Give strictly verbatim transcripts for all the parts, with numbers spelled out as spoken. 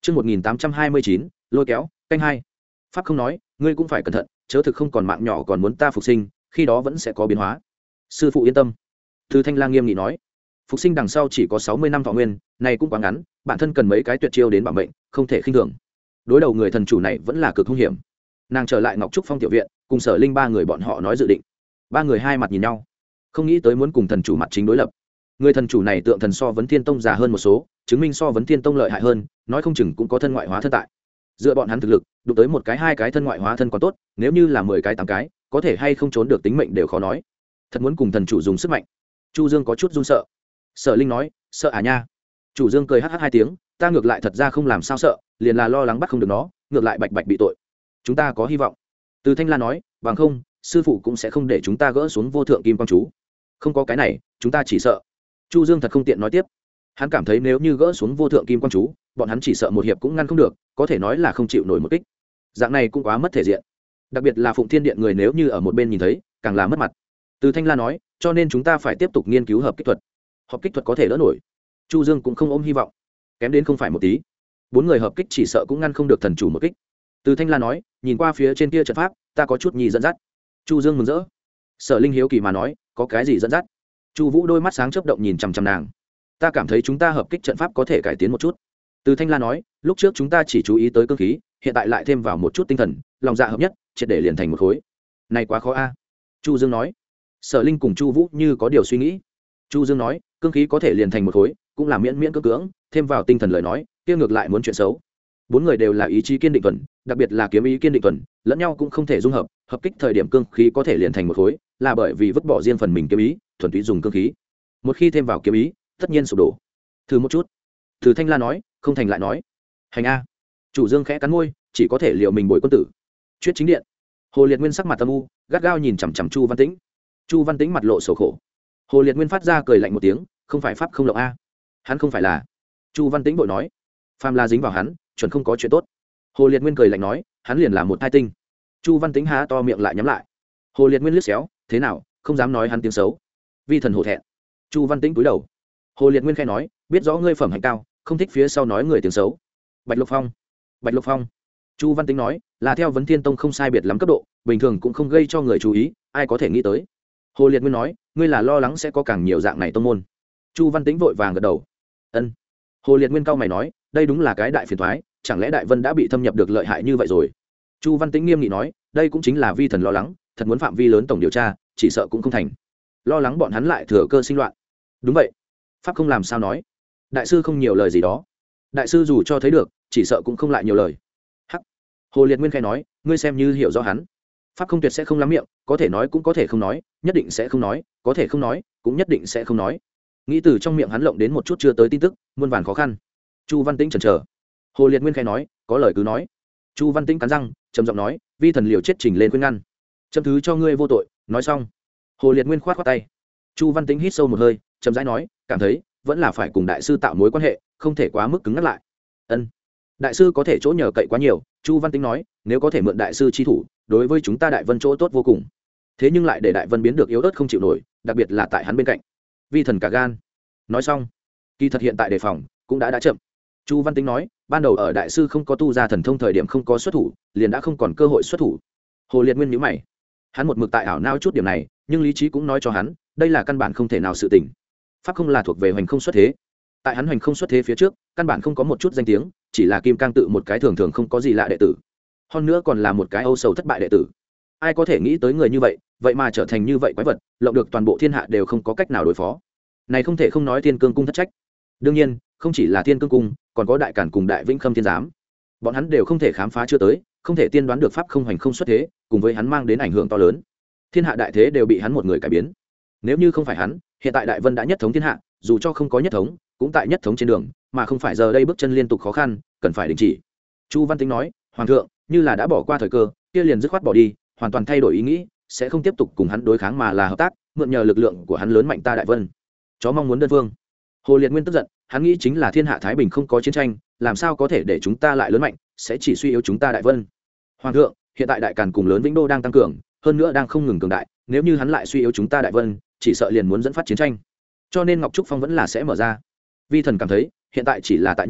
Chương một nghìn tám trăm hai mươi chín, lôi kéo, canh hai. Pháp không nói, ngươi cũng phải cẩn thận, chớ thực không còn mạng nhỏ còn muốn ta phục sinh, khi đó vẫn sẽ có biến hóa. Sư phụ yên tâm. Từ Thanh Lang nghiêm nghị nói, phục sinh đằng sau chỉ có sáu mươi năm thọ nguyên, này cũng quá ngắn, bản thân cần mấy cái tuyệt chiêu đến bảo mệnh, không thể khinh thường. Đối đầu người thần chủ này vẫn là cực hung hiểm. Nàng trở lại Ngọc Trúc Phong tiểu viện, cùng Sở Linh ba người bọn họ nói dự định. Ba người hai mặt nhìn nhau, không nghĩ tới muốn cùng thần chủ mặt chính đối lập. Người thần chủ này tượng thần so Vấn Thiên Tông già hơn một số, chứng minh so Vấn Thiên Tông lợi hại hơn, nói không chừng cũng có thân ngoại hóa thân tại. Dựa bọn hắn thực lực, đụng tới một cái hai cái thân ngoại hóa thân còn tốt, nếu như là mười cái tám cái, có thể hay không trốn được tính mệnh đều khó nói. Thật muốn cùng thần chủ dùng sức mạnh. Chu Dương có chút run sợ. Sở Linh nói, sợ à nha. Chủ Dương cười hắc hắc hai tiếng, ta ngược lại thật ra không làm sao sợ, liền là lo lắng bắt không được nó, ngược lại bạch bạch bị tội. Chúng ta có hy vọng. Từ Thanh La nói, bằng không, sư phụ cũng sẽ không để chúng ta gỡ xuống vô thượng kim quang chú. Không có cái này, chúng ta chỉ sợ. Chu Dương thật không tiện nói tiếp. Hắn cảm thấy nếu như gỡ xuống vô thượng kim quang chú, bọn hắn chỉ sợ một hiệp cũng ngăn không được, có thể nói là không chịu nổi một kích. Dạng này cũng quá mất thể diện. Đặc biệt là Phụng Thiên Điện người nếu như ở một bên nhìn thấy, càng là mất mặt. Từ Thanh La nói, cho nên chúng ta phải tiếp tục nghiên cứu hợp kích thuật. Hợp kích thuật có thể đỡ nổi. Chu Dương cũng không ôm hy vọng, kém đến không phải một tí. Bốn người hợp kích chỉ sợ cũng ngăn không được thần chủ một kích. Từ Thanh La nói, nhìn qua phía trên kia trận pháp, ta có chút nhì dẫn dắt. Chu Dương mừng rỡ. Sở Linh hiếu kỳ mà nói, có cái gì dẫn dắt? Chu Vũ đôi mắt sáng chớp động nhìn chằm chằm nàng. Ta cảm thấy chúng ta hợp kích trận pháp có thể cải tiến một chút. Từ Thanh La nói, lúc trước chúng ta chỉ chú ý tới cương khí, hiện tại lại thêm vào một chút tinh thần, lòng dạ hợp nhất, triệt để liền thành một khối. Này quá khó a. Chu Dương nói. Sở Linh cùng Chu Vũ như có điều suy nghĩ. Chu Dương nói, cương khí có thể liền thành một khối, cũng là miễn miễn cưỡng cưỡng, thêm vào tinh thần lời nói, kia ngược lại muốn chuyện xấu. Bốn người đều là ý chí kiên định tuần, đặc biệt là kiếm ý kiên định tuần, lẫn nhau cũng không thể dung hợp, hợp kích thời điểm cương khí có thể liền thành một khối, là bởi vì vứt bỏ riêng phần mình kiếm ý, thuần túy dùng cương khí. Một khi thêm vào kiếm ý, tất nhiên sụp đổ. Thử một chút. Từ Thanh La nói, không thành lại nói. Hành a. Chủ Dương khẽ cắn môi, chỉ có thể liệu mình bồi quân tử. Chuyết chính điện. Hồ Liệt Nguyên sắc mặt âm u, gắt gao nhìn chằm chằm Chu Văn Tĩnh. Chu Văn Tĩnh mặt lộ sầu khổ. Hồ Liệt Nguyên phát ra cười lạnh một tiếng, không phải pháp không lộng a. Hắn không phải là. Chu Văn Tĩnh vội nói, phàm la dính vào hắn, chuẩn không có chuyện tốt. Hồ Liệt Nguyên cười lạnh nói, hắn liền là một thai tinh. Chu Văn Tĩnh há to miệng lại nhắm lại. Hồ Liệt Nguyên liếc xéo, thế nào, không dám nói hắn tiếng xấu. Vi thần hổ thẹn. Chu Văn Tĩnh cúi đầu. Hồ Liệt Nguyên khẽ nói, biết rõ ngươi phẩm hạnh cao, không thích phía sau nói người tiếng xấu. Bạch Lộc Phong. Bạch Lộc Phong. Chu Văn Tĩnh nói, là theo Vấn Thiên Tông không sai biệt lắm cấp độ, bình thường cũng không gây cho người chú ý, ai có thể nghĩ tới. Hồ Liệt Nguyên nói, ngươi là lo lắng sẽ có càng nhiều dạng này tông môn. Chu Văn Tĩnh vội vàng gật đầu. Ân. Hồ Liệt Nguyên cao mày nói, đây đúng là cái đại phiền toái, chẳng lẽ Đại Vân đã bị thâm nhập được lợi hại như vậy rồi? Chu Văn Tĩnh nghiêm nghị nói, đây cũng chính là vi thần lo lắng, thật muốn phạm vi lớn tổng điều tra, chỉ sợ cũng không thành. Lo lắng bọn hắn lại thừa cơ sinh loạn. Đúng vậy. Pháp không làm sao nói. Đại sư không nhiều lời gì đó. Đại sư dù cho thấy được, chỉ sợ cũng không lại nhiều lời. Hắc. Hồ Liệt Nguyên khai nói, ngươi xem như hiểu rõ hắn. Pháp không tuyệt sẽ không lắm miệng, có thể nói cũng có thể không nói, nhất định sẽ không nói, có thể không nói, cũng nhất định sẽ không nói. Nghĩ từ trong miệng hắn lộng đến một chút chưa tới tin tức, muôn vàn khó khăn. Chu Văn Tĩnh chần chờ. Hồ Liệt Nguyên khai nói, có lời cứ nói. Chu Văn Tĩnh cắn răng, trầm giọng nói, vi thần liều chết trình lên khuyên ngăn. Châm thứ cho ngươi vô tội, nói xong. Hồ Liệt Nguyên khoát khoát tay. Chu Văn Tĩnh hít sâu một hơi, chậm rãi nói, cảm thấy vẫn là phải cùng đại sư tạo mối quan hệ, không thể quá mức cứng ngắt lại. Ân. Đại sư có thể chỗ nhờ cậy quá nhiều, Chu Văn Tĩnh nói, nếu có thể mượn đại sư chi thủ, đối với chúng ta Đại Vân chỗ tốt vô cùng. Thế nhưng lại để Đại Vân biến được yếu ớt không chịu nổi, đặc biệt là tại hắn bên cạnh. Vi thần cả gan. Nói xong, kỳ thật hiện tại đề phòng cũng đã đã chậm. Chu Văn Tĩnh nói, ban đầu ở đại sư không có tu ra thần thông thời điểm không có xuất thủ, liền đã không còn cơ hội xuất thủ. Hồ Liệt Nguyên nhíu mày. Hắn một mực tại ảo não chút điểm này, nhưng lý trí cũng nói cho hắn, đây là căn bản không thể nào sự tình. Pháp không là thuộc về hoành không xuất thế. Tại hắn hoành không xuất thế phía trước, căn bản không có một chút danh tiếng, chỉ là Kim Cang tự một cái thường thường không có gì lạ đệ tử. Hơn nữa còn là một cái âu sầu thất bại đệ tử. Ai có thể nghĩ tới người như vậy, vậy mà trở thành như vậy quái vật, lộng được toàn bộ thiên hạ đều không có cách nào đối phó. Này không thể không nói Thiên Cương cung thất trách. Đương nhiên, không chỉ là Thiên Cương cung, còn có Đại Cản cùng Đại Vĩnh Khâm Thiên giám. Bọn hắn đều không thể khám phá chưa tới, không thể tiên đoán được pháp không hoành không xuất thế, cùng với hắn mang đến ảnh hưởng to lớn. Thiên hạ đại thế đều bị hắn một người cải biến. Nếu như không phải hắn, hiện tại Đại Vân đã nhất thống thiên hạ, dù cho không có nhất thống, cũng tại nhất thống trên đường, mà không phải giờ đây bước chân liên tục khó khăn, cần phải đình chỉ. Chu Văn Tĩnh nói, hoàng thượng, như là đã bỏ qua thời cơ, kia liền dứt khoát bỏ đi, hoàn toàn thay đổi ý nghĩ, sẽ không tiếp tục cùng hắn đối kháng mà là hợp tác, mượn nhờ lực lượng của hắn lớn mạnh ta Đại Vân. Chó mong muốn đơn phương. Hồ Liệt Nguyên tức giận, hắn nghĩ chính là thiên hạ thái bình không có chiến tranh, làm sao có thể để chúng ta lại lớn mạnh, sẽ chỉ suy yếu chúng ta Đại Vân. Hoàng thượng, hiện tại Đại Càn cùng lớn Vĩnh Đô đang tăng cường, hơn nữa đang không ngừng cường đại, nếu như hắn lại suy yếu chúng ta Đại Vân, chỉ sợ liền muốn dẫn phát chiến tranh. Cho nên Ngọc Trúc Phong vẫn là sẽ mở ra. Vi thần cảm thấy, hiện tại chỉ là tại nhử,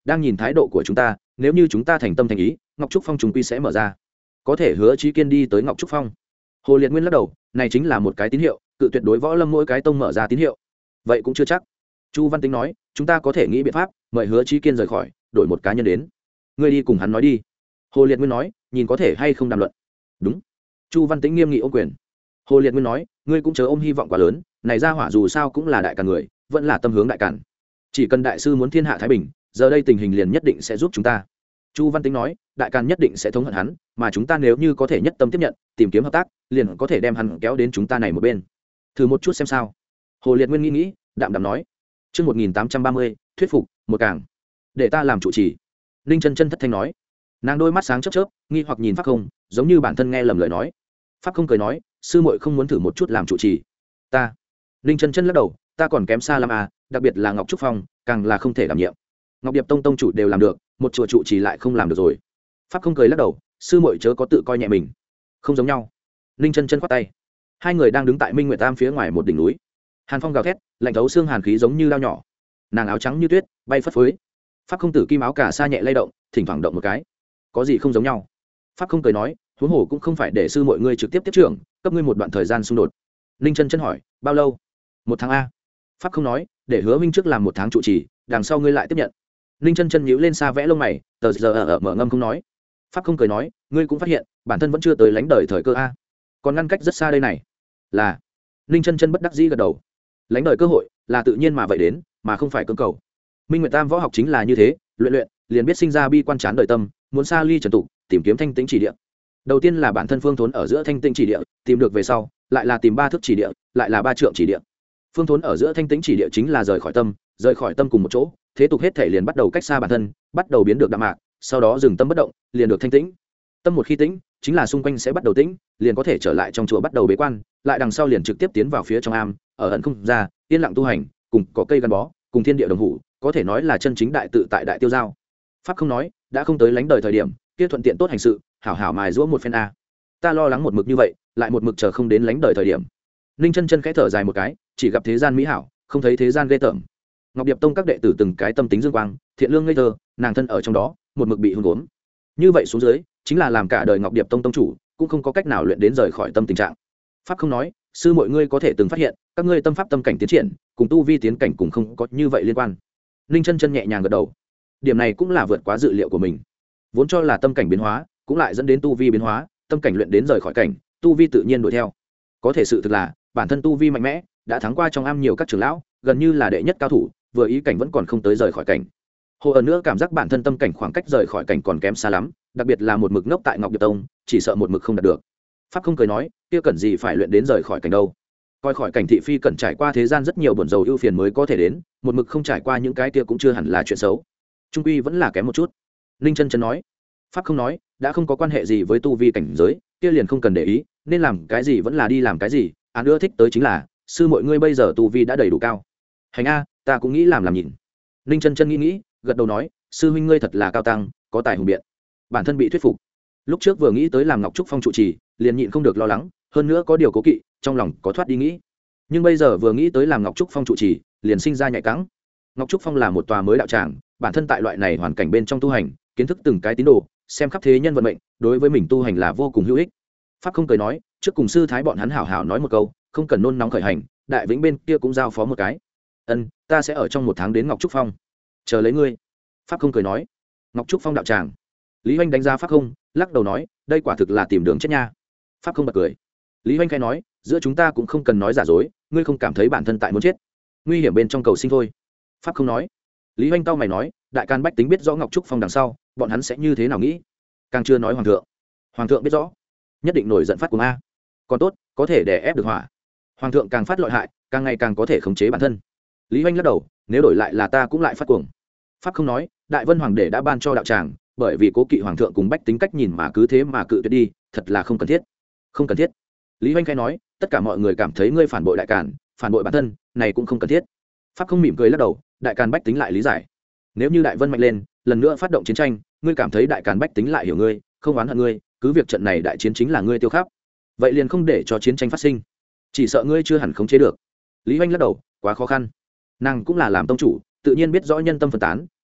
đang nhìn thái độ của chúng ta, nếu như chúng ta thành tâm thành ý, Ngọc Trúc Phong chúng quy sẽ mở ra. Có thể hứa Chí Kiên đi tới Ngọc Trúc Phong. Hồ Liệt Nguyên lắc đầu, này chính là một cái tín hiệu, cự tuyệt đối võ lâm mỗi cái tông mở ra tín hiệu. Vậy cũng chưa chắc. Chu Văn Tính nói, chúng ta có thể nghĩ biện pháp, mời hứa Chí Kiên rời khỏi, đổi một cá nhân đến. Ngươi đi cùng hắn nói đi. Hồ Liệt Nguyên nói, nhìn có thể hay không đàm luận. Đúng. Chu Văn Tính nghiêm nghị ôm quyền. Hồ Liệt Nguyên nói, ngươi cũng chớ ôm hy vọng quá lớn, này ra hỏa dù sao cũng là đại càn người, vẫn là tâm hướng đại càn. Chỉ cần đại sư muốn thiên hạ thái bình, giờ đây tình hình liền nhất định sẽ giúp chúng ta. Chu Văn Tính nói, đại càn nhất định sẽ thống hận hắn, mà chúng ta nếu như có thể nhất tâm tiếp nhận, tìm kiếm hợp tác, liền có thể đem hắn kéo đến chúng ta này một bên. Thử một chút xem sao. Hồ Liệt Nguyên nghĩ nghĩ, đạm đạm nói, chương một nghìn tám trăm ba mươi, thuyết phục, một càng. Để ta làm chủ trì. Ninh Chân Chân thất thanh nói. Nàng đôi mắt sáng chớp chớp, nghi hoặc nhìn Pháp Không, giống như bản thân nghe lầm lời nói. Pháp Không cười nói, sư muội không muốn thử một chút làm chủ trì. Ta. Ninh Chân Chân lắc đầu, ta còn kém xa lắm à, đặc biệt là Ngọc Trúc Phong, càng là không thể đảm nhiệm. Ngọc Điệp Tông tông chủ đều làm được, một chùa trụ trì lại không làm được rồi. Pháp Không cười lắc đầu, sư muội chớ có tự coi nhẹ mình. Không giống nhau. Ninh Chân Chân khoát tay. Hai người đang đứng tại Minh Nguyệt Tam phía ngoài một đỉnh núi. Hàn phong gào thét, lạnh thấu xương hàn khí giống như dao nhỏ. Nàng áo trắng như tuyết, bay phất phới. Pháp Không tử kim áo cả sa nhẹ lay động, thỉnh thoảng động một cái. Có gì không giống nhau? Pháp Không cười nói, huống hồ cũng không phải để sư muội ngươi trực tiếp tiếp trưởng, cấp ngươi một đoạn thời gian xung đột. Ninh Chân Chân hỏi, bao lâu? Một tháng a. Pháp Không nói, để Hứa Minh trước làm một tháng trụ trì, đằng sau ngươi lại tiếp nhận. Ninh Chân Chân nhíu lên xa vẽ lông mày, tờ giờ ở mở ngâm không nói. Pháp Không cười nói, ngươi cũng phát hiện, bản thân vẫn chưa tới lánh đời thời cơ a, còn ngăn cách rất xa đây này. Là. Ninh Chân Chân bất đắc dĩ gật đầu. Lánh đời cơ hội là tự nhiên mà vậy đến, mà không phải cưỡng cầu. Minh Nguyệt Tam võ học chính là như thế, luyện luyện, liền biết sinh ra bi quan chán đời tâm, muốn xa ly trần tục, tìm kiếm thanh tĩnh chỉ địa. Đầu tiên là bản thân phương thốn ở giữa thanh tĩnh chỉ địa, tìm được về sau, lại là tìm ba thước chỉ địa, lại là ba trượng chỉ địa. Phương thốn ở giữa thanh tĩnh chỉ địa chính là rời khỏi tâm, rời khỏi tâm cùng một chỗ, thế tục hết thể liền bắt đầu cách xa bản thân, bắt đầu biến được đạm mạc, sau đó dừng tâm bất động, liền được thanh tĩnh. Tâm một khi tĩnh, chính là xung quanh sẽ bắt đầu tĩnh, liền có thể trở lại trong chùa bắt đầu bế quan, lại đằng sau liền trực tiếp tiến vào phía trong am, ở ẩn không ra, yên lặng tu hành, cùng có cây gắn bó, cùng thiên địa đồng hủ, có thể nói là chân chính đại tự tại đại tiêu giao. Pháp Không nói, đã không tới lánh đời thời điểm, kia thuận tiện tốt hành sự, hảo hảo mài giũa một phen a. Ta lo lắng một mực như vậy, lại một mực chờ không đến lánh đời thời điểm. Ninh Chân Chân khẽ thở dài một cái, chỉ gặp thế gian mỹ hảo, không thấy thế gian ghê tởm. Ngọc Điệp Tông các đệ tử từng cái tâm tính dương quang, thiện lương ngây thơ, nàng thân ở trong đó, một mực bị hôn gốm. Như vậy xuống dưới, chính là làm cả đời Ngọc Điệp Tông tông chủ, cũng không có cách nào luyện đến rời khỏi tâm tình trạng. Pháp Không nói, sư mọi ngươi có thể từng phát hiện, các ngươi tâm pháp tâm cảnh tiến triển, cùng tu vi tiến cảnh cùng không có như vậy liên quan. Ninh Chân Chân nhẹ nhàng gật đầu. Điểm này cũng là vượt quá dự liệu của mình. Vốn cho là tâm cảnh biến hóa, cũng lại dẫn đến tu vi biến hóa, tâm cảnh luyện đến rời khỏi cảnh, tu vi tự nhiên đuổi theo. Có thể sự thực là, bản thân tu vi mạnh mẽ, đã thắng qua trong am nhiều các trưởng lão, gần như là đệ nhất cao thủ, vừa ý cảnh vẫn còn không tới rời khỏi cảnh. Hồ ẩn nữa cảm giác bản thân tâm cảnh khoảng cách rời khỏi cảnh còn kém xa lắm, đặc biệt là một mực ngốc tại Ngọc Điệp Tông, chỉ sợ một mực không đạt được. Pháp Không cười nói, kia cần gì phải luyện đến rời khỏi cảnh đâu? Coi khỏi cảnh thị phi cần trải qua thế gian rất nhiều buồn rầu ưu phiền mới có thể đến, một mực không trải qua những cái kia cũng chưa hẳn là chuyện xấu. Trung quy vẫn là kém một chút. Ninh Chân Chân nói. Pháp Không nói, đã không có quan hệ gì với tu vi cảnh giới, kia liền không cần để ý, nên làm cái gì vẫn là đi làm cái gì, án nữa thích tới chính là, sư mọi ngươi bây giờ tu vi đã đầy đủ cao. Hành a, ta cũng nghĩ làm làm nhìn. Ninh Chân Chân nghĩ nghĩ, gật đầu nói, sư huynh ngươi thật là cao tăng, có tài hùng biện. Bản thân bị thuyết phục. Lúc trước vừa nghĩ tới làm Ngọc Trúc Phong trụ trì, liền nhịn không được lo lắng, hơn nữa có điều cố kỵ, trong lòng có thoát đi nghĩ. Nhưng bây giờ vừa nghĩ tới làm Ngọc Trúc Phong trụ trì, liền sinh ra nhạy cẫng. Ngọc Trúc Phong là một tòa mới đạo tràng, bản thân tại loại này hoàn cảnh bên trong tu hành, kiến thức từng cái tín đồ, xem khắp thế nhân vận mệnh, đối với mình tu hành là vô cùng hữu ích. Pháp Không cười nói, trước cùng sư thái bọn hắn hảo hảo nói một câu, không cần nôn nóng khởi hành, đại vĩnh bên kia cũng giao phó một cái. Ân, ta sẽ ở trong một tháng đến Ngọc Trúc Phong, chờ lấy ngươi. Pháp Không cười nói. Ngọc Trúc Phong đạo tràng. Lý Hoành đánh giá Pháp Không, lắc đầu nói, đây quả thực là tìm đường chết nha. Pháp Không bật cười. Lý Hoành khai nói, giữa chúng ta cũng không cần nói giả dối, ngươi không cảm thấy bản thân tại muốn chết, nguy hiểm bên trong cầu sinh thôi. Pháp Không nói. Lý Hoành tao mày nói, đại can bách tính biết rõ Ngọc Trúc Phong đằng sau, bọn hắn sẽ như thế nào nghĩ? Càng chưa nói hoàng thượng. Hoàng thượng biết rõ, nhất định nổi giận phát cuồng a. Còn tốt, có thể đè ép được hỏa. Hoàng thượng càng phát lợi hại, càng ngày càng có thể khống chế bản thân. Lý Hoành lắc đầu, nếu đổi lại là ta cũng lại phát cuồng. Pháp Không nói, đại vân hoàng đế đã ban cho đạo tràng, bởi vì cố kỵ hoàng thượng cùng bách tính cách nhìn mà cứ thế mà cự tuyệt đi, thật là không cần thiết. Không cần thiết. Lý Hoành khai nói, tất cả mọi người cảm thấy ngươi phản bội đại càn, phản bội bản thân, này cũng không cần thiết. Pháp Không mỉm cười lắc đầu, đại càn bách tính lại lý giải. Nếu như đại vân mạnh lên, lần nữa phát động chiến tranh, ngươi cảm thấy đại càn bách tính lại hiểu ngươi, không oán hận ngươi, cứ việc trận này đại chiến chính là ngươi tiêu khắp, vậy liền không để cho chiến tranh phát sinh, chỉ sợ ngươi chưa hẳn khống chế được. Lý Hoành lắc đầu, quá khó khăn. Nàng cũng là làm tông chủ, tự nhiên biết rõ nhân tâm phân tán,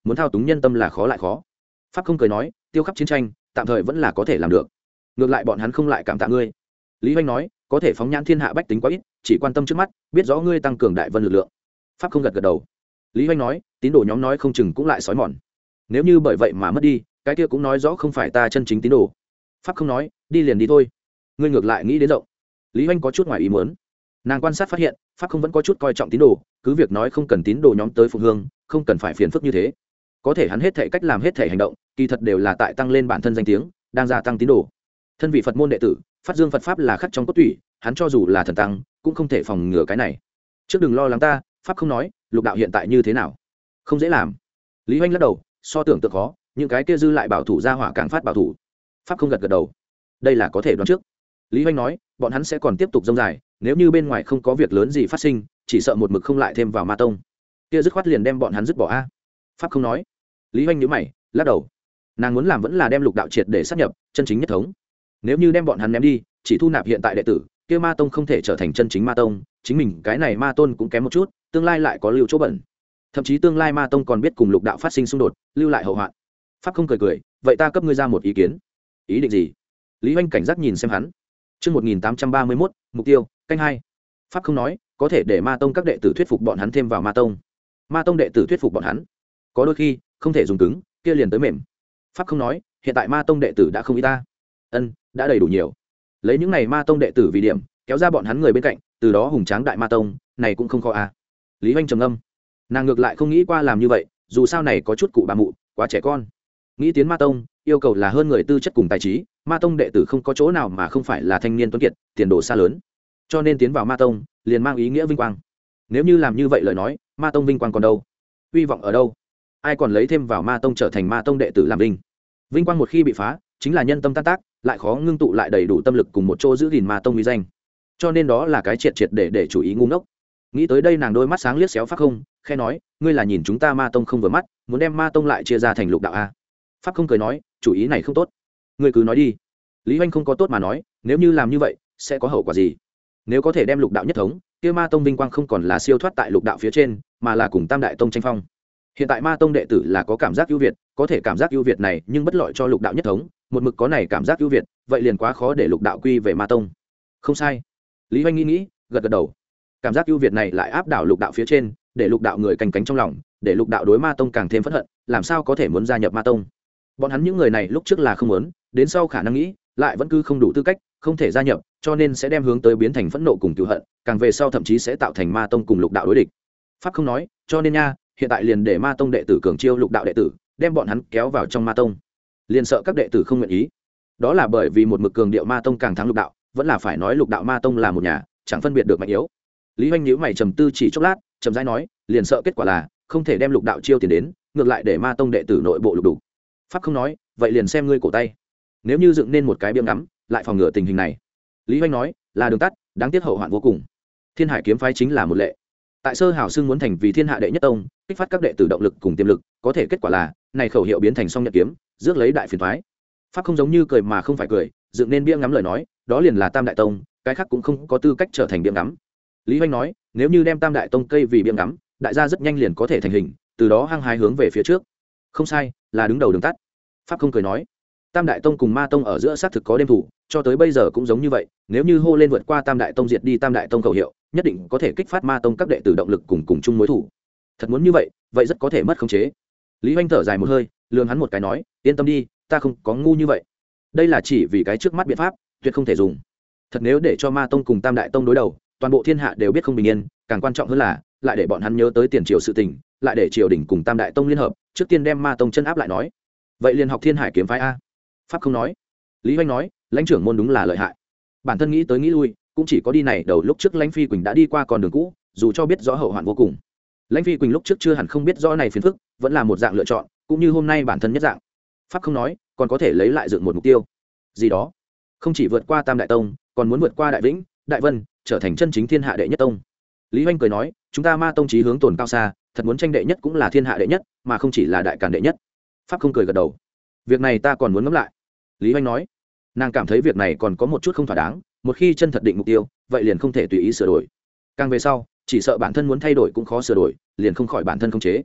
muốn thao túng nhân tâm là khó lại khó. Pháp không cười nói, tiêu khắp chiến tranh tạm thời vẫn là có thể làm được, ngược lại bọn hắn không lại cảm tạ ngươi. Lý Hoành nói, có thể phóng nhãn thiên hạ bách tính quá ít, chỉ quan tâm trước mắt, biết rõ ngươi tăng cường đại vân lực lượng. Pháp không gật gật đầu. Lý Hoành nói, tín đồ nhóm nói không chừng cũng lại sói mòn, nếu như bởi vậy mà mất đi, cái kia cũng nói rõ không phải ta chân chính tín đồ. Pháp không nói, đi liền đi thôi, ngươi ngược lại nghĩ đến rộng. Lý Hoành có chút ngoài ý muốn, nàng quan sát phát hiện Pháp không vẫn có chút coi trọng tín đồ, cứ việc nói không cần tín đồ nhóm tới phục hương, không cần phải phiền phức như thế, có thể hắn hết thảy cách làm hết thảy hành động kỳ thật đều là tại tăng lên bản thân danh tiếng, đang gia tăng tín đồ. Thân vị Phật môn đệ tử, phát dương Phật pháp là khắc trong cốt tủy, hắn cho dù là thần tăng cũng không thể phòng ngừa cái này. Trước đừng lo lắng ta, Pháp không nói, lục đạo hiện tại như thế nào? Không dễ làm. Lý Hoành lắc đầu, so tưởng tượng khó, những cái kia dư lại bảo thủ ra hỏa càng phát bảo thủ. Pháp không gật gật đầu, đây là có thể đoán trước. Lý Hoành nói, bọn hắn sẽ còn tiếp tục rông dài, nếu như bên ngoài không có việc lớn gì phát sinh, chỉ sợ một mực không lại thêm vào ma tông, kia dứt khoát liền đem bọn hắn dứt bỏ a. Pháp không nói. Lý Hoành nhíu mày, lắc đầu. Nàng muốn làm vẫn là đem lục đạo triệt để sát nhập, chân chính nhất thống. Nếu như đem bọn hắn ném đi, chỉ thu nạp hiện tại đệ tử, kia ma tông không thể trở thành chân chính ma tông, chính mình cái này ma tôn cũng kém một chút, tương lai lại có lưu chỗ bẩn. Thậm chí tương lai ma tông còn biết cùng lục đạo phát sinh xung đột, lưu lại hậu hoạn. Pháp không cười cười, vậy ta cấp ngươi ra một ý kiến. Ý định gì? Lý Hoành cảnh giác nhìn xem hắn. Chương một nghìn tám trăm ba mươi mốt, mục tiêu, canh hai. Pháp không nói, có thể để ma tông các đệ tử thuyết phục bọn hắn thêm vào ma tông. Ma tông đệ tử thuyết phục bọn hắn, có đôi khi không thể dùng cứng, kia liền tới mềm. Pháp không nói, hiện tại ma tông đệ tử đã không ít ta. Ân, đã đầy đủ nhiều. Lấy những này ma tông đệ tử vì điểm, kéo ra bọn hắn người bên cạnh, từ đó hùng tráng đại ma tông, này cũng không khó à. Lý Hoành trầm ngâm, nàng ngược lại không nghĩ qua làm như vậy, dù sao này có chút cụ bà mụ, quá trẻ con. Nghĩ tiến ma tông, yêu cầu là hơn người tư chất cùng tài trí, ma tông đệ tử không có chỗ nào mà không phải là thanh niên tuấn kiệt, tiền đồ xa lớn, cho nên tiến vào ma tông liền mang ý nghĩa vinh quang. Nếu như làm như vậy lời nói, ma tông vinh quang còn đâu, hy vọng ở đâu, ai còn lấy thêm vào ma tông trở thành ma tông đệ tử làm vinh. Vinh quang một khi bị phá, chính là nhân tâm tan tác, lại khó ngưng tụ lại đầy đủ tâm lực cùng một chỗ giữ gìn ma tông uy danh, cho nên đó là cái triệt triệt để để chủ ý ngu ngốc. Nghĩ tới đây, nàng đôi mắt sáng liếc xéo Pháp không, khe nói, ngươi là nhìn chúng ta ma tông không vừa mắt, muốn đem ma tông lại chia ra thành lục đạo a? Pháp không cười nói, chủ ý này không tốt, ngươi cứ nói đi. Lý Hoành không có tốt mà nói, nếu như làm như vậy sẽ có hậu quả gì? Nếu có thể đem lục đạo nhất thống, kia ma tông vinh quang không còn là siêu thoát tại lục đạo phía trên, mà là cùng tam đại tông tranh phong. Hiện tại ma tông đệ tử là có cảm giác ưu việt, có thể cảm giác ưu việt này nhưng bất lợi cho lục đạo nhất thống, một mực có này cảm giác ưu việt, vậy liền quá khó để lục đạo quy về ma tông. Không sai. Lý Hoành nghĩ nghĩ, gật gật đầu. Cảm giác ưu việt này lại áp đảo lục đạo phía trên, để lục đạo người canh cánh trong lòng, để lục đạo đối ma tông càng thêm phẫn hận, làm sao có thể muốn gia nhập ma tông? Bọn hắn những người này lúc trước là không muốn, đến sau khả năng nghĩ, lại vẫn cứ không đủ tư cách, không thể gia nhập, cho nên sẽ đem hướng tới biến thành phẫn nộ cùng cừu hận, càng về sau thậm chí sẽ tạo thành ma tông cùng lục đạo đối địch. Pháp không nói, cho nên nha, hiện tại liền để ma tông đệ tử cường chiêu lục đạo đệ tử, đem bọn hắn kéo vào trong ma tông. Liền sợ các đệ tử không nguyện ý. Đó là bởi vì một mực cường điệu ma tông càng thắng lục đạo, vẫn là phải nói lục đạo ma tông là một nhà, chẳng phân biệt được mạnh yếu. Lý Hoành nhíu mày trầm tư chỉ chốc lát, chậm rãi nói, liền sợ kết quả là không thể đem lục đạo chiêu tiền đến, ngược lại để ma tông đệ tử nội bộ lục đủ. Pháp không nói, vậy liền xem ngươi cổ tay. Nếu như dựng nên một cái biếng ngắm, lại phòng ngừa tình hình này. Lý Hoành nói, là đường tắt, đáng tiếc hậu hoạn vô cùng. Thiên Hải kiếm phái chính là một lệ. Tại sơ hảo xưng muốn thành vì thiên hạ đệ nhất tông, kích phát các đệ tử động lực cùng tiềm lực, có thể kết quả là này khẩu hiệu biến thành song nhật kiếm, rước lấy đại phiền toái. Pháp không giống như cười mà không phải cười, dựng nên biếng ngắm lời nói, đó liền là tam đại tông, cái khác cũng không có tư cách trở thành biếng ngắm. Lý Hoành nói, nếu như đem tam đại tông cây vì biếng ngắm, đại gia rất nhanh liền có thể thành hình, từ đó hăng hái hướng về phía trước. Không sai, là đứng đầu đường tắt. Pháp không cười nói, tam đại tông cùng ma tông ở giữa xác thực có đêm thủ, cho tới bây giờ cũng giống như vậy, nếu như hô lên vượt qua tam đại tông diệt đi tam đại tông khẩu hiệu, nhất định có thể kích phát ma tông các đệ tử động lực cùng cùng chung mối thủ. Thật muốn như vậy, vậy rất có thể mất khống chế. Lý Hoành thở dài một hơi, lườm hắn một cái nói, yên tâm đi, ta không có ngu như vậy. Đây là chỉ vì cái trước mắt biện pháp, tuyệt không thể dùng. Thật nếu để cho ma tông cùng tam đại tông đối đầu, toàn bộ thiên hạ đều biết không bình yên, càng quan trọng hơn là lại để bọn hắn nhớ tới tiền triều sự tình, lại để triều đình cùng tam đại tông liên hợp, trước tiên đem ma tông chân áp lại nói. Vậy liền học Thiên Hải kiếm phái a. Pháp không nói. Lý Hoành nói, lãnh trưởng môn đúng là lợi hại. Bản thân nghĩ tới nghĩ lui, cũng chỉ có đi này đầu lúc trước lãnh phi quỳnh đã đi qua con đường cũ, dù cho biết rõ hậu hoạn vô cùng. Lãnh phi quỳnh lúc trước chưa hẳn không biết rõ này phiền phức, vẫn là một dạng lựa chọn, cũng như hôm nay bản thân nhất dạng. Pháp không nói, còn có thể lấy lại dựng một mục tiêu gì đó, không chỉ vượt qua tam đại tông, còn muốn vượt qua đại vĩnh, đại vân, trở thành chân chính thiên hạ đệ nhất tông. Lý Hoành cười nói, chúng ta ma tông chí hướng tồn cao xa, thật muốn tranh đệ nhất cũng là thiên hạ đệ nhất, mà không chỉ là đại càn đệ nhất. Pháp không cười gật đầu, việc này ta còn muốn ngẫm lại. Lý Hoành nói, nàng cảm thấy việc này còn có một chút không thỏa đáng, một khi chân thật định mục tiêu, vậy liền không thể tùy ý sửa đổi, càng về sau chỉ sợ bản thân muốn thay đổi cũng khó sửa đổi, liền không khỏi bản thân khống chế.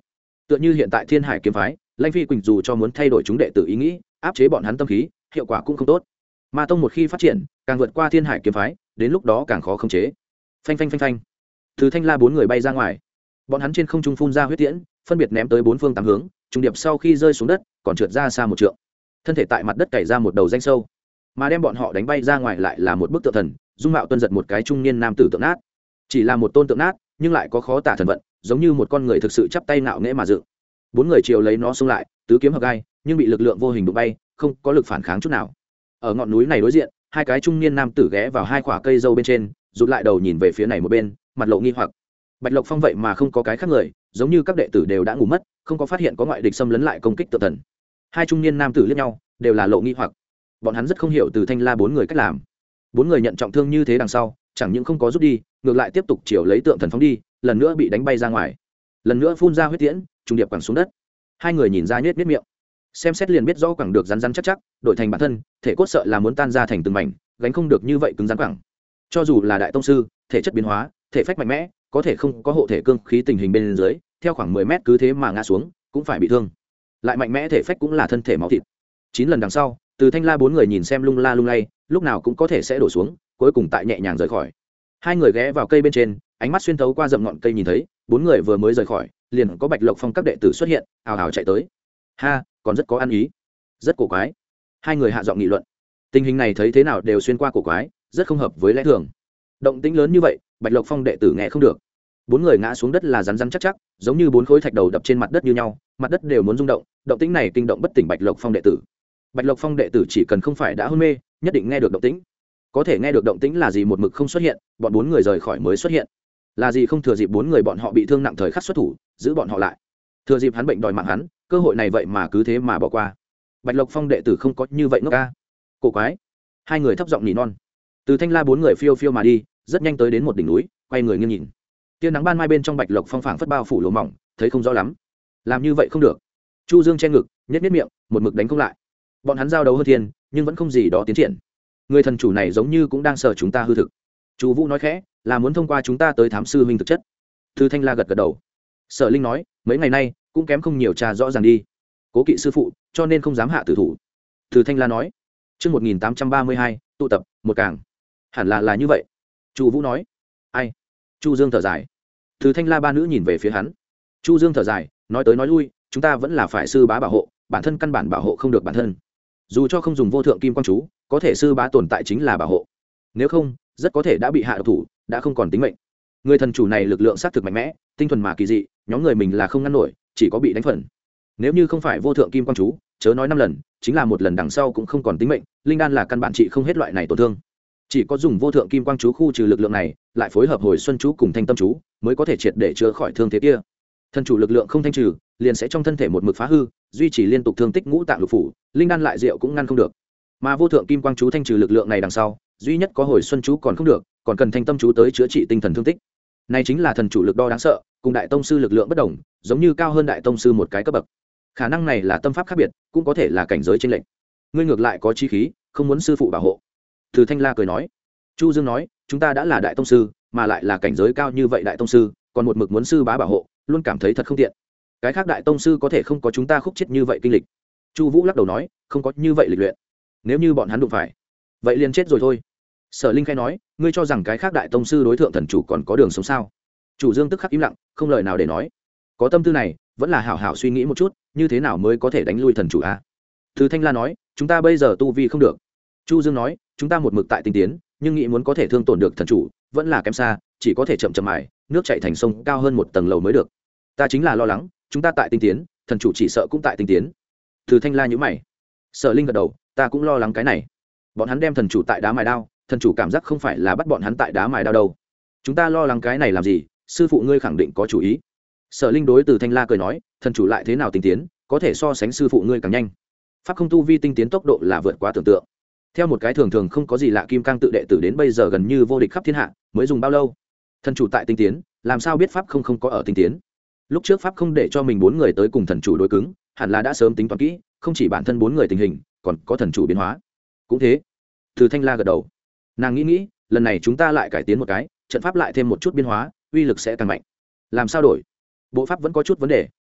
tựa như hiện tại thiên hải kiếm phái, Lãnh Phi Quỳnh dù cho muốn thay đổi chúng đệ tử ý nghĩ, áp chế bọn hắn tâm khí, hiệu quả cũng không tốt. Ma tông một khi phát triển, càng vượt qua thiên hải kiếm phái, đến lúc đó càng khó khống chế. Phanh phanh phanh phanh. Từ Thanh La bốn người bay ra ngoài, bọn hắn trên không trung phun ra huyết tiễn, phân biệt ném tới bốn phương tám hướng, trùng điệp sau khi rơi xuống đất, còn trượt ra xa một trượng, thân thể tại mặt đất cày ra một đầu danh sâu, mà đem bọn họ đánh bay ra ngoài lại là một bức tượng thần, dung mạo tuân giật một cái trung niên nam tử tượng nát. Chỉ là một tôn tượng nát, nhưng lại có khó tả thần vận, giống như một con người thực sự chắp tay ngạo nghễ mà dựng. Bốn người chiều lấy nó xông lại, tứ kiếm hợp gai, nhưng bị lực lượng vô hình đụng bay, không có lực phản kháng chút nào. Ở ngọn núi này đối diện, hai cái trung niên nam tử ghé vào hai quả cây dâu bên trên, rụt lại đầu nhìn về phía này một bên, mặt lộ nghi hoặc. Bạch Lộc Phong vậy mà không có cái khác người, giống như các đệ tử đều đã ngủ mất, không có phát hiện có ngoại địch xâm lấn lại công kích tự thần. Hai trung niên nam tử liếc nhau, đều là lộ nghi hoặc. Bọn hắn rất không hiểu Từ Thanh La bốn người cách làm. Bốn người nhận trọng thương như thế đằng sau, chẳng những không có rút đi, ngược lại tiếp tục chiều lấy tượng thần phóng đi, lần nữa bị đánh bay ra ngoài, lần nữa phun ra huyết tiễn, trùng điệp quẳng xuống đất. Hai người nhìn ra nhếch nhếch miệng, xem xét liền biết rõ quẳng được rắn rắn chắc chắc, đổi thành bản thân, thể cốt sợ là muốn tan ra thành từng mảnh, gánh không được như vậy cứng rắn quẳng. Cho dù là đại tông sư, thể chất biến hóa, thể phách mạnh mẽ, có thể không có hộ thể cương khí tình hình bên dưới, theo khoảng mười mét cứ thế mà ngã xuống, cũng phải bị thương. Lại mạnh mẽ thể phách cũng là thân thể máu thịt. Chín lần đằng sau, Từ Thanh La bốn người nhìn xem lung la lung lay, lúc nào cũng có thể sẽ đổ xuống, cuối cùng tại nhẹ nhàng rời khỏi. Hai người ghé vào cây bên trên, ánh mắt xuyên thấu qua rậm ngọn cây nhìn thấy, bốn người vừa mới rời khỏi, liền có Bạch Lộc Phong các đệ tử xuất hiện, ào ào chạy tới. Ha, còn rất có ăn ý, rất cổ quái. Hai người hạ giọng nghị luận. Tình hình này thấy thế nào đều xuyên qua cổ quái, rất không hợp với lẽ thường. Động tĩnh lớn như vậy, Bạch Lộc Phong đệ tử nghe không được. Bốn người ngã xuống đất là rắn rắn chắc chắc, giống như bốn khối thạch đầu đập trên mặt đất như nhau, mặt đất đều muốn rung động, động tĩnh này kinh động bất tỉnh Bạch Lộc Phong đệ tử. Bạch Lộc Phong đệ tử chỉ cần không phải đã hôn mê, nhất định nghe được động tĩnh. Có thể nghe được động tĩnh là gì một mực không xuất hiện, bọn bốn người rời khỏi mới xuất hiện. Là gì không thừa dịp bốn người bọn họ bị thương nặng thời khắc xuất thủ, giữ bọn họ lại. Thừa dịp hắn bệnh đòi mạng hắn, cơ hội này vậy mà cứ thế mà bỏ qua. Bạch Lộc Phong đệ tử không có như vậy ngốc ca. Cổ quái. Hai người thấp giọng nỉ non. Từ Thanh La bốn người phiêu phiêu mà đi, rất nhanh tới đến một đỉnh núi, quay người nghiêng nhìn. Tia nắng ban mai bên trong Bạch Lộc Phong phảng phất bao phủ lỗ mỏng, thấy không rõ lắm. Làm như vậy không được. Chu Dương che ngực, nhếch nhếch miệng, một mực đánh không lại. Bọn hắn giao đấu hơn thiên, nhưng vẫn không gì đó tiến triển. Người thần chủ này giống như cũng đang sợ chúng ta hư thực. Chu Vũ nói khẽ, là muốn thông qua chúng ta tới thám sư huynh thực chất. Từ Thanh La gật gật đầu. Sở Linh nói, mấy ngày nay cũng kém không nhiều trà rõ ràng đi. Cố kỵ sư phụ, cho nên không dám hạ tử thủ. Từ Thanh La nói. Chương một nghìn tám trăm ba mươi hai, tụ tập, một càng. Hẳn là là như vậy. Chu Vũ nói. Ai? Chu Dương thở dài. Từ Thanh La ba nữ nhìn về phía hắn. Chu Dương thở dài, nói tới nói lui, chúng ta vẫn là phải sư bá bảo hộ, bản thân căn bản bảo hộ không được bản thân. Dù cho không dùng vô thượng kim quang chú, có thể sư bá tồn tại chính là bảo hộ. Nếu không, rất có thể đã bị hạ độc thủ, đã không còn tính mệnh. Người thần chủ này lực lượng sát thực mạnh mẽ, tinh thuần mà kỳ dị, nhóm người mình là không ngăn nổi, chỉ có bị đánh phần. Nếu như không phải vô thượng kim quang chú, chớ nói năm lần, chính là một lần đằng sau cũng không còn tính mệnh, linh đan là căn bản trị không hết loại này tổn thương. Chỉ có dùng vô thượng kim quang chú khu trừ lực lượng này, lại phối hợp hồi xuân chú cùng thanh tâm chú, mới có thể triệt để chữa khỏi thương thế kia. Thần chủ lực lượng không thanh trừ, liền sẽ trong thân thể một mực phá hư, duy trì liên tục thương tích ngũ tạng lục phủ, linh đan lại rượu cũng ngăn không được. Mà vô thượng kim quang chú thanh trừ lực lượng này đằng sau, duy nhất có hồi xuân chú còn không được, còn cần thanh tâm chú tới chữa trị tinh thần thương tích. Này chính là thần chủ lực đo đáng sợ, cùng đại tông sư lực lượng bất đồng, giống như cao hơn đại tông sư một cái cấp bậc. Khả năng này là tâm pháp khác biệt, cũng có thể là cảnh giới chênh lệch. Ngươi ngược lại có chí khí, không muốn sư phụ bảo hộ. Từ Thanh La cười nói. Chu Dương nói, chúng ta đã là đại tông sư, mà lại là cảnh giới cao như vậy đại tông sư, còn một mực muốn sư bá bảo hộ, luôn cảm thấy thật không tiện. Cái khác đại tông sư có thể không có chúng ta khúc chết như vậy kinh lịch. Chu Vũ lắc đầu nói, không có như vậy lịch luyện. Nếu như bọn hắn đụng phải, vậy liền chết rồi thôi. Sở Linh khai nói, ngươi cho rằng cái khác đại tông sư đối thượng thần chủ còn có đường sống sao? Chủ Dương tức khắc im lặng, không lời nào để nói. Có tâm tư này, vẫn là hảo hảo suy nghĩ một chút, như thế nào mới có thể đánh lui thần chủ a? Từ Thanh La nói, chúng ta bây giờ tu vi không được. Chu Dương nói, chúng ta một mực tại tinh tiến, nhưng nghĩ muốn có thể thương tổn được thần chủ, vẫn là kém xa, chỉ có thể chậm chậm mài, nước chảy thành sông cao hơn một tầng lầu mới được. Ta chính là lo lắng, chúng ta tại tinh tiến, thần chủ chỉ sợ cũng tại tinh tiến. Từ Thanh La nhíu mày. Sở Linh gật đầu, ta cũng lo lắng cái này. Bọn hắn đem thần chủ tại đá mài đao, thần chủ cảm giác không phải là bắt bọn hắn tại đá mài đao đâu. Chúng ta lo lắng cái này làm gì? Sư phụ ngươi khẳng định có chủ ý. Sở Linh đối Từ Thanh La cười nói, thần chủ lại thế nào tinh tiến, có thể so sánh sư phụ ngươi càng nhanh. Pháp không tu vi tinh tiến tốc độ là vượt quá tưởng tượng. Theo một cái thường thường không có gì lạ kim cang tự đệ tử đến bây giờ gần như vô địch khắp thiên hạ, mới dùng bao lâu? Thần chủ tại tinh tiến, làm sao biết pháp không không có ở tinh tiến? Lúc trước pháp không để cho mình bốn người tới cùng thần chủ đối cứng, hẳn là đã sớm tính toán kỹ, không chỉ bản thân bốn người tình hình, còn có thần chủ biến hóa. Cũng thế. Từ Thanh La gật đầu. Nàng nghĩ nghĩ, lần này chúng ta lại cải tiến một cái, trận pháp lại thêm một chút biến hóa, uy lực sẽ càng mạnh. Làm sao đổi? Bộ pháp vẫn có chút vấn đề,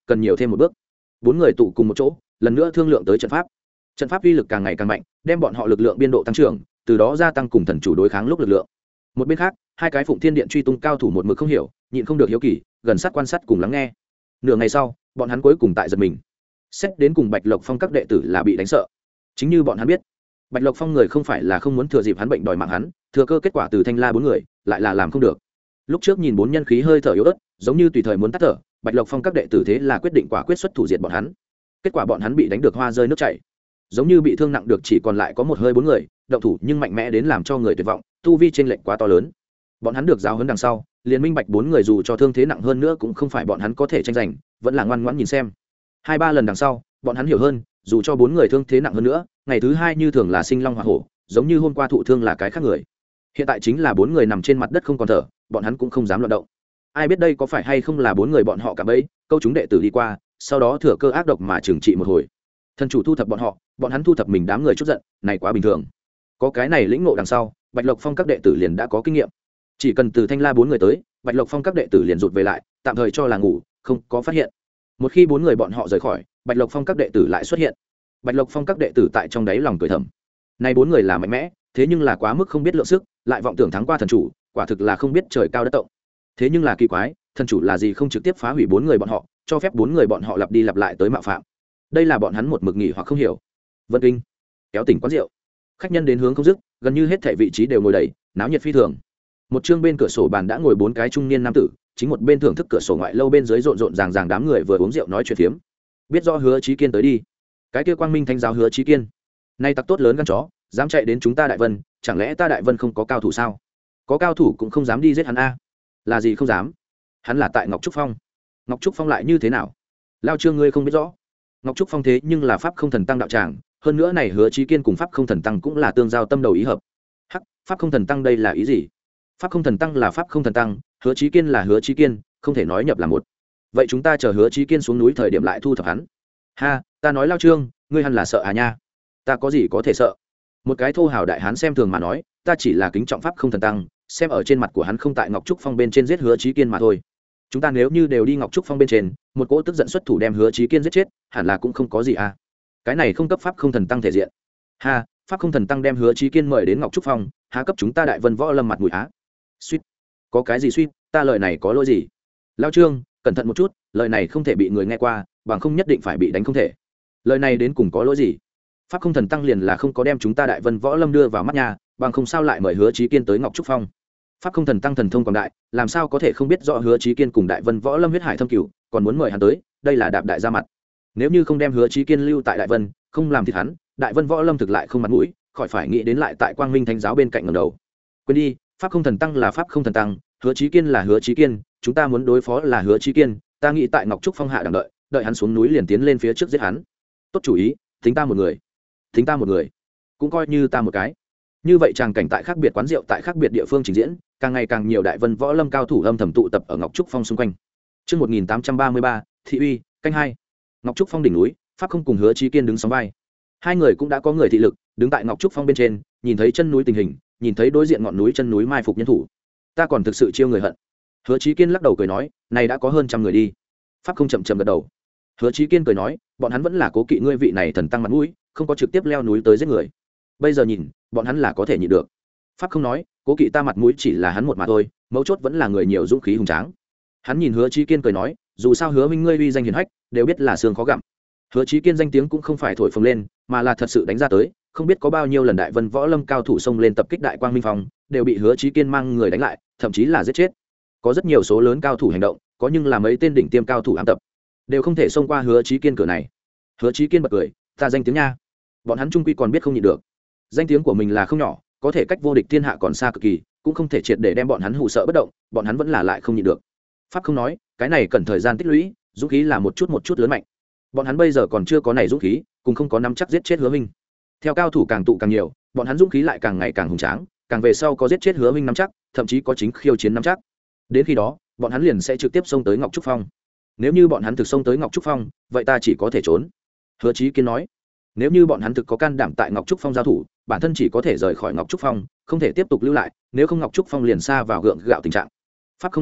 cần nhiều thêm một bước. Bốn người tụ cùng một chỗ, lần nữa thương lượng tới trận pháp. Trận pháp uy lực càng ngày càng mạnh, đem bọn họ lực lượng biên độ tăng trưởng, từ đó gia tăng cùng thần chủ đối kháng lúc lực lượng. Một bên khác, hai cái Phụng Thiên Điện truy tung cao thủ một mực không hiểu, nhịn không được hiếu kỳ, gần sát quan sát cùng lắng nghe. Nửa ngày sau, bọn hắn cuối cùng tại giật mình. Xét đến cùng Bạch Lộc Phong các đệ tử là bị đánh sợ. Chính như bọn hắn biết, Bạch Lộc Phong người không phải là không muốn thừa dịp hắn bệnh đòi mạng hắn, thừa cơ kết quả từ Thanh La bốn người, lại là làm không được. Lúc trước nhìn bốn nhân khí hơi thở yếu ớt, giống như tùy thời muốn tắt thở, Bạch Lộc Phong các đệ tử thế là quyết định quả quyết xuất thủ diệt bọn hắn. Kết quả bọn hắn bị đánh được hoa rơi nước chảy, giống như bị thương nặng được chỉ còn lại có một hơi bốn người, động thủ nhưng mạnh mẽ đến làm cho người tuyệt vọng, tu vi chênh lệch quá to lớn. Bọn hắn được giáo huấn đằng sau, liền minh bạch bốn người dù cho thương thế nặng hơn nữa cũng không phải bọn hắn có thể tranh giành, vẫn là ngoan ngoãn nhìn xem. Hai ba lần đằng sau, bọn hắn hiểu hơn, dù cho bốn người thương thế nặng hơn nữa, ngày thứ hai như thường là sinh long hỏa hổ, giống như hôm qua thụ thương là cái khác người. Hiện tại chính là bốn người nằm trên mặt đất không còn thở, bọn hắn cũng không dám loạn động. Ai biết đây có phải hay không là bốn người bọn họ cả bấy, câu chúng đệ tử đi qua, sau đó thừa cơ ác độc mà trừng trị một hồi. Thần chủ thu thập bọn họ, bọn hắn thu thập mình đám người chút giận, này quá bình thường. Có cái này lĩnh ngộ đằng sau, Bạch Lộc Phong các đệ tử liền đã có kinh nghiệm. Chỉ cần từ Thanh La bốn người tới, Bạch Lộc Phong các đệ tử liền rụt về lại, tạm thời cho là ngủ, không có phát hiện. Một khi bốn người bọn họ rời khỏi, Bạch Lộc Phong các đệ tử lại xuất hiện. Bạch Lộc Phong các đệ tử tại trong đáy lòng cười thầm. Nay bốn người là mạnh mẽ, thế nhưng là quá mức không biết lượng sức, lại vọng tưởng thắng qua thần chủ, quả thực là không biết trời cao đất rộng. Thế nhưng là kỳ quái, thần chủ là gì không trực tiếp phá hủy bốn người bọn họ, cho phép bốn người bọn họ lặp đi lặp lại tới mạo phạm. Đây là bọn hắn một mực nghỉ hoặc không hiểu. Vân Kinh kéo tỉnh quán rượu, khách nhân đến hướng không dứt, gần như hết thảy vị trí đều ngồi đầy, náo nhiệt phi thường. Một chương bên cửa sổ bàn đã ngồi bốn cái trung niên nam tử, chính một bên thưởng thức cửa sổ ngoại lâu bên dưới rộn rộn ràng ràng đám người vừa uống rượu nói chuyện phiếm. Biết rõ Hứa Chí Kiên tới đi. Cái kia Quang Minh Thánh giáo Hứa Chí Kiên, nay tặc tốt lớn gan chó, dám chạy đến chúng ta Đại Vân, chẳng lẽ ta Đại Vân không có cao thủ sao? Có cao thủ cũng không dám đi giết hắn a. Là gì không dám? Hắn là tại Ngọc Trúc Phong. Ngọc Trúc Phong lại như thế nào? Lao Trương ngươi không biết rõ. Ngọc Trúc Phong thế nhưng là pháp không thần tăng đạo tràng, hơn nữa này Hứa Chí Kiên cùng pháp không thần tăng cũng là tương giao tâm đầu ý hợp. Hắc, pháp không thần tăng đây là ý gì? Pháp không thần tăng là pháp không thần tăng, Hứa Chí Kiên là Hứa Chí Kiên, không thể nói nhập là một. Vậy chúng ta chờ Hứa Chí Kiên xuống núi thời điểm lại thu thập hắn. Ha, ta nói Lao Trương, ngươi hẳn là sợ à nha? Ta có gì có thể sợ? Một cái thô hào đại hán xem thường mà nói, ta chỉ là kính trọng pháp không thần tăng, xem ở trên mặt của hắn không tại Ngọc Trúc Phong bên trên giết Hứa Chí Kiên mà thôi. Chúng ta nếu như đều đi Ngọc Trúc Phong bên trên, một cỗ tức giận xuất thủ đem Hứa Chí Kiên giết chết, hẳn là cũng không có gì à? Cái này không cấp pháp không thần tăng thể diện. Ha, pháp không thần tăng đem Hứa Chí Kiên mời đến Ngọc Trúc Phong, há cấp chúng ta Đại Vân Võ Lâm mặt mũi á? Suýt, có cái gì suýt, ta lời này có lỗi gì? Lao Trương, cẩn thận một chút, lời này không thể bị người nghe qua, bằng không nhất định phải bị đánh không thể. Lời này đến cùng có lỗi gì? Pháp không thần tăng liền là không có đem chúng ta Đại Vân Võ Lâm đưa vào mắt nhà, bằng không sao lại mời Hứa Chí Kiên tới Ngọc Trúc Phong? Pháp không thần tăng thần thông quảng đại, làm sao có thể không biết rõ Hứa Chí Kiên cùng Đại Vân Võ Lâm huyết hải thâm cửu, còn muốn mời hắn tới, đây là đạp đại ra mặt. Nếu như không đem Hứa Chí Kiên lưu tại Đại Vân, không làm thịt hắn, Đại Vân Võ Lâm thực lại không mặt mũi, khỏi phải nghĩ đến lại tại Quang Minh Thánh giáo bên cạnh ngẩng đầu. Quên đi, pháp không thần tăng là pháp không thần tăng, Hứa Chí Kiên là Hứa Chí Kiên, chúng ta muốn đối phó là Hứa Chí Kiên, ta nghĩ tại Ngọc Trúc Phong hạ đằng đợi, đợi hắn xuống núi liền tiến lên phía trước giết hắn. Tốt chủ ý, tính ta một người. Tính ta một người, cũng coi như ta một cái. Như vậy tràng cảnh tại khác biệt quán rượu tại khác biệt địa phương trình diễn, càng ngày càng nhiều Đại Vân Võ Lâm cao thủ âm thầm tụ tập ở Ngọc Trúc Phong xung quanh. Trước một nghìn tám trăm ba mươi ba, Thị Uy, canh hai. Ngọc Trúc Phong đỉnh núi, pháp không cùng Hứa Chí Kiên đứng sóng vai. Hai người cũng đã có người thị lực, đứng tại Ngọc Trúc Phong bên trên, nhìn thấy chân núi tình hình, nhìn thấy đối diện ngọn núi chân núi mai phục nhân thủ. Ta còn thực sự chiêu người hận. Hứa Chí Kiên lắc đầu cười nói, này đã có hơn trăm người đi. Pháp không chậm chậm gật đầu. Hứa Chí Kiên cười nói, bọn hắn vẫn là cố kỵ ngươi vị này thần tăng mặt mũi, không có trực tiếp leo núi tới giết người. Bây giờ nhìn, bọn hắn là có thể nhịn được. Pháp không nói, cố kỵ ta mặt mũi chỉ là hắn một mà thôi, mấu chốt vẫn là người nhiều dũng khí hùng tráng. Hắn nhìn Hứa Chí Kiên cười nói, dù sao Hứa minh ngươi uy danh hiển hách, đều biết là xương khó gặm. Hứa Chí Kiên danh tiếng cũng không phải thổi phồng lên, mà là thật sự đánh ra tới, không biết có bao nhiêu lần Đại Vân Võ Lâm cao thủ xông lên tập kích Đại Quang Minh Phong, đều bị Hứa Chí Kiên mang người đánh lại, thậm chí là giết chết. Có rất nhiều số lớn cao thủ hành động, có nhưng là mấy tên đỉnh tiêm cao thủ ám tập, đều không thể xông qua Hứa Chí Kiên cửa này. Hứa Chí Kiên bật cười, ta danh tiếng nha. Bọn hắn trung quy còn biết không nhịn được. Danh tiếng của mình là không nhỏ, có thể cách vô địch thiên hạ còn xa cực kỳ, cũng không thể triệt để đem bọn hắn hù sợ bất động, bọn hắn vẫn là lại không nhịn được. Pháp không nói, cái này cần thời gian tích lũy, dũng khí là một chút một chút lớn mạnh. Bọn hắn bây giờ còn chưa có này dũng khí, cũng không có nắm chắc giết chết Hứa Minh. Theo cao thủ càng tụ càng nhiều, bọn hắn dũng khí lại càng ngày càng hùng tráng, càng về sau có giết chết Hứa Minh nắm chắc, thậm chí có chính khiêu chiến nắm chắc. Đến khi đó, bọn hắn liền sẽ trực tiếp xông tới Ngọc Trúc Phong. Nếu như bọn hắn thực xông tới Ngọc Trúc Phong, vậy ta chỉ có thể trốn. Hứa Chí Kiên nói, nếu như bọn hắn thực có can đảm tại Ngọc Trúc Phong giao thủ, bản thân chỉ có thể rời khỏi Ngọc Trúc Phong, không thể tiếp tục lưu lại, nếu không Ngọc Trúc Phong liền xa vào gượng gạo tình trạng. Pháp không nói,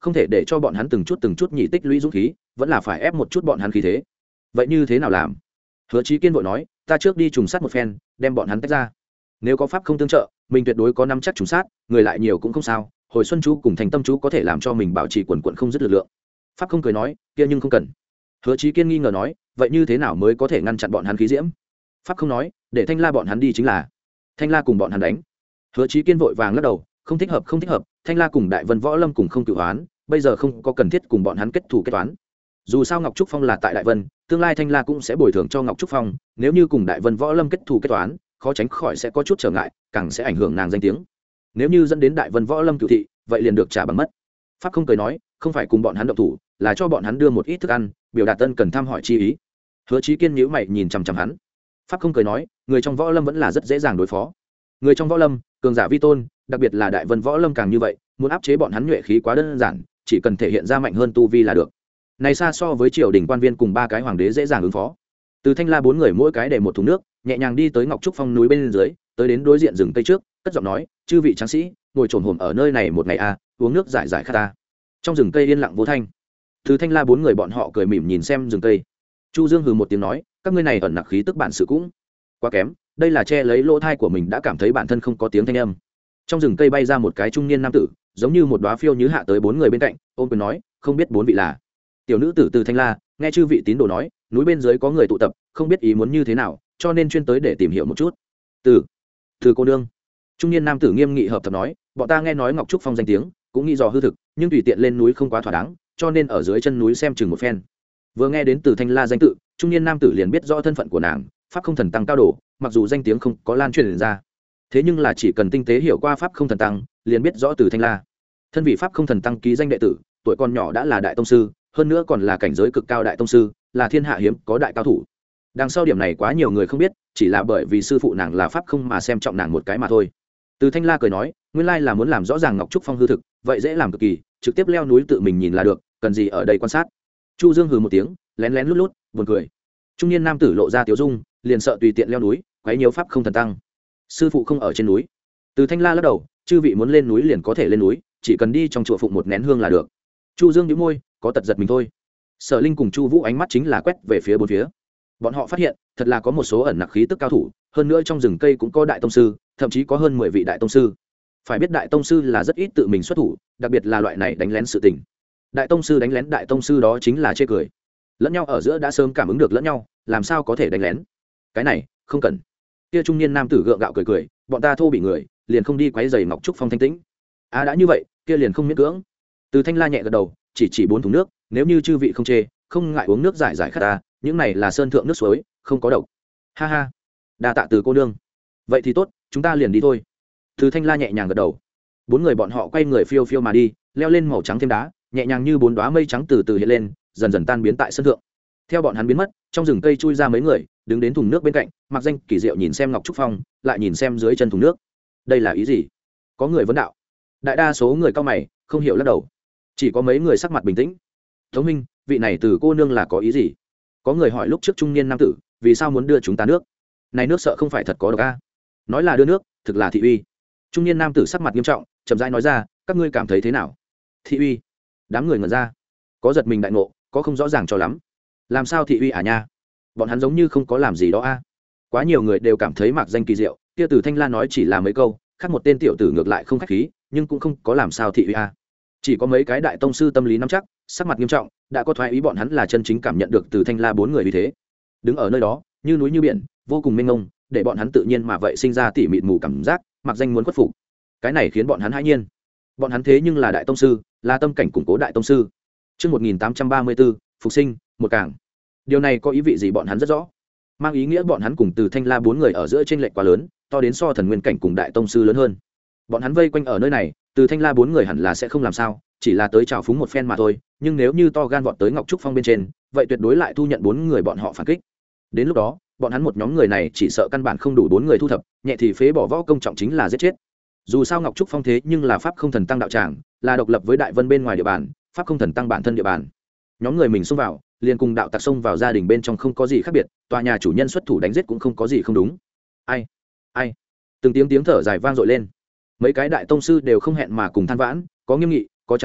không thể để cho bọn hắn từng chút từng chút nhị tích lũy dũng khí, vẫn là phải ép một chút bọn hắn khí thế. Vậy như thế nào làm? Hứa Chí Kiên vội nói, ta trước đi trùng sát một phen, đem bọn hắn tách ra. Nếu có pháp không tương trợ, mình tuyệt đối có nắm chắc trùng sát, người lại nhiều cũng không sao. Hồi Xuân chú cùng Thành Tâm chú có thể làm cho mình bảo trì quần quần không dứt lực lượng. Pháp không cười nói, kia nhưng không cần. Hứa Chí Kiên nghi ngờ nói, vậy như thế nào mới có thể ngăn chặn bọn hắn khí diễm? Pháp không nói, để Thanh La bọn hắn đi chính là. Thanh La cùng bọn hắn đánh. Hứa Chí Kiên vội vàng lắc đầu, không thích hợp không thích hợp, Thanh La cùng Đại Vân Võ Lâm cùng không cửu oán, bây giờ không có cần thiết cùng bọn hắn kết thù kết toán. Dù sao Ngọc Trúc Phong là tại Đại Vân, tương lai Thanh La cũng sẽ bồi thường cho Ngọc Trúc Phong, nếu như cùng Đại Vân Võ Lâm kết thù kết toán, khó tránh khỏi sẽ có chút trở ngại, càng sẽ ảnh hưởng nàng danh tiếng. Nếu như dẫn đến Đại Vân Võ Lâm cửu thị, vậy liền được trả bằng mất. Pháp không cười nói, không phải cùng bọn hắn động thủ, là cho bọn hắn đưa một ít thức ăn, biểu đạt tân cần thăm hỏi chi ý. Hứa Chí Kiên nhíu mày nhìn chằm chằm hắn. Pháp không cười nói, người trong Võ Lâm vẫn là rất dễ dàng đối phó. Người trong Võ Lâm, cường giả vi tôn, đặc biệt là Đại Vân Võ Lâm càng như vậy, muốn áp chế bọn hắn nhuệ khí quá đơn giản, chỉ cần thể hiện ra mạnh hơn tu vi là được. Này xa so với triều đình quan viên cùng ba cái hoàng đế dễ dàng ứng phó. Từ Thanh La bốn người mỗi cái để một thùng nước, nhẹ nhàng đi tới Ngọc Trúc Phong núi bên dưới, tới đến đối diện rừng cây trước, cất giọng nói, chư vị tráng sĩ, ngồi trồn hổm ở nơi này một ngày a, à, uống nước giải giải khát ta. Trong rừng cây yên lặng vô thanh. Từ Thanh La bốn người bọn họ cười mỉm nhìn xem rừng cây. Chu Dương hừ một tiếng nói, các ngươi này ẩn nặc khí tức bản sự cũng quá kém, đây là che lấy lỗ thai của mình đã cảm thấy bản thân không có tiếng thanh âm. Trong rừng cây bay ra một cái trung niên nam tử, giống như một đóa phiêu như hạ tới bốn người bên cạnh, ôm quyền nói, không biết bốn vị là. Tiểu nữ tử Từ Thanh La, nghe chư vị tín đồ nói, núi bên dưới có người tụ tập, không biết ý muốn như thế nào, cho nên chuyên tới để tìm hiểu một chút. Từ, từ cô nương. Trung niên nam tử nghiêm nghị hợp thập nói, bọn ta nghe nói Ngọc Trúc Phong danh tiếng, cũng nghĩ dò hư thực, nhưng tùy tiện lên núi không quá thỏa đáng, cho nên ở dưới chân núi xem chừng một phen. Vừa nghe đến Từ Thanh La danh tự, trung niên nam tử liền biết rõ thân phận của nàng, pháp không thần tăng cao độ, mặc dù danh tiếng không có lan truyền ra, thế nhưng là chỉ cần tinh tế hiểu qua pháp không thần tăng, liền biết rõ Từ Thanh La. Thân vị pháp không thần tăng ký danh đệ tử, tuổi còn nhỏ đã là đại tông sư, hơn nữa còn là cảnh giới cực cao đại tông sư, là thiên hạ hiếm có đại cao thủ. Đằng sau điểm này quá nhiều người không biết, chỉ là bởi vì sư phụ nàng là pháp không mà xem trọng nàng một cái mà thôi. Từ Thanh La cười nói, nguyên lai là muốn làm rõ ràng Ngọc Trúc Phong hư thực, vậy dễ làm cực kỳ, trực tiếp leo núi tự mình nhìn là được, cần gì ở đây quan sát. Chu Dương hừ một tiếng, lén lén lút lút, buồn cười. Trung niên nam tử lộ ra tiếu dung, liền sợ tùy tiện leo núi, quấy nhiều pháp không thần tăng. Sư phụ không ở trên núi. Từ Thanh La lắc đầu, chư vị muốn lên núi liền có thể lên núi, chỉ cần đi trong chùa phụng một nén hương là được. Chu Dương nhíu môi, có tật giật mình thôi. Sở Linh cùng Chu Vũ ánh mắt chính là quét về phía bốn phía. Bọn họ phát hiện, thật là có một số ẩn nặc khí tức cao thủ, hơn nữa trong rừng cây cũng có đại tông sư, thậm chí có hơn mười vị đại tông sư. Phải biết đại tông sư là rất ít tự mình xuất thủ, đặc biệt là loại này đánh lén sự tình. Đại tông sư đánh lén đại tông sư đó chính là chê cười. Lẫn nhau ở giữa đã sớm cảm ứng được lẫn nhau, làm sao có thể đánh lén? Cái này, không cần. Kia trung niên nam tử gượng gạo cười cười, bọn ta thô bị người, liền không đi quấy rầy Ngọc Trúc Phong thanh tĩnh. À đã như vậy, kia liền không miễn cưỡng. Từ Thanh La nhẹ gật đầu, chỉ chỉ bốn thùng nước, nếu như chư vị không chê, không ngại uống nước giải giải khát ta, những này là sơn thượng nước suối, không có độc. Ha ha, đa tạ Từ cô nương. Vậy thì tốt, chúng ta liền đi thôi. Từ Thanh La nhẹ nhàng gật đầu. Bốn người bọn họ quay người phiêu phiêu mà đi, leo lên màu trắng thêm đá, nhẹ nhàng như bốn đóa mây trắng từ từ hiện lên, dần dần tan biến tại sân thượng. Theo bọn hắn biến mất, trong rừng cây chui ra mấy người, đứng đến thùng nước bên cạnh, mặc danh kỳ diệu nhìn xem Ngọc Trúc Phong, lại nhìn xem dưới chân thùng nước. Đây là ý gì? Có người vấn đạo. Đại đa số người cao mày, không hiểu lắc đầu. Chỉ có mấy người sắc mặt bình tĩnh. Tống minh, vị này Từ cô nương là có ý gì? Có người hỏi lúc trước trung niên nam tử, vì sao muốn đưa chúng ta nước? Này nước sợ không phải thật có độc a? Nói là đưa nước, thực là thị uy. Trung niên nam tử sắc mặt nghiêm trọng, chậm rãi nói ra, các ngươi cảm thấy thế nào? Thị uy? Đám người ngẩn ra, có giật mình đại ngộ, có không rõ ràng cho lắm. Làm sao thị uy à nha? Bọn hắn giống như không có làm gì đó a. Quá nhiều người đều cảm thấy mạc danh kỳ diệu, kia Từ Thanh La nói chỉ là mấy câu, khác một tên tiểu tử ngược lại không khách khí, nhưng cũng không có làm sao thị uy a. Chỉ có mấy cái đại tông sư tâm lý nắm chắc, sắc mặt nghiêm trọng, đã có thoái ý bọn hắn là chân chính cảm nhận được Từ Thanh La bốn người vì thế. Đứng ở nơi đó, như núi như biển, vô cùng mênh mông, để bọn hắn tự nhiên mà vậy sinh ra tỉ mịt mù cảm giác, mặc danh muốn khuất phục. Cái này khiến bọn hắn hãi nhiên. Bọn hắn thế nhưng là đại tông sư, là tâm cảnh củng cố đại tông sư. Chương một nghìn tám trăm ba mươi tư, phục sinh, một cảng. Điều này có ý vị gì bọn hắn rất rõ. Mang ý nghĩa bọn hắn cùng Từ Thanh La bốn người ở giữa chênh lệch quá lớn, to đến so thần nguyên cảnh cùng đại tông sư lớn hơn. Bọn hắn vây quanh ở nơi này, Từ Thanh La bốn người hẳn là sẽ không làm sao, chỉ là tới chào phúng một phen mà thôi, nhưng nếu như to gan vọt tới Ngọc Trúc Phong bên trên, vậy tuyệt đối lại thu nhận bốn người bọn họ phản kích. Đến lúc đó, bọn hắn một nhóm người này chỉ sợ căn bản không đủ bốn người thu thập, nhẹ thì phế bỏ võ công trọng chính là giết chết. Dù sao Ngọc Trúc Phong thế nhưng là pháp không thần tăng đạo tràng, là độc lập với Đại Vân bên ngoài địa bàn, pháp không thần tăng bản thân địa bàn. Nhóm người mình xông vào, liền cùng đạo tặc xông vào gia đình bên trong không có gì khác biệt, tòa nhà chủ nhân xuất thủ đánh giết cũng không có gì không đúng. Ai? Ai? Từng tiếng tiếng thở dài vang dội lên. Mấy cái đại tông sư đều không hẹn mà cùng than vãn, có nghiêm nghị, có chán nản,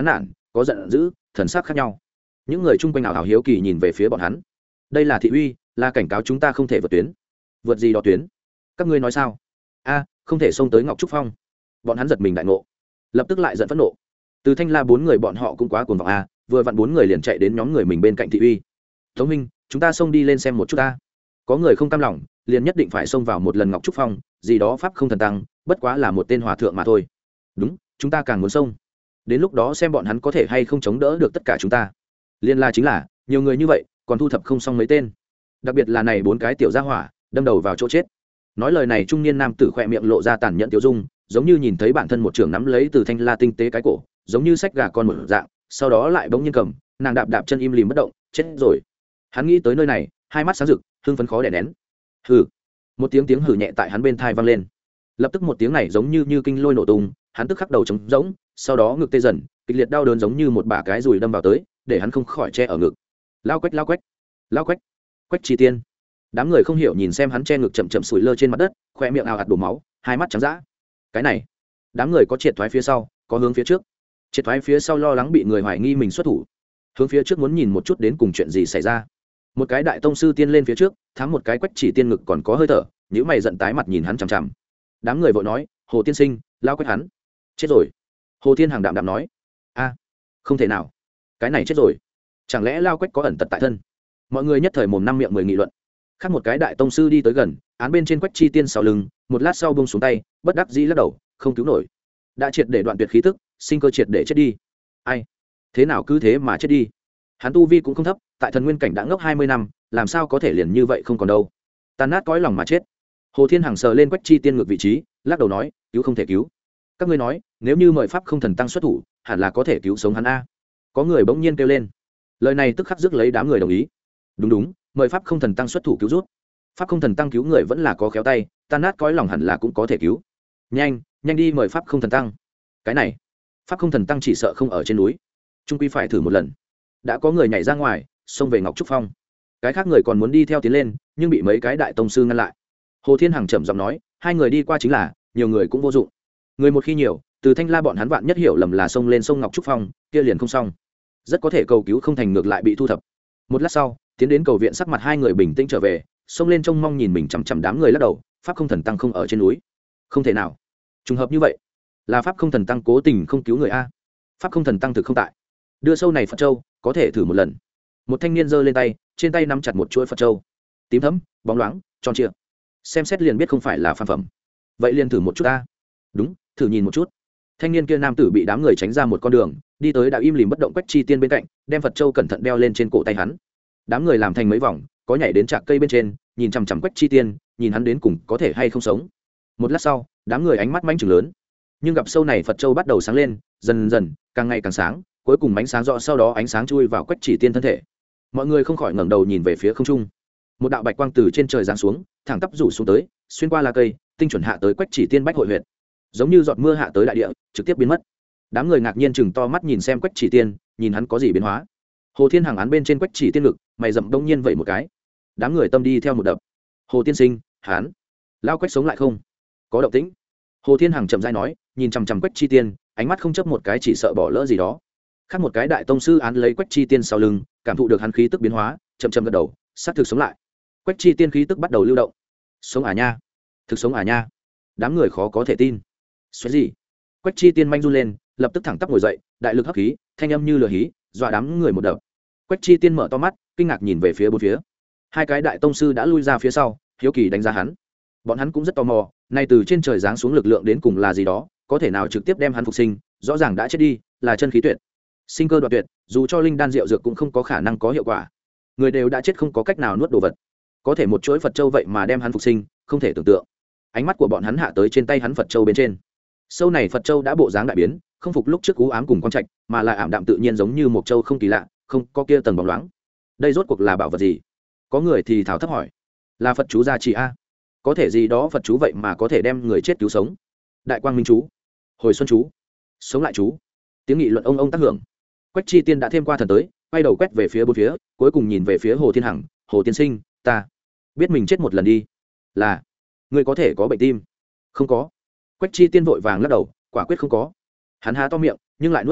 có giận dữ thần sắc khác nhau. Những người chung quanh ảo hào hiếu kỳ nhìn về phía bọn hắn. Đây là thị uy, là cảnh cáo chúng ta không thể vượt tuyến. Vượt gì đó tuyến? Các ngươi nói sao? A, không thể xông tới Ngọc Trúc Phong. Bọn hắn giật mình đại ngộ, lập tức lại giận phẫn nộ. Từ Thanh La bốn người bọn họ cũng quá cuồng vọng a, vừa vặn bốn người liền chạy đến nhóm người mình bên cạnh thị uy. Tống minh, chúng ta xông đi lên xem một chút ta. Có người không cam lòng, liền nhất định phải xông vào một lần Ngọc Trúc Phong, gì đó pháp không thần tăng, bất quá là một tên hòa thượng mà thôi. Đúng, chúng ta càng muốn xông. Đến lúc đó xem bọn hắn có thể hay không chống đỡ được tất cả chúng ta. Liên la chính là, nhiều người như vậy, còn thu thập không xong mấy tên. Đặc biệt là này bốn cái tiểu gia hỏa, đâm đầu vào chỗ chết. Nói lời này trung niên nam tử khỏe miệng lộ ra tàn nhẫn tiêu dung, giống như nhìn thấy bản thân một trưởng nắm lấy từ Thanh La tinh tế cái cổ, giống như sách gà con một dạng, sau đó lại bỗng nhiên cầm, nàng đạp đạp chân im lìm bất động, chết rồi. Hắn nghĩ tới nơi này, hai mắt sáng rực, hưng phấn khó đè nén. Hừ. Một tiếng tiếng hừ nhẹ tại hắn bên tai vang lên. Lập tức một tiếng này giống như như kinh lôi nổ tung, hắn tức khắc đầu trống rỗng, sau đó ngực tê dần, kịch liệt đau đớn giống như một bả cái dùi đâm vào tới, để hắn không khỏi che ở ngực. Lao quách lao quách, lao quách, quách chi tiên. Đám người không hiểu nhìn xem hắn che ngực chậm chậm sủi lơ trên mặt đất, khoe miệng ào ạt đổ máu, hai mắt trắng dã. Cái này, đám người có triệt thoái phía sau, có hướng phía trước. Triệt thoái phía sau lo lắng bị người hoài nghi mình xuất thủ, hướng phía trước muốn nhìn một chút đến cùng chuyện gì xảy ra. Một cái đại tông sư tiên lên phía trước, thắng một cái quách chỉ tiên ngực còn có hơi thở, nhíu mày giận tái mặt nhìn hắn chằm chằm. Đám người vội nói, Hồ tiên sinh, lao quách hắn chết rồi. Hồ Thiên Hằng đạm đạm nói, a, không thể nào, cái này chết rồi, chẳng lẽ lao quách có ẩn tật tại thân? Mọi người nhất thời mồm năm miệng mười nghị luận. Khác một cái đại tông sư đi tới gần, án bên trên quách chi tiên sau lưng, một lát sau buông xuống tay, bất đắc dĩ lắc đầu, không cứu nổi, đã triệt để đoạn tuyệt khí tức, sinh cơ triệt để chết đi. Ai, thế nào cứ thế mà chết đi? Hắn tu vi cũng không thấp, tại thần nguyên cảnh đã ngốc hai mươi năm, làm sao có thể liền như vậy không còn đâu? Tàn nát cõi lòng mà chết. Hồ Thiên Hằng sờ lên quách chi tiên ngược vị trí, lắc đầu nói, cứu không thể cứu. Các ngươi nói, nếu như mời pháp không thần tăng xuất thủ, hẳn là có thể cứu sống hắn a. Có người bỗng nhiên kêu lên. Lời này tức khắc rước lấy đám người đồng ý. Đúng đúng, mời pháp không thần tăng xuất thủ cứu rút. Pháp không thần tăng cứu người vẫn là có khéo tay, tan nát cõi lòng hẳn là cũng có thể cứu. Nhanh, nhanh đi mời pháp không thần tăng. Cái này, pháp không thần tăng chỉ sợ không ở trên núi, trung quy phải thử một lần. Đã có người nhảy ra ngoài, xông về Ngọc Trúc Phong. Cái khác người còn muốn đi theo tiến lên, nhưng bị mấy cái đại tông sư ngăn lại. Hồ Thiên Hằng trầm giọng nói, hai người đi qua chính là, nhiều người cũng vô dụng. Người một khi nhiều, từ Thanh La bọn hắn vạn nhất hiểu lầm là xông lên sông Ngọc Trúc Phong, kia liền không xong, rất có thể cầu cứu không thành ngược lại bị thu thập. Một lát sau, tiến đến cầu viện sắc mặt hai người bình tĩnh trở về, xông lên trông mong nhìn mình chằm chằm đám người lắc đầu, pháp không thần tăng không ở trên núi, không thể nào, trùng hợp như vậy, là pháp không thần tăng cố tình không cứu người a. Pháp không thần tăng thực không tại, đưa sâu này Phật châu, có thể thử một lần. Một thanh niên giơ lên tay, trên tay nắm chặt một chuỗi Phật châu, tím thẫm, bóng loáng, tròn trịa, xem xét liền biết không phải là phàm phẩm. Vậy liền thử một chút a. Đúng, thử nhìn một chút. Thanh niên kia nam tử bị đám người tránh ra một con đường, đi tới đã im lìm bất động quách chi tiên bên cạnh, đem Phật châu cẩn thận đeo lên trên cổ tay hắn. Đám người làm thành mấy vòng, có nhảy đến trạc cây bên trên, nhìn chằm chằm quách chi tiên, nhìn hắn đến cùng có thể hay không sống. Một lát sau, đám người ánh mắt manh chừng lớn, nhưng gặp sâu này Phật châu bắt đầu sáng lên, dần dần càng ngày càng sáng, cuối cùng ánh sáng rõ, sau đó ánh sáng chui vào quách chỉ tiên thân thể. Mọi người không khỏi ngẩng đầu nhìn về phía không trung. Một đạo bạch quang từ trên trời giáng xuống, thẳng tắp rủ xuống tới, xuyên qua lá cây, tinh chuẩn hạ tới quách chỉ tiên bách hội huyệt, giống như giọt mưa hạ tới đại địa, trực tiếp biến mất. Đám người ngạc nhiên chừng to mắt nhìn xem quách chỉ tiên, nhìn hắn có gì biến hóa. Hồ Thiên Hằng án bên trên quách chỉ tiên ngực, mày rậm đông nhiên vậy một cái. Đám người tâm đi theo một đập. Hồ tiên sinh, hắn lao quách sống lại không? Có động tĩnh. Hồ Thiên Hằng chậm rãi nói, nhìn chằm chằm quách chi tiên, ánh mắt không chấp một cái, chỉ sợ bỏ lỡ gì đó. Khác một cái đại tông sư án lấy quách chi tiên sau lưng, cảm thụ được hắn khí tức biến hóa, chậm chậm gật đầu, xác thực sống lại. Quách chi tiên khí tức bắt đầu lưu động. Sống à nha, thực sống à nha. Đám người khó có thể tin. Xoáy gì? Quách chi tiên manh run lên, lập tức thẳng tắp ngồi dậy, đại lực hấp khí, thanh âm như lửa hí, dọa đám người một đợt. Quách chi tiên mở to mắt, kinh ngạc nhìn về phía bốn phía. Hai cái đại tông sư đã lui ra phía sau, hiếu kỳ đánh giá hắn. Bọn hắn cũng rất tò mò, nay từ trên trời giáng xuống lực lượng đến cùng là gì đó, có thể nào trực tiếp đem hắn phục sinh, rõ ràng đã chết đi, là chân khí tuyệt, sinh cơ đoạt tuyệt, dù cho linh đan rượu dược cũng không có khả năng có hiệu quả. Người đều đã chết không có cách nào nuốt đồ vật, có thể một chuỗi Phật châu vậy mà đem hắn phục sinh, không thể tưởng tượng. Ánh mắt của bọn hắn hạ tới trên tay hắn Phật châu bên trên. Sâu này Phật châu đã bộ dáng đại biến, không phục lúc trước cú ám cùng quan trạch, mà là ảm đạm tự nhiên giống như một châu không kỳ lạ, không có kia tầng bóng loáng. Đây rốt cuộc là bảo vật gì? Có người thì thảo thấp hỏi. Là Phật chú gia trì a? Có thể gì đó Phật chú vậy mà có thể đem người chết cứu sống? Đại quang minh chú, hồi xuân chú, sống lại chú. Tiếng nghị luận ông ông tác hưởng. Quách chi tiên đã thêm qua thần tới, quay đầu quét về phía bốn phía, cuối cùng nhìn về phía Hồ Thiên Hằng. Hồ tiên sinh, ta biết mình chết một lần đi. Là người có thể có bệnh tim? Không có. Quách chi tiên vội vàng lắc đầu, quả quyết không có. Hắn há to miệng, nhưng lại nuốt xuống,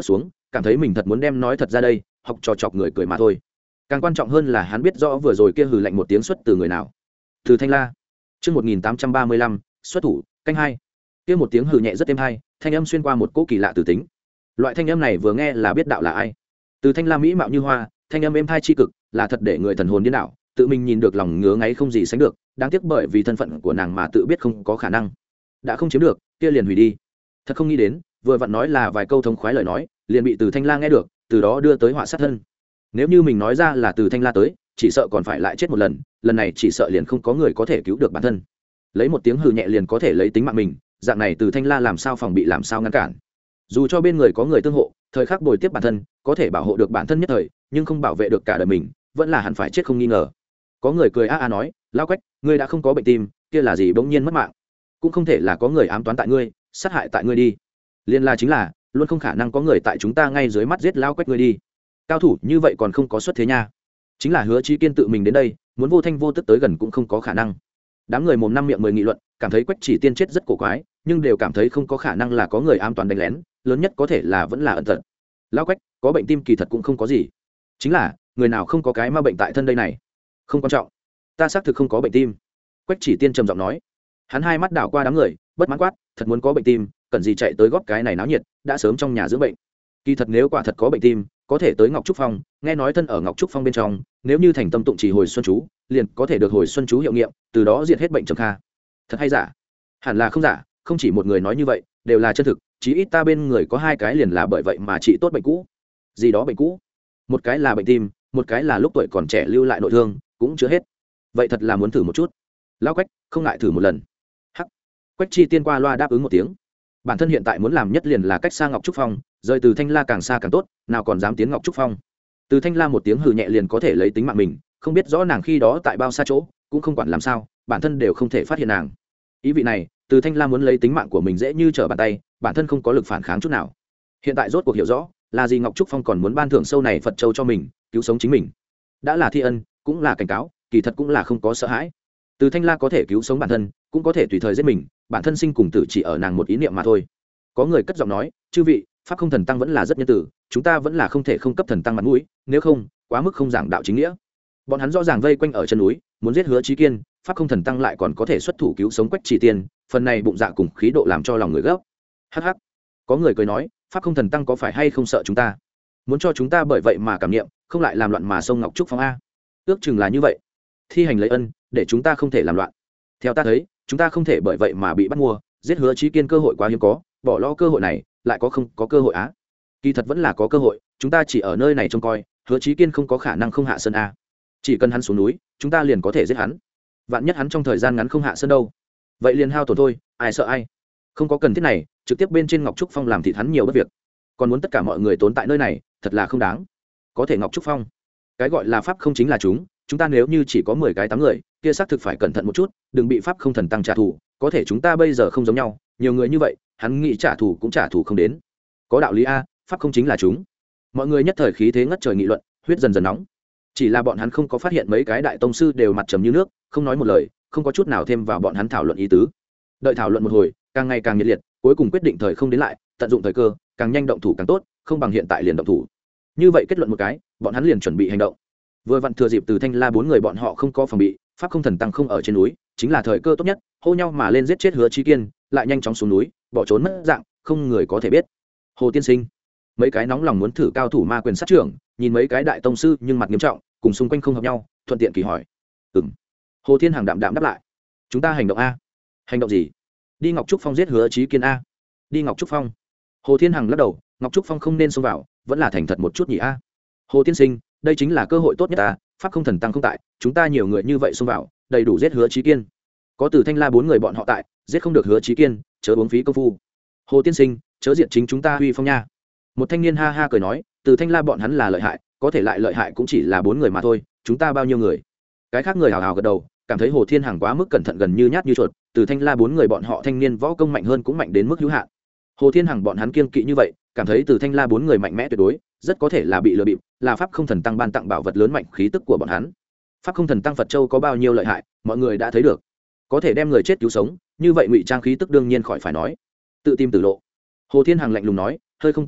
cảm thấy mình thật muốn đem nói thật ra đây học trò chọc người cười mà thôi. Càng quan trọng hơn là hắn biết rõ vừa rồi kia hừ lạnh một tiếng xuất từ người nào. Từ Thanh La. Chương một nghìn tám trăm ba mươi lăm, xuất thủ, canh hai. Kia một tiếng hừ nhẹ rất êm hay, thanh âm xuyên qua một cỗ kỳ lạ từ tính. Loại thanh âm này vừa nghe là biết đạo là ai. Từ Thanh La mỹ mạo như hoa, thanh âm êm thai chi cực, là thật để người thần hồn điên đảo, tự mình nhìn được lòng ngứa ngáy không gì sánh được, đáng tiếc bởi vì thân phận của nàng mà tự biết không có khả năng. Đã không chiếm được, kia liền hủy đi. Thật không nghĩ đến, vừa vặn nói là vài câu thông khoái lời nói, liền bị Từ Thanh La nghe được, từ đó đưa tới họa sát thân. Nếu như mình nói ra là Từ Thanh La tới, chỉ sợ còn phải lại chết một lần, lần này chỉ sợ liền không có người có thể cứu được bản thân. Lấy một tiếng hừ nhẹ liền có thể lấy tính mạng mình, dạng này Từ Thanh La làm sao phòng bị làm sao ngăn cản. Dù cho bên người có người tương hộ, thời khắc bồi tiếp bản thân, có thể bảo hộ được bản thân nhất thời, nhưng không bảo vệ được cả đời mình, vẫn là hẳn phải chết không nghi ngờ. Có người cười a a nói, lão Quách, ngươi đã không có bệnh tim, kia là gì bỗng nhiên mất mạng? Cũng không thể là có người ám toán tại ngươi, sát hại tại ngươi đi. Liên la chính là, luôn không khả năng có người tại chúng ta ngay dưới mắt giết lão Quách ngươi đi. Cao thủ như vậy còn không có xuất thế nha. Chính là Hứa Chí Kiên tự mình đến đây, muốn vô thanh vô tức tới gần cũng không có khả năng. Đám người mồm năm miệng mười nghị luận, cảm thấy Quách Chỉ Tiên chết rất cổ quái, nhưng đều cảm thấy không có khả năng là có người ám toán đánh lén, lớn nhất có thể là vẫn là ẩn tật. Lão Quách, có bệnh tim kỳ thật cũng không có gì. Chính là, người nào không có cái ma bệnh tại thân đây này? Không quan trọng. Ta xác thực không có bệnh tim. Quách Chỉ Tiên trầm giọng nói. Hắn hai mắt đảo qua đám người, bất mãn quát, thật muốn có bệnh tim, cần gì chạy tới góp cái này náo nhiệt, đã sớm trong nhà dưỡng bệnh. Kỳ thật nếu quả thật có bệnh tim, có thể tới Ngọc Trúc Phong, nghe nói thân ở Ngọc Trúc Phong bên trong, nếu như thành tâm tụng trì hồi xuân chú, liền có thể được hồi xuân chú hiệu nghiệm, từ đó diệt hết bệnh trầm kha. Thật hay giả? Hẳn là không giả, không chỉ một người nói như vậy, đều là chân thực, chí ít ta bên người có hai cái liền là bởi vậy mà trị tốt bệnh cũ. Gì đó bệnh cũ? Một cái là bệnh tim, một cái là lúc tuổi còn trẻ lưu lại nội thương, cũng chữa hết. Vậy thật là muốn thử một chút. Lão Quách, không ngại thử một lần. Hắc. Quách Chi Tiên qua loa đáp ứng một tiếng. Bản thân hiện tại muốn làm nhất liền là cách xa Ngọc Trúc Phong, rời Từ Thanh La càng xa càng tốt, nào còn dám tiến Ngọc Trúc Phong. Từ Thanh La một tiếng hừ nhẹ liền có thể lấy tính mạng mình, không biết rõ nàng khi đó tại bao xa chỗ, cũng không quản làm sao, bản thân đều không thể phát hiện nàng. Ý vị này, Từ Thanh La muốn lấy tính mạng của mình dễ như trở bàn tay, bản thân không có lực phản kháng chút nào. Hiện tại rốt cuộc hiểu rõ, là gì Ngọc Trúc Phong còn muốn ban thưởng sâu này Phật châu cho mình, cứu sống chính mình. Đã là thi ân, cũng là cảnh cáo, kỳ thật cũng là không có sợ hãi. Từ Thanh La có thể cứu sống bản thân, cũng có thể tùy thời giết mình, bản thân sinh cùng tử chỉ ở nàng một ý niệm mà thôi. Có người cất giọng nói, chư vị, pháp không thần tăng vẫn là rất nhân tử, chúng ta vẫn là không thể không cấp thần tăng mặt mũi, nếu không quá mức không giảng đạo chính nghĩa. Bọn hắn rõ ràng vây quanh ở chân núi, muốn giết Hứa Chí Kiên, pháp không thần tăng lại còn có thể xuất thủ cứu sống Quách Chỉ Tiên, phần này bụng dạ cùng khí độ làm cho lòng người gấp. Hắc hắc. Có người cười nói, pháp không thần tăng có phải hay không sợ chúng ta, muốn cho chúng ta bởi vậy mà cảm niệm, không lại làm loạn mà sông Ngọc Trúc Phong a? Ước chừng là như vậy. Thi hành lấy ân, để chúng ta không thể làm loạn. Theo ta thấy, chúng ta không thể bởi vậy mà bị bắt mua, giết Hứa Chí Kiên cơ hội quá hiếm có, bỏ lỡ cơ hội này, lại có không có cơ hội á? Kỳ thật vẫn là có cơ hội, chúng ta chỉ ở nơi này trông coi, Hứa Chí Kiên không có khả năng không hạ sơn a. Chỉ cần hắn xuống núi, chúng ta liền có thể giết hắn. Vạn nhất hắn trong thời gian ngắn không hạ sơn đâu, vậy liền hao tổn thôi, ai sợ ai. Không có cần thiết này, trực tiếp bên trên Ngọc Trúc Phong làm thịt hắn nhiều bất việc. Còn muốn tất cả mọi người tốn tại nơi này, thật là không đáng. Có thể Ngọc Trúc Phong, cái gọi là pháp không chính là chúng, chúng ta nếu như chỉ có mười cái tám người, kia xác thực phải cẩn thận một chút, đừng bị pháp không thần tăng trả thù, có thể chúng ta bây giờ không giống nhau, nhiều người như vậy, hắn nghĩ trả thù cũng trả thù không đến. Có đạo lý a, pháp không chính là chúng. Mọi người nhất thời khí thế ngất trời nghị luận, huyết dần dần nóng. Chỉ là bọn hắn không có phát hiện mấy cái đại tông sư đều mặt trầm như nước, không nói một lời, không có chút nào thêm vào bọn hắn thảo luận ý tứ. Đợi thảo luận một hồi, càng ngày càng nhiệt liệt, cuối cùng quyết định thời không đến lại, tận dụng thời cơ, càng nhanh động thủ càng tốt, không bằng hiện tại liền động thủ. Như vậy kết luận một cái, bọn hắn liền chuẩn bị hành động. Vừa vặn thừa dịp Từ Thanh La bốn người bọn họ không có phòng bị, pháp không thần tăng không ở trên núi, chính là thời cơ tốt nhất, hô nhau mà lên giết chết Hứa Chí Kiên, lại nhanh chóng xuống núi, bỏ trốn mất dạng, không người có thể biết. Hồ tiên sinh, mấy cái nóng lòng muốn thử cao thủ ma quyền sát trưởng, nhìn mấy cái đại tông sư nhưng mặt nghiêm trọng, cùng xung quanh không hợp nhau, thuận tiện kỳ hỏi. Ừm. Hồ Thiên Hằng đạm đạm đáp lại. Chúng ta hành động a. Hành động gì? Đi Ngọc Trúc Phong giết Hứa Chí Kiên a. Đi Ngọc Trúc Phong. Hồ Thiên Hằng lắc đầu, Ngọc Trúc Phong không nên xông vào, vẫn là thành thật một chút nhỉ a. Hồ tiên sinh, đây chính là cơ hội tốt nhất ta, pháp không thần tăng không tại, chúng ta nhiều người như vậy xông vào, đầy đủ giết Hứa Chí Kiên. Có Từ Thanh La bốn người bọn họ tại, giết không được Hứa Chí Kiên, chớ uống phí công phu. Hồ tiên sinh, chớ diệt chính chúng ta uy phong nha. Một thanh niên ha ha cười nói, Từ Thanh La bọn hắn là lợi hại, có thể lại lợi hại cũng chỉ là bốn người mà thôi, chúng ta bao nhiêu người? Cái khác người hào hào gật đầu, cảm thấy Hồ Thiên Hằng quá mức cẩn thận gần như nhát như chuột, Từ Thanh La bốn người bọn họ thanh niên võ công mạnh hơn cũng mạnh đến mức hữu hạn. Hồ Thiên Hằng bọn hắn kiêng kỵ như vậy, cảm thấy Từ Thanh La bốn người mạnh mẽ tuyệt đối, rất có thể là bị lừa bịp, là pháp không thần tăng ban tặng bảo vật lớn mạnh khí tức của bọn hắn. Pháp không thần tăng Phật Châu có bao nhiêu lợi hại, mọi người đã thấy được. Có thể đem người chết cứu sống, như vậy ngụy trang khí tức đương nhiên khỏi phải nói. Tự tìm tử lộ. Hồ Thiên Hằng lạnh lùng nói, hơi không kiên nhẫn,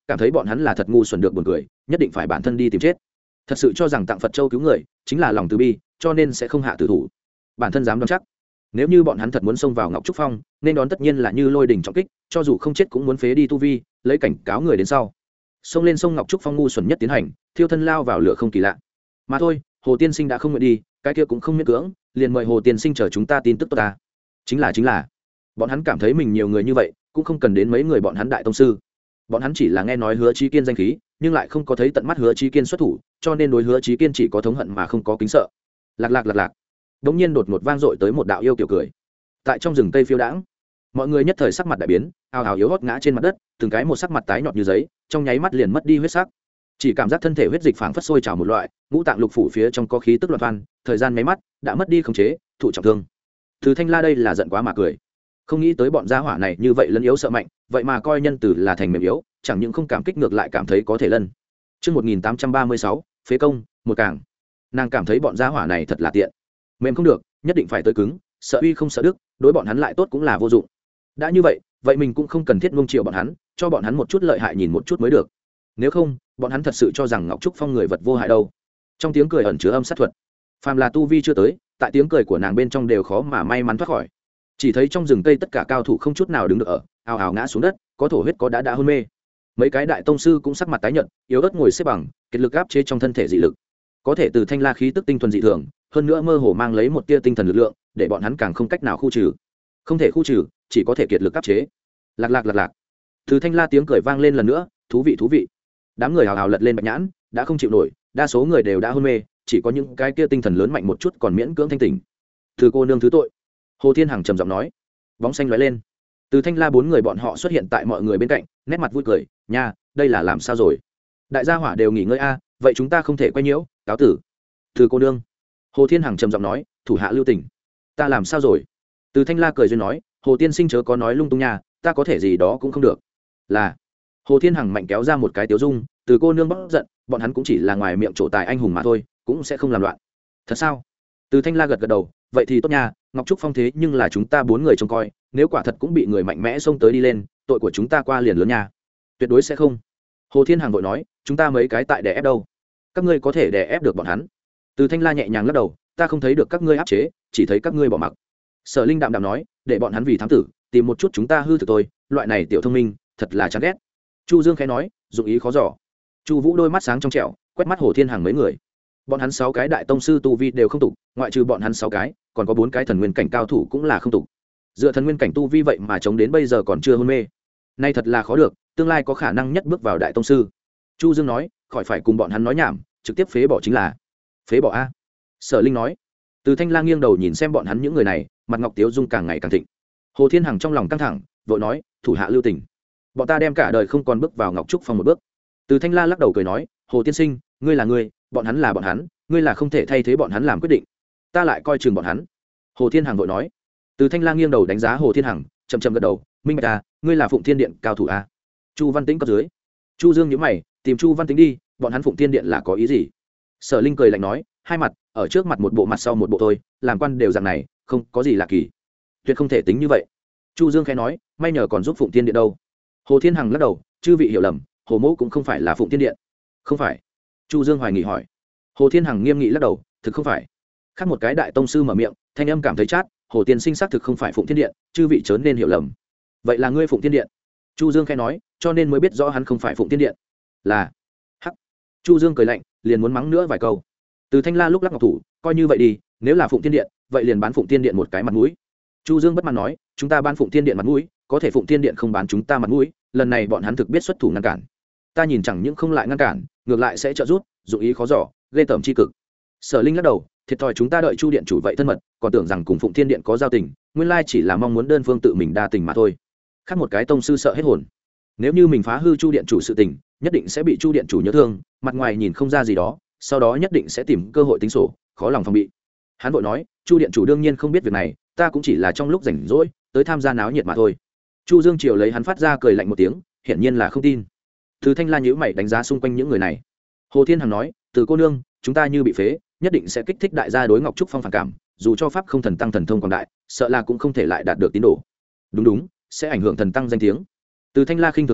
cảm thấy bọn hắn là thật ngu xuẩn được buồn cười, nhất định phải bản thân đi tìm chết. Thật sự cho rằng tặng Phật Châu cứu người chính là lòng từ bi, cho nên sẽ không hạ tử thủ. Bản thân dám đoán chắc, nếu như bọn hắn thật muốn xông vào Ngọc Trúc Phong, nên đón tất nhiên là như lôi đỉnh trọng kích, cho dù không chết cũng muốn phế đi tu vi, lấy cảnh cáo người đến sau. Xông lên sông Ngọc Trúc Phong ngu xuẩn nhất tiến hành, thiêu thân lao vào lửa không kỳ lạ. Mà thôi, Hồ tiên sinh đã không nguyện đi, cái kia cũng không miễn cưỡng, liền mời Hồ tiên sinh chờ chúng ta tin tức tốt ta. Chính là chính là, bọn hắn cảm thấy mình nhiều người như vậy, cũng không cần đến mấy người bọn hắn đại tông sư. Bọn hắn chỉ là nghe nói Hứa Chí Kiên danh khí, nhưng lại không có thấy tận mắt Hứa Chí Kiên xuất thủ, cho nên đối Hứa Chí Kiên chỉ có thống hận mà không có kính sợ. Lạc lạc lạc lạc. Đống nhiên đột ngột vang dội tới một đạo yêu kiểu cười. Tại trong rừng cây phiêu đãng, mọi người nhất thời sắc mặt đại biến, ào ào yếu hót ngã trên mặt đất, từng cái một sắc mặt tái nhợt như giấy, trong nháy mắt liền mất đi huyết sắc. Chỉ cảm giác thân thể huyết dịch phảng phất sôi trào một loại, ngũ tạng lục phủ phía trong có khí tức loạn văn, thời gian mấy mắt đã mất đi khống chế, thụ trọng thương. Từ Thanh La đây là giận quá mà cười, không nghĩ tới bọn gia hỏa này như vậy lấn yếu sợ mạnh, vậy mà coi nhân tử là thành mềm yếu, chẳng những không cảm kích ngược lại cảm thấy có thể lân. Trước một nghìn tám trăm ba mươi sáu, phế công, một càng. Nàng cảm thấy bọn gia hỏa này thật là tiện. Mềm không được, nhất định phải tới cứng, sợ uy không sợ đức, đối bọn hắn lại tốt cũng là vô dụng. Đã như vậy, vậy mình cũng không cần thiết nuông chiều bọn hắn, cho bọn hắn một chút lợi hại nhìn một chút mới được. Nếu không, bọn hắn thật sự cho rằng Ngọc Trúc Phong người vật vô hại đâu. Trong tiếng cười ẩn chứa âm sát thuật. Phàm là tu vi chưa tới, tại tiếng cười của nàng bên trong đều khó mà may mắn thoát khỏi. Chỉ thấy trong rừng cây tất cả cao thủ không chút nào đứng được ở, ào ào ngã xuống đất, có thổ huyết có đã đã hôn mê. Mấy cái đại tông sư cũng sắc mặt tái nhợt, yếu ớt ngồi xếp bằng, kết lực áp chế trong thân thể dị lực. Có thể từ Thanh La khí tức tinh thuần dị thường, hơn nữa mơ hồ mang lấy một tia tinh thần lực lượng, để bọn hắn càng không cách nào khu trừ. Không thể khu trừ, chỉ có thể kiệt lực áp chế. Lạc lạc lạc lạc. Từ Thanh La tiếng cười vang lên lần nữa, thú vị thú vị. Đám người hào hào lật lên bạch nhãn, đã không chịu nổi, đa số người đều đã hôn mê, chỉ có những cái kia tinh thần lớn mạnh một chút còn miễn cưỡng thanh tỉnh. Từ cô nương thứ tội. Hồ Thiên Hằng trầm giọng nói. Bóng xanh lóe lên. Từ Thanh La bốn người bọn họ xuất hiện tại mọi người bên cạnh, nét mặt vui cười, nha, đây là làm sao rồi? Đại gia hỏa đều nghỉ ngơi a, vậy chúng ta không thể quay nhiễu, cáo tử. Từ cô nương. Hồ Thiên Hằng trầm giọng nói, thủ hạ lưu tình. Ta làm sao rồi? Từ Thanh La cười duyên nói, Hồ tiên sinh chớ có nói lung tung nha, ta có thể gì đó cũng không được. Là. Hồ Thiên Hằng mạnh kéo ra một cái tiếu dung, từ cô nương bất giận, bọn hắn cũng chỉ là ngoài miệng trổ tài anh hùng mà thôi, cũng sẽ không làm loạn. Thật sao? Từ Thanh La gật gật đầu, vậy thì tốt nha, Ngọc Trúc Phong thế nhưng là chúng ta bốn người trông coi, nếu quả thật cũng bị người mạnh mẽ xông tới đi lên, tội của chúng ta qua liền lớn nha. Tuyệt đối sẽ không. Hồ Thiên Hằng vội nói, chúng ta mấy cái tại đè ép đâu? Các ngươi có thể đè ép được bọn hắn. Từ Thanh La nhẹ nhàng lắc đầu, ta không thấy được các ngươi áp chế, chỉ thấy các ngươi bỏ mặc. Sở Linh đạm đạm nói, để bọn hắn vì thám tử, tìm một chút chúng ta hư thực tôi, loại này tiểu thông minh, thật là chán ghét. Chu Dương khẽ nói, dụng ý khó dò. Chu Vũ đôi mắt sáng trong trẻo, quét mắt Hồ Thiên Hằng mấy người. Bọn hắn sáu cái đại tông sư tu vi đều không tục, ngoại trừ bọn hắn sáu cái, còn có bốn cái thần nguyên cảnh cao thủ cũng là không tục. Dựa thần nguyên cảnh tu vi vậy mà chống đến bây giờ còn chưa hôn mê. Nay thật là khó được, tương lai có khả năng nhất bước vào đại tông sư. Chu Dương nói, khỏi phải cùng bọn hắn nói nhảm, trực tiếp phế bỏ chính là. Phế bỏ a. Sở Linh nói. Từ Thanh Lang nghiêng đầu nhìn xem bọn hắn những người này, mặt ngọc tiếu dung càng ngày càng thịnh. Hồ Thiên Hằng trong lòng căng thẳng, vội nói, thủ hạ lưu tình. Bọn ta đem cả đời không còn bước vào Ngọc Trúc Phong một bước. Từ Thanh La lắc đầu cười nói, Hồ tiên sinh, ngươi là ngươi, bọn hắn là bọn hắn, ngươi là không thể thay thế bọn hắn làm quyết định. Ta lại coi chừng bọn hắn. Hồ Thiên Hằng vội nói. Từ Thanh La nghiêng đầu đánh giá Hồ Thiên Hằng, chậm chậm gật đầu, minh bạch à, ngươi là Phụng Thiên Điện cao thủ à? Chu Văn Tĩnh cấp dưới. Chu Dương nhíu mày, tìm Chu Văn Tĩnh đi, bọn hắn Phụng Thiên Điện là có ý gì? Sở Linh cười lạnh nói, hai mặt, ở trước mặt một bộ mặt sau một bộ thôi, làm quan đều dạng này, không có gì lạ kỳ. Tuyệt không thể tính như vậy. Chu Dương khẽ nói, may nhờ còn giúp Phụng Thiên Điện đâu. Hồ Thiên Hằng lắc đầu, chư vị hiểu lầm, Hồ mẫu cũng không phải là Phụng Thiên Điện. Không phải? Chu Dương hoài nghi hỏi. Hồ Thiên Hằng nghiêm nghị lắc đầu, thực không phải. Khác một cái đại tông sư mở miệng, thanh âm cảm thấy chát, Hồ tiên sinh xác thực không phải Phụng Thiên Điện, chư vị chớ nên hiểu lầm. Vậy là ngươi Phụng Thiên Điện? Chu Dương khẽ nói, cho nên mới biết rõ hắn không phải Phụng Thiên Điện. Là. Hắc. Chu Dương cười lạnh, liền muốn mắng nữa vài câu. Từ Thanh La lúc lắc ngọc thủ, coi như vậy đi, nếu là Phụng Thiên Điện, vậy liền bán Phụng Thiên Điện một cái mặt mũi. Chu Dương bất mãn nói, chúng ta bán Phụng Thiên Điện mặt mũi, có thể Phụng Thiên Điện không bán chúng ta mặt mũi, lần này bọn hắn thực biết xuất thủ ngăn cản. Ta nhìn chẳng những không lại ngăn cản, ngược lại sẽ trợ giúp, dụng ý khó dò, ghê tởm chi cực. Sở Linh lắc đầu, thiệt thòi chúng ta đợi Chu điện chủ vậy thân mật, còn tưởng rằng cùng Phụng Thiên Điện có giao tình, nguyên lai chỉ là mong muốn đơn phương tự mình đa tình mà thôi. Khác một cái tông sư sợ hết hồn. Nếu như mình phá hư Chu điện chủ sự tình, nhất định sẽ bị Chu điện chủ nhớ thương, mặt ngoài nhìn không ra gì đó, sau đó nhất định sẽ tìm cơ hội tính sổ, khó lòng phòng bị. Hắn vội nói, Chu điện chủ đương nhiên không biết việc này, ta cũng chỉ là trong lúc rảnh rỗi tới tham gia náo nhiệt mà thôi. Chu Dương Triều lấy hắn phát ra cười lạnh một tiếng, hiển nhiên là không tin. Từ Thanh La nhíu mày đánh giá xung quanh những người này. Hồ Thiên Hằng nói, từ cô nương, chúng ta như bị phế, nhất định sẽ kích thích đại gia đối Ngọc Trúc Phong phản cảm, dù cho pháp không thần tăng thần thông quảng đại, sợ là cũng không thể lại đạt được tín đồ. Đúng đúng, sẽ ảnh hưởng thần tăng danh tiếng. Từ Thanh La khinh thường nói,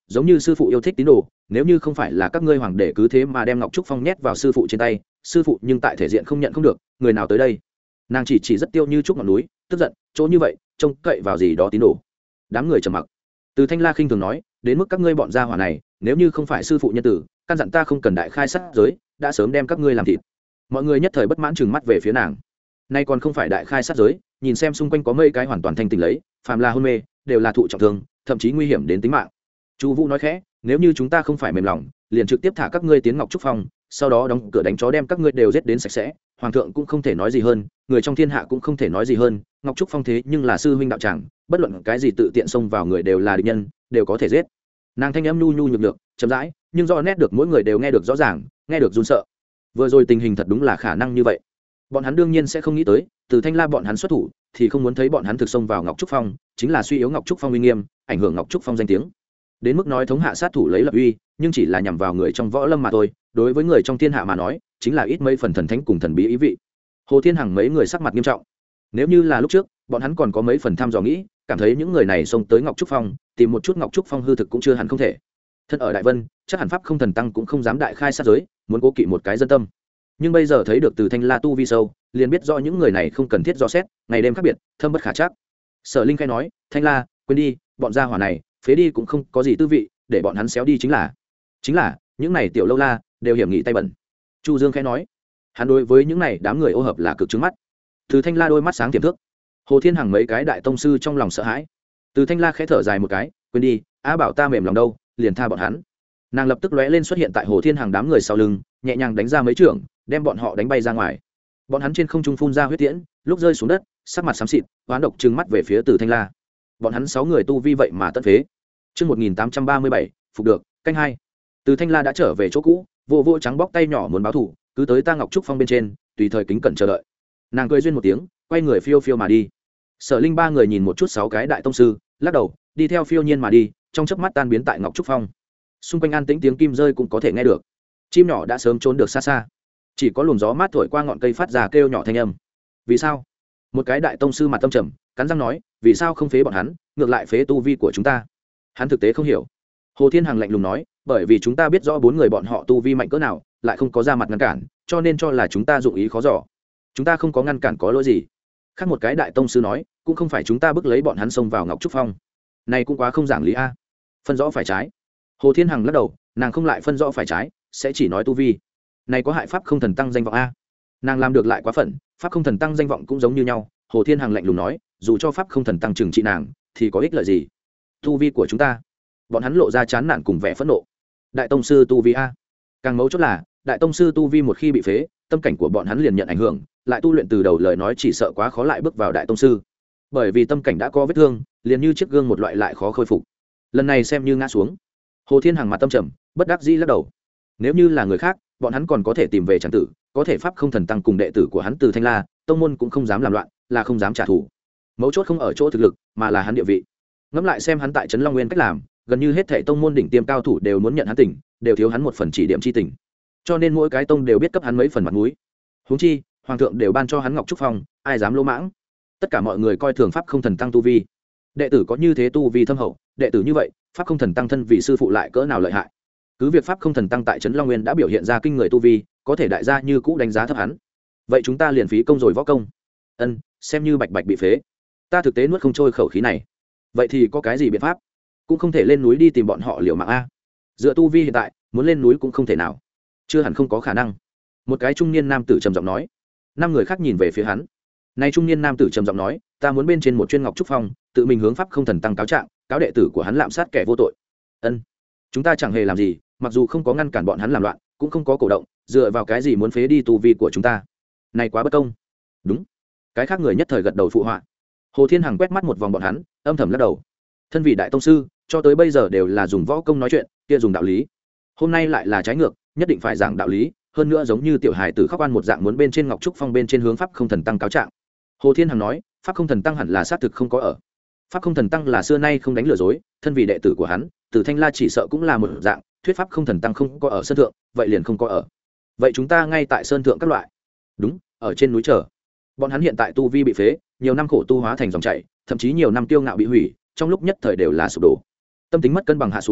giống như sư phụ yêu thích tín đồ, nếu như không phải là các ngươi hoàng đệ cứ thế mà đem ngọc trúc phong nhét vào sư phụ trên tay, sư phụ nhưng tại thể diện không nhận không được, người nào tới đây. Nàng chỉ chỉ rất tiêu như trúc ngọn núi, tức giận, chỗ như vậy trông cậy vào gì đó tín đồ. Đám người trầm mặc. Từ Thanh La khinh thường nói, đến mức các ngươi bọn gia hỏa này, nếu như không phải sư phụ nhân tử căn dặn ta không cần đại khai sát giới, đã sớm đem các ngươi làm thịt. Mọi người nhất thời bất mãn trừng mắt về phía nàng. Nay còn không phải đại khai sát giới, nhìn xem xung quanh có mấy cái hoàn toàn thanh tỉnh lấy, phàm là hôn mê đều là thụ trọng thương, thậm chí nguy hiểm đến tính mạng. Chu Vũ nói khẽ, nếu như chúng ta không phải mềm lòng, liền trực tiếp thả các ngươi tiến Ngọc Trúc Phong, sau đó đóng cửa đánh chó đem các ngươi đều giết đến sạch sẽ, hoàng thượng cũng không thể nói gì hơn, người trong thiên hạ cũng không thể nói gì hơn, Ngọc Trúc Phong thế nhưng là sư huynh đạo tràng, bất luận cái gì tự tiện xông vào người đều là địch nhân, đều có thể giết. Nàng thanh âm nhu nhu nhược nhược, chậm rãi, nhưng rõ nét được mỗi người đều nghe được rõ ràng, nghe được run sợ. Vừa rồi tình hình thật đúng là khả năng như vậy. Bọn hắn đương nhiên sẽ không nghĩ tới, từ Thanh La bọn hắn xuất thủ, thì không muốn thấy bọn hắn thực xông vào Ngọc Trúc Phong, chính là suy yếu Ngọc Trúc Phong uy nghiêm, ảnh hưởng Ngọc Trúc Phong danh tiếng. Đến mức nói thống hạ sát thủ lấy lập uy, nhưng chỉ là nhằm vào người trong võ lâm mà thôi, đối với người trong thiên hạ mà nói, chính là ít mấy phần thần thánh cùng thần bí ý vị. Hồ Thiên Hằng mấy người sắc mặt nghiêm trọng. Nếu như là lúc trước, bọn hắn còn có mấy phần tham dò nghĩ, cảm thấy những người này xông tới Ngọc Trúc Phong, tìm một chút Ngọc Trúc Phong hư thực cũng chưa hẳn không thể. Thân ở Đại Vân, chắc hẳn pháp không thần tăng cũng không dám đại khai sát giới, muốn cố kỵ một cái dân tâm. Nhưng bây giờ thấy được từ Thanh La tu vi sâu, liền biết rõ những người này không cần thiết dò xét, ngày đêm khác biệt, thâm bất khả trắc. Sở Linh khai nói, Thanh La, quên đi, bọn gia hỏa này, phế đi cũng không có gì tư vị, để bọn hắn xéo đi chính là, chính là những này tiểu lâu la đều hiểm nghị tay bẩn. Chu Dương khẽ nói, hắn đối với những này đám người ô hợp là cực trứng mắt. Từ Thanh La đôi mắt sáng tiềm thước. Hồ Thiên Hằng mấy cái đại tông sư trong lòng sợ hãi. Từ Thanh La khẽ thở dài một cái, quên đi, á bảo ta mềm lòng đâu, liền tha bọn hắn. Nàng lập tức lóe lên xuất hiện tại Hồ Thiên Hằng đám người sau lưng, nhẹ nhàng đánh ra mấy chưởng, đem bọn họ đánh bay ra ngoài. Bọn hắn trên không trung phun ra huyết tiễn, lúc rơi xuống đất, sắc mặt xám xịt, oán độc trừng mắt về phía Từ Thanh La. Bọn hắn sáu người tu vi vậy mà tận phế. Chương một nghìn tám trăm ba mươi bảy, phục được, canh hai. Từ Thanh La đã trở về chỗ cũ, vô vô trắng bóc tay nhỏ muốn báo thù, cứ tới ta Ngọc Trúc Phong bên trên, tùy thời kính cẩn chờ đợi. Nàng cười duyên một tiếng, quay người phiêu phiêu mà đi. Sở Linh ba người nhìn một chút sáu cái đại tông sư, lắc đầu, đi theo phiêu nhiên mà đi, trong chớp mắt tan biến tại Ngọc Trúc Phong. Xung quanh an tĩnh tiếng kim rơi cũng có thể nghe được. Chim nhỏ đã sớm trốn được xa xa, chỉ có luồng gió mát thổi qua ngọn cây phát ra kêu nhỏ thanh âm. Vì sao? Một cái đại tông sư mặt tâm trầm, cắn răng nói, vì sao không phế bọn hắn, ngược lại phế tu vi của chúng ta? Hắn thực tế không hiểu. Hồ Thiên Hằng lạnh lùng nói, bởi vì chúng ta biết rõ bốn người bọn họ tu vi mạnh cỡ nào, lại không có ra mặt ngăn cản, cho nên cho là chúng ta dụng ý khó dò. Chúng ta không có ngăn cản có lỗi gì. Khác một cái đại tông sư nói, cũng không phải chúng ta bức lấy bọn hắn xông vào Ngọc Trúc Phong. Này cũng quá không giảng lý a. Phân rõ phải trái. Hồ Thiên Hằng lắc đầu, nàng không lại phân rõ phải trái, sẽ chỉ nói tu vi. Này có hại pháp không thần tăng danh vọng a. Nàng làm được lại quá phận, pháp không thần tăng danh vọng cũng giống như nhau. Hồ Thiên Hằng lạnh lùng nói, dù cho pháp không thần tăng trừng trị nàng, thì có ích lợi gì? Tu vi của chúng ta. Bọn hắn lộ ra chán nản cùng vẻ phẫn nộ. Đại tông sư tu vi a. Càng mấu chốt là, đại tông sư tu vi một khi bị phế, tâm cảnh của bọn hắn liền nhận ảnh hưởng, lại tu luyện từ đầu lời nói chỉ sợ quá khó lại bước vào đại tông sư. Bởi vì tâm cảnh đã có vết thương, liền như chiếc gương một loại lại khó khôi phục. Lần này xem như ngã xuống. Hồ Thiên Hằng mặt tâm trầm, bất đắc dĩ lắc đầu. Nếu như là người khác, bọn hắn còn có thể tìm về tràng tử, có thể pháp không thần tăng cùng đệ tử của hắn từ Thanh La, tông môn cũng không dám làm loạn, là không dám trả thù. Mấu chốt không ở chỗ thực lực, mà là hắn địa vị. Ngẫm lại xem hắn tại Trấn Long Nguyên cách làm, gần như hết thảy tông môn đỉnh tiêm cao thủ đều muốn nhận hắn tỉnh, đều thiếu hắn một phần chỉ điểm chi tình. Cho nên mỗi cái tông đều biết cấp hắn mấy phần mặt mũi. Huống chi, hoàng thượng đều ban cho hắn Ngọc Trúc Phong, ai dám lỗ mãng. Tất cả mọi người coi thường pháp không thần tăng tu vi. Đệ tử có như thế tu vi thâm hậu, đệ tử như vậy, pháp không thần tăng thân vì sư phụ lại cỡ nào lợi hại. Cứ việc pháp không thần tăng tại Trấn Long Nguyên đã biểu hiện ra kinh người tu vi, có thể đại gia như cũ đánh giá thấp hắn. Vậy chúng ta liền phí công rồi võ công. Ân, xem như bạch bạch bị phế. Ta thực tế nuốt không trôi khẩu khí này. Vậy thì có cái gì biện pháp? Cũng không thể lên núi đi tìm bọn họ liều mạng a. Dựa tu vi hiện tại, muốn lên núi cũng không thể nào. Chưa hẳn không có khả năng. Một cái trung niên nam tử trầm giọng nói. Năm người khác nhìn về phía hắn. Nay trung niên nam tử trầm giọng nói, ta muốn bên trên một chuyên ngọc trúc phong, tự mình hướng pháp không thần tăng cáo trạng, cáo đệ tử của hắn lạm sát kẻ vô tội. Ân, chúng ta chẳng hề làm gì, mặc dù không có ngăn cản bọn hắn làm loạn, cũng không có cổ động, dựa vào cái gì muốn phế đi tu vi của chúng ta? Này quá bất công. Đúng. Cái khác người nhất thời gật đầu phụ họa. Hồ Thiên Hằng quét mắt một vòng bọn hắn, âm thầm lắc đầu. Thân vị đại tông sư, cho tới bây giờ đều là dùng võ công nói chuyện, kia dùng đạo lý. Hôm nay lại là trái ngược, nhất định phải giảng đạo lý, hơn nữa giống như tiểu hài tử khóc oan một dạng muốn bên trên ngọc trúc phong bên trên hướng pháp không thần tăng cáo trạng. Hồ Thiên Hằng nói, pháp không thần tăng hẳn là xác thực không có ở. Pháp không thần tăng là xưa nay không đánh lừa dối, thân vị đệ tử của hắn, Từ Thanh La chỉ sợ cũng là một dạng, thuyết pháp không thần tăng không có ở sơn thượng, vậy liền không có ở. Vậy chúng ta ngay tại sơn thượng các loại. Đúng, ở trên núi chờ. Bọn hắn hiện tại tu vi bị phế, nhiều năm khổ tu hóa thành dòng chảy, thậm chí nhiều năm tiêu ngạo bị hủy, trong lúc nhất thời đều là sụp đổ. Tâm tính mất cân bằng hạ xuống,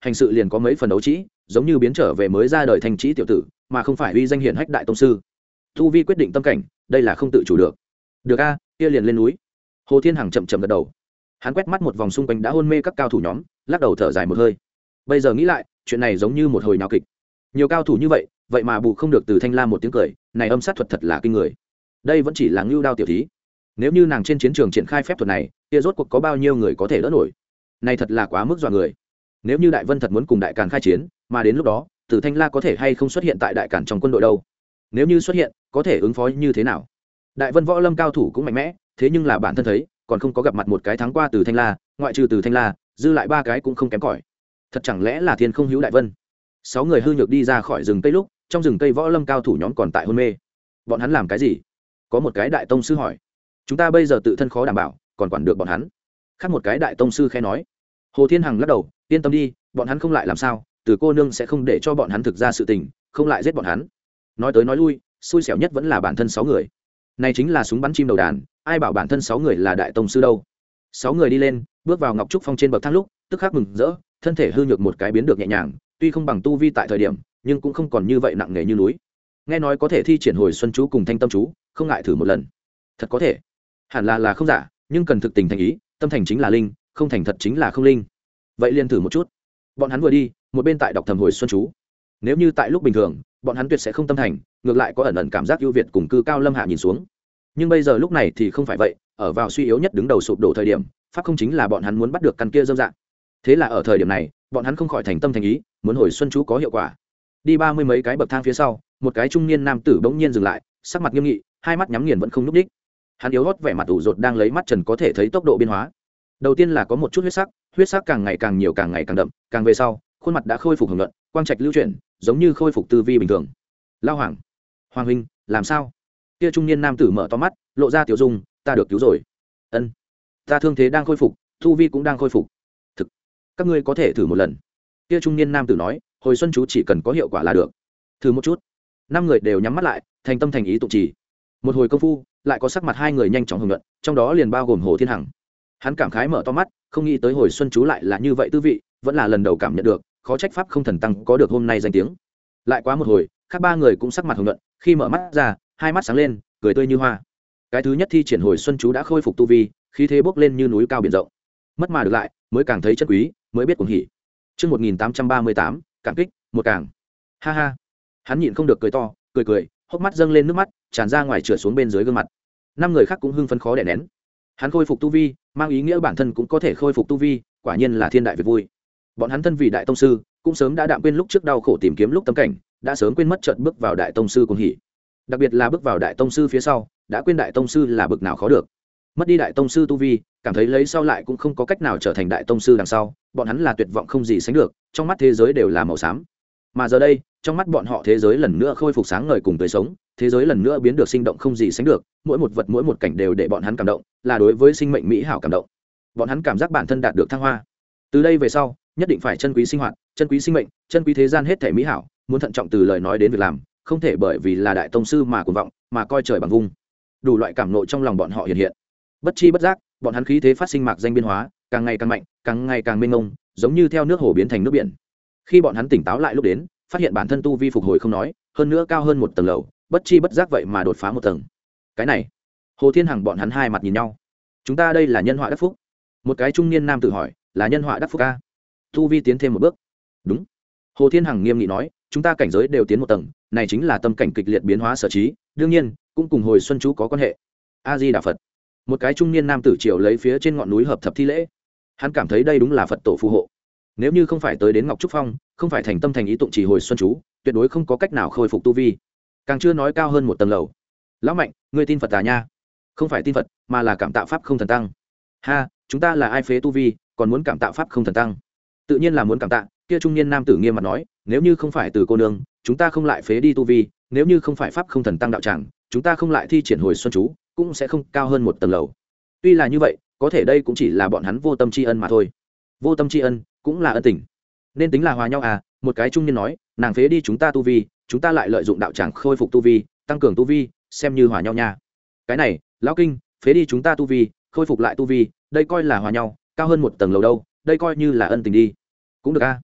hành sự liền có mấy phần đấu trĩ, giống như biến trở về mới ra đời thành trĩ tiểu tử mà không phải uy danh hiển hách đại tông sư. Tu vi quyết định tâm cảnh, đây là không tự chủ được. Được a, kia liền lên núi. Hồ Thiên Hằng chậm chậm gật đầu. Hắn quét mắt một vòng xung quanh đã hôn mê các cao thủ nhóm, lắc đầu thở dài một hơi. Bây giờ nghĩ lại, chuyện này giống như một hồi náo kịch. Nhiều cao thủ như vậy, vậy mà bù không được Từ Thanh La một tiếng cười, này âm sát thuật thật là kinh người. Đây vẫn chỉ là ngưu đao tiểu thí. Nếu như nàng trên chiến trường triển khai phép thuật này, kia rốt cuộc có bao nhiêu người có thể đỡ nổi? Này thật là quá mức dọa người. Nếu như Đại Vân thật muốn cùng Đại Càn khai chiến, mà đến lúc đó, Từ Thanh La có thể hay không xuất hiện tại Đại Càn trong quân đội đâu? Nếu như xuất hiện, có thể ứng phó như thế nào? Đại Vân võ lâm cao thủ cũng mạnh mẽ, thế nhưng là bản thân thấy, còn không có gặp mặt một cái thắng qua Từ Thanh La, ngoại trừ Từ Thanh La, dư lại ba cái cũng không kém cỏi. Thật chẳng lẽ là thiên không hữu Đại Vân? Sáu người hư nhược đi ra khỏi rừng cây lúc, trong rừng cây võ lâm cao thủ nhóm còn tại hôn mê. Bọn hắn làm cái gì? Có một cái đại tông sư hỏi. Chúng ta bây giờ tự thân khó đảm bảo, còn quản được bọn hắn. Khác một cái đại tông sư khẽ nói. Hồ Thiên Hằng lắc đầu, yên tâm đi, bọn hắn không lại làm sao, Từ cô nương sẽ không để cho bọn hắn thực ra sự tình, không lại giết bọn hắn. Nói tới nói lui, xui xẻo nhất vẫn là bản thân sáu người. Này chính là súng bắn chim đầu đàn, ai bảo bản thân sáu người là đại tông sư đâu. Sáu người đi lên, bước vào Ngọc Trúc Phong trên bậc thang lúc, tức khắc mừng rỡ, thân thể hư nhược một cái biến được nhẹ nhàng, tuy không bằng tu vi tại thời điểm, nhưng cũng không còn như vậy nặng nề như núi. Nghe nói có thể thi triển hồi xuân chú cùng thanh tâm chú, không ngại thử một lần. Thật có thể. Hẳn là là không giả, nhưng cần thực tình thành ý, tâm thành chính là linh, không thành thật chính là không linh. Vậy liền thử một chút. Bọn hắn vừa đi, một bên tại đọc thầm hồi xuân chú. Nếu như tại lúc bình thường, bọn hắn tuyệt sẽ không tâm thành, ngược lại có ẩn ẩn cảm giác ưu việt cùng cư cao lâm hạ nhìn xuống. Nhưng bây giờ lúc này thì không phải vậy, ở vào suy yếu nhất đứng đầu sụp đổ thời điểm, pháp không chính là bọn hắn muốn bắt được căn kia dâm dạng. Thế là ở thời điểm này, bọn hắn không khỏi thành tâm thành ý, muốn hồi xuân chú có hiệu quả. Đi ba mươi mấy cái bậc thang phía sau, một cái trung niên nam tử bỗng nhiên dừng lại, sắc mặt nghiêm nghị, hai mắt nhắm nghiền vẫn không nhúc nhích. Hắn yếu hót vẻ mặt ủ rột đang lấy mắt trần có thể thấy tốc độ biến hóa. Đầu tiên là có một chút huyết sắc, huyết sắc càng ngày càng nhiều càng ngày càng đậm, càng về sau, khuôn mặt đã khôi phục hồng nhuận, quang trạch lưu chuyển, giống như khôi phục tư vi bình thường. Lao Hoàng, Hoàng huynh, làm sao? Kia trung niên nam tử mở to mắt, lộ ra tiểu dung, ta được cứu rồi. Ân, ta thương thế đang khôi phục, tu vi cũng đang khôi phục. Thực, các ngươi có thể thử một lần. Kia trung niên nam tử nói, hồi xuân chú chỉ cần có hiệu quả là được. Thử một chút. Năm người đều nhắm mắt lại, thành tâm thành ý tụng trì. Một hồi công phu, lại có sắc mặt hai người nhanh chóng hồng nhuận, trong đó liền bao gồm Hồ Thiên Hằng. Hắn cảm khái mở to mắt, không nghĩ tới hồi xuân chú lại là như vậy tư vị, vẫn là lần đầu cảm nhận được, khó trách pháp không thần tăng có được hôm nay danh tiếng. Lại quá một hồi, các ba người cũng sắc mặt hồng nhuận, khi mở mắt ra, hai mắt sáng lên, cười tươi như hoa. Cái thứ nhất thi triển hồi xuân chú đã khôi phục tu vi, khí thế bốc lên như núi cao biển rộng. Mất mà được lại, mới càng thấy chân quý, mới biết cuồng hỉ. Chương một nghìn tám trăm ba mươi tám, cảm kích, một càng. Ha ha. Hắn nhịn không được cười to, cười cười, hốc mắt dâng lên nước mắt, tràn ra ngoài trượt xuống bên dưới gương mặt. Năm người khác cũng hưng phấn khó đè nén. Hắn khôi phục tu vi, mang ý nghĩa bản thân cũng có thể khôi phục tu vi, quả nhiên là thiên đại việc vui. Bọn hắn thân vì đại tông sư, cũng sớm đã đạm quên lúc trước đau khổ tìm kiếm lúc tâm cảnh, đã sớm quên mất trận bước vào đại tông sư cuồng hỉ. Đặc biệt là bước vào đại tông sư phía sau, đã quên đại tông sư là bực nào khó được. Mất đi đại tông sư tu vi, cảm thấy lấy sau lại cũng không có cách nào trở thành đại tông sư đằng sau, bọn hắn là tuyệt vọng không gì sánh được, trong mắt thế giới đều là màu xám. Mà giờ đây, trong mắt bọn họ thế giới lần nữa khôi phục sáng ngời cùng tươi sống, thế giới lần nữa biến được sinh động không gì sánh được, mỗi một vật mỗi một cảnh đều để bọn hắn cảm động, là đối với sinh mệnh mỹ hảo cảm động. Bọn hắn cảm giác bản thân đạt được thăng hoa. Từ đây về sau, nhất định phải chân quý sinh hoạt, chân quý sinh mệnh, chân quý thế gian hết thể mỹ hảo, muốn thận trọng từ lời nói đến việc làm, không thể bởi vì là đại tông sư mà cuồng vọng, mà coi trời bằng vung. Đủ loại cảm nộ trong lòng bọn họ hiện hiện. Bất chi bất giác, bọn hắn khí thế phát sinh mạc danh biến hóa, càng ngày càng mạnh, càng ngày càng mênh mông, giống như theo nước hồ biến thành nước biển. Khi bọn hắn tỉnh táo lại lúc đến, phát hiện bản thân tu vi phục hồi không nói, hơn nữa cao hơn một tầng lầu, bất chi bất giác vậy mà đột phá một tầng. Cái này, Hồ Thiên Hằng bọn hắn hai mặt nhìn nhau. Chúng ta đây là nhân họa đắc phúc. Một cái trung niên nam tự hỏi, là nhân họa đắc phúc a? Tu vi tiến thêm một bước. Đúng. Hồ Thiên Hằng nghiêm nghị nói, chúng ta cảnh giới đều tiến một tầng, này chính là tâm cảnh kịch liệt biến hóa sở trí, đương nhiên, cũng cùng hồi xuân chú có quan hệ. A Di Đà Phật. Một cái trung niên nam tử triều lấy phía trên ngọn núi hợp thập thi lễ. Hắn cảm thấy đây đúng là Phật tổ phù hộ. Nếu như không phải tới đến Ngọc Trúc Phong, không phải thành tâm thành ý tụng trì hồi xuân chú, tuyệt đối không có cách nào khôi phục tu vi, càng chưa nói cao hơn một tầng lầu. Lão Mạnh, ngươi tin Phật à nha? Không phải tin Phật, mà là cảm tạ pháp không thần tăng. Ha, chúng ta là ai phế tu vi, còn muốn cảm tạ pháp không thần tăng? Tự nhiên là muốn cảm tạ. Kia trung niên nam tử nghiêm mặt nói, nếu như không phải từ cô nương, chúng ta không lại phế đi tu vi, nếu như không phải pháp không thần tăng đạo tràng, chúng ta không lại thi triển hồi xuân chú, cũng sẽ không cao hơn một tầng lầu. Tuy là như vậy, có thể đây cũng chỉ là bọn hắn vô tâm tri ân mà thôi. Vô tâm tri ân cũng là ân tình, nên tính là hòa nhau à? Một cái trung niên nói, nàng phế đi chúng ta tu vi, chúng ta lại lợi dụng đạo tràng khôi phục tu vi, tăng cường tu vi, xem như hòa nhau nha. Cái này, lão kinh, phế đi chúng ta tu vi, khôi phục lại tu vi, đây coi là hòa nhau, cao hơn một tầng lầu đâu, đây coi như là ân tình đi. Cũng được a.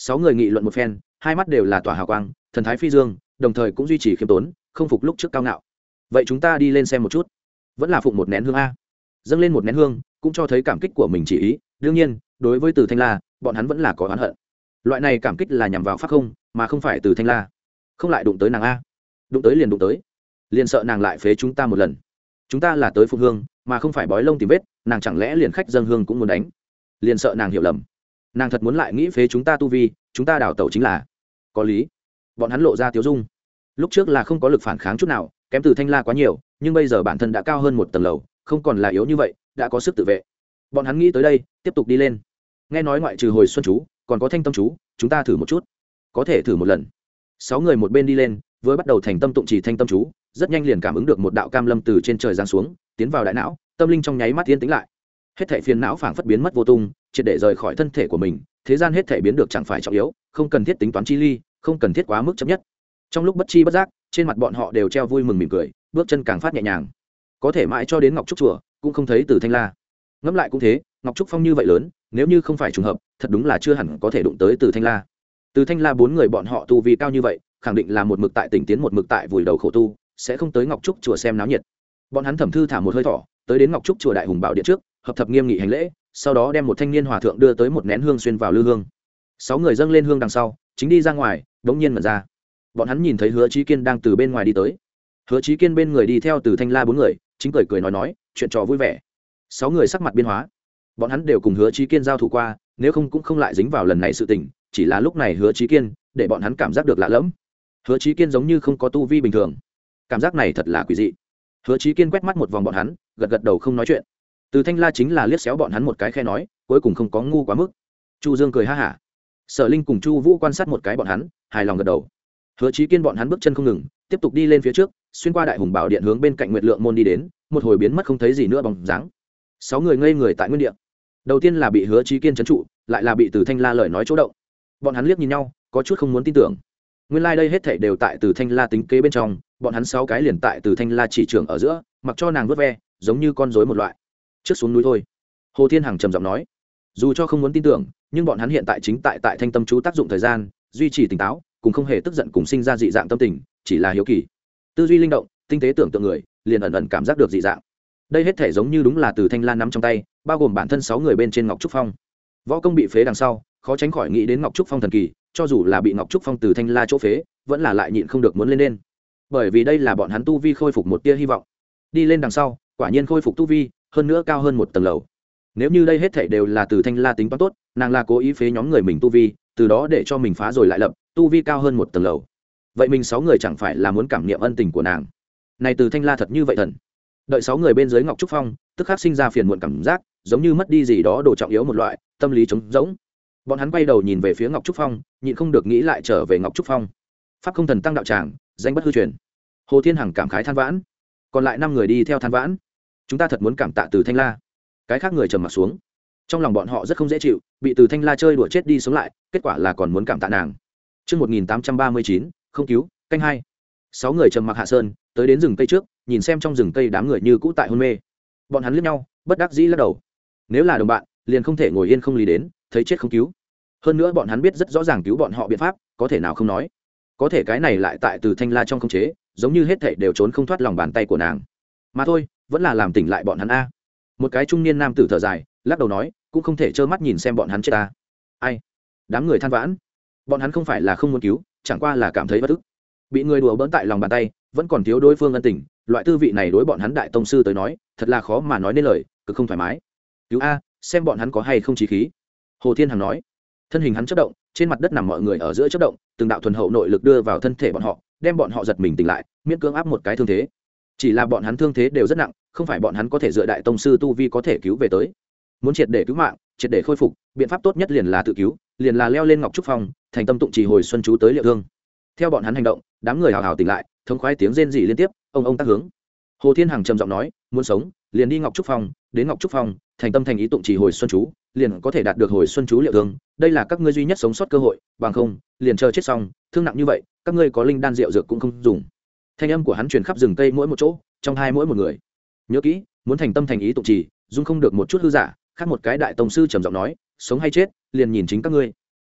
Sáu người nghị luận một phen, hai mắt đều là tỏa hào quang, thần thái phi dương, đồng thời cũng duy trì khiêm tốn, không phục lúc trước cao ngạo. Vậy chúng ta đi lên xem một chút. Vẫn là phụng một nén hương a. Dâng lên một nén hương, cũng cho thấy cảm kích của mình chỉ ý. Đương nhiên, đối với Từ Thanh La, bọn hắn vẫn là có oán hận. Loại này cảm kích là nhằm vào Pháp Không, mà không phải Từ Thanh La. Không lại đụng tới nàng a. Đụng tới liền đụng tới. Liền sợ nàng lại phế chúng ta một lần. Chúng ta là tới phụng hương, mà không phải bói lông tìm vết, nàng chẳng lẽ liền khách dâng hương cũng muốn đánh. Liền sợ nàng hiểu lầm. Nàng thật muốn lại nghĩ phế chúng ta tu vi, chúng ta đào tẩu chính là có lý. Bọn hắn lộ ra tiếu dung. Lúc trước là không có lực phản kháng chút nào, kém Từ Thanh La quá nhiều, nhưng bây giờ bản thân đã cao hơn một tầng lầu, không còn là yếu như vậy, đã có sức tự vệ. Bọn hắn nghĩ tới đây, tiếp tục đi lên. Nghe nói ngoại trừ hồi xuân chú, còn có thanh tâm chú, chúng ta thử một chút. Có thể thử một lần. Sáu người một bên đi lên, vừa bắt đầu thành tâm tụng chỉ thanh tâm chú, rất nhanh liền cảm ứng được một đạo cam lâm từ trên trời giáng xuống, tiến vào đại não, tâm linh trong nháy mắt yên tĩnh lại. Hết thảy phiền não phảng phất biến mất vô tung, triệt để rời khỏi thân thể của mình, thế gian hết thảy biến được chẳng phải trọng yếu, không cần thiết tính toán chi ly, không cần thiết quá mức chấp nhất. Trong lúc bất chi bất giác, trên mặt bọn họ đều treo vui mừng mỉm cười, bước chân càng phát nhẹ nhàng. Có thể mãi cho đến Ngọc Trúc chùa, cũng không thấy Từ Thanh La. Ngẫm lại cũng thế, Ngọc Trúc Phong như vậy lớn, nếu như không phải trùng hợp, thật đúng là chưa hẳn có thể đụng tới Từ Thanh La. Từ Thanh La bốn người bọn họ tu vi cao như vậy, khẳng định là một mực tại tỉnh tiến một mực tại vùi đầu khổ tu, sẽ không tới Ngọc Trúc chùa xem náo nhiệt. Bọn hắn thẩm thư thả một hơi thở, tới đến Ngọc Trúc chùa Đại Hùng Bảo Điện trước, hợp thập nghiêm nghị hành lễ, sau đó đem một thanh niên hòa thượng đưa tới một nén hương xuyên vào lư hương. Sáu người dâng lên hương đằng sau, chính đi ra ngoài, đống nhiên mở ra. Bọn hắn nhìn thấy Hứa Chí Kiên đang từ bên ngoài đi tới. Hứa Chí Kiên bên người đi theo Từ Thanh La bốn người, chính cười cười nói nói, chuyện trò vui vẻ. Sáu người sắc mặt biến hóa. Bọn hắn đều cùng Hứa Chí Kiên giao thủ qua, nếu không cũng không lại dính vào lần này sự tình, chỉ là lúc này Hứa Chí Kiên để bọn hắn cảm giác được lạ lẫm. Hứa Chí Kiên giống như không có tu vi bình thường, cảm giác này thật là quỷ dị. Hứa Chí Kiên quét mắt một vòng bọn hắn, gật gật đầu không nói chuyện. Từ Thanh La chính là liếc xéo bọn hắn một cái khe nói, cuối cùng không có ngu quá mức. Chu Dương cười ha hả. Sở Linh cùng Chu Vũ quan sát một cái bọn hắn, hài lòng gật đầu. Hứa Chí Kiên bọn hắn bước chân không ngừng, tiếp tục đi lên phía trước, xuyên qua Đại Hùng Bảo Điện hướng bên cạnh Nguyệt Lượng môn đi đến, một hồi biến mất không thấy gì nữa bóng dáng. Sáu người ngây người tại nguyên địa. Đầu tiên là bị Hứa Chí Kiên trấn trụ, lại là bị Từ Thanh La lời nói chỗ động. Bọn hắn liếc nhìn nhau, có chút không muốn tin tưởng. Nguyên lai like đây hết thảy đều tại Từ Thanh La tính kế bên trong, bọn hắn sáu cái liền tại Từ Thanh La chỉ trưởng ở giữa, mặc cho nàng vuốt ve, giống như con rối một loại. Trước xuống núi thôi. Hồ Thiên Hằng trầm giọng nói. Dù cho không muốn tin tưởng, nhưng bọn hắn hiện tại chính tại tại thanh tâm chú tác dụng thời gian, duy trì tỉnh táo, cùng không hề tức giận cùng sinh ra dị dạng tâm tình, chỉ là hiếu kỳ. Tư duy linh động, tinh tế tưởng tượng người, liền ẩn ẩn cảm giác được dị dạng. Đây hết thể giống như đúng là Từ Thanh La nắm trong tay, bao gồm bản thân sáu người bên trên Ngọc Trúc Phong. Võ công bị phế đằng sau, khó tránh khỏi nghĩ đến Ngọc Trúc Phong thần kỳ, cho dù là bị Ngọc Trúc Phong Từ Thanh La chỗ phế, vẫn là lại nhịn không được muốn lên lên. Bởi vì đây là bọn hắn tu vi khôi phục một tia hy vọng. Đi lên đằng sau, quả nhiên khôi phục tu vi, hơn nữa cao hơn một tầng lầu. Nếu như đây hết thảy đều là Từ Thanh La tính toán tốt, nàng là cố ý phế nhóm người mình tu vi, từ đó để cho mình phá rồi lại lập, tu vi cao hơn một tầng lầu. Vậy mình sáu người chẳng phải là muốn cảm niệm ân tình của nàng? Này Từ Thanh La thật như vậy thần. Đợi sáu người bên dưới Ngọc Trúc Phong, tức khắc sinh ra phiền muộn cảm giác, giống như mất đi gì đó đồ trọng yếu một loại, tâm lý trống rỗng. Bọn hắn quay đầu nhìn về phía Ngọc Trúc Phong, nhịn không được nghĩ lại trở về Ngọc Trúc Phong. Pháp không thần tăng đạo tràng, danh bất hư truyền. Hồ Thiên Hằng cảm khái than vãn, còn lại năm người đi theo than vãn. Chúng ta thật muốn cảm tạ Từ Thanh La. Cái khác người trầm mặt xuống. Trong lòng bọn họ rất không dễ chịu, bị Từ Thanh La chơi đùa chết đi sống lại, kết quả là còn muốn cảm tạ nàng. Chương một nghìn tám trăm ba mươi chín, không cứu, canh hai. Sáu người trầm mặc hạ sơn, tới đến rừng cây trước, nhìn xem trong rừng cây đám người như cũ tại hôn mê. Bọn hắn liếc nhau, bất đắc dĩ lắc đầu. Nếu là đồng bạn, liền không thể ngồi yên không lý đến, thấy chết không cứu. Hơn nữa bọn hắn biết rất rõ ràng cứu bọn họ biện pháp, có thể nào không nói. Có thể cái này lại tại Từ Thanh La trong khống chế, giống như hết thảy đều trốn không thoát lòng bàn tay của nàng. Mà thôi, vẫn là làm tỉnh lại bọn hắn a. Một cái trung niên nam tử thở dài, lắc đầu nói, cũng không thể trơ mắt nhìn xem bọn hắn chết ta. Ai? Đám người than vãn. Bọn hắn không phải là không muốn cứu, chẳng qua là cảm thấy bất ức. Bị người đùa bỡn tại lòng bàn tay, vẫn còn thiếu đối phương ân tình, loại tư vị này đối bọn hắn đại tông sư tới nói, thật là khó mà nói nên lời, cực không thoải mái. Cứu a, xem bọn hắn có hay không chí khí. Hồ Thiên Hằng nói. Thân hình hắn chớp động, trên mặt đất nằm mọi người ở giữa chớp động, từng đạo thuần hậu nội lực đưa vào thân thể bọn họ, đem bọn họ giật mình tỉnh lại, miễn cưỡng áp một cái thương thế. Chỉ là bọn hắn thương thế đều rất nặng, không phải bọn hắn có thể dựa đại tông sư tu vi có thể cứu về tới. Muốn triệt để cứu mạng, triệt để khôi phục, biện pháp tốt nhất liền là tự cứu, liền là leo lên Ngọc Trúc Phong, thành tâm tụng trì hồi xuân chú tới liệu thương. Theo bọn hắn hành động, đám người hào hào tỉnh lại, thống khoái tiếng rên rỉ liên tiếp, ông ông tác hướng. Hồ Thiên Hằng trầm giọng nói, muốn sống, liền đi Ngọc Trúc Phong, đến Ngọc Trúc Phong, thành tâm thành ý tụng trì hồi xuân chú, liền có thể đạt được hồi xuân chú liệu thương, đây là các ngươi duy nhất sống sót cơ hội, bằng không, liền chờ chết xong, thương nặng như vậy, các ngươi có linh đan rượu dược cũng không dùng. Thanh âm của hắn truyền khắp rừng cây mỗi một chỗ, trong hai mỗi một người. Nhớ kỹ, muốn thành tâm thành ý tụng trì, dung không được một chút hư giả, khác một cái đại tông sư trầm giọng nói, sống hay chết, liền nhìn chính các ngươi.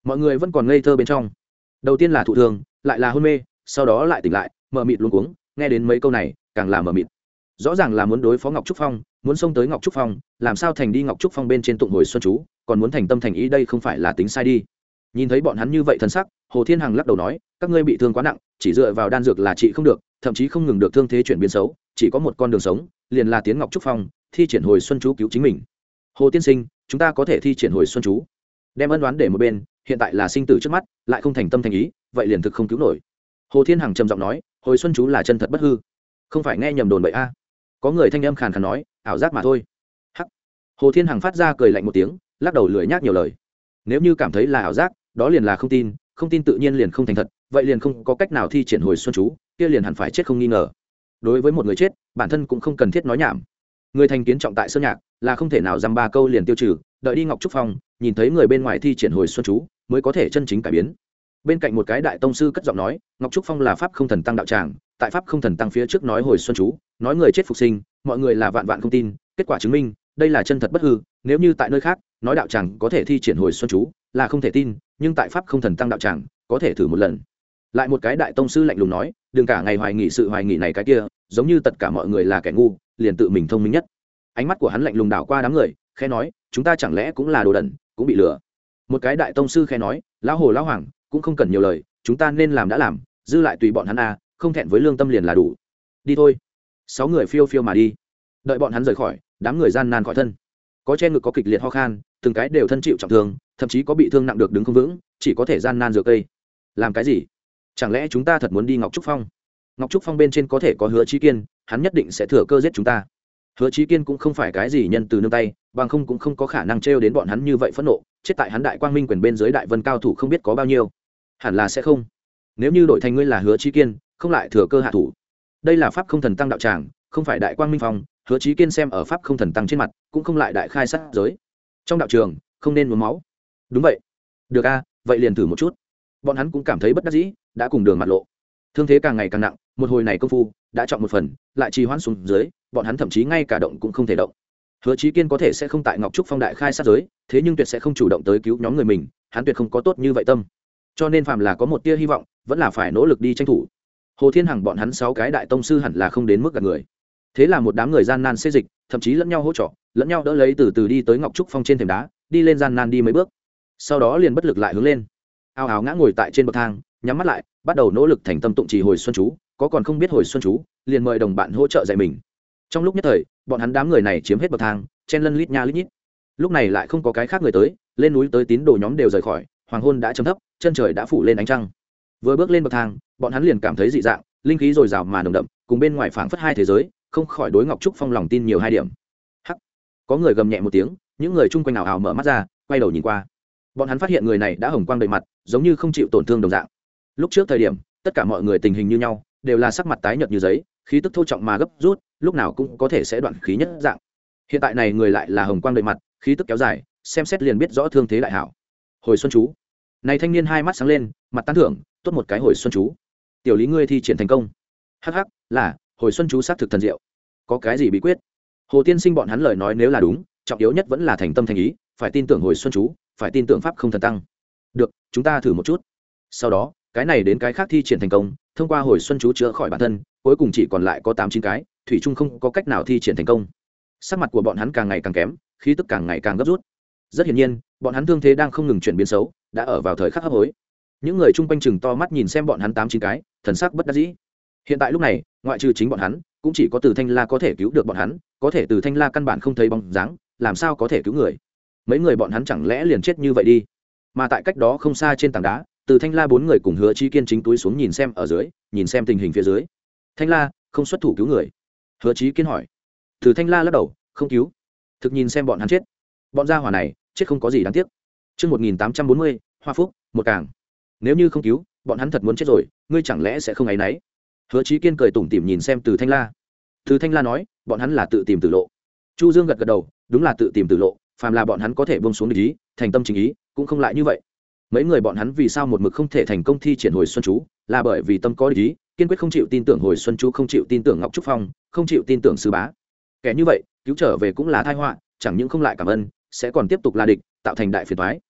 mọi người vẫn còn ngây thơ bên trong. Đầu tiên là thụ thương, lại là hôn mê, sau đó lại tỉnh lại, mờ mịt luống cuống, nghe đến mấy câu này càng là mờ mịt. Rõ ràng là muốn đối phó Ngọc Trúc Phong, muốn xông tới Ngọc Trúc Phong, làm sao thành đi Ngọc Trúc Phong bên trên tụng hồi xuân chú, còn muốn thành tâm thành ý, đây không phải là tính sai đi. Nhìn thấy bọn hắn như vậy thân sắc, Hồ Thiên Hằng lắc đầu nói, các ngươi bị thương quá nặng, chỉ dựa vào đan dược là trị không được, thậm chí không ngừng được thương thế chuyển biến xấu, chỉ có một con đường sống, liền là tiến Ngọc Trúc Phong, thi triển hồi xuân chú cứu chính mình. Hồ tiên sinh, chúng ta có thể thi triển hồi xuân chú, đem ân đoán để một bên, hiện tại là sinh tử trước mắt, lại không thành tâm thành ý, vậy liền thực không cứu nổi. Hồ Thiên Hằng trầm giọng nói, hồi xuân chú là chân thật bất hư, không phải nghe nhầm đồn bậy a. Có người thanh âm khàn khàn nói, ảo giác mà thôi. Hắc. Hồ Thiên Hằng phát ra cười lạnh một tiếng, lắc đầu lười nhác nhiều lời. Nếu như cảm thấy là ảo giác, đó liền là không tin, không tin tự nhiên liền không thành thật, vậy liền không có cách nào thi triển hồi xuân chú, kia liền hẳn phải chết không nghi ngờ. Đối với một người chết, bản thân cũng không cần thiết nói nhảm. Người thành kiến trọng tại sơn nhạc, là không thể nào dăm ba câu liền tiêu trừ, đợi đi Ngọc Trúc Phong, nhìn thấy người bên ngoài thi triển hồi xuân chú, mới có thể chân chính cải biến. Bên cạnh một cái đại tông sư cất giọng nói, Ngọc Trúc Phong là pháp không thần tăng đạo tràng, tại pháp không thần tăng phía trước nói hồi xuân chú, nói người chết phục sinh, mọi người là vạn vạn không tin, kết quả chứng minh, đây là chân thật bất hư, nếu như tại nơi khác, nói đạo tràng có thể thi triển hồi xuân chú, là không thể tin, nhưng tại pháp không thần tăng đạo tràng, có thể thử một lần. Lại một cái đại tông sư lạnh lùng nói, đừng cả ngày hoài nghị sự hoài nghị này cái kia, giống như tất cả mọi người là kẻ ngu, liền tự mình thông minh nhất. Ánh mắt của hắn lạnh lùng đảo qua đám người, khẽ nói, chúng ta chẳng lẽ cũng là đồ đần, cũng bị lừa. Một cái đại tông sư khẽ nói, lão hồ lão hoàng, cũng không cần nhiều lời, chúng ta nên làm đã làm, dư lại tùy bọn hắn a, không thẹn với lương tâm liền là đủ. Đi thôi. Sáu người phiêu phiêu mà đi. Đợi bọn hắn rời khỏi, đám người gian nan khỏi thân. Có che ngực, có kịch liệt ho khan, từng cái đều thân chịu trọng thương, thậm chí có bị thương nặng được đứng không vững, chỉ có thể gian nan dựa cây. Làm cái gì? Chẳng lẽ chúng ta thật muốn đi Ngọc Trúc Phong? Ngọc Trúc Phong bên trên có thể có Hứa Chí Kiên, hắn nhất định sẽ thừa cơ giết chúng ta. Hứa Chí Kiên cũng không phải cái gì nhân từ nương tay, bằng không cũng không có khả năng trêu đến bọn hắn như vậy phẫn nộ, chết tại hắn Đại Quang Minh quyền bên dưới Đại Vân cao thủ không biết có bao nhiêu. Hẳn là sẽ không. Nếu như đổi thành ngươi là Hứa Chí Kiên, không lại thừa cơ hạ thủ. Đây là pháp không thần tăng đạo tràng, không phải Đại Quang Minh phòng, Hứa Chí Kiên xem ở pháp không thần tăng trên mặt, cũng không lại đại khai sát giới. Trong đạo trường, không nên muốn máu. Đúng vậy. Được a, vậy liền thử một chút. Bọn hắn cũng cảm thấy bất đắc dĩ, đã cùng đường mặt lộ. Thương thế càng ngày càng nặng, một hồi này công phu đã trọng một phần, lại trì hoãn xuống dưới, bọn hắn thậm chí ngay cả động cũng không thể động. Hứa Chí Kiên có thể sẽ không tại Ngọc Trúc Phong đại khai sát giới, thế nhưng tuyệt sẽ không chủ động tới cứu nhóm người mình, hắn tuyệt không có tốt như vậy tâm. Cho nên phàm là có một tia hy vọng, vẫn là phải nỗ lực đi tranh thủ. Hồ Thiên Hằng bọn hắn sáu cái đại tông sư hẳn là không đến mức gạt người. Thế là một đám người gian nan xê dịch, thậm chí lẫn nhau hỗ trợ, lẫn nhau đỡ lấy từ từ đi tới Ngọc Trúc Phong trên thềm đá, đi lên gian nan đi mấy bước. Sau đó liền bất lực lại hướng lên. Ao ào ngã ngồi tại trên bậc thang, nhắm mắt lại, bắt đầu nỗ lực thành tâm tụng trì hồi xuân chú, có còn không biết hồi xuân chú, liền mời đồng bạn hỗ trợ dạy mình. Trong lúc nhất thời, bọn hắn đám người này chiếm hết bậc thang, chen lân lít nha lít nhít. Lúc này lại không có cái khác người tới, lên núi tới tín đồ nhóm đều rời khỏi, hoàng hôn đã chấm thấp, chân trời đã phủ lên ánh trăng. Vừa bước lên bậc thang, bọn hắn liền cảm thấy dị dạng, linh khí dồi dào mà nồng đậm, cùng bên ngoài phảng phất hai thế giới, không khỏi đối Ngọc Trúc Phong lòng tin nhiều hai điểm. Hắc. Có người gầm nhẹ một tiếng, những người chung quanh ảo ảo mở mắt ra, quay đầu nhìn qua. Bọn hắn phát hiện người này đã hồng quang đầy mặt, giống như không chịu tổn thương đồng dạng. Lúc trước thời điểm, tất cả mọi người tình hình như nhau, đều là sắc mặt tái nhợt như giấy, khí tức thô trọng mà gấp rút, lúc nào cũng có thể sẽ đoạn khí nhất dạng. Hiện tại này người lại là hồng quang đầy mặt, khí tức kéo dài, xem xét liền biết rõ thương thế đại hảo. Hồi xuân chú. Này thanh niên hai mắt sáng lên, mặt tán thưởng, tốt một cái hồi xuân chú. Tiểu Lý ngươi thi triển thành công. Hắc hắc, là, hồi xuân chú xác thực thần diệu. Có cái gì bí quyết? Hồ tiên sinh bọn hắn lời nói nếu là đúng, trọng yếu nhất vẫn là thành tâm thành ý, phải tin tưởng hồi xuân chú, phải tin tưởng pháp không thần tăng. Được, chúng ta thử một chút. Sau đó, cái này đến cái khác thi triển thành công, thông qua hồi xuân chú chữa khỏi bản thân, cuối cùng chỉ còn lại có tám chín cái, thủy chung không có cách nào thi triển thành công. Sắc mặt của bọn hắn càng ngày càng kém, khí tức càng ngày càng gấp rút. Rất hiển nhiên, bọn hắn thương thế đang không ngừng chuyển biến xấu, đã ở vào thời khắc hấp hối. Những người chung quanh chừng to mắt nhìn xem bọn hắn tám chín cái, thần sắc bất đắc dĩ. Hiện tại lúc này, ngoại trừ chính bọn hắn, cũng chỉ có Từ Thanh La có thể cứu được bọn hắn, có thể Từ Thanh La căn bản không thấy bóng dáng, làm sao có thể cứu người? Mấy người bọn hắn chẳng lẽ liền chết như vậy đi? Mà tại cách đó không xa trên tảng đá, Từ Thanh La bốn người cùng Hứa Chí Kiên chính túi xuống nhìn xem ở dưới, nhìn xem tình hình phía dưới. Thanh La, không xuất thủ cứu người. Hứa Chí Kiên hỏi. Từ Thanh La lắc đầu, không cứu. Thực nhìn xem bọn hắn chết. Bọn gia hỏa này, chết không có gì đáng tiếc. Chương một nghìn tám trăm bốn mươi, Hoa Phúc, một càng. Nếu như không cứu, bọn hắn thật muốn chết rồi, ngươi chẳng lẽ sẽ không áy náy? Hứa Chí Kiên cười tủm tỉm nhìn xem Từ Thanh La. Từ Thanh La nói, bọn hắn là tự tìm tử lộ. Chu Dương gật gật đầu, đúng là tự tìm tử lộ, phàm là bọn hắn có thể buông xuống địch ý, thành tâm chính ý, cũng không lại như vậy. Mấy người bọn hắn vì sao một mực không thể thành công thi triển hồi xuân chú, là bởi vì tâm có địch ý, kiên quyết không chịu tin tưởng hồi xuân chú, không chịu tin tưởng Ngọc Trúc Phong, không chịu tin tưởng sư bá. Kẻ như vậy, cứu trở về cũng là tai họa, chẳng những không lại cảm ơn, sẽ còn tiếp tục là địch, tạo thành đại phiền toái.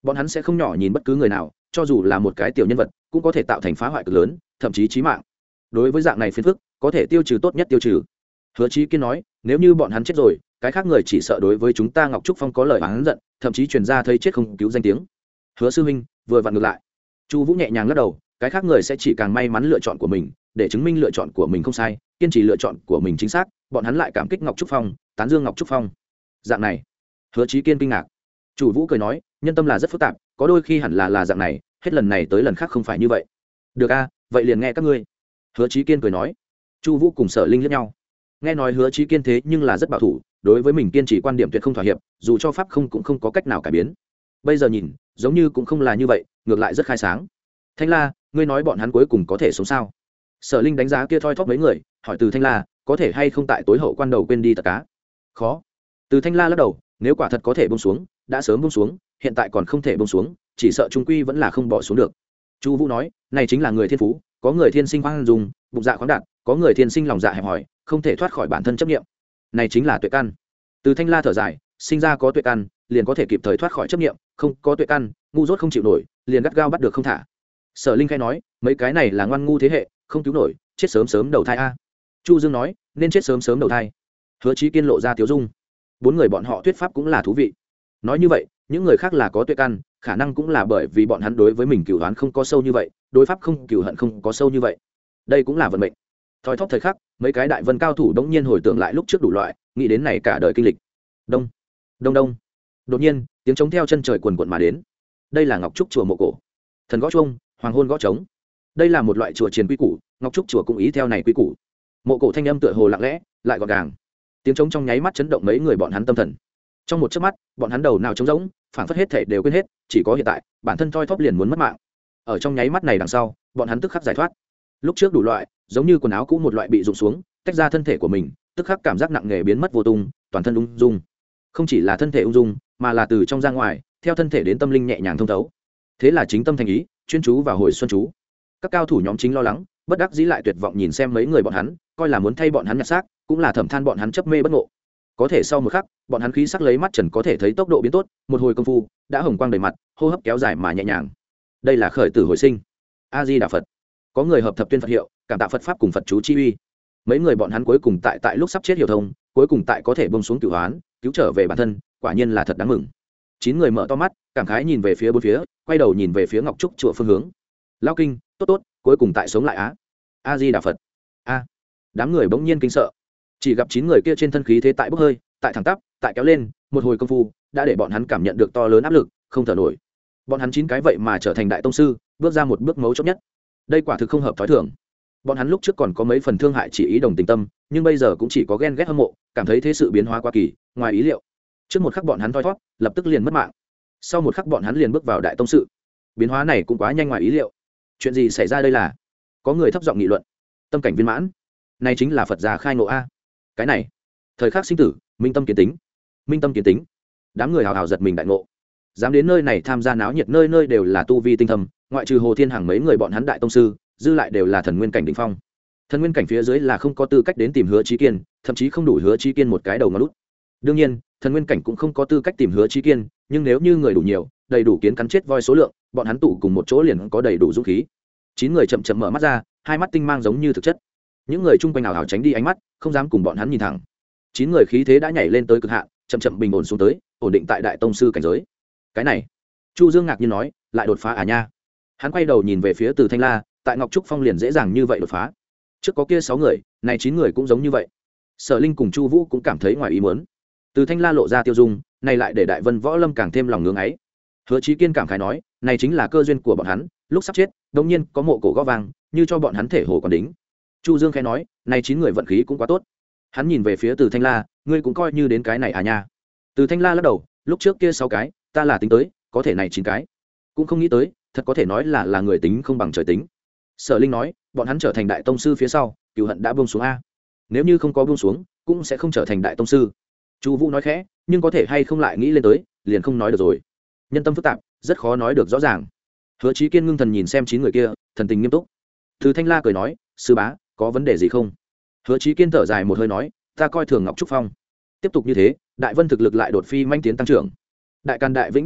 bọn hắn sẽ không nhỏ nhìn bất cứ người nào, cho dù là một cái tiểu nhân vật cũng có thể tạo thành phá hoại cực lớn, thậm chí chí mạng. Đối với dạng này phiền phức, có thể tiêu trừ tốt nhất tiêu trừ. Hứa Chí Kiên nói, nếu như bọn hắn chết rồi, cái khác người chỉ sợ đối với chúng ta Ngọc Trúc Phong có lời oán giận, thậm chí truyền ra thấy chết không cứu danh tiếng. Hứa sư huynh vừa vặn ngược lại. Chu Vũ nhẹ nhàng lắc đầu, cái khác người sẽ chỉ càng may mắn lựa chọn của mình, để chứng minh lựa chọn của mình không sai, kiên trì lựa chọn của mình chính xác, bọn hắn lại cảm kích Ngọc Trúc Phong, tán dương Ngọc Trúc Phong. Dạng này. Hứa Chí Kiên kinh ngạc. Chủ Vũ cười nói, nhân tâm là rất phức tạp, có đôi khi hẳn là là dạng này, hết lần này tới lần khác không phải như vậy. Được a, vậy liền nghe các ngươi. Hứa Chí Kiên cười nói. Chu Vũ cùng Sở Linh liếc nhau. Nghe nói Hứa Chí Kiên thế nhưng là rất bảo thủ, đối với mình kiên trì quan điểm tuyệt không thỏa hiệp, dù cho pháp không cũng không có cách nào cải biến. Bây giờ nhìn, giống như cũng không là như vậy, ngược lại rất khai sáng. Thanh La, ngươi nói bọn hắn cuối cùng có thể sống sao? Sở Linh đánh giá kia thoi thóp mấy người, hỏi Từ Thanh La, có thể hay không tại tối hậu quan đầu quên đi tất cá? Khó. Từ Thanh La lắc đầu, nếu quả thật có thể buông xuống, đã sớm buông xuống, hiện tại còn không thể buông xuống, chỉ sợ trung quy vẫn là không bỏ xuống được. Chu Vũ nói, này chính là người thiên phú, có người thiên sinh khoan dung, bụng dạ khoáng đạt, có người thiên sinh lòng dạ hẹp hòi, không thể thoát khỏi bản thân chấp niệm. Này chính là tuệ căn. Từ Thanh La thở dài, sinh ra có tuệ căn, liền có thể kịp thời thoát khỏi chấp niệm, không có tuệ căn, ngu dốt không chịu nổi, liền gắt gao bắt được không thả. Sở Linh khai nói, mấy cái này là ngoan ngu thế hệ, không cứu nổi, chết sớm sớm đầu thai a. Chu Dương nói, nên chết sớm sớm đầu thai. Hứa Chí Kiên lộ ra tiếu dung. Bốn người bọn họ thuyết pháp cũng là thú vị. Nói như vậy, những người khác là có tuệ căn, khả năng cũng là bởi vì bọn hắn đối với mình cửu oán không có sâu như vậy, đối pháp không cửu hận không có sâu như vậy. Đây cũng là vận mệnh. Thoi thóp thời khắc, mấy cái đại vân cao thủ đống nhiên hồi tưởng lại lúc trước đủ loại, nghĩ đến này cả đời kinh lịch. Đông, đông đông. Đột nhiên, tiếng trống theo chân trời quần quần mà đến. Đây là Ngọc Trúc chùa mộ cổ. Thần gõ chuông, hoàng hôn gõ trống. Đây là một loại chùa triền quy củ, Ngọc Trúc chùa cũng ý theo này quy củ. Mộ cổ thanh âm tựa hồ lặng lẽ, lại gọn gàng. Tiếng trống trong nháy mắt chấn động mấy người bọn hắn tâm thần. Trong một chớp mắt, bọn hắn đầu nào trống rỗng, phảng phất hết thể đều quên hết, chỉ có hiện tại, bản thân thoi thóp liền muốn mất mạng. Ở trong nháy mắt này đằng sau, bọn hắn tức khắc giải thoát. Lúc trước đủ loại, giống như quần áo cũ một loại bị rụng xuống, tách ra thân thể của mình, tức khắc cảm giác nặng nề biến mất vô tung, toàn thân ung dung. Không chỉ là thân thể ung dung, mà là từ trong ra ngoài, theo thân thể đến tâm linh nhẹ nhàng thông thấu. Thế là chính tâm thành ý, chuyên chú vào hồi xuân chú. Các cao thủ nhóm chính lo lắng, bất đắc dĩ lại tuyệt vọng nhìn xem mấy người bọn hắn, coi là muốn thay bọn hắn nhặt xác, cũng là thầm than bọn hắn chấp mê bất ngộ. Có thể sau một khắc, bọn hắn khí sắc lấy mắt trần có thể thấy tốc độ biến tốt, một hồi công phu, đã hồng quang đầy mặt, hô hấp kéo dài mà nhẹ nhàng. Đây là khởi tử hồi sinh. A Di Đà Phật. Có người hợp thập tuyên Phật hiệu, cảm tạ Phật pháp cùng Phật chú chi uy. Mấy người bọn hắn cuối cùng tại tại lúc sắp chết hiểu thông, cuối cùng tại có thể buông xuống cửu oán, cứu trở về bản thân, quả nhiên là thật đáng mừng. Chín người mở to mắt, cảm khái nhìn về phía bốn phía, quay đầu nhìn về phía Ngọc Trúc chùa phương hướng. Lao kinh, tốt tốt, cuối cùng tại sống lại á. A Di Đà Phật. A. Đám người bỗng nhiên kinh sợ. Chỉ gặp chín người kia trên thân khí thế tại bốc hơi, tại thẳng tắp, tại kéo lên, một hồi công phu, đã để bọn hắn cảm nhận được to lớn áp lực, không thở nổi. Bọn hắn chín cái vậy mà trở thành đại tông sư, bước ra một bước mấu chốt nhất. Đây quả thực không hợp thói thường. Bọn hắn lúc trước còn có mấy phần thương hại chỉ ý đồng tình tâm, nhưng bây giờ cũng chỉ có ghen ghét hâm mộ, cảm thấy thế sự biến hóa quá kỳ, ngoài ý liệu. Trước một khắc bọn hắn thoi thoát, lập tức liền mất mạng. Sau một khắc bọn hắn liền bước vào đại tông sự. Biến hóa này cũng quá nhanh ngoài ý liệu. Chuyện gì xảy ra đây là? Có người thấp giọng nghị luận. Tâm cảnh viên mãn, này chính là Phật già khai ngộ a. Cái này, thời khắc sinh tử, minh tâm kiến tính. Minh tâm kiến tính. Đám người hào hào giật mình đại ngộ. Dám đến nơi này tham gia náo nhiệt, nơi nơi đều là tu vi tinh thâm, ngoại trừ Hồ Thiên Hằng mấy người bọn hắn đại tông sư, dư lại đều là thần nguyên cảnh đỉnh phong. Thần nguyên cảnh phía dưới là không có tư cách đến tìm Hứa Chí Kiên, thậm chí không đủ Hứa Chí Kiên một cái đầu ngón út. Đương nhiên, thần nguyên cảnh cũng không có tư cách tìm Hứa Chí Kiên, nhưng nếu như người đủ nhiều, đầy đủ kiến cắn chết voi số lượng, bọn hắn tụ cùng một chỗ liền có đầy đủ dũng khí. Chín người chậm chậm mở mắt ra, hai mắt tinh mang giống như thực chất. Những người chung quanh nào hào tránh đi ánh mắt, không dám cùng bọn hắn nhìn thẳng. Chín người khí thế đã nhảy lên tới cực hạn, chậm chậm bình ổn xuống tới, ổn định tại đại tông sư cảnh giới. Cái này, Chu Dương ngạc nhiên nói, lại đột phá à nha. Hắn quay đầu nhìn về phía Từ Thanh La, tại Ngọc Trúc Phong liền dễ dàng như vậy đột phá. Trước có kia sáu người, này chín người cũng giống như vậy. Sở Linh cùng Chu Vũ cũng cảm thấy ngoài ý muốn. Từ Thanh La lộ ra tiêu dung, này lại để Đại Vân Võ Lâm càng thêm lòng ngưỡng ấy. Hứa Chí Kiên cảm khái nói, này chính là cơ duyên của bọn hắn, lúc sắp chết, đột nhiên có mộ cổ gõ vang, như cho bọn hắn thể hồ còn đính. Chu Dương khẽ nói, này chín người vận khí cũng quá tốt. Hắn nhìn về phía Từ Thanh La, ngươi cũng coi như đến cái này à nha. Từ Thanh La lắc đầu, lúc trước kia sáu cái, ta là tính tới, có thể này chín cái, cũng không nghĩ tới, thật có thể nói là là người tính không bằng trời tính. Sở Linh nói, bọn hắn trở thành đại tông sư phía sau, cửu hận đã buông xuống a. Nếu như không có buông xuống, cũng sẽ không trở thành đại tông sư. Chu Vũ nói khẽ, nhưng có thể hay không lại nghĩ lên tới, liền không nói được rồi. Nhân tâm phức tạp, rất khó nói được rõ ràng. Hứa Chí Kiên ngưng thần nhìn xem chín người kia, thần tình nghiêm túc. Từ Thanh La cười nói, sư bá, có vấn đề gì không? Hứa Chí Kiên thở dài một hơi nói, ta coi thường Ngọc Trúc Phong. Tiếp tục như thế, Đại Vân thực lực lại đột phi manh tiến tăng trưởng. Đại Can Đại Vĩnh Đại Vân,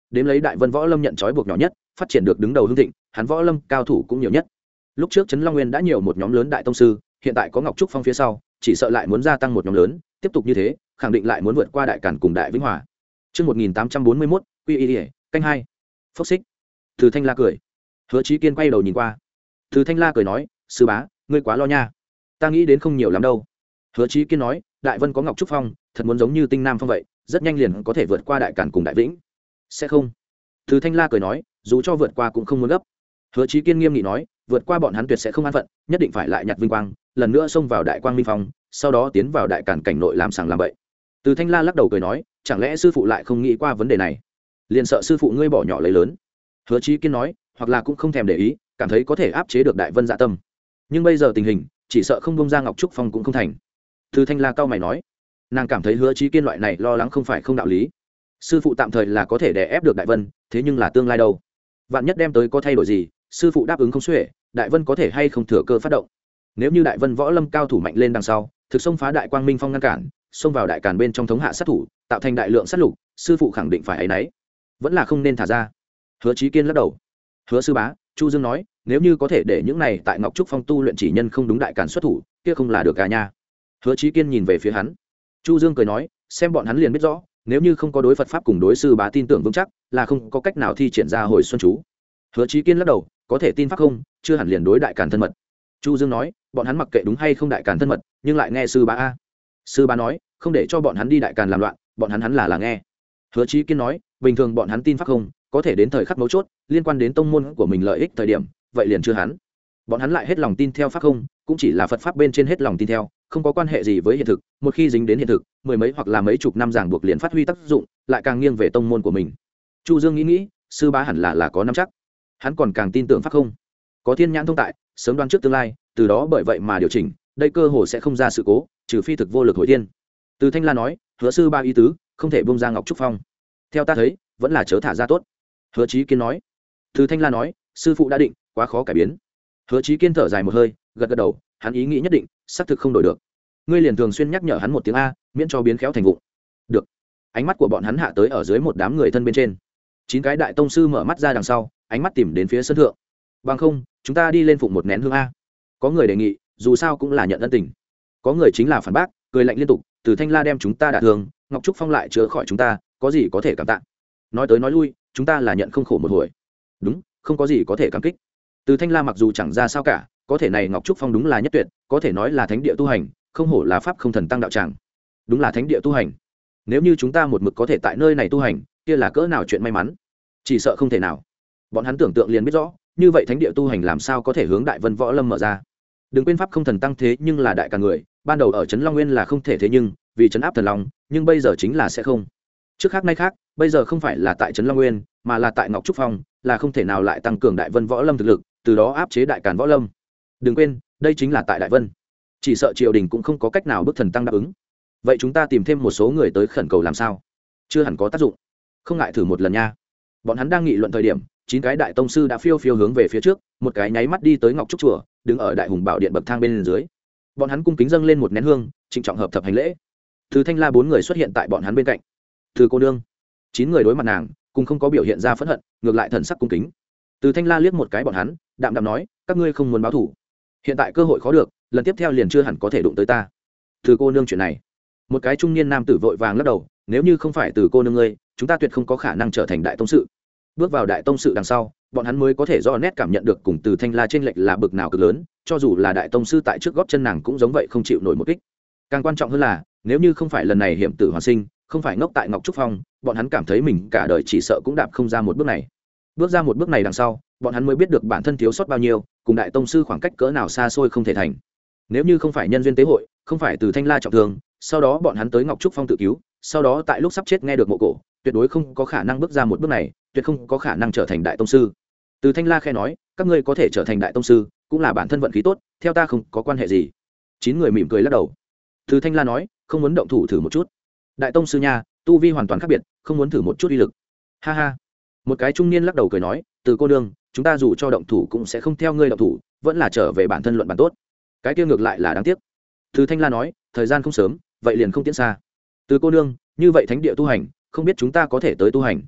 đếm lấy đại vân võ lâm nhận trói buộc nhỏ nhất, phát triển được đứng đầu hưng thịnh, hắn võ lâm cao thủ cũng nhiều nhất. Lúc trước Trấn Long Nguyên đã nhiều một nhóm lớn đại tông sư, hiện tại có Ngọc Trúc Phong phía sau, chỉ sợ lại muốn gia tăng một nhóm lớn, tiếp tục như thế, khẳng định lại muốn vượt qua Đại Càn cùng Đại Vĩnh Hòa. Chương một nghìn tám trăm bốn mươi mốt, Quy Y, canh hai. Phốc xích. Từ Thanh La cười. Hứa Chí Kiên quay đầu nhìn qua. Từ Thanh La cười nói, sư bá, ngươi quá lo nha. Ta nghĩ đến không nhiều lắm đâu. Hứa Chí Kiên nói, Đại Vân có Ngọc Trúc Phong, thật muốn giống như Tinh Nam Phong vậy, rất nhanh liền có thể vượt qua Đại Càn cùng Đại Vĩnh. Sẽ không. Từ Thanh La cười nói, dù cho vượt qua cũng không muốn gấp. Hứa Chí Kiên nghiêm nghị nói, vượt qua bọn hắn tuyệt sẽ không an phận, nhất định phải lại nhặt vinh quang, lần nữa xông vào Đại Quang Minh Phong, sau đó tiến vào Đại Càn cảnh nội làm sàng làm bậy. Từ Thanh La lắc đầu cười nói, chẳng lẽ sư phụ lại không nghĩ qua vấn đề này? Liền sợ sư phụ ngươi bỏ nhỏ lấy lớn. Hứa Chí Kiên nói, hoặc là cũng không thèm để ý, cảm thấy có thể áp chế được Đại Vân dạ tâm. Nhưng bây giờ tình hình, chỉ sợ không bông ra Ngọc Trúc Phong cũng không thành. Từ Thanh La cao mày nói, nàng cảm thấy Hứa Chí Kiên loại này lo lắng không phải không đạo lý. Sư phụ tạm thời là có thể đè ép được Đại Vân, thế nhưng là tương lai đâu? Vạn nhất đem tới có thay đổi gì, sư phụ đáp ứng không xuể, Đại Vân có thể hay không thừa cơ phát động. Nếu như Đại Vân võ lâm cao thủ mạnh lên đằng sau, thực xông phá Đại Quang Minh Phong ngăn cản, xông vào Đại Càn bên trong thống hạ sát thủ, tạo thành đại lượng sát lục, sư phụ khẳng định phải ấy nấy, vẫn là không nên thả ra. Hứa Chí Kiên lắc đầu. Hứa sư bá, Chu Dương nói, nếu như có thể để những này tại Ngọc Trúc Phong tu luyện chỉ nhân không đúng Đại Càn xuất thủ, kia không là được cả nha. Hứa Chí Kiên nhìn về phía hắn. Chu Dương cười nói, xem bọn hắn liền biết rõ, nếu như không có đối Phật pháp cùng đối sư bá tin tưởng vững chắc, là không có cách nào thi triển ra hồi xuân chú. Hứa Chí Kiên lắc đầu, có thể tin pháp không, chưa hẳn liền đối Đại Càn thân mật. Chu Dương nói, bọn hắn mặc kệ đúng hay không Đại Càn thân mật, nhưng lại nghe sư bá a. Sư bá nói, không để cho bọn hắn đi Đại Càn làm loạn, bọn hắn hắn là là nghe. Hứa Chí Kiên nói, bình thường bọn hắn tin pháp không, có thể đến thời khắc mấu chốt, liên quan đến tông môn của mình lợi ích thời điểm, vậy liền chưa hắn. Bọn hắn lại hết lòng tin theo pháp không, cũng chỉ là Phật pháp bên trên hết lòng tin theo, không có quan hệ gì với hiện thực, một khi dính đến hiện thực, mười mấy hoặc là mấy chục năm giảng buộc liền phát huy tác dụng, lại càng nghiêng về tông môn của mình. Chu Dương nghĩ nghĩ, sư bá hẳn là là có nắm chắc. Hắn còn càng tin tưởng pháp không, có thiên nhãn thông tại, sớm đoán trước tương lai, từ đó bởi vậy mà điều chỉnh, đây cơ hồ sẽ không ra sự cố, trừ phi thực vô lực hồi thiên. Từ Thanh La nói, Hứa sư ba ý tứ, không thể buông ra Ngọc Trúc Phong. Theo ta thấy, vẫn là chớ thả ra tốt. Hứa Chí Kiên nói. Từ Thanh La nói, sư phụ đã định, quá khó cải biến. Hứa Chí Kiên thở dài một hơi, gật gật đầu, hắn ý nghĩ nhất định, xác thực không đổi được. Ngươi liền thường xuyên nhắc nhở hắn một tiếng a, miễn cho biến khéo thành vụng. Được. Ánh mắt của bọn hắn hạ tới ở dưới một đám người thân bên trên. Chín cái đại tông sư mở mắt ra đằng sau, ánh mắt tìm đến phía sân thượng. Bằng không, chúng ta đi lên phụng một nén hương a. Có người đề nghị, dù sao cũng là nhận ân tình. Có người chính là phản bác, cười lạnh liên tục, Từ Thanh La đem chúng ta đả thương, Ngọc Trúc Phong lại chữa khỏi chúng ta, có gì có thể cảm tạ. Nói tới nói lui, chúng ta là nhận không khổ một hồi. Đúng, không có gì có thể cảm kích. Từ Thanh La mặc dù chẳng ra sao cả, có thể này Ngọc Trúc Phong đúng là nhất tuyệt, có thể nói là thánh địa tu hành, không hổ là pháp không thần tăng đạo tràng. Đúng là thánh địa tu hành. Nếu như chúng ta một mực có thể tại nơi này tu hành, kia là cỡ nào chuyện may mắn. Chỉ sợ không thể nào. Bọn hắn tưởng tượng liền biết rõ, như vậy thánh địa tu hành làm sao có thể hướng Đại Vân Võ Lâm mở ra. Đừng quên pháp không thần tăng thế nhưng là đại cả người, ban đầu ở trấn Long Nguyên là không thể thế nhưng, vì trấn áp thần long, nhưng bây giờ chính là sẽ không. Trước khác nay khác, bây giờ không phải là tại trấn Long Nguyên, mà là tại Ngọc Trúc Phong, là không thể nào lại tăng cường Đại Vân Võ Lâm thực lực, từ đó áp chế Đại Càn Võ Lâm. Đừng quên, đây chính là tại Đại Vân. Chỉ sợ triều đình cũng không có cách nào bức thần tăng đáp ứng. Vậy chúng ta tìm thêm một số người tới khẩn cầu làm sao? Chưa hẳn có tác dụng. Không ngại thử một lần nha. Bọn hắn đang nghị luận thời điểm, chín cái đại tông sư đã phiêu phiêu hướng về phía trước, một cái nháy mắt đi tới Ngọc Trúc chùa, đứng ở Đại Hùng Bảo điện bậc thang bên dưới. Bọn hắn cung kính dâng lên một nén hương, trịnh trọng hợp thập hành lễ. Từ Thanh La bốn người xuất hiện tại bọn hắn bên cạnh. Từ cô nương, chín người đối mặt nàng, cùng không có biểu hiện ra phẫn hận, ngược lại thần sắc cung kính. Từ Thanh La liếc một cái bọn hắn, đạm đạm nói, các ngươi không muốn báo thù, hiện tại cơ hội khó được, lần tiếp theo liền chưa hẳn có thể đụng tới ta. Từ cô nương chuyện này, một cái trung niên nam tử vội vàng lắc đầu, nếu như không phải từ cô nương ngươi, chúng ta tuyệt không có khả năng trở thành đại tông sự. Bước vào đại tông sự đằng sau, bọn hắn mới có thể rõ nét cảm nhận được cùng Từ Thanh La trên lệch là bực nào cực lớn, cho dù là đại tông sư tại trước gót chân nàng cũng giống vậy không chịu nổi một kích. Càng quan trọng hơn là, nếu như không phải lần này hiểm tử hoàn sinh, không phải ngốc tại Ngọc Trúc Phong, bọn hắn cảm thấy mình cả đời chỉ sợ cũng đạp không ra một bước này. Bước ra một bước này đằng sau, bọn hắn mới biết được bản thân thiếu sót bao nhiêu, cùng đại tông sư khoảng cách cỡ nào xa xôi không thể thành. Nếu như không phải nhân duyên tế hội, không phải Từ Thanh La trọng thương, sau đó bọn hắn tới Ngọc Trúc Phong tự cứu, sau đó tại lúc sắp chết nghe được mộ cổ, tuyệt đối không có khả năng bước ra một bước này, tuyệt không có khả năng trở thành đại tông sư. Từ Thanh La khẽ nói, các ngươi có thể trở thành đại tông sư, cũng là bản thân vận khí tốt, theo ta không có quan hệ gì. Chín người mỉm cười lắc đầu. Từ Thanh La nói, không muốn động thủ thử một chút. Đại tông sư nha, tu vi hoàn toàn khác biệt, không muốn thử một chút uy lực. Ha ha. Một cái trung niên lắc đầu cười nói, Từ cô nương, chúng ta dù cho động thủ cũng sẽ không theo ngươi động thủ, vẫn là trở về bản thân luận bản tốt. Cái kia ngược lại là đáng tiếc. Từ Thanh La nói, thời gian không sớm, vậy liền không tiến xa. Từ cô nương, như vậy thánh địa tu hành, không biết chúng ta có thể tới tu hành.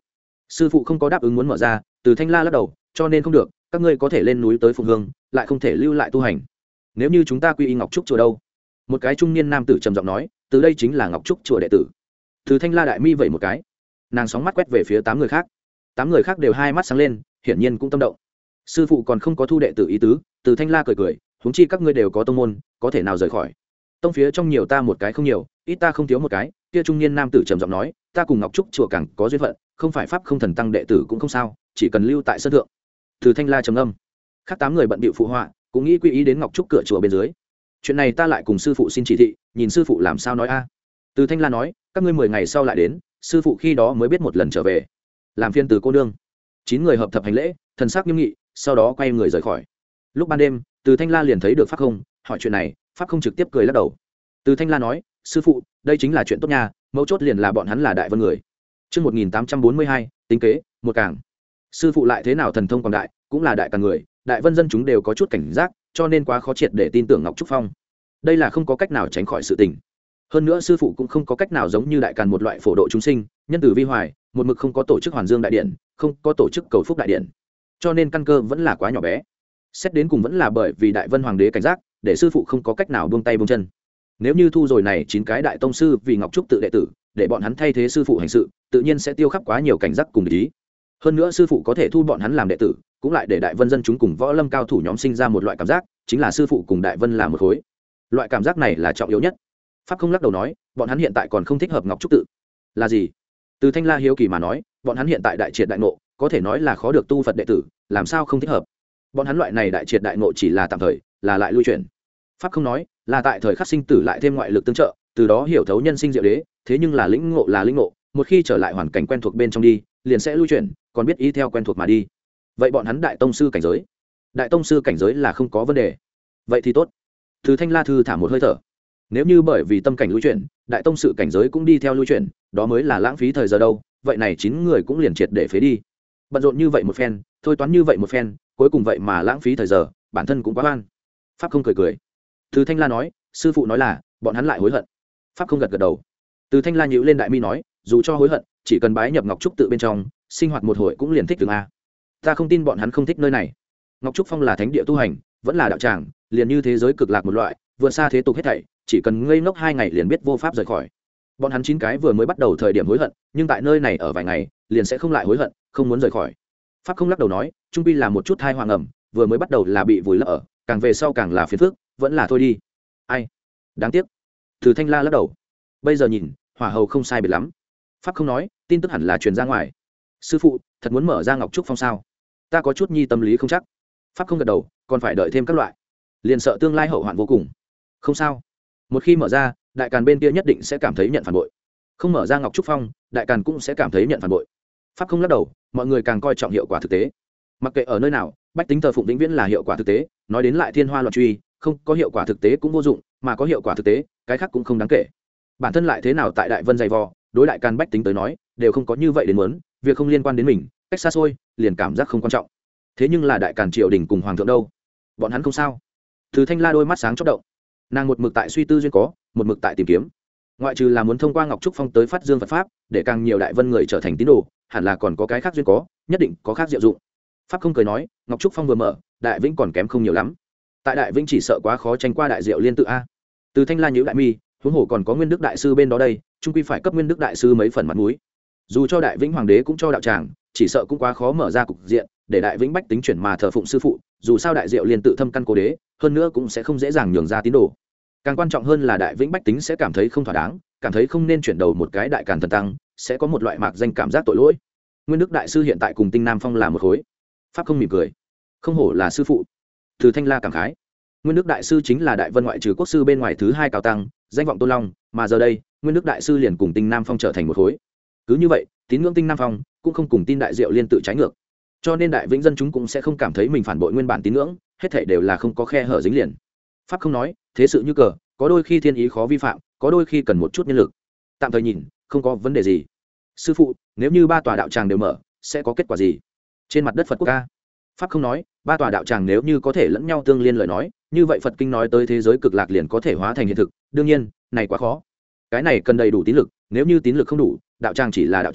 sư phụ không có đáp ứng muốn mở ra. Từ Thanh La lắc đầu, cho nên không được, các ngươi có thể lên núi tới Phụng Hương, lại không thể lưu lại tu hành. Nếu như chúng ta quy y Ngọc Trúc chùa đâu? Một cái trung niên nam tử trầm giọng nói, từ đây chính là Ngọc Trúc chùa đệ tử. Từ Thanh La đại mi vẩy một cái, nàng sóng mắt quét về phía tám người khác. Tám người khác đều hai mắt sáng lên, hiển nhiên cũng tâm động. Sư phụ còn không có thu đệ tử ý tứ. Từ Thanh La cười cười, huống chi các ngươi đều có tông môn, có thể nào rời khỏi? Tông phía trong nhiều ta một cái không nhiều, ít ta không thiếu một cái. Kia trung niên nam tử trầm giọng nói, ta cùng Ngọc Trúc chùa càng có duyên phận, không phải pháp không thần tăng đệ tử cũng không sao, chỉ cần lưu tại sân thượng. Từ Thanh La trầm âm. Khác tám người bận bịu phụ họa, cũng nghĩ quy ý đến Ngọc Trúc cửa chùa bên dưới. Chuyện này ta lại cùng sư phụ xin chỉ thị, nhìn sư phụ làm sao nói a. Từ Thanh La nói, các ngươi mười ngày sau lại đến, sư phụ khi đó mới biết một lần trở về. Làm phiên từ cô nương. Chín người hợp thập hành lễ, thần sắc nghiêm nghị, sau đó quay người rời khỏi. Lúc ban đêm, Từ Thanh La liền thấy được Pháp Không, hỏi chuyện này, Pháp Không trực tiếp cười lắc đầu. Từ Thanh La nói, sư phụ, đây chính là chuyện tốt nha, mấu chốt liền là bọn hắn là đại vân người. Chương một nghìn tám trăm bốn mươi hai, tính kế, một càng. Sư phụ lại thế nào thần thông quảng đại, cũng là đại càng người, đại vân dân chúng đều có chút cảnh giác, cho nên quá khó triệt để tin tưởng Ngọc Trúc Phong. Đây là không có cách nào tránh khỏi sự tình. Hơn nữa sư phụ cũng không có cách nào giống như đại càn một loại phổ độ chúng sinh, nhân từ vi hoài, một mực không có tổ chức Hoàn Dương đại điện, không có tổ chức Cầu Phúc đại điện. Cho nên căn cơ vẫn là quá nhỏ bé. Xét đến cùng vẫn là bởi vì đại vân hoàng đế cảnh giác, để sư phụ không có cách nào buông tay buông chân. Nếu như thu rồi này chín cái đại tông sư vì Ngọc Trúc tự đệ tử, để bọn hắn thay thế sư phụ hành sự, tự nhiên sẽ tiêu khắp quá nhiều cảnh giác cùng ý. Hơn nữa sư phụ có thể thu bọn hắn làm đệ tử, cũng lại để đại vân dân chúng cùng võ lâm cao thủ nhóm sinh ra một loại cảm giác, chính là sư phụ cùng đại vân là một khối. Loại cảm giác này là trọng yếu nhất. Pháp Không lắc đầu nói, bọn hắn hiện tại còn không thích hợp Ngọc Trúc tự. Là gì? Từ Thanh La hiếu kỳ mà nói, bọn hắn hiện tại đại triệt đại ngộ, có thể nói là khó được tu Phật đệ tử, làm sao không thích hợp? Bọn hắn loại này đại triệt đại ngộ chỉ là tạm thời, là lại lui chuyển. Pháp Không nói, là tại thời khắc sinh tử lại thêm ngoại lực tương trợ, từ đó hiểu thấu nhân sinh diệu đế, thế nhưng là lĩnh ngộ là lĩnh ngộ, một khi trở lại hoàn cảnh quen thuộc bên trong đi, liền sẽ lui chuyển, còn biết ý theo quen thuộc mà đi. Vậy bọn hắn đại tông sư cảnh giới? Đại tông sư cảnh giới là không có vấn đề. Vậy thì tốt. Từ Thanh La thư thả một hơi thở. Nếu như bởi vì tâm cảnh lui chuyển, đại tông sư cảnh giới cũng đi theo lui chuyển, đó mới là lãng phí thời giờ đâu, vậy này chín người cũng liền triệt để phế đi. Bận rộn như vậy một phen, thôi toán như vậy một phen, cuối cùng vậy mà lãng phí thời giờ, bản thân cũng quá oan. Pháp Không cười cười. Từ Thanh La nói, sư phụ nói là bọn hắn lại hối hận. Pháp Không gật gật đầu. Từ Thanh La nhíu lên đại mi nói, dù cho hối hận, chỉ cần bái nhập Ngọc Trúc tự bên trong, sinh hoạt một hồi cũng liền thích được a. Ta không tin bọn hắn không thích nơi này. Ngọc Trúc Phong là thánh địa tu hành, vẫn là đạo tràng, liền như thế giới cực lạc một loại, vượt xa thế tục hết thảy, chỉ cần ngây ngốc hai ngày liền biết vô pháp rời khỏi. Bọn hắn chín cái vừa mới bắt đầu thời điểm hối hận, nhưng tại nơi này ở vài ngày, liền sẽ không lại hối hận, không muốn rời khỏi. Pháp Không lắc đầu nói, trung quy là một chút thai hoàng ẩm, vừa mới bắt đầu là bị vùi lấp ở, càng về sau càng là phiền phức, vẫn là thôi đi. Ai? Đáng tiếc. Từ Thanh La lắc đầu. Bây giờ nhìn, hỏa hầu không sai biệt lắm. Pháp Không nói, tin tức hẳn là truyền ra ngoài. Sư phụ, thật muốn mở ra Ngọc Trúc Phong sao? Ta có chút nhi tâm lý không chắc. Pháp Không gật đầu, còn phải đợi thêm các loại. Liền sợ tương lai hậu hoạn vô cùng. Không sao. Một khi mở ra, đại càn bên kia nhất định sẽ cảm thấy nhận phản bội. Không mở ra Ngọc Trúc Phong, đại càn cũng sẽ cảm thấy nhận phản bội. Pháp Không lắc đầu, mọi người càng coi trọng hiệu quả thực tế. Mặc kệ ở nơi nào, bách tính thờ phụng vĩnh viễn là hiệu quả thực tế, nói đến lại thiên hoa loạn truy, không có hiệu quả thực tế cũng vô dụng, mà có hiệu quả thực tế, cái khác cũng không đáng kể. Bản thân lại thế nào tại đại vân dày vò, đối đại càn bách tính tới nói, đều không có như vậy đến muốn, việc không liên quan đến mình, cách xa xôi, liền cảm giác không quan trọng. Thế nhưng là đại càn triều đình cùng hoàng thượng đâu? Bọn hắn không sao. Từ Thanh La đôi mắt sáng chóp động. Nàng một mực tại suy tư duyên có, một mực tại tìm kiếm. Ngoại trừ là muốn thông qua Ngọc Trúc Phong tới phát dương Phật pháp, để càng nhiều đại vân người trở thành tín đồ, hẳn là còn có cái khác duyên có, nhất định có khác diệu dụng. Pháp Không cười nói, Ngọc Trúc Phong vừa mở, đại vĩnh còn kém không nhiều lắm. Tại đại vĩnh chỉ sợ quá khó tranh qua đại diệu liên tự a. Từ Thanh La nhíu đại mi, huống hồ còn có Nguyên Đức đại sư bên đó đây, chung quy phải cấp Nguyên Đức đại sư mấy phần mặt mũi. Dù cho đại vĩnh hoàng đế cũng cho đạo tràng, chỉ sợ cũng quá khó mở ra cục diện, để đại vĩnh bách tính chuyển mà thờ phụng sư phụ, dù sao đại diệu liên tự thâm căn cố đế, hơn nữa cũng sẽ không dễ dàng nhường ra tín đồ. Càng quan trọng hơn là đại vĩnh bách tính sẽ cảm thấy không thỏa đáng, cảm thấy không nên chuyển đầu một cái đại càn thần tăng, sẽ có một loại mạc danh cảm giác tội lỗi. Nguyên Đức đại sư hiện tại cùng Tinh Nam Phong là một khối. Pháp Không mỉm cười, không hổ là sư phụ. Từ Thanh La cảm khái, Nguyên Đức đại sư chính là đại vân ngoại trừ quốc sư bên ngoài thứ hai cao tăng, danh vọng tôn long, mà giờ đây Nguyên Đức đại sư liền cùng Tinh Nam Phong trở thành một khối. Cứ như vậy, tín ngưỡng Tinh Nam Phong cũng không cùng tin đại diệu liên tự trái ngược, cho nên đại vĩnh dân chúng cũng sẽ không cảm thấy mình phản bội nguyên bản tín ngưỡng, hết thảy đều là không có khe hở dính liền. Pháp Không nói, thế sự như cờ, có đôi khi thiên ý khó vi phạm, có đôi khi cần một chút nhân lực. Tạm thời nhìn, không có vấn đề gì. Sư phụ, nếu như ba tòa đạo tràng đều mở, sẽ có kết quả gì? Trên mặt đất Phật quốc ca. Pháp Không nói, ba tòa đạo tràng nếu như có thể lẫn nhau tương liên lời nói, như vậy Phật kinh nói tới thế giới cực lạc liền có thể hóa thành hiện thực, đương nhiên, này quá khó. Cái này cần đầy đủ tín lực, nếu như tín lực không đủ, đạo tràng chỉ là đạo tràng,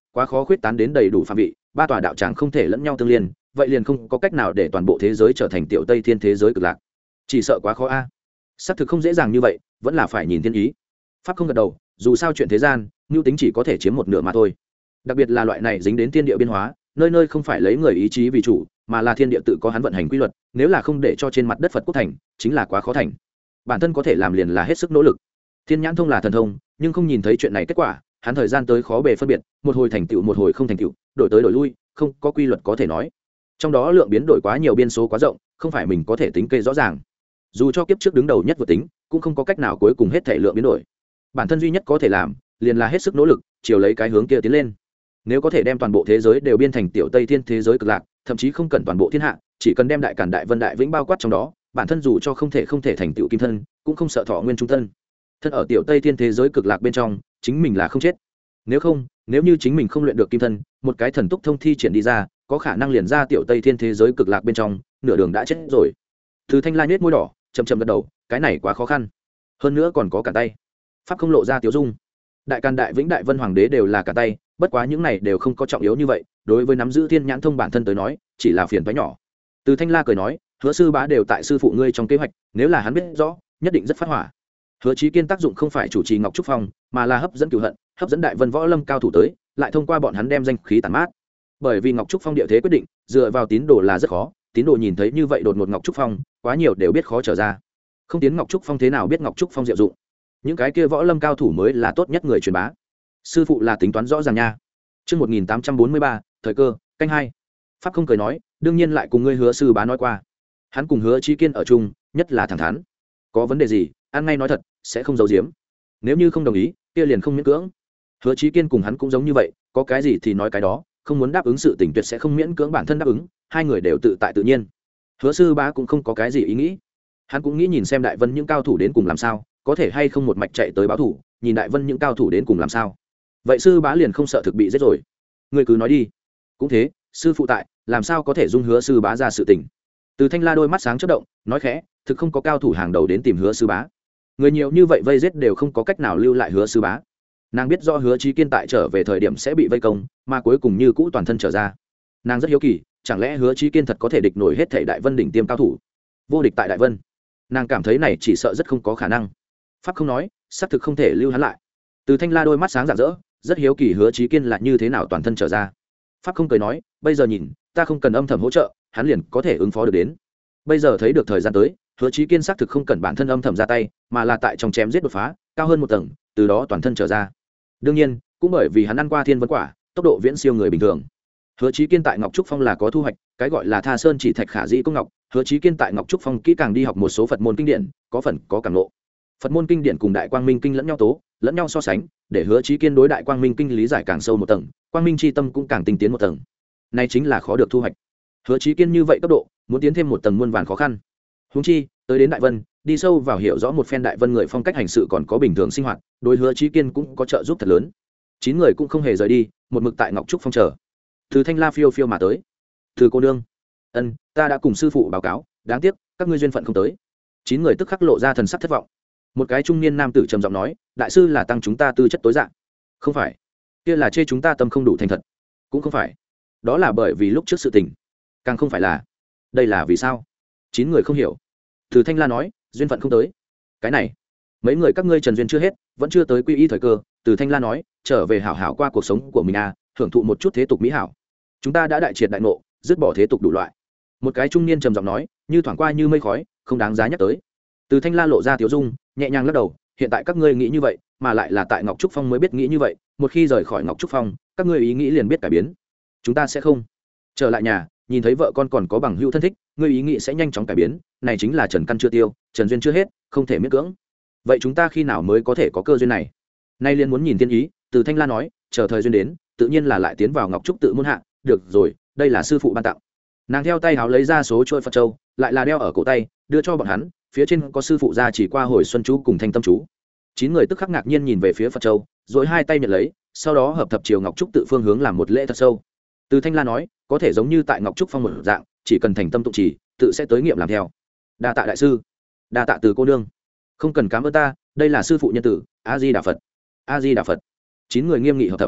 quá khó khuyết tán đến đầy đủ phạm vị, ba tòa đạo tràng không thể lẫn nhau tương liên, vậy liền không có cách nào để toàn bộ thế giới trở thành tiểu Tây Thiên thế giới cực lạc. Chỉ sợ quá khó a. À. Xác thực không dễ dàng như vậy, vẫn là phải nhìn thiên ý. Pháp không gật đầu, dù sao chuyện thế gian, nhu tính chỉ có thể chiếm một nửa mà thôi. Đặc biệt là loại này dính đến thiên địa biến hóa, nơi nơi không phải lấy người ý chí vì chủ, mà là thiên địa tự có hắn vận hành quy luật, nếu là không để cho trên mặt đất Phật quốc thành, chính là quá khó thành. Bản thân có thể làm liền là hết sức nỗ lực. Thiên nhãn thông là thần thông, nhưng không nhìn thấy chuyện này kết quả, hắn thời gian tới khó bề phân biệt, một hồi thành tựu một hồi không thành tựu, đổi tới đổi lui, không có quy luật có thể nói. Trong đó lượng biến đổi quá nhiều, biên số quá rộng, không phải mình có thể tính kê rõ ràng. Dù cho kiếp trước đứng đầu nhất vừa tính, cũng không có cách nào cuối cùng hết thể lượng biến đổi. Bản thân duy nhất có thể làm, liền là hết sức nỗ lực, chiều lấy cái hướng kia tiến lên. Nếu có thể đem toàn bộ thế giới đều biên thành tiểu Tây Thiên thế giới cực lạc, thậm chí không cần toàn bộ thiên hạ, chỉ cần đem đại cản đại vân đại vĩnh bao quát trong đó, bản thân dù cho không thể không thể thành tựu kim thân, cũng không sợ thọ nguyên trung thân. Thân ở tiểu Tây Thiên thế giới cực lạc bên trong, chính mình là không chết. Nếu không, nếu như chính mình không luyện được kim thân, một cái thần túc thông thi triển đi ra, có khả năng liền ra tiểu Tây Thiên thế giới cực lạc bên trong, nửa đường đã chết rồi. Từ Thanh Lai nhếch môi đỏ, chậm chậm gật đầu, cái này quá khó khăn. Hơn nữa còn có cả tay. Pháp không lộ ra tiểu dung. Đại Càn đại vĩnh đại vân hoàng đế đều là cả tay, bất quá những này đều không có trọng yếu như vậy, đối với nắm giữ thiên nhãn thông bản thân tới nói, chỉ là phiền toái nhỏ. Từ Thanh La cười nói, Hứa sư bá đều tại sư phụ ngươi trong kế hoạch, nếu là hắn biết rõ, nhất định rất phát hỏa. Hứa Chí Kiên tác dụng không phải chủ trì Ngọc Trúc Phong, mà là hấp dẫn cửu hận, hấp dẫn đại vân võ lâm cao thủ tới, lại thông qua bọn hắn đem danh khí tản mát. Bởi vì Ngọc Trúc Phong địa thế quyết định, dựa vào tín đồ là rất khó, tín đồ nhìn thấy như vậy đột ngột Ngọc Trúc Phong, quá nhiều đều biết khó trở ra. Không tiến Ngọc Trúc Phong thế nào biết Ngọc Trúc Phong diệu dụng. Những cái kia võ lâm cao thủ mới là tốt nhất người truyền bá. Sư phụ là tính toán rõ ràng nha. Chương một nghìn tám trăm bốn mươi ba, thời cơ, canh hai. Pháp không cười nói, đương nhiên lại cùng ngươi Hứa sư bá nói qua. Hắn cùng Hứa Chí Kiên ở chung, nhất là thẳng thắn. Có vấn đề gì, ăn ngay nói thật, sẽ không giấu giếm. Nếu như không đồng ý, kia liền không miễn cưỡng. Hứa Chí Kiên cùng hắn cũng giống như vậy, có cái gì thì nói cái đó, không muốn đáp ứng sự tình tuyệt sẽ không miễn cưỡng bản thân đáp ứng, hai người đều tự tại tự nhiên. Hứa sư bá cũng không có cái gì ý nghĩ. Hắn cũng nghĩ nhìn xem Đại Vân những cao thủ đến cùng làm sao, có thể hay không một mạch chạy tới báo thủ, nhìn Đại Vân những cao thủ đến cùng làm sao. Vậy sư bá liền không sợ thực bị giết rồi. Ngươi cứ nói đi. Cũng thế, sư phụ tại, làm sao có thể dung Hứa sư bá ra sự tình. Từ Thanh La đôi mắt sáng chớp động, nói khẽ, thực không có cao thủ hàng đầu đến tìm Hứa sư bá. Người nhiều như vậy vây giết đều không có cách nào lưu lại Hứa sư bá. Nàng biết do Hứa Chí Kiên tại trở về thời điểm sẽ bị vây công, mà cuối cùng như cũ toàn thân trở ra. Nàng rất hiếu kỳ, chẳng lẽ Hứa Chí Kiên thật có thể địch nổi hết thảy Đại Vân đỉnh tiêm cao thủ, vô địch tại Đại Vân. Nàng cảm thấy này chỉ sợ rất không có khả năng. Pháp không nói, xác thực không thể lưu hắn lại. Từ Thanh La đôi mắt sáng rạng rỡ, rất hiếu kỳ Hứa Chí Kiên là như thế nào toàn thân trở ra. Pháp không cười nói, bây giờ nhìn, ta không cần âm thầm hỗ trợ, hắn liền có thể ứng phó được đến. Bây giờ thấy được thời gian tới, Hứa Chí Kiên xác thực không cần bản thân âm thầm ra tay, mà là tại trong chém giết đột phá, cao hơn một tầng, từ đó toàn thân trở ra. Đương nhiên, cũng bởi vì hắn ăn qua thiên vấn quả, tốc độ viễn siêu người bình thường. Hứa Chí Kiên tại Ngọc Trúc Phong là có thu hoạch, cái gọi là Tha Sơn chỉ thạch khả dĩ công ngọc, Hứa Chí Kiên tại Ngọc Trúc Phong kỹ càng đi học một số Phật môn kinh điển, có phần có cảm ngộ. Phật môn kinh điển cùng Đại Quang Minh kinh lẫn nhau tố, lẫn nhau so sánh, để Hứa Chí Kiên đối Đại Quang Minh kinh lý giải càng sâu một tầng, Quang Minh chi tâm cũng càng tinh tiến một tầng. Này chính là khó được thu hoạch. Hứa Chí Kiên như vậy cấp độ, muốn tiến thêm một tầng muôn vàn khó khăn. Huống chi, tới đến Đại Vân, đi sâu vào hiểu rõ một phen Đại Vân người phong cách hành sự còn có bình thường sinh hoạt, đối Hứa Chí Kiên cũng có trợ giúp thật lớn. Chín người cũng không hề rời đi, một mực tại Ngọc Trúc Phong chờ. Từ Thanh La phiêu phiêu mà tới. Từ cô nương, ân, ta đã cùng sư phụ báo cáo, đáng tiếc các ngươi duyên phận không tới. Chín người tức khắc lộ ra thần sắc thất vọng. Một cái trung niên nam tử trầm giọng nói, đại sư là tăng chúng ta tư chất tối dạng. Không phải, kia là chê chúng ta tâm không đủ thành thật. Cũng không phải, đó là bởi vì lúc trước sự tình. Càng không phải là, đây là vì sao? Chín người không hiểu. Từ Thanh La nói, duyên phận không tới. Cái này, mấy người các ngươi trần duyên chưa hết, vẫn chưa tới quy y thời cơ. Từ Thanh La nói, trở về hảo hảo qua cuộc sống của mình à, hưởng thụ một chút thế tục mỹ hảo. Chúng ta đã đại triệt đại ngộ, dứt bỏ thế tục đủ loại. Một cái trung niên trầm giọng nói, như thoảng qua như mây khói, không đáng giá nhắc tới. Từ Thanh La lộ ra tiểu dung, nhẹ nhàng lắc đầu, hiện tại các ngươi nghĩ như vậy, mà lại là tại Ngọc Trúc Phong mới biết nghĩ như vậy, một khi rời khỏi Ngọc Trúc Phong, các ngươi ý nghĩ liền biết cải biến. Chúng ta sẽ không trở lại nhà, nhìn thấy vợ con còn có bằng hữu thân thích, ngươi ý nghĩ sẽ nhanh chóng cải biến, này chính là trần căn chưa tiêu, trần duyên chưa hết, không thể miễn cưỡng. Vậy chúng ta khi nào mới có thể có cơ duyên này? Nay liền muốn nhìn tiên ý. Từ Thanh La nói, chờ thời duyên đến, tự nhiên là lại tiến vào Ngọc Trúc tự môn hạ. Được rồi, đây là sư phụ ban tặng. Nàng theo tay háo lấy ra số trôi Phật châu, lại là đeo ở cổ tay, đưa cho bọn hắn. Phía trên có sư phụ ra chỉ qua hồi xuân chú cùng thanh tâm chú. Chín người tức khắc ngạc nhiên nhìn về phía Phật châu, rồi hai tay nhận lấy, sau đó hợp thập chiều Ngọc Trúc tự phương hướng làm một lễ thật sâu. Từ Thanh La nói, có thể giống như tại Ngọc Trúc Phong một dạng, chỉ cần thành tâm tụng chỉ, tự sẽ tới nghiệm làm theo. Đa tạ đại sư, đa tạ Từ cô nương. Không cần cảm ơn ta, đây là sư phụ nhân tử. A Di Đà Phật, A Di Đà Phật. Chín người nghiêm nghị hợp thập.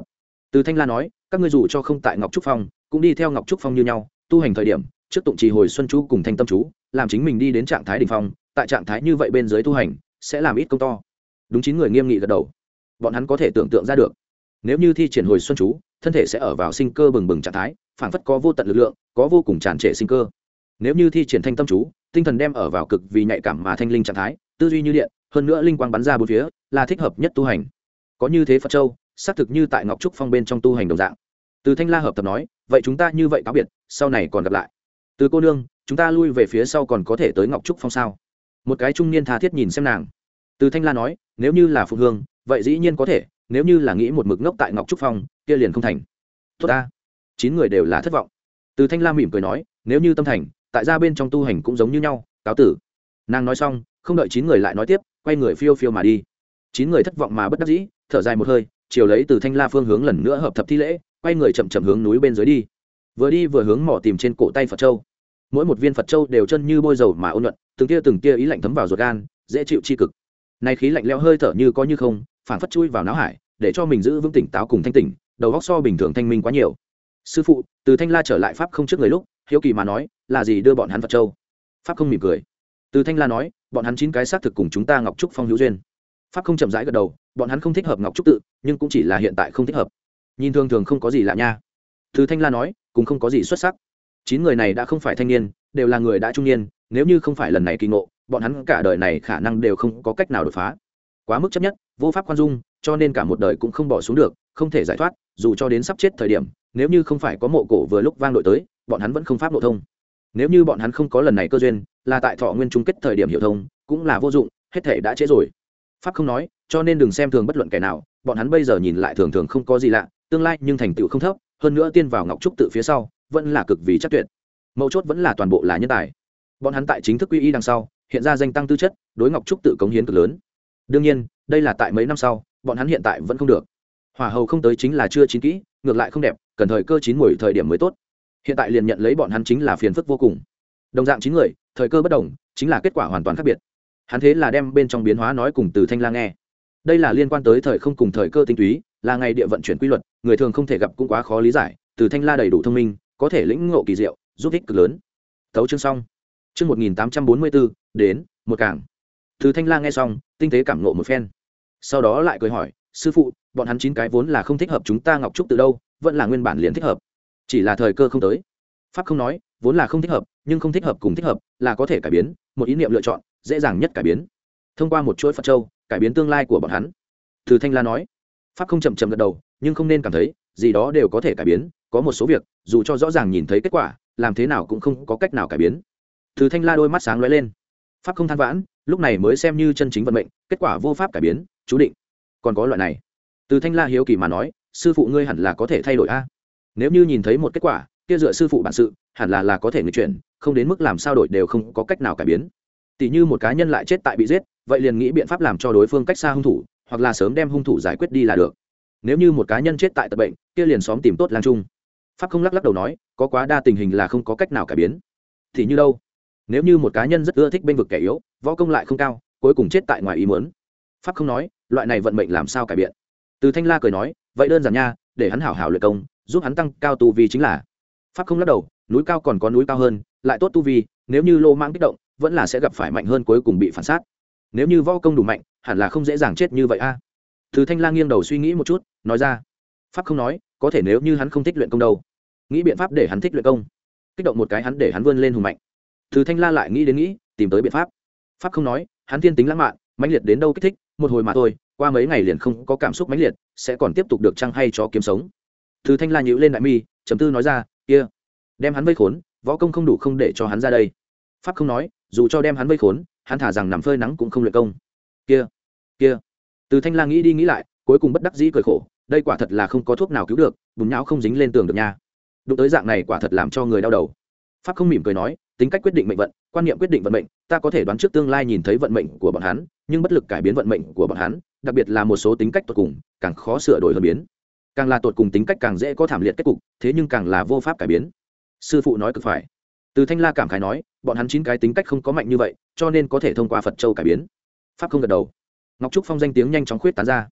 Từ Thanh La nói, các ngươi dù cho không tại Ngọc Trúc Phong, cũng đi theo Ngọc Trúc Phong như nhau, tu hành thời điểm, trước tụng trì hồi xuân chú cùng thanh tâm chú, làm chính mình đi đến trạng thái đỉnh phong, tại trạng thái như vậy bên dưới tu hành, sẽ làm ít công to. Đúng, chín người nghiêm nghị gật đầu. Bọn hắn có thể tưởng tượng ra được, nếu như thi triển hồi xuân chú, thân thể sẽ ở vào sinh cơ bừng bừng trạng thái, phảng phất có vô tận lực lượng, có vô cùng tràn trề sinh cơ. Nếu như thi triển thanh tâm chú, tinh thần đem ở vào cực vì nhạy cảm mà thanh linh trạng thái, tư duy như điện, hơn nữa linh quang bắn ra bốn phía, là thích hợp nhất tu hành. Có như thế Phật Châu, xác thực như tại Ngọc Trúc Phong bên trong tu hành đồng dạng. Từ Thanh La hợp tập nói, vậy chúng ta như vậy cáo biệt, sau này còn gặp lại. Từ cô nương, chúng ta lui về phía sau còn có thể tới Ngọc Trúc Phong sao? Một cái trung niên tha thiết nhìn xem nàng. Từ Thanh La nói, nếu như là phụ hương, vậy dĩ nhiên có thể, nếu như là nghĩ một mực ngốc tại Ngọc Trúc Phong, kia liền không thành. Tốt ta. Chín người đều là thất vọng. Từ Thanh La mỉm cười nói, nếu như tâm thành, tại gia bên trong tu hành cũng giống như nhau, cáo tử. Nàng nói xong, không đợi chín người lại nói tiếp, quay người phiêu phiêu mà đi. Chín người thất vọng mà bất đắc dĩ, thở dài một hơi, chiều lấy Từ Thanh La phương hướng lần nữa hợp thập thi lễ, quay người chậm chậm hướng núi bên dưới đi. Vừa đi vừa hướng mỏ tìm trên cổ tay Phật Châu. Mỗi một viên Phật Châu đều chân như bôi dầu mà ôn nhuận, từng tia từng tia ý lạnh thấm vào ruột gan, dễ chịu chi cực. Này khí lạnh lẽo hơi thở như có như không, phản phất chui vào não hải, để cho mình giữ vững tỉnh táo cùng thanh tỉnh, đầu óc so bình thường thanh minh quá nhiều. Sư phụ, Từ Thanh La trở lại pháp không trước người lúc, hiếu kỳ mà nói, là gì đưa bọn hắn Phật Châu? Pháp không mỉm cười. Từ Thanh La nói, bọn hắn chín cái xác thực cùng chúng ta Ngọc Trúc Phong hữu duyên. Pháp không chậm rãi gật đầu, bọn hắn không thích hợp Ngọc Trúc tự, nhưng cũng chỉ là hiện tại không thích hợp. Nhìn thường thường không có gì lạ nha. Từ Thanh La nói, cũng không có gì xuất sắc. Chín người này đã không phải thanh niên, đều là người đã trung niên, nếu như không phải lần này kỳ ngộ, bọn hắn cả đời này khả năng đều không có cách nào đột phá. Quá mức chấp nhất, vô pháp khoan dung, cho nên cả một đời cũng không bỏ xuống được, không thể giải thoát, dù cho đến sắp chết thời điểm, nếu như không phải có mộ cổ vừa lúc vang đội tới, bọn hắn vẫn không pháp độ thông. Nếu như bọn hắn không có lần này cơ duyên, là tại thọ nguyên chung kết thời điểm hiểu thông, cũng là vô dụng, hết thể đã trễ rồi. Pháp không nói, cho nên đừng xem thường bất luận kẻ nào, bọn hắn bây giờ nhìn lại thường thường không có gì lạ, tương lai nhưng thành tựu không thấp, hơn nữa tiên vào Ngọc Trúc tự phía sau, vẫn là cực vì chắc tuyệt. Mấu chốt vẫn là toàn bộ là nhân tài. Bọn hắn tại chính thức quy y đằng sau, hiện ra danh tăng tư chất, đối Ngọc Trúc tự cống hiến cực lớn. Đương nhiên, đây là tại mấy năm sau, bọn hắn hiện tại vẫn không được. Hỏa hầu không tới chính là chưa chín kỹ, ngược lại không đẹp, cần thời cơ chín mùi thời điểm mới tốt. Hiện tại liền nhận lấy bọn hắn chính là phiền phức vô cùng. Đồng dạng chín người, thời cơ bất đồng, chính là kết quả hoàn toàn khác biệt. Hắn thế là đem bên trong biến hóa nói cùng Từ Thanh La nghe. Đây là liên quan tới thời không cùng thời cơ tinh túy, là ngày địa vận chuyển quy luật, người thường không thể gặp cũng quá khó lý giải. Từ Thanh La đầy đủ thông minh, có thể lĩnh ngộ kỳ diệu, giúp ích cực lớn. Tấu chương xong. Chương một nghìn tám trăm bốn mươi bốn, đến một cảng. Từ Thanh La nghe xong, tinh tế cảm ngộ một phen. Sau đó lại cười hỏi, sư phụ, bọn hắn chín cái vốn là không thích hợp chúng ta Ngọc Trúc từ đâu, vẫn là nguyên bản liền thích hợp. Chỉ là thời cơ không tới. Pháp không nói, vốn là không thích hợp, nhưng không thích hợp cùng thích hợp là có thể cải biến, một ý niệm lựa chọn, dễ dàng nhất cải biến. Thông qua một chuỗi Phật Châu, cải biến tương lai của bọn hắn. Từ Thanh La nói. Pháp không chậm chậm gật đầu, nhưng không nên cảm thấy gì đó đều có thể cải biến, có một số việc, dù cho rõ ràng nhìn thấy kết quả, làm thế nào cũng không có cách nào cải biến. Từ Thanh La đôi mắt sáng lóe lên. Pháp không than vãn, lúc này mới xem như chân chính vận mệnh, kết quả vô pháp cải biến, chú định. Còn có loại này. Từ Thanh La hiếu kỳ mà nói, sư phụ ngươi hẳn là có thể thay đổi a. Nếu như nhìn thấy một kết quả, kia dựa sư phụ bản sự, hẳn là là có thể nghịch chuyển, không đến mức làm sao đổi đều không có cách nào cải biến. Tỷ như một cá nhân lại chết tại bị giết, vậy liền nghĩ biện pháp làm cho đối phương cách xa hung thủ, hoặc là sớm đem hung thủ giải quyết đi là được. Nếu như một cá nhân chết tại tật bệnh, kia liền xóm tìm tốt lang chung. Pháp không lắc lắc đầu nói, có quá đa tình hình là không có cách nào cải biến. Thì như đâu? Nếu như một cá nhân rất ưa thích bênh vực kẻ yếu, võ công lại không cao, cuối cùng chết tại ngoài ý muốn. Pháp không nói, loại này vận mệnh làm sao cải biện? Từ Thanh La cười nói, vậy đơn giản nha, để hắn hảo hảo luyện công, giúp hắn tăng cao tu vi chính là. Pháp không lắc đầu, núi cao còn có núi cao hơn, lại tốt tu vi, nếu như lô mãng kích động, vẫn là sẽ gặp phải mạnh hơn, cuối cùng bị phản sát. Nếu như võ công đủ mạnh, hẳn là không dễ dàng chết như vậy a. À. Từ Thanh La nghiêng đầu suy nghĩ một chút, nói ra. Pháp không nói, có thể nếu như hắn không thích luyện công đâu, nghĩ biện pháp để hắn thích luyện công, kích động một cái hắn để hắn vươn lên hùng mạnh. Từ Thanh La lại nghĩ đến nghĩ, tìm tới biện pháp. Pháp không nói, hắn thiên tính lãng mạn, mãnh liệt đến đâu kích thích, một hồi mà thôi, qua mấy ngày liền không có cảm xúc mãnh liệt, sẽ còn tiếp tục được chăng hay cho kiếm sống. Từ Thanh La nhíu lên đại mi, trầm tư nói ra, kia, đem hắn vây khốn, võ công không đủ không để cho hắn ra đây. Pháp không nói, dù cho đem hắn vây khốn, hắn thả rằng nằm phơi nắng cũng không luyện công. Kia, kia. Từ Thanh La nghĩ đi nghĩ lại, cuối cùng bất đắc dĩ cười khổ, đây quả thật là không có thuốc nào cứu được, bùn nhão không dính lên tường được nha. Đụng tới dạng này quả thật làm cho người đau đầu. Pháp không mỉm cười nói, tính cách quyết định mệnh vận, quan niệm quyết định vận mệnh, ta có thể đoán trước tương lai nhìn thấy vận mệnh của bọn hắn, nhưng bất lực cải biến vận mệnh của bọn hắn, đặc biệt là một số tính cách tột cùng, càng khó sửa đổi hơn biến. Càng là tột cùng tính cách càng dễ có thảm liệt kết cục, thế nhưng càng là vô pháp cải biến. Sư phụ nói cực phải. Từ Thanh La cảm khái nói, bọn hắn chín cái tính cách không có mạnh như vậy, cho nên có thể thông qua Phật Châu cải biến. Pháp không gật đầu. Ngọc Trúc Phong danh tiếng nhanh chóng khuyết tán ra.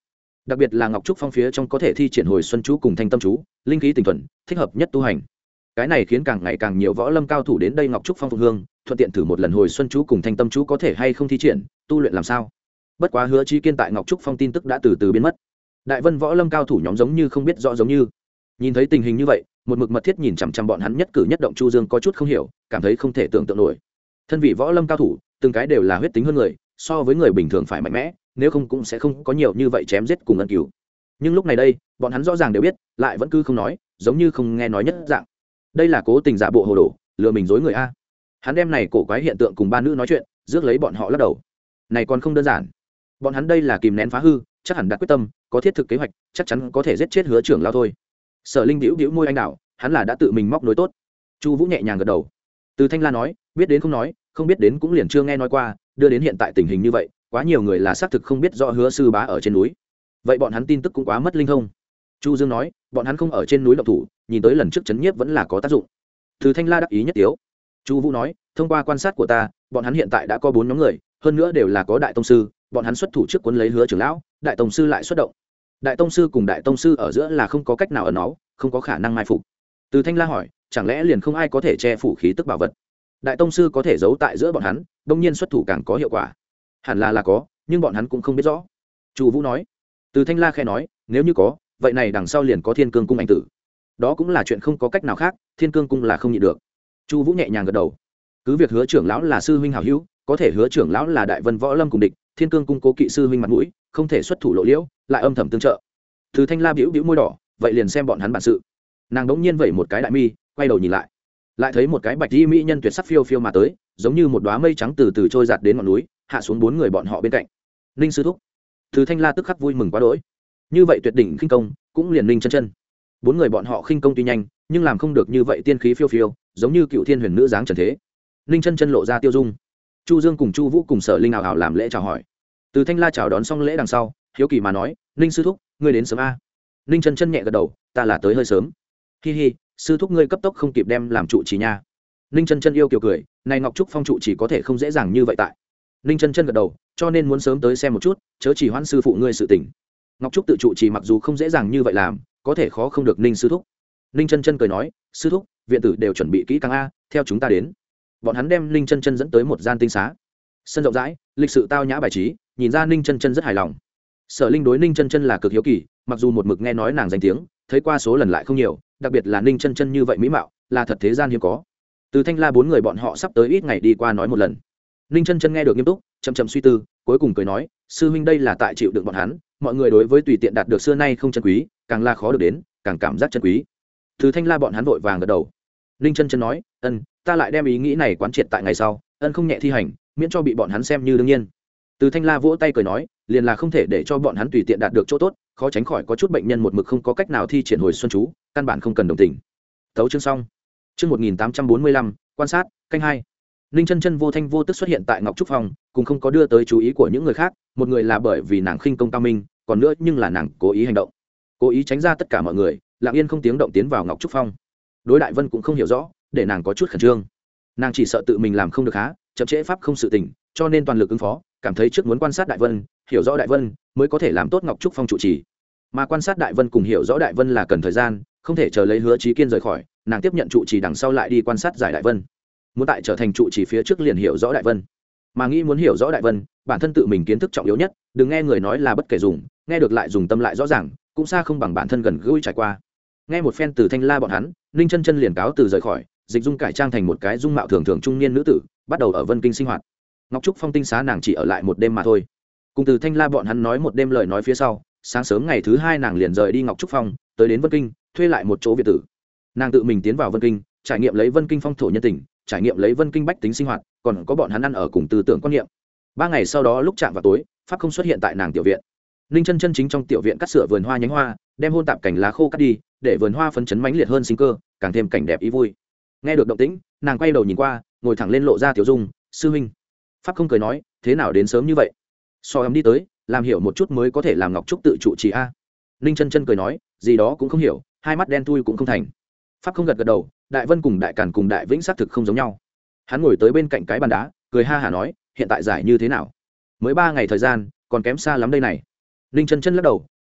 đặc biệt là ngọc trúc phong phía trong có thể thi triển hồi xuân chú cùng thanh tâm chú, linh khí tinh thuần, thích hợp nhất tu hành. Cái này khiến càng ngày càng nhiều võ lâm cao thủ đến đây ngọc trúc phong phục hương, thuận tiện thử một lần hồi xuân chú cùng thanh tâm chú có thể hay không thi triển, tu luyện làm sao. Bất quá Hứa Chí Kiên tại ngọc trúc phong tin tức đã từ từ biến mất. Đại Vân võ lâm cao thủ nhóm giống như không biết rõ giống như. Nhìn thấy tình hình như vậy, một mực mật thiết nhìn chằm chằm bọn hắn nhất cử nhất động. Chu Dương có chút không hiểu, cảm thấy không thể tưởng tượng nổi. Thân vị võ lâm cao thủ, từng cái đều là huyết tính hơn người, so với người bình thường phải mạnh mẽ, nếu không cũng sẽ không có nhiều như vậy chém giết cùng ân cứu. Nhưng lúc này đây, bọn hắn rõ ràng đều biết, lại vẫn cứ không nói, giống như không nghe nói nhất dạng. Đây là cố tình giả bộ hồ đồ, lừa mình dối người a. Hắn đem này cổ quái hiện tượng cùng ba nữ nói chuyện, rước lấy bọn họ lắc đầu. Này còn không đơn giản. Bọn hắn đây là kìm nén phá hư, chắc hẳn đặt quyết tâm, có thiết thực kế hoạch, chắc chắn có thể giết chết Hứa trưởng lão thôi. Sở Linh bĩu bĩu môi anh đảo, hắn là đã tự mình móc nối tốt. Chu Vũ nhẹ nhàng gật đầu. Từ Thanh La nói, biết đến không nói, không biết đến cũng liền chưa nghe nói qua, đưa đến hiện tại tình hình như vậy, quá nhiều người là xác thực không biết rõ Hứa sư bá ở trên núi. Vậy bọn hắn tin tức cũng quá mất linh thông. Chu Dương nói, bọn hắn không ở trên núi động thủ, nhìn tới lần trước chấn nhiếp vẫn là có tác dụng. Từ Thanh La đắc ý nhất tiếu. Chu Vũ nói, thông qua quan sát của ta, bọn hắn hiện tại đã có bốn nhóm người, hơn nữa đều là có đại tông sư, bọn hắn xuất thủ trước cuốn lấy Hứa trưởng lão, đại tông sư lại xuất động. Đại tông sư cùng đại tông sư ở giữa là không có cách nào ở nó, không có khả năng mai phục. Từ Thanh La hỏi, chẳng lẽ liền không ai có thể che phủ khí tức bảo vật? Đại tông sư có thể giấu tại giữa bọn hắn, đương nhiên xuất thủ càng có hiệu quả. Hẳn là là có, nhưng bọn hắn cũng không biết rõ. Chu Vũ nói. Từ Thanh La khẽ nói, nếu như có, vậy này đằng sau liền có Thiên Cương cung anh tử. Đó cũng là chuyện không có cách nào khác, Thiên Cương cung là không nhịn được. Chu Vũ nhẹ nhàng gật đầu. Cứ việc Hứa trưởng lão là sư huynh hảo hữu, có thể Hứa trưởng lão là Đại Vân võ lâm cùng địch, Thiên Cương cung cố kỵ sư huynh mặt mũi, không thể xuất thủ lộ liễu, lại âm thầm tương trợ. Từ Thanh La bĩu bĩu môi đỏ, vậy liền xem bọn hắn bản sự. Nàng đống nhiên vẩy một cái đại mi, quay đầu nhìn lại, lại thấy một cái bạch y mỹ nhân tuyệt sắc phiêu phiêu mà tới, giống như một đóa mây trắng từ từ trôi giạt đến ngọn núi, hạ xuống bốn người bọn họ bên cạnh. Ninh sư thúc. Từ Thanh La tức khắc vui mừng quá đỗi. Như vậy tuyệt đỉnh khinh công, cũng liền Ninh chân chân. Bốn người bọn họ khinh công tuy nhanh, nhưng làm không được như vậy tiên khí phiêu phiêu, giống như cựu thiên huyền nữ dáng trần thế. Ninh chân chân lộ ra tiêu dung. Chu Dương cùng Chu Vũ cùng Sở Linh ảo ảo làm lễ chào hỏi. Từ Thanh La chào đón xong lễ đằng sau, hiếu kỳ mà nói, Ninh sư thúc, ngươi đến sớm a? Ninh chân chân nhẹ gật đầu, ta là tới hơi sớm. Hi hi, sư thúc ngươi cấp tốc không kịp đem làm trụ trì nha. Ninh chân chân yêu kiều cười, này Ngọc Trúc phong trụ chỉ có thể không dễ dàng như vậy tại. Ninh chân chân gật đầu, cho nên muốn sớm tới xem một chút, chớ chỉ hoãn sư phụ ngươi sự tình. Ngọc Trúc tự trụ trì mặc dù không dễ dàng như vậy làm, có thể khó không được Ninh sư thúc. Ninh chân chân cười nói, sư thúc, viện tử đều chuẩn bị kỹ càng a, theo chúng ta đến. Bọn hắn đem Ninh chân chân dẫn tới một gian tinh xá. Sân rộng rãi, lịch sự tao nhã bài trí, nhìn ra Ninh chân chân rất hài lòng. Sở Linh đối Ninh chân chân là cực hiếu kỳ, mặc dù một mực nghe nói nàng danh tiếng, thấy qua số lần lại không nhiều, đặc biệt là Ninh chân chân như vậy mỹ mạo, là thật thế gian hiếm có. Từ Thanh La bốn người bọn họ sắp tới ít ngày đi qua nói một lần. Ninh chân chân nghe được nghiêm túc, chậm chậm suy tư, cuối cùng cười nói, sư huynh đây là tại chịu đựng bọn hắn, mọi người đối với tùy tiện đạt được xưa nay không chân quý, càng là khó được đến, càng cảm giác chân quý. Từ Thanh La bọn hắn vội vàng gật đầu. Ninh chân chân nói, ân, ta lại đem ý nghĩ này quán triệt tại ngày sau, ân không nhẹ thi hành, miễn cho bị bọn hắn xem như đương nhiên. Từ Thanh La vỗ tay cười nói, liền là không thể để cho bọn hắn tùy tiện đạt được chỗ tốt, khó tránh khỏi có chút bệnh nhân một mực không có cách nào thi triển hồi xuân chú, căn bản không cần đồng tình. Tấu chương xong. Chương một nghìn tám trăm bốn mươi lăm, quan sát, canh hai. Ninh chân chân vô thanh vô tức xuất hiện tại Ngọc Trúc phòng, cùng không có đưa tới chú ý của những người khác, một người là bởi vì nàng khinh công cao minh, còn nữa nhưng là nàng cố ý hành động, cố ý tránh ra tất cả mọi người, lặng yên không tiếng động tiến vào Ngọc Trúc phong. Đối Đại Vân cũng không hiểu rõ, để nàng có chút khẩn trương. Nàng chỉ sợ tự mình làm không được há, chậm trễ pháp không sự tình, cho nên toàn lực ứng phó, cảm thấy trước muốn quan sát Đại Vân, hiểu rõ Đại Vân, mới có thể làm tốt Ngọc Trúc phong trụ trì. Mà quan sát Đại Vân cùng hiểu rõ Đại Vân là cần thời gian, không thể chờ lấy Hứa Chí Kiên rời khỏi, nàng tiếp nhận trụ trì đằng sau lại đi quan sát giải Đại Vân. Muốn tại trở thành trụ trì phía trước liền hiểu rõ Đại Vân, mà nghĩ muốn hiểu rõ Đại Vân, bản thân tự mình kiến thức trọng yếu nhất, đừng nghe người nói là bất kể dùng, nghe được lại dùng tâm lại rõ ràng, cũng xa không bằng bản thân gần gũi trải qua. Nghe một phen từ Thanh La bọn hắn, Ninh chân chân liền cáo từ rời khỏi, dịch dung cải trang thành một cái dung mạo thường thường trung niên nữ tử, bắt đầu ở Vân Kinh sinh hoạt. Ngọc Trúc phong tinh xá nàng chỉ ở lại một đêm mà thôi. Cùng từ Thanh La bọn hắn nói một đêm lời nói phía sau, sáng sớm ngày thứ hai nàng liền rời đi Ngọc Trúc phong, tới đến Vân Kinh, thuê lại một chỗ biệt tử. Nàng tự mình tiến vào Vân Kinh, trải nghiệm lấy Vân Kinh phong thổ nhân tình, trải nghiệm lấy Vân Kinh bách tính sinh hoạt, còn có bọn hắn ăn ở cùng tư tưởng quan niệm. Ba ngày sau đó lúc chạm vào tối, pháp không xuất hiện tại nàng tiểu viện. Ninh chân chân chính trong tiểu viện cắt sửa vườn hoa nhánh hoa, đem hôn tạp cảnh lá khô cắt đi, để vườn hoa phấn chấn mãnh liệt hơn sinh cơ, càng thêm cảnh đẹp ý vui. Nghe được động tĩnh, nàng quay đầu nhìn qua, ngồi thẳng lên lộ ra tiểu dung, sư huynh. Pháp không cười nói, thế nào đến sớm như vậy? So ấm đi tới, làm hiểu một chút mới có thể làm Ngọc Trúc tự trụ trì a. Ninh chân chân cười nói, gì đó cũng không hiểu, hai mắt đen thui cũng không thành. Pháp không gật gật đầu, Đại Vân cùng Đại Càn cùng Đại Vĩnh xác thực không giống nhau. Hắn ngồi tới bên cạnh cái bàn đá, cười ha hả nói, hiện tại giải như thế nào? Mới ba ngày thời gian, còn kém xa lắm đây này. Ninh chân chân lắc đầu,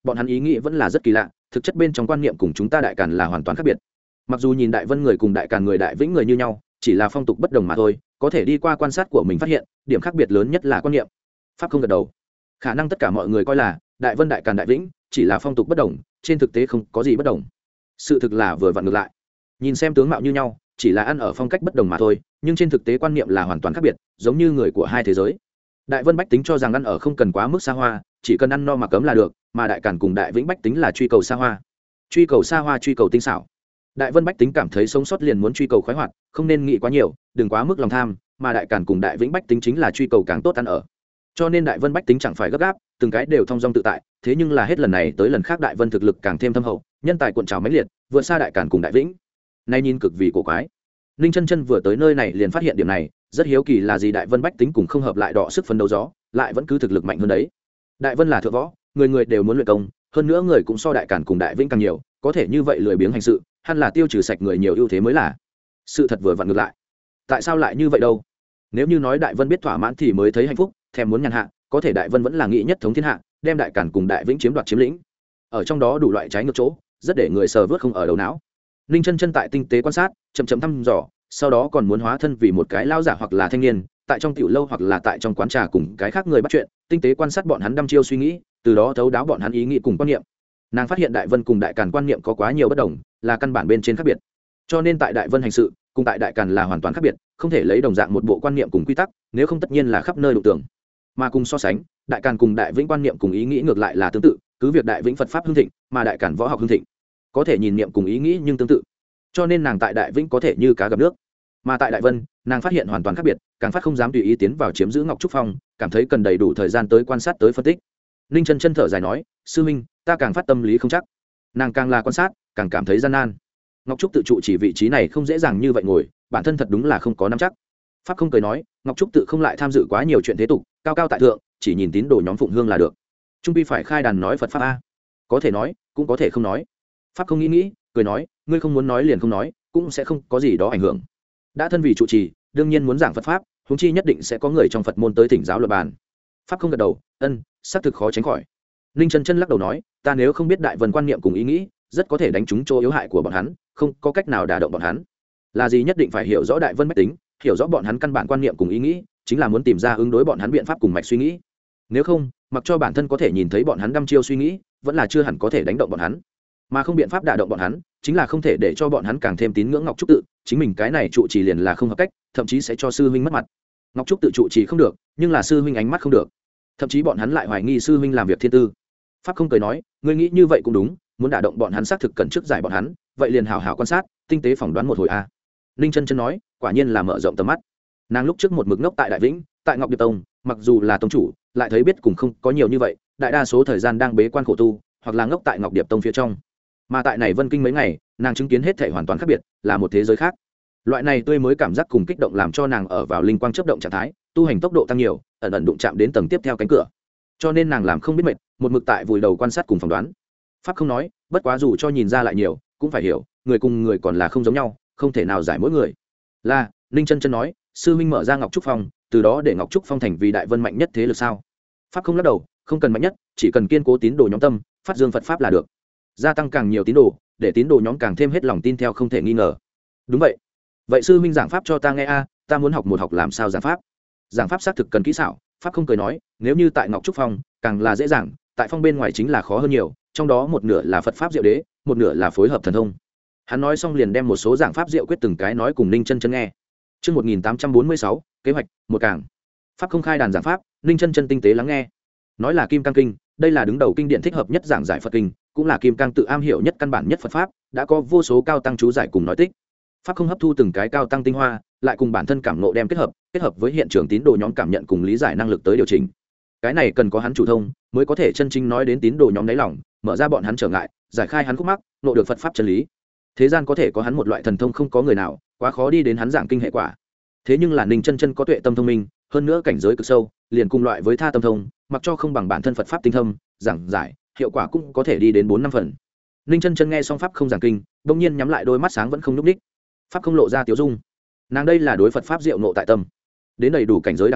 bọn hắn ý nghĩ vẫn là rất kỳ lạ, thực chất bên trong quan niệm cùng chúng ta đại càn là hoàn toàn khác biệt. Mặc dù nhìn đại vân người cùng đại càn người đại vĩnh người như nhau, chỉ là phong tục bất đồng mà thôi, có thể đi qua quan sát của mình phát hiện điểm khác biệt lớn nhất là quan niệm. Pháp không gật đầu. Khả năng tất cả mọi người coi là đại vân đại càn đại vĩnh chỉ là phong tục bất đồng, trên thực tế không có gì bất đồng. Sự thực là vừa vặn ngược lại. Nhìn xem tướng mạo như nhau, chỉ là ăn ở phong cách bất đồng mà thôi, nhưng trên thực tế quan niệm là hoàn toàn khác biệt, giống như người của hai thế giới. Đại vân bách tính cho rằng ăn ở không cần quá mức xa hoa, chỉ cần ăn no mà cấm là được, mà đại càn cùng đại vĩnh bách tính là truy cầu xa hoa, truy cầu xa hoa, truy cầu tinh xảo. Đại vân bách tính cảm thấy sống sót liền muốn truy cầu khoái hoạt, không nên nghĩ quá nhiều, đừng quá mức lòng tham, mà đại càn cùng đại vĩnh bách tính chính là truy cầu càng tốt ăn ở. Cho nên đại vân bách tính chẳng phải gấp gáp, từng cái đều thong dong tự tại, thế nhưng là hết lần này tới lần khác đại vân thực lực càng thêm thâm hậu, nhân tài cuộn trào mãnh liệt, vượt xa đại càn cùng đại vĩnh. Nay nhìn cực vì cổ quái. Ninh chân chân vừa tới nơi này liền phát hiện điểm này, rất hiếu kỳ là gì đại vân bách tính cùng không hợp lại đọ sức phấn đấu gió, lại vẫn cứ thực lực mạnh hơn đấy. Đại vân là thượng võ, người người đều muốn luyện công, hơn nữa người cũng so đại càn cùng đại vĩnh càng nhiều, có thể như vậy lười biếng hành sự, hẳn là tiêu trừ sạch người nhiều ưu thế mới là. Sự thật vừa vặn ngược lại. Tại sao lại như vậy đâu? Nếu như nói đại vân biết thỏa mãn thì mới thấy hạnh phúc, thèm muốn nhàn hạ, có thể đại vân vẫn là nghĩ nhất thống thiên hạ, đem đại càn cùng đại vĩnh chiếm đoạt chiếm lĩnh. Ở trong đó đủ loại trái ngược chỗ, rất để người sờ vớt không ở đầu não. Ninh chân chân tại tinh tế quan sát, chậm chậm thăm dò, sau đó còn muốn hóa thân vì một cái lao giả hoặc là thanh niên, tại trong tiểu lâu hoặc là tại trong quán trà cùng cái khác người bắt chuyện, tinh tế quan sát bọn hắn đăm chiêu suy nghĩ, từ đó thấu đáo bọn hắn ý nghĩ cùng quan niệm. Nàng phát hiện đại vân cùng đại càn quan niệm có quá nhiều bất đồng, là căn bản bên trên khác biệt. Cho nên tại đại vân hành sự, cùng tại đại càn là hoàn toàn khác biệt, không thể lấy đồng dạng một bộ quan niệm cùng quy tắc, nếu không tất nhiên là khắp nơi đụng tưởng. Mà cùng so sánh, đại càn cùng đại vĩnh quan niệm cùng ý nghĩ ngược lại là tương tự, cứ việc đại vĩnh Phật pháp hưng thịnh, mà đại càn võ học hưng thịnh, có thể nhìn niệm cùng ý nghĩ nhưng tương tự. Cho nên nàng tại đại vĩnh có thể như cá gặp nước, mà tại đại vân nàng phát hiện hoàn toàn khác biệt, càng phát không dám tùy ý tiến vào chiếm giữ ngọc trúc phong, cảm thấy cần đầy đủ thời gian tới quan sát tới phân tích. Ninh chân chân thở dài nói, sư minh, ta càng phát tâm lý không chắc. Nàng càng là quan sát càng cảm thấy gian nan. Ngọc trúc tự trụ chỉ vị trí này không dễ dàng như vậy ngồi, bản thân thật đúng là không có nắm chắc. Pháp không cười nói, Ngọc trúc tự không lại tham dự quá nhiều chuyện thế tục, cao cao tại thượng, chỉ nhìn tín đồ nhóm phụng hương là được. Trung pi phải khai đàn nói Phật pháp a. Có thể nói cũng có thể không nói. Pháp không nghĩ nghĩ, cười nói, ngươi không muốn nói liền không nói, cũng sẽ không có gì đó ảnh hưởng. Đã thân vì trụ trì, đương nhiên muốn giảng Phật pháp, huống chi nhất định sẽ có người trong Phật môn tới thỉnh giáo luận bàn. Pháp không gật đầu, ân, xác thực khó tránh khỏi. Ninh chân chân lắc đầu nói, ta nếu không biết đại vân quan niệm cùng ý nghĩ, rất có thể đánh trúng chỗ yếu hại của bọn hắn, không có cách nào đả động bọn hắn. Là gì nhất định phải hiểu rõ đại vân bách tính, hiểu rõ bọn hắn căn bản quan niệm cùng ý nghĩ, chính là muốn tìm ra ứng đối bọn hắn biện pháp cùng mạch suy nghĩ. Nếu không, mặc cho bản thân có thể nhìn thấy bọn hắn đăm chiêu suy nghĩ, vẫn là chưa hẳn có thể đánh động bọn hắn. Mà không biện pháp đả động bọn hắn, chính là không thể để cho bọn hắn càng thêm tín ngưỡng Ngọc trúc tự, chính mình cái này trụ trì liền là không hợp cách, thậm chí sẽ cho sư huynh mất mặt. Ngọc trúc tự trụ trì không được, nhưng là sư huynh ánh mắt không được, thậm chí bọn hắn lại hoài nghi sư huynh làm việc thiên tư. Pháp không cười nói, ngươi nghĩ như vậy cũng đúng, muốn đả động bọn hắn xác thực cần trước giải bọn hắn, vậy liền hào hào quan sát, tinh tế phỏng đoán một hồi a. Ninh chân chân nói, quả nhiên là mở rộng tầm mắt. Nàng lúc trước một mực ngốc tại đại vĩnh, tại Ngọc Điệp Tông, mặc dù là tông chủ, lại thấy biết cùng không có nhiều như vậy, đại đa số thời gian đang bế quan khổ tu, hoặc là ngốc tại Ngọc Điệp Tông phía trong. Mà tại này Vân Kinh mấy ngày, nàng chứng kiến hết thảy hoàn toàn khác biệt, là một thế giới khác. Loại này tươi mới cảm giác cùng kích động làm cho nàng ở vào linh quang chớp động trạng thái, tu hành tốc độ tăng nhiều, ẩn ẩn đụng chạm đến tầng tiếp theo cánh cửa. Cho nên nàng làm không biết mệt, một mực tại vùi đầu quan sát cùng phỏng đoán. Pháp không nói, bất quá dù cho nhìn ra lại nhiều, cũng phải hiểu, người cùng người còn là không giống nhau, không thể nào giải mỗi người. Là, Ninh chân chân nói, sư huynh mở ra Ngọc trúc phong, từ đó để Ngọc trúc phong thành vì đại vân mạnh nhất thế lực sao? Pháp không lắc đầu, không cần mạnh nhất, chỉ cần kiên cố tín đồ nhóm tâm, phát dương Phật pháp là được. Gia tăng càng nhiều tín đồ, để tín đồ nhóm càng thêm hết lòng tin theo không thể nghi ngờ. Đúng vậy. Vậy sư huynh giảng pháp cho ta nghe a, ta muốn học một học làm sao giảng pháp. Giảng pháp xác thực cần kỹ xảo, Pháp không cười nói, nếu như tại Ngọc trúc phong, càng là dễ dàng, tại phong bên ngoài chính là khó hơn nhiều, trong đó một nửa là Phật pháp diệu đế, một nửa là phối hợp thần thông. Hắn nói xong liền đem một số giảng pháp diệu quyết từng cái nói cùng Ninh chân chân nghe. Chương một nghìn tám trăm bốn mươi sáu, kế hoạch, một càng. Pháp không khai đàn giảng pháp, Ninh chân chân tinh tế lắng nghe. Nói là Kim Cang kinh, đây là đứng đầu kinh điển thích hợp nhất giảng giải Phật kinh, cũng là Kim Cang tự am hiểu nhất căn bản nhất Phật pháp, đã có vô số cao tăng chú giải cùng nói tích. Pháp không hấp thu từng cái cao tăng tinh hoa, lại cùng bản thân cảm ngộ đem kết hợp, kết hợp với hiện trường tín đồ nhóm cảm nhận cùng lý giải năng lực tới điều chỉnh. Cái này cần có hắn chủ thông, mới có thể chân chính nói đến tín đồ nhóm đáy lòng, mở ra bọn hắn trở ngại, giải khai hắn khúc mắc, ngộ được Phật pháp chân lý. Thế gian có thể có hắn một loại thần thông không có người nào, quá khó đi đến hắn giảng kinh hệ quả. Thế nhưng là Ninh chân chân có tuệ tâm thông minh, hơn nữa cảnh giới cực sâu, liền cùng loại với tha tâm thông, mặc cho không bằng bản thân Phật pháp tinh thâm, giảng giải, hiệu quả cũng có thể đi đến bốn năm phần. Ninh chân chân nghe xong pháp không giảng kinh, bỗng nhiên nhắm lại đôi mắt sáng vẫn không nhúc nhích. Pháp không lộ ra tiểu dung. Nàng đây là đối Phật pháp diệu nộ tại tâm. Đến đầy đủ cảnh giới đằng sau,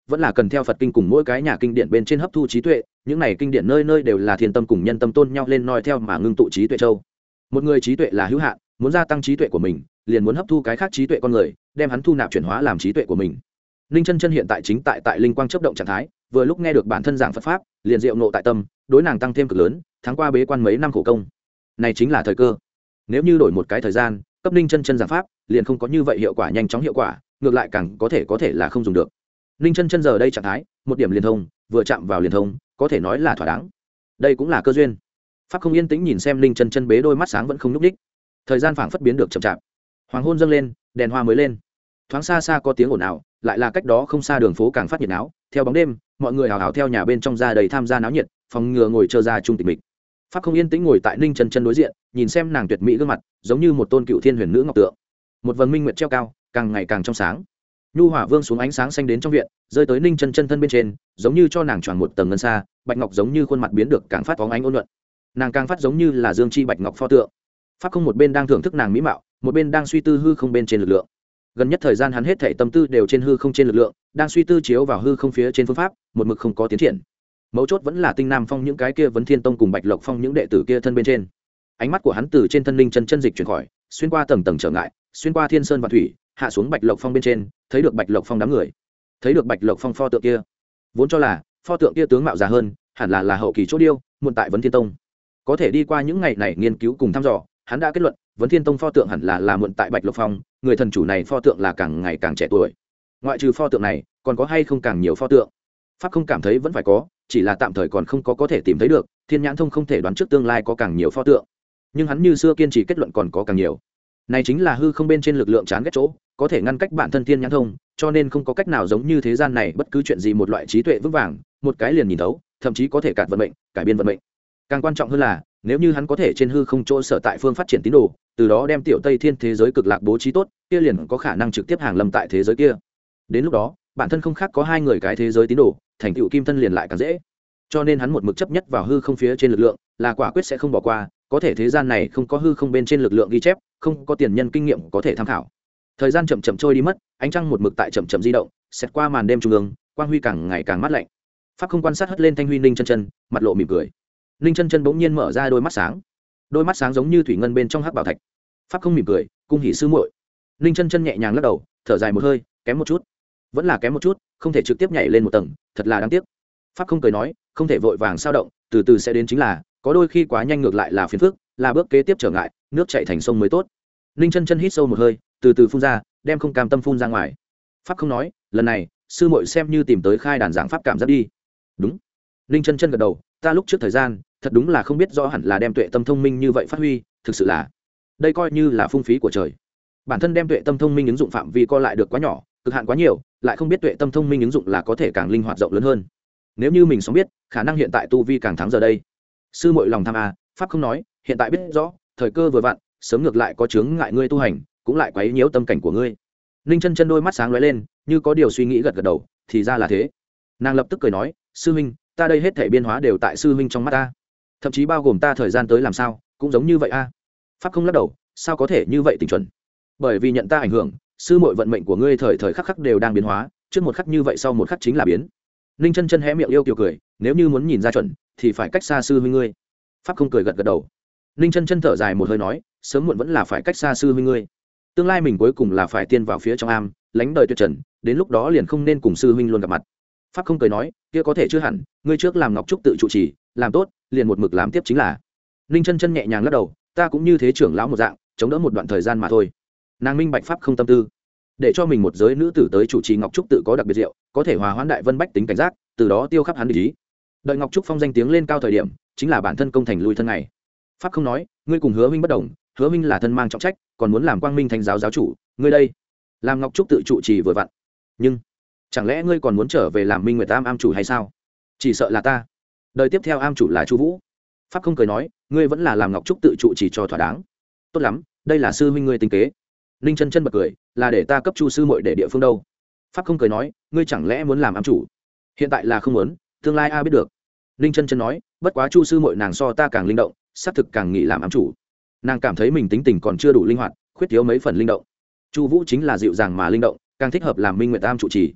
vẫn là cần theo Phật kinh cùng mỗi cái nhà kinh điển bên trên hấp thu trí tuệ, những này kinh điển nơi nơi đều là thiên tâm cùng nhân tâm tôn nhau lên noi theo mà ngưng tụ trí tuệ châu. Một người trí tuệ là hữu hạn, muốn gia tăng trí tuệ của mình, liền muốn hấp thu cái khác trí tuệ con người, đem hắn thu nạp chuyển hóa làm trí tuệ của mình. Ninh Chân Chân hiện tại chính tại tại linh quang chớp động trạng thái, vừa lúc nghe được bản thân giảng Phật pháp, liền diệu ngộ tại tâm, đối nàng tăng thêm cực lớn, tháng qua bế quan mấy năm khổ công. Này chính là thời cơ. Nếu như đổi một cái thời gian, cấp Ninh Chân Chân giảng pháp, liền không có như vậy hiệu quả nhanh chóng hiệu quả, ngược lại càng có thể có thể là không dùng được. Ninh Chân Chân giờ đây trạng thái, một điểm liền thông, vừa chạm vào liền thông, có thể nói là thỏa đáng. Đây cũng là cơ duyên. Pháp không yên tĩnh nhìn xem Ninh Chân Chân bế đôi mắt sáng vẫn không nhúc nhích. Thời gian phảng phất biến được chậm chạp. Hoàng hôn dâng lên, đèn hoa mới lên. Thoáng xa xa có tiếng ồn ào, lại là cách đó không xa đường phố càng phát nhiệt náo, theo bóng đêm, mọi người hào hào theo nhà bên trong ra đầy tham gia náo nhiệt, phòng ngừa ngồi chờ ra chung tịch mịch. Pháp không yên tĩnh ngồi tại Ninh Chân Chân đối diện, nhìn xem nàng tuyệt mỹ gương mặt, giống như một tôn cựu thiên huyền nữ ngọc tượng. Một vầng minh nguyệt treo cao, càng ngày càng trong sáng. Nhu hỏa vương xuống ánh sáng xanh đến trong viện, rơi tới Ninh Chân Chân thân bên trên, giống như cho nàng choàng một tầng ngân xa, bạch ngọc giống như khuôn mặt biến được càng phát phóng ánh ôn nhuận. Nàng càng phát giống như là dương chi bạch ngọc pho tượng. Pháp không một bên đang thưởng thức nàng mỹ mạo, một bên đang suy tư hư không bên trên lực lượng. Gần nhất thời gian hắn hết thảy tâm tư đều trên hư không trên lực lượng, đang suy tư chiếu vào hư không phía trên phương pháp, một mực không có tiến triển. Mấu chốt vẫn là Tinh Nam Phong những cái kia Vấn Thiên Tông cùng Bạch Lộc Phong những đệ tử kia thân bên trên. Ánh mắt của hắn từ trên thân Ninh Chân Chân dịch chuyển khỏi, xuyên qua tầng tầng trở ngại, xuyên qua Thiên Sơn và thủy, hạ xuống Bạch Lộc Phong bên trên, thấy được Bạch Lộc Phong đám người, thấy được Bạch Lộc Phong pho tượng kia. Vốn cho là pho tượng kia tướng mạo già hơn, hẳn là là hậu kỳ chốt điêu, muôn tại Vấn Thiên Tông. Có thể đi qua những ngày này nghiên cứu cùng thăm dò, hắn đã kết luận Vấn Thiên Tông pho tượng hẳn là là muộn tại Bạch Lộc Phong, người thần chủ này pho tượng là càng ngày càng trẻ tuổi. Ngoại trừ pho tượng này, còn có hay không càng nhiều pho tượng? Pháp không cảm thấy vẫn phải có, chỉ là tạm thời còn không có có thể tìm thấy được, Thiên Nhãn Thông không thể đoán trước tương lai có càng nhiều pho tượng. Nhưng hắn như xưa kiên trì kết luận còn có càng nhiều. Này chính là hư không bên trên lực lượng chán ghét chỗ, có thể ngăn cách bản thân Thiên Nhãn Thông, cho nên không có cách nào giống như thế gian này bất cứ chuyện gì một loại trí tuệ vững vàng, một cái liền nhìn thấu, thậm chí có thể cản vận mệnh, cải biên vận mệnh. Càng quan trọng hơn là, nếu như hắn có thể trên hư không chỗ sở tại phương phát triển tín đồ, từ đó đem tiểu Tây Thiên thế giới cực lạc bố trí tốt, kia liền có khả năng trực tiếp hàng lâm tại thế giới kia. Đến lúc đó, bản thân không khác có hai người cái thế giới tín đồ, thành tựu kim thân liền lại càng dễ. Cho nên hắn một mực chấp nhất vào hư không phía trên lực lượng, là quả quyết sẽ không bỏ qua, có thể thế gian này không có hư không bên trên lực lượng ghi chép, không có tiền nhân kinh nghiệm có thể tham khảo. Thời gian chậm chậm trôi đi mất, ánh trăng một mực tại chậm chậm di động, xét qua màn đêm trung ương, quang huy càng ngày càng mát lạnh. Pháp không quan sát hất lên thanh huy Ninh Chân Chân, mặt lộ mỉm cười. Ninh Chân Chân bỗng nhiên mở ra đôi mắt sáng, đôi mắt sáng giống như thủy ngân bên trong hắc bảo thạch. Pháp không mỉm cười, cung hỉ sư muội. Ninh Chân Chân nhẹ nhàng lắc đầu, thở dài một hơi, kém một chút, vẫn là kém một chút, không thể trực tiếp nhảy lên một tầng, thật là đáng tiếc. Pháp không cười nói, không thể vội vàng sao động, từ từ sẽ đến chính là, có đôi khi quá nhanh ngược lại là phiền phức, là bước kế tiếp trở ngại, nước chảy thành sông mới tốt. Ninh Chân Chân hít sâu một hơi, từ từ phun ra, đem không cam tâm phun ra ngoài. Pháp không nói, lần này, sư muội xem như tìm tới khai đàn giảng pháp cảm giác đi. Đúng. Ninh Chân Chân gật đầu, ta lúc trước thời gian, thật đúng là không biết rõ hẳn là đem tuệ tâm thông minh như vậy phát huy, thực sự là, đây coi như là phung phí của trời. Bản thân đem tuệ tâm thông minh ứng dụng phạm vi co lại được quá nhỏ, cực hạn quá nhiều, lại không biết tuệ tâm thông minh ứng dụng là có thể càng linh hoạt rộng lớn hơn. Nếu như mình sống biết, khả năng hiện tại tu vi càng thắng giờ đây. Sư muội lòng tham à, pháp không nói, hiện tại biết rõ, thời cơ vừa vặn, sớm ngược lại có chướng ngại ngươi tu hành, cũng lại quấy nhiễu tâm cảnh của ngươi. Ninh Chân Chân đôi mắt sáng lóe lên, như có điều suy nghĩ gật gật đầu, thì ra là thế. Nàng lập tức cười nói, sư huynh, ta đây hết thảy biên hóa đều tại sư huynh trong mắt ta, thậm chí bao gồm ta thời gian tới làm sao, cũng giống như vậy a. Pháp không lắc đầu, sao có thể như vậy tình chuẩn? Bởi vì nhận ta ảnh hưởng, sư muội vận mệnh của ngươi thời thời khắc khắc đều đang biến hóa, trước một khắc như vậy sau một khắc chính là biến. Ninh Chân Chân hé miệng yêu kiều cười, nếu như muốn nhìn ra chuẩn, thì phải cách xa sư huynh ngươi. Pháp không cười gật gật đầu. Ninh Chân Chân thở dài một hơi nói, sớm muộn vẫn là phải cách xa sư huynh ngươi. Tương lai mình cuối cùng là phải tiên vào phía trong am, lánh đời tuyệt trần, đến lúc đó liền không nên cùng sư huynh luôn gặp mặt. Pháp không cười nói, kia có thể chưa hẳn, ngươi trước làm Ngọc Trúc tự trụ trì, làm tốt, liền một mực làm tiếp chính là. Ninh Chân Chân nhẹ nhàng lắc đầu, ta cũng như thế trưởng lão một dạng, chống đỡ một đoạn thời gian mà thôi. Nàng minh bạch pháp không tâm tư, để cho mình một giới nữ tử tới chủ trì Ngọc Trúc tự có đặc biệt diệu, có thể hòa hoãn đại vân bách tính cảnh giác, từ đó tiêu khắp hắn ý. Đợi Ngọc Trúc phong danh tiếng lên cao thời điểm, chính là bản thân công thành lui thân ngày. Pháp không nói, ngươi cùng Hứa Minh bất đồng, Hứa Minh là thân mang trọng trách, còn muốn làm Quang Minh Thánh giáo giáo chủ, ngươi đây, làm Ngọc Trúc tự trụ trì vừa vặn. Nhưng chẳng lẽ ngươi còn muốn trở về làm Minh Nguyệt Tam am chủ hay sao? Chỉ sợ là ta. Đời tiếp theo am chủ là Chu Vũ. Pháp không cười nói, ngươi vẫn là làm Ngọc Trúc tự trụ trì cho thỏa đáng. Tốt lắm, đây là sư huynh ngươi tính kế. Ninh Chân Chân bật cười, là để ta cấp Chu sư muội để địa phương đâu? Pháp không cười nói, ngươi chẳng lẽ muốn làm am chủ? Hiện tại là không muốn, tương lai a biết được. Ninh Chân Chân nói, bất quá Chu sư muội nàng so ta càng linh động, xác thực càng nghĩ làm am chủ. Nàng cảm thấy mình tính tình còn chưa đủ linh hoạt, khuyết thiếu mấy phần linh động. Chu Vũ chính là dịu dàng mà linh động, càng thích hợp làm Minh Nguyệt Am chủ trì.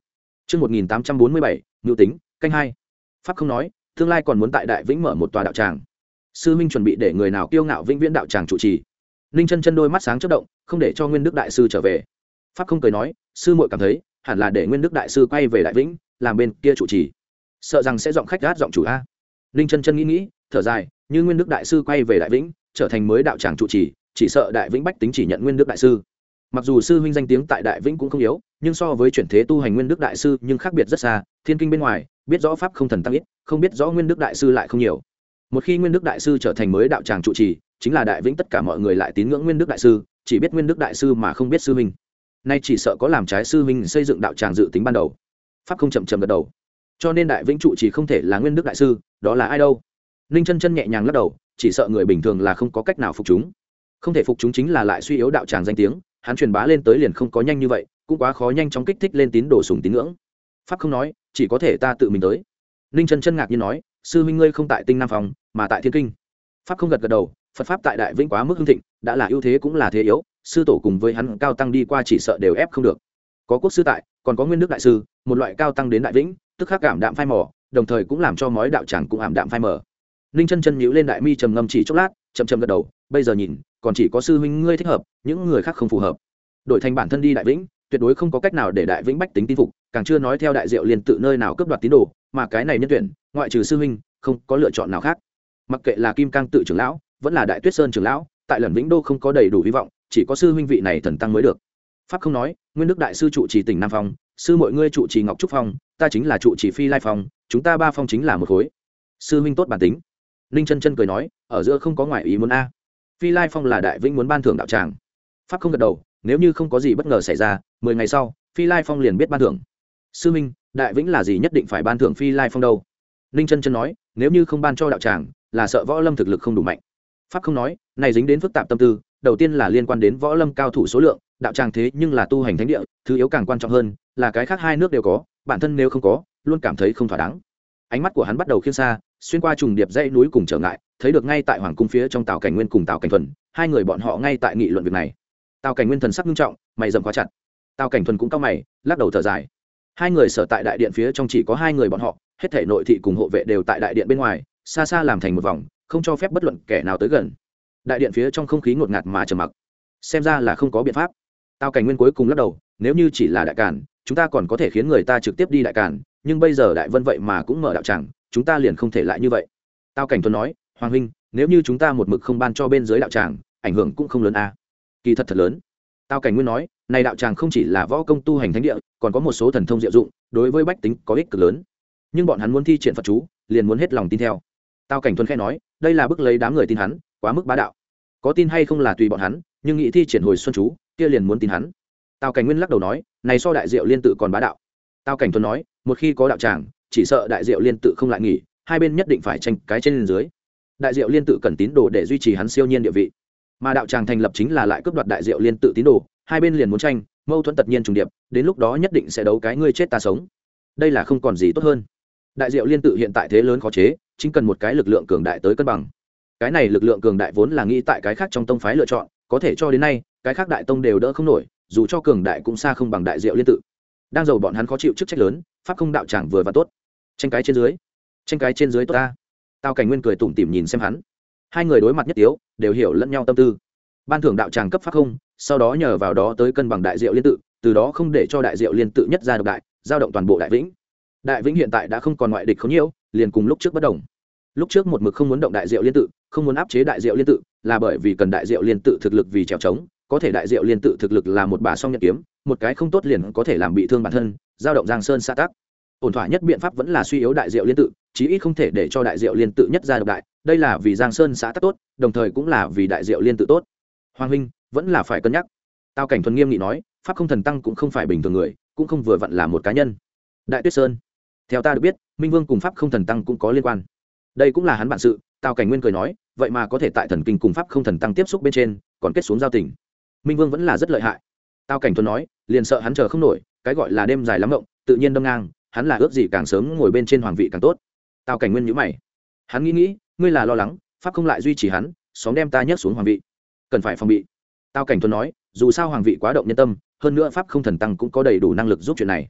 Chương một nghìn tám trăm bốn mươi bảy, Nưu tính, canh hai. Pháp không nói, tương lai còn muốn tại Đại Vĩnh mở một tòa đạo tràng. Sư minh chuẩn bị để người nào kiêu ngạo vĩnh viễn đạo tràng trụ trì. Ninh Chân Chân đôi mắt sáng chớp động, không để cho Nguyên Đức đại sư trở về. Pháp không cười nói, sư muội cảm thấy, hẳn là để Nguyên Đức đại sư quay về Đại Vĩnh, làm bên kia trụ trì. Sợ rằng sẽ giọng khách gát giọng chủ a. Ninh Chân Chân nghĩ nghĩ, thở dài, như Nguyên Đức đại sư quay về Đại Vĩnh, trở thành mới đạo tràng trụ trì, chỉ sợ Đại Vĩnh bách tính chỉ nhận Nguyên Đức đại sư. Mặc dù sư huynh danh tiếng tại Đại Vĩnh cũng không yếu, nhưng so với chuyển thế tu hành Nguyên Đức đại sư nhưng khác biệt rất xa, thiên kinh bên ngoài, biết rõ pháp không thần tăng ít, không biết rõ Nguyên Đức đại sư lại không nhiều. Một khi Nguyên Đức đại sư trở thành mới đạo tràng trụ trì, chính là Đại Vĩnh tất cả mọi người lại tín ngưỡng Nguyên Đức đại sư, chỉ biết Nguyên Đức đại sư mà không biết sư huynh. Nay chỉ sợ có làm trái sư huynh xây dựng đạo tràng dự tính ban đầu. Pháp không chậm chậm gật đầu. Cho nên Đại Vĩnh trụ trì không thể là Nguyên Đức đại sư, đó là ai đâu? Ninh Chân Chân nhẹ nhàng lắc đầu, chỉ sợ người bình thường là không có cách nào phục chúng. Không thể phục chúng chính là lại suy yếu đạo tràng danh tiếng, hắn truyền bá lên tới liền không có nhanh như vậy, cũng quá khó nhanh chóng kích thích lên tín đồ sùng tín ngưỡng. Pháp không nói, chỉ có thể ta tự mình tới. Ninh Chân Chân ngạc nhiên nói, sư huynh ngươi không tại Tinh Nam phòng, mà tại Thiên Kinh. Pháp không gật gật đầu, Phật pháp tại Đại Vĩnh quá mức hưng thịnh, đã là ưu thế cũng là thế yếu, sư tổ cùng với hắn cao tăng đi qua chỉ sợ đều ép không được. Có quốc sư tại, còn có Nguyên Đức đại sư, một loại cao tăng đến Đại Vĩnh, tức khắc cảm đạm phai mờ, đồng thời cũng làm cho mối đạo tràng cũng ảm đạm phai mờ. Ninh Chân Chân nhíu lên đại mi trầm ngâm chỉ chốc lát, chậm chậm gật đầu, bây giờ nhìn, còn chỉ có sư huynh ngươi thích hợp, những người khác không phù hợp. Đổi thành bản thân đi Đại Vĩnh, tuyệt đối không có cách nào để Đại Vĩnh bách tính tin phục, càng chưa nói theo Đại Diệu Liên tự nơi nào cướp đoạt tín đồ, mà cái này nhân tuyển, ngoại trừ sư huynh, không có lựa chọn nào khác. Mặc kệ là Kim Cang tự trưởng lão, vẫn là Đại Tuyết Sơn trưởng lão, tại Lẩn Vĩnh Đô không có đầy đủ hy vọng, chỉ có sư huynh vị này thần tăng mới được. Pháp không nói, Nguyên Đức đại sư trụ trì tỉnh Nam Phong, sư mọi ngươi trụ trì Ngọc Trúc Phong, ta chính là trụ trì Phi Lai Phong, chúng ta ba phong chính là một khối. Sư huynh tốt bản tính. Ninh Chân Chân cười nói, ở giữa không có ngoại ý muốn a. Phi Lai Phong là Đại Vĩnh muốn ban thưởng đạo tràng. Pháp không gật đầu, nếu như không có gì bất ngờ xảy ra, mười ngày sau, Phi Lai Phong liền biết ban thưởng. Sư minh, Đại Vĩnh là gì nhất định phải ban thưởng Phi Lai Phong đâu? Ninh Chân Chân nói, nếu như không ban cho đạo tràng, là sợ võ lâm thực lực không đủ mạnh. Pháp không nói, này dính đến phức tạp tâm tư, đầu tiên là liên quan đến võ lâm cao thủ số lượng, đạo tràng thế nhưng là tu hành thánh địa, thứ yếu càng quan trọng hơn, là cái khác hai nước đều có, bản thân nếu không có, luôn cảm thấy không thỏa đáng. Ánh mắt của hắn bắt đầu khiêng xa, xuyên qua trùng điệp dãy núi cùng trở ngại, thấy được ngay tại hoàng cung phía trong Tào Cảnh Nguyên cùng Tào Cảnh Thuần, hai người bọn họ ngay tại nghị luận việc này. Tào Cảnh Nguyên thần sắc nghiêm trọng, mày rậm quá chặt. Tào Cảnh Thuần cũng cau mày, lắc đầu thở dài. Hai người sở tại đại điện phía trong chỉ có hai người bọn họ, hết thảy nội thị cùng hộ vệ đều tại đại điện bên ngoài, xa xa làm thành một vòng, không cho phép bất luận kẻ nào tới gần. Đại điện phía trong không khí ngột ngạt mà trầm mặc. Xem ra là không có biện pháp. Tào Cảnh Nguyên cuối cùng lắc đầu, nếu như chỉ là đại càn, chúng ta còn có thể khiến người ta trực tiếp đi đại càn, nhưng bây giờ Đại Vân vậy mà cũng mở đạo tràng, chúng ta liền không thể lại như vậy. Tào Cảnh Thuần nói, hoàng huynh, nếu như chúng ta một mực không ban cho bên dưới đạo tràng, ảnh hưởng cũng không lớn a. À. Kỳ thật thật lớn. Tào Cảnh Nguyên nói, này đạo tràng không chỉ là võ công tu hành thánh địa, còn có một số thần thông diệu dụng, đối với bách tính có ích cực lớn. Nhưng bọn hắn muốn thi triển Phật chú, liền muốn hết lòng tin theo. Tào Cảnh Thuần khẽ nói, đây là bức lấy đám người tin hắn, quá mức bá đạo. Có tin hay không là tùy bọn hắn, nhưng nghĩ thi triển hồi xuân chú, kia liền muốn tin hắn. Tào Cảnh Nguyên lắc đầu nói, này so Đại Diệu Liên tự còn bá đạo. Tào Cảnh Thuần nói, một khi có đạo tràng, chỉ sợ Đại Diệu Liên tự không lại nghỉ, hai bên nhất định phải tranh cái trên dưới. Đại Diệu Liên tự cần tín đồ để duy trì hắn siêu nhiên địa vị, mà đạo tràng thành lập chính là lại cướp đoạt Đại Diệu Liên tự tín đồ, hai bên liền muốn tranh, mâu thuẫn tất nhiên trùng điệp, đến lúc đó nhất định sẽ đấu cái ngươi chết ta sống. Đây là không còn gì tốt hơn. Đại Diệu Liên tự hiện tại thế lớn khó chế, chính cần một cái lực lượng cường đại tới cân bằng. Cái này lực lượng cường đại vốn là nghĩ tại cái khác trong tông phái lựa chọn, có thể cho đến nay, cái khác đại tông đều đỡ không nổi, dù cho cường đại cũng xa không bằng Đại Diệu Liên tự. Đang giàu bọn hắn khó chịu chức trách lớn, pháp không đạo tràng vừa và tốt. Tranh cái trên dưới, tranh cái trên dưới tốt ta. Tào Cảnh Nguyên cười tủm tỉm nhìn xem hắn. Hai người đối mặt nhất tiếu, đều hiểu lẫn nhau tâm tư. Ban thưởng đạo tràng cấp pháp không, sau đó nhờ vào đó tới cân bằng Đại Diệu Liên tự, từ đó không để cho Đại Diệu Liên tự nhất ra độc đại, giao động toàn bộ Đại Vĩnh. Đại Vĩnh hiện tại đã không còn ngoại địch không nhiều, liền cùng lúc trước bất đồng. Lúc trước một mực không muốn động Đại Diệu Liên tự, không muốn áp chế Đại Diệu Liên tự, là bởi vì cần Đại Diệu Liên tự thực lực vì trèo trống, có thể Đại Diệu Liên tự thực lực là một bà song nhật kiếm, một cái không tốt liền có thể làm bị thương bản thân, giao động Giang Sơn xã tắc. Ổn thỏa nhất biện pháp vẫn là suy yếu Đại Diệu Liên tự, chí ít không thể để cho Đại Diệu Liên tự nhất ra độc đại, đây là vì Giang Sơn xã tắc tốt, đồng thời cũng là vì Đại Diệu Liên tự tốt. Hoàng huynh, vẫn là phải cân nhắc. Tào Cảnh Thuần nghiêm nghị nói, pháp không thần tăng cũng không phải bình thường người, cũng không vừa vặn là một cá nhân. Đại Tuyết Sơn, theo ta được biết, Minh Vương cùng pháp không thần tăng cũng có liên quan. Đây cũng là hắn bản sự. Tào Cảnh Nguyên cười nói, vậy mà có thể tại thần kinh cùng pháp không thần tăng tiếp xúc bên trên, còn kết xuống giao tình. Minh Vương vẫn là rất lợi hại. Tào Cảnh Thuần nói, liền sợ hắn chờ không nổi, cái gọi là đêm dài lắm mộng, tự nhiên đâm ngang, hắn là ước gì càng sớm ngồi bên trên hoàng vị càng tốt. Tào Cảnh Nguyên nhíu mày, hắn nghĩ nghĩ, ngươi là lo lắng pháp không lại duy trì hắn, xóm đem ta nhấc xuống hoàng vị, cần phải phòng bị. Tào Cảnh Thuần nói, dù sao hoàng vị quá động nhân tâm, hơn nữa pháp không thần tăng cũng có đầy đủ năng lực giúp chuyện này.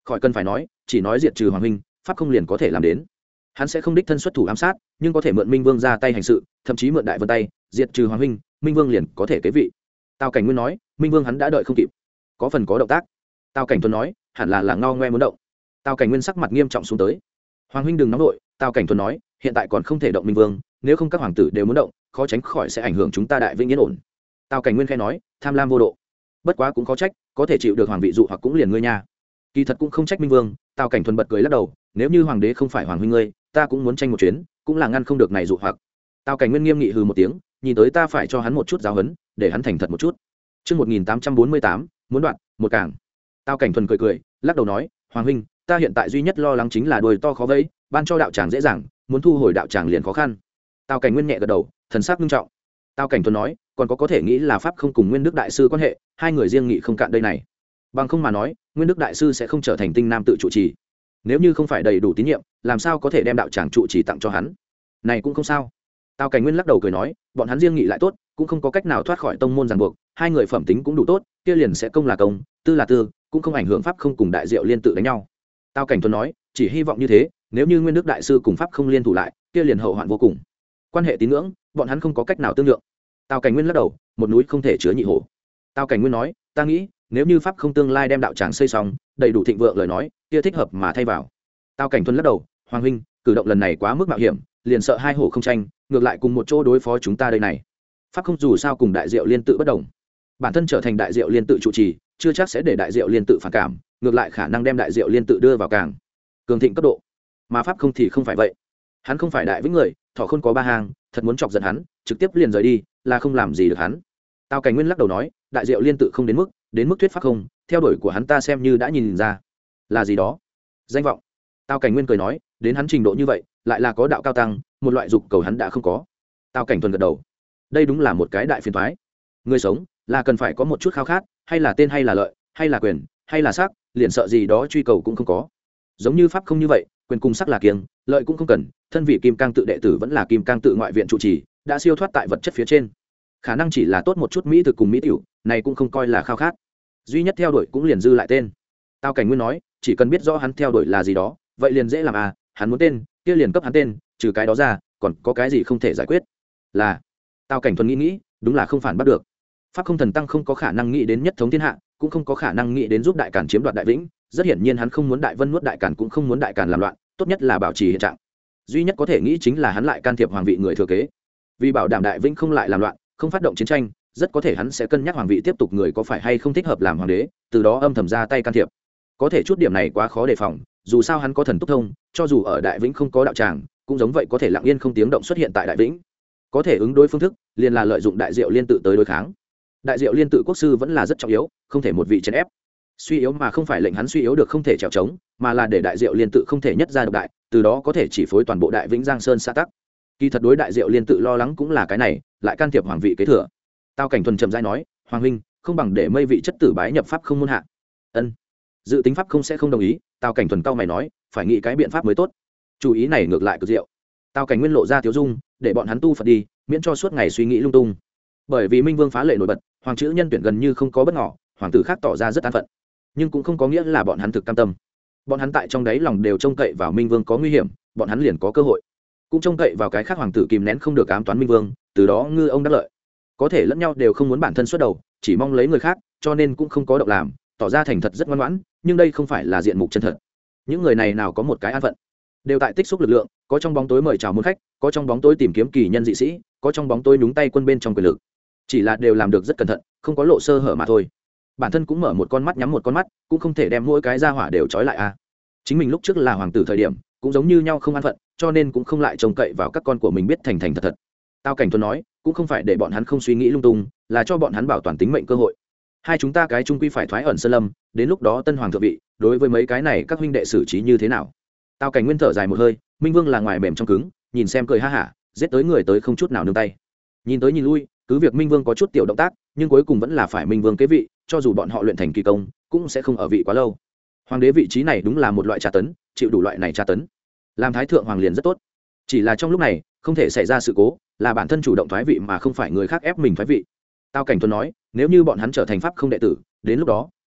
khỏi cần phải nói, chỉ nói diệt trừ hoàng huynh, pháp không liền có thể làm đến. Hắn sẽ không đích thân xuất thủ ám sát, nhưng có thể mượn Minh Vương ra tay hành sự, thậm chí mượn Đại Vân tay diệt trừ hoàng huynh, Minh Vương liền có thể kế vị. Tào Cảnh Nguyên nói, Minh Vương hắn đã đợi không kịp, có phần có động tác. Tào Cảnh Tuấn nói, hẳn là là ngao ngoe muốn động. Tào Cảnh Nguyên sắc mặt nghiêm trọng xuống tới. Hoàng huynh đừng nóng nội. Tào Cảnh Tuấn nói, hiện tại còn không thể động Minh Vương, nếu không các hoàng tử đều muốn động, khó tránh khỏi sẽ ảnh hưởng chúng ta đại vĩnh yên ổn. Tào Cảnh Nguyên khẽ nói, tham lam vô độ, bất quá cũng có trách, có thể chịu được hoàng vị dụ hoặc cũng liền ngươi nha. Kỳ thật cũng không trách Minh Vương. Tào Cảnh Thuần bật cười lắc đầu, nếu như hoàng đế không phải hoàng huynh ngươi, ta cũng muốn tranh một chuyến, cũng là ngăn không được này dụ hoặc. Tào Cảnh Nguyên nghiêm nghị hừ một tiếng, nhìn tới ta phải cho hắn một chút giáo huấn, để hắn thành thật một chút. Chương một nghìn tám trăm bốn mươi tám, muốn đoạn một cảng. Tào Cảnh Thuần cười cười, lắc đầu nói, hoàng huynh, ta hiện tại duy nhất lo lắng chính là đuôi to khó vẫy, ban cho đạo tràng dễ dàng, muốn thu hồi đạo tràng liền khó khăn. Tào Cảnh Nguyên nhẹ gật đầu, thần sắc nghiêm trọng. Tào Cảnh Thuần nói, còn có có thể nghĩ là pháp không cùng Nguyên Đức đại sư quan hệ, hai người riêng nghị không cạn đây này. Bằng không mà nói, Nguyên Đức đại sư sẽ không trở thành tinh nam tự trụ trì. Nếu như không phải đầy đủ tín nhiệm, làm sao có thể đem đạo tràng trụ trì tặng cho hắn? Này cũng không sao. Tào Cảnh Nguyên lắc đầu cười nói, bọn hắn riêng nghị lại tốt, cũng không có cách nào thoát khỏi tông môn ràng buộc, hai người phẩm tính cũng đủ tốt, kia liền sẽ công là công, tư là tư, cũng không ảnh hưởng pháp không cùng đại diệu liên tự đánh nhau. Tào Cảnh Thuần nói, chỉ hy vọng như thế, nếu như Nguyên Đức đại sư cùng pháp không liên thủ lại, kia liền hậu hoạn vô cùng. Quan hệ tín ngưỡng, bọn hắn không có cách nào tương lượng. Tào Cảnh Nguyên lắc đầu, một núi không thể chứa nhị hổ. Tào Cảnh Nguyên nói, ta nghĩ, nếu như pháp không tương lai đem đạo tràng xây xong, đầy đủ thịnh vượng lời nói, kia thích hợp mà thay vào. Tào Cảnh Thuần lắc đầu, hoàng huynh, cử động lần này quá mức mạo hiểm, liền sợ hai hổ không tranh, ngược lại cùng một chỗ đối phó chúng ta đây này. Pháp không dù sao cùng đại diệu liên tự bất đồng, bản thân trở thành đại diệu liên tự trụ trì, chưa chắc sẽ để đại diệu liên tự phản cảm, ngược lại khả năng đem đại diệu liên tự đưa vào càng cường thịnh cấp độ. Mà pháp không thì không phải vậy, hắn không phải đại vĩnh người, thọ không có ba hàng, thật muốn chọc giận hắn, trực tiếp liền rời đi, là không làm gì được hắn. Tào Cảnh Nguyên lắc đầu nói, đại diệu liên tự không đến mức, đến mức thuyết pháp không, theo đuổi của hắn ta xem như đã nhìn ra, là gì đó, danh vọng. Tào Cảnh Nguyên cười nói, đến hắn trình độ như vậy, lại là có đạo cao tăng, một loại dục cầu hắn đã không có. Tào Cảnh Thuần gật đầu, đây đúng là một cái đại phiền toái. Người sống là cần phải có một chút khao khát, hay là tên hay là lợi, hay là quyền, hay là sắc, liền sợ gì đó truy cầu cũng không có. Giống như pháp không như vậy, quyền cùng sắc là kiêng, lợi cũng không cần, thân vị kim cang tự đệ tử vẫn là kim cang tự ngoại viện trụ trì, đã siêu thoát tại vật chất phía trên, khả năng chỉ là tốt một chút mỹ thực cùng mỹ tiểu, này cũng không coi là khao khát. Duy nhất theo đuổi cũng liền dư lại tên. Tào Cảnh Nguyên nói, chỉ cần biết rõ hắn theo đuổi là gì đó, vậy liền dễ làm à, hắn muốn tên, kia liền cấp hắn tên, trừ cái đó ra, còn có cái gì không thể giải quyết? Là. Tào Cảnh Thuần nghĩ nghĩ, đúng là không phản bắt được. Pháp không thần tăng không có khả năng nghĩ đến nhất thống thiên hạ, cũng không có khả năng nghĩ đến giúp đại càn chiếm đoạt đại vĩnh, rất hiển nhiên hắn không muốn đại vân nuốt đại càn, cũng không muốn đại càn làm loạn, tốt nhất là bảo trì hiện trạng. Duy nhất có thể nghĩ chính là hắn lại can thiệp hoàng vị người thừa kế. Vì bảo đảm đại vĩnh không lại làm loạn, không phát động chiến tranh, rất có thể hắn sẽ cân nhắc hoàng vị tiếp tục người có phải hay không thích hợp làm hoàng đế, từ đó âm thầm ra tay can thiệp. Có thể chút điểm này quá khó đề phòng, dù sao hắn có thần túc thông, cho dù ở đại vĩnh không có đạo tràng, cũng giống vậy có thể lặng yên không tiếng động xuất hiện tại đại vĩnh. Có thể ứng đối phương thức, liền là lợi dụng đại diệu liên tự tới đối kháng. Đại diệu liên tự quốc sư vẫn là rất trọng yếu, không thể một vị chèn ép. Suy yếu mà không phải lệnh hắn suy yếu được không thể trèo trống, mà là để đại diệu liên tự không thể nhất ra độc đại, từ đó có thể chỉ phối toàn bộ đại vĩnh giang sơn xã tắc. Kỳ thật đối đại diệu liên tự lo lắng cũng là cái này, lại can thiệp hoàng vị kế thừa. Tào Cảnh Thuần chậm rãi nói, hoàng huynh, không bằng để mây vị chất tử bái nhập pháp không môn hạ. Ân. Dự tính pháp không sẽ không đồng ý. Tào Cảnh Thuần cau mày nói, phải nghĩ cái biện pháp mới tốt. Chủ ý này ngược lại cực diệu. Tào Cảnh Nguyên lộ ra thiếu dung, để bọn hắn tu Phật đi, miễn cho suốt ngày suy nghĩ lung tung. Bởi vì Minh Vương phá lệ nổi bật, hoàng chữ nhân tuyển gần như không có bất ngỏ, hoàng tử khác tỏ ra rất an phận, nhưng cũng không có nghĩa là bọn hắn thực cam tâm. Bọn hắn tại trong đáy lòng đều trông cậy vào Minh Vương có nguy hiểm, bọn hắn liền có cơ hội, cũng trông cậy vào cái khác hoàng tử kìm nén không được ám toán Minh Vương, từ đó ngư ông đắc lợi. Có thể lẫn nhau đều không muốn bản thân xuất đầu, chỉ mong lấy người khác, cho nên cũng không có động làm, tỏ ra thành thật rất ngoan ngoãn, nhưng đây không phải là diện mục chân thật. Những người này nào có một cái an phận, đều tại tích xúc lực lượng, có trong bóng tối mời chào môn khách, có trong bóng tối tìm kiếm kỳ nhân dị sĩ, có trong bóng tối nhúng tay quân bên trong quyền lực, chỉ là đều làm được rất cẩn thận, không có lộ sơ hở mà thôi. Bản thân cũng mở một con mắt nhắm một con mắt, cũng không thể đem mỗi cái ra hỏa đều trói lại a. Chính mình lúc trước là hoàng tử thời điểm, cũng giống như nhau không an phận, cho nên cũng không lại trông cậy vào các con của mình biết thành thành thật thật. Tào Cảnh Thuần nói, cũng không phải để bọn hắn không suy nghĩ lung tung, là cho bọn hắn bảo toàn tính mệnh cơ hội. Hai chúng ta cái trung quy phải thoái ẩn sơn lâm, đến lúc đó tân hoàng thượng vị, đối với mấy cái này các huynh đệ xử trí như thế nào? Tào Cảnh Nguyên thở dài một hơi, Minh Vương là ngoài mềm trong cứng, nhìn xem cười ha hả, giết tới người tới không chút nào nương tay. Nhìn tới nhìn lui, cứ việc Minh Vương có chút tiểu động tác, nhưng cuối cùng vẫn là phải Minh Vương kế vị, cho dù bọn họ luyện thành kỳ công, cũng sẽ không ở vị quá lâu. Hoàng đế vị trí này đúng là một loại tra tấn, chịu đủ loại này tra tấn. Làm thái thượng hoàng liền rất tốt, chỉ là trong lúc này không thể xảy ra sự cố, là bản thân chủ động thoái vị mà không phải người khác ép mình thoái vị. Tào Cảnh Thuần nói, nếu như bọn hắn trở thành pháp không đệ tử, đến lúc đó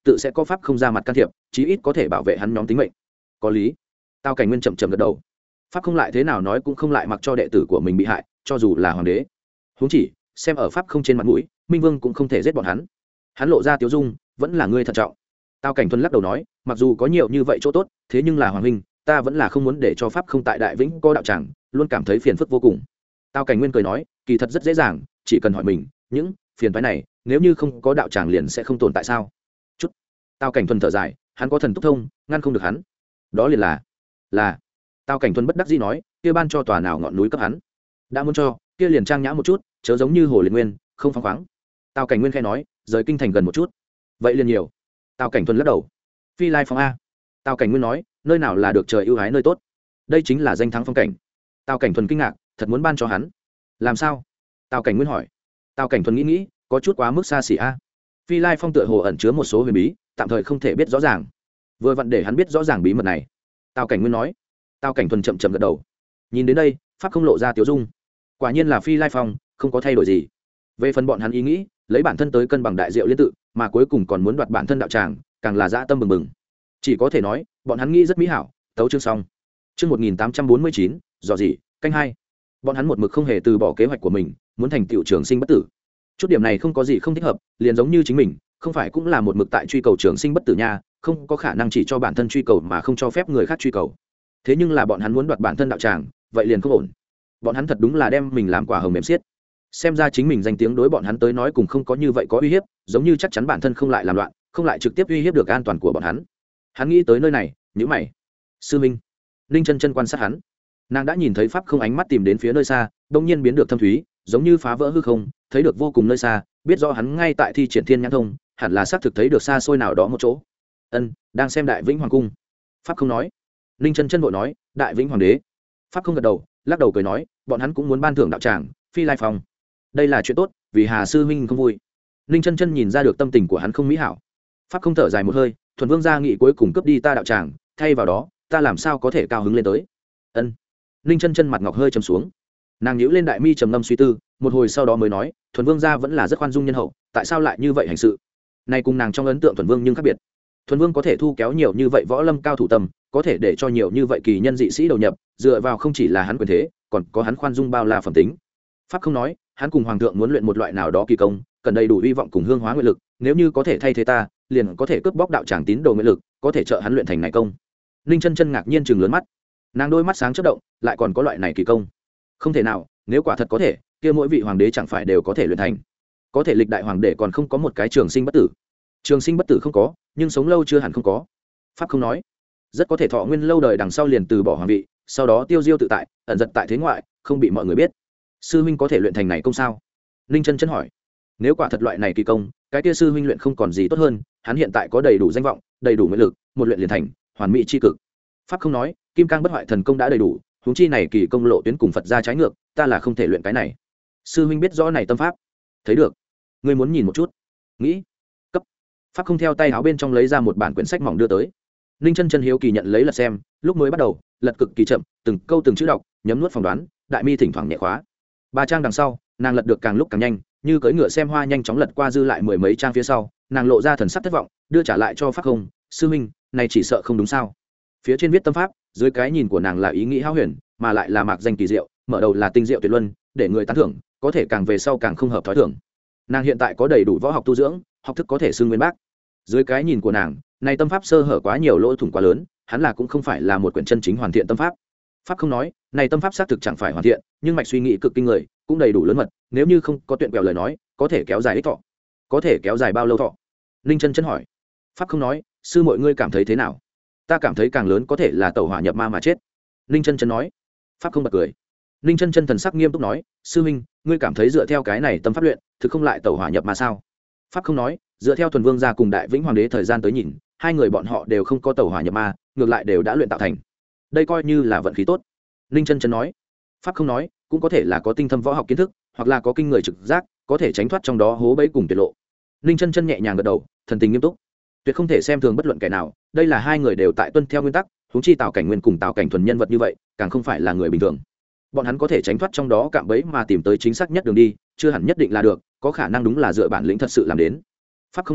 tự sẽ có pháp không ra mặt can thiệp, chí ít có thể bảo vệ hắn nhóm tính mệnh. Có lý. Tào Cảnh Nguyên chậm chậm gật đầu. Pháp không lại thế nào nói cũng không lại mặc cho đệ tử của mình bị hại, cho dù là hoàng đế. Huống chỉ, xem ở pháp không trên mặt mũi, Minh Vương cũng không thể giết bọn hắn. Hắn lộ ra tiếu dung, vẫn là ngươi thận trọng. Tào Cảnh Thuần lắc đầu nói, mặc dù có nhiều như vậy chỗ tốt, thế nhưng là hoàng huynh, ta vẫn là không muốn để cho pháp không tại Đại Vĩnh có đạo tràng, luôn cảm thấy phiền phức vô cùng. Tào Cảnh Nguyên cười nói, kỳ thật rất dễ dàng, chỉ cần hỏi mình, những phiền phái này, nếu như không có đạo tràng liền sẽ không tồn tại sao? Chút. Tào Cảnh Thuần thở dài, hắn có thần túc thông, ngăn không được hắn. Đó liền là là Tào Cảnh Thuần bất đắc dĩ nói, kia ban cho tòa nào ngọn núi cấp hắn. Đã muốn cho, kia liền trang nhã một chút, chớ giống như Hồ Liệt Nguyên, không phóng khoáng. Tào Cảnh Nguyên khẽ nói, rời kinh thành gần một chút. Vậy liền nhiều. Tào Cảnh Thuần lắc đầu. Phi Lai Phong a. Tào Cảnh Nguyên nói, nơi nào là được trời ưu ái nơi tốt. Đây chính là danh thắng phong cảnh. Tào Cảnh Thuần kinh ngạc, thật muốn ban cho hắn. Làm sao? Tào Cảnh Nguyên hỏi. Tào Cảnh Thuần nghĩ nghĩ, có chút quá mức xa xỉ a. Phi Lai Phong tựa hồ ẩn chứa một số huyền bí, tạm thời không thể biết rõ ràng. Vừa vặn để hắn biết rõ ràng bí mật này. Tào Cảnh Nguyên nói. Tào Cảnh Thuần chậm chậm gật đầu. Nhìn đến đây, pháp không lộ ra tiếu dung. Quả nhiên là Phi Lai Phong, không có thay đổi gì. Về phần bọn hắn ý nghĩ, lấy bản thân tới cân bằng đại diệu liên tự, mà cuối cùng còn muốn đoạt bản thân đạo tràng, càng là dã tâm bừng bừng. Chỉ có thể nói, bọn hắn nghĩ rất mỹ hảo. Tấu chương xong. Chương một nghìn tám trăm bốn mươi chín, dò gì, canh hai. Bọn hắn một mực không hề từ bỏ kế hoạch của mình, muốn thành tựu trường sinh bất tử. Chút điểm này không có gì không thích hợp, liền giống như chính mình, không phải cũng là một mực tại truy cầu trường sinh bất tử nha, không có khả năng chỉ cho bản thân truy cầu mà không cho phép người khác truy cầu. Thế nhưng là bọn hắn muốn đoạt bản thân đạo tràng, vậy liền không ổn. Bọn hắn thật đúng là đem mình làm quả hồng mềm xiết. Xem ra chính mình danh tiếng đối bọn hắn tới nói cùng không có như vậy có uy hiếp, giống như chắc chắn bản thân không lại làm loạn, không lại trực tiếp uy hiếp được an toàn của bọn hắn. Hắn nghĩ tới nơi này, nhíu mày. Sư Minh. Ninh Chân Chân quan sát hắn. Nàng đã nhìn thấy pháp không ánh mắt tìm đến phía nơi xa, đột nhiên biến được thâm thúy, giống như phá vỡ hư không, thấy được vô cùng nơi xa, biết rõ hắn ngay tại thi triển thiên nhãn thông, hẳn là xác thực thấy được xa xôi nào đó một chỗ. Ân, đang xem Đại Vĩnh Hoàng cung. Pháp không nói. Ninh Chân Chân vội nói, Đại Vĩnh Hoàng đế. Pháp không gật đầu, lắc đầu cười nói, bọn hắn cũng muốn ban thưởng đạo tràng, Phi Lai Phong. Đây là chuyện tốt, vì Hà sư huynh không vui. Ninh Chân Chân nhìn ra được tâm tình của hắn không mỹ hảo. Pháp không thở dài một hơi, thuần vương gia nghị cuối cùng cướp đi ta đạo tràng, thay vào đó, ta làm sao có thể cao hứng lên tới. Ân. Ninh Chân Chân mặt ngọc hơi trầm xuống. Nàng nhíu lên đại mi trầm ngâm suy tư, một hồi sau đó mới nói, thuần vương gia vẫn là rất khoan dung nhân hậu, tại sao lại như vậy hành sự? Này cùng nàng trong ấn tượng thuần vương nhưng khác biệt. Thuần vương có thể thu kéo nhiều như vậy võ lâm cao thủ tâm, có thể để cho nhiều như vậy kỳ nhân dị sĩ đầu nhập, dựa vào không chỉ là hắn quyền thế, còn có hắn khoan dung bao la phẩm tính. Pháp không nói, hắn cùng hoàng thượng muốn luyện một loại nào đó kỳ công, cần đầy đủ hy vọng cùng hương hóa nguyện lực, nếu như có thể thay thế ta, liền có thể cướp bóc đạo tràng tín đồ nguyện lực, có thể trợ hắn luyện thành này công. Ninh Chân Chân ngạc nhiên trừng lớn mắt. Nàng đôi mắt sáng chớp động, lại còn có loại này kỳ công. Không thể nào, nếu quả thật có thể, kia mỗi vị hoàng đế chẳng phải đều có thể luyện thành. Có thể lịch đại hoàng đế còn không có một cái trường sinh bất tử. Trường sinh bất tử không có, nhưng sống lâu chưa hẳn không có. Pháp không nói, rất có thể thọ nguyên lâu đời đằng sau liền từ bỏ hoàng vị, sau đó tiêu diêu tự tại, ẩn giật tại thế ngoại, không bị mọi người biết. Sư huynh có thể luyện thành này công sao? Ninh Chân Chân hỏi. Nếu quả thật loại này kỳ công, cái kia sư huynh luyện không còn gì tốt hơn, hắn hiện tại có đầy đủ danh vọng, đầy đủ nguyện lực, một luyện liền thành, hoàn mỹ chi cực. Pháp không nói, kim cang bất hoại thần công đã đầy đủ, huống chi này kỳ công lộ tuyến cùng Phật ra trái ngược, ta là không thể luyện cái này. Sư huynh biết rõ này tâm pháp. Thấy được. Ngươi muốn nhìn một chút? Nghĩ. Cấp. Pháp không theo tay áo bên trong lấy ra một bản quyển sách mỏng đưa tới. Ninh Chân Chân hiếu kỳ nhận lấy lật xem, lúc mới bắt đầu, lật cực kỳ chậm, từng câu từng chữ đọc, nhấm nuốt phỏng đoán, đại mi thỉnh thoảng nhẹ khóa. Ba trang đằng sau, nàng lật được càng lúc càng nhanh, như cưỡi ngựa xem hoa nhanh chóng lật qua dư lại mười mấy trang phía sau, nàng lộ ra thần sắc thất vọng, đưa trả lại cho Pháp không, sư huynh, này chỉ sợ không đúng sao? Phía trên viết tâm pháp, dưới cái nhìn của nàng là ý nghĩ hão huyền, mà lại là mạc danh kỳ diệu, mở đầu là tinh diệu tuyệt luân, để người tán thưởng, có thể càng về sau càng không hợp thói thường. Nàng hiện tại có đầy đủ võ học tu dưỡng, học thức có thể xưng nguyên bác. Dưới cái nhìn của nàng, này tâm pháp sơ hở quá nhiều, lỗ thủng quá lớn, hắn là cũng không phải là một quyển chân chính hoàn thiện tâm pháp. Pháp không nói, này tâm pháp xác thực chẳng phải hoàn thiện, nhưng mạch suy nghĩ cực kinh người, cũng đầy đủ lớn mật, nếu như không có tuyệt quẹo lời nói, có thể kéo dài ích thọ. Có thể kéo dài bao lâu thọ? Ninh Chân Chân hỏi. Pháp không nói, sư mọi ngươi cảm thấy thế nào? Ta cảm thấy càng lớn có thể là tẩu hỏa nhập ma mà chết. Ninh Chân Chân nói. Pháp không bật cười. Ninh Chân Chân thần sắc nghiêm túc nói, sư huynh, ngươi cảm thấy dựa theo cái này tâm pháp luyện, thực không lại tẩu hỏa nhập ma sao? Pháp không nói, dựa theo thuần vương gia cùng đại vĩnh hoàng đế thời gian tới nhìn, hai người bọn họ đều không có tẩu hỏa nhập ma, ngược lại đều đã luyện tạo thành. Đây coi như là vận khí tốt. Ninh Chân Chân nói. Pháp không nói, cũng có thể là có tinh thâm võ học kiến thức, hoặc là có kinh người trực giác, có thể tránh thoát trong đó hố bẫy cùng tuyệt lộ. Ninh Chân Chân nhẹ nhàng gật đầu, thần tình nghiêm túc. Tuyệt không thể xem thường bất luận kẻ nào, đây là hai người đều tại tuân theo nguyên tắc, huống chi Tào Cảnh Nguyên cùng Tào Cảnh Thuần nhân vật như vậy, càng không phải là người bình thường. Bọn hắn có thể tránh thoát trong đó cạm bẫy mà tìm tới chính xác nhất đường đi, chưa hẳn nhất định là được, có khả năng đúng là dựa bản lĩnh thật sự làm đến. Pháp không nói,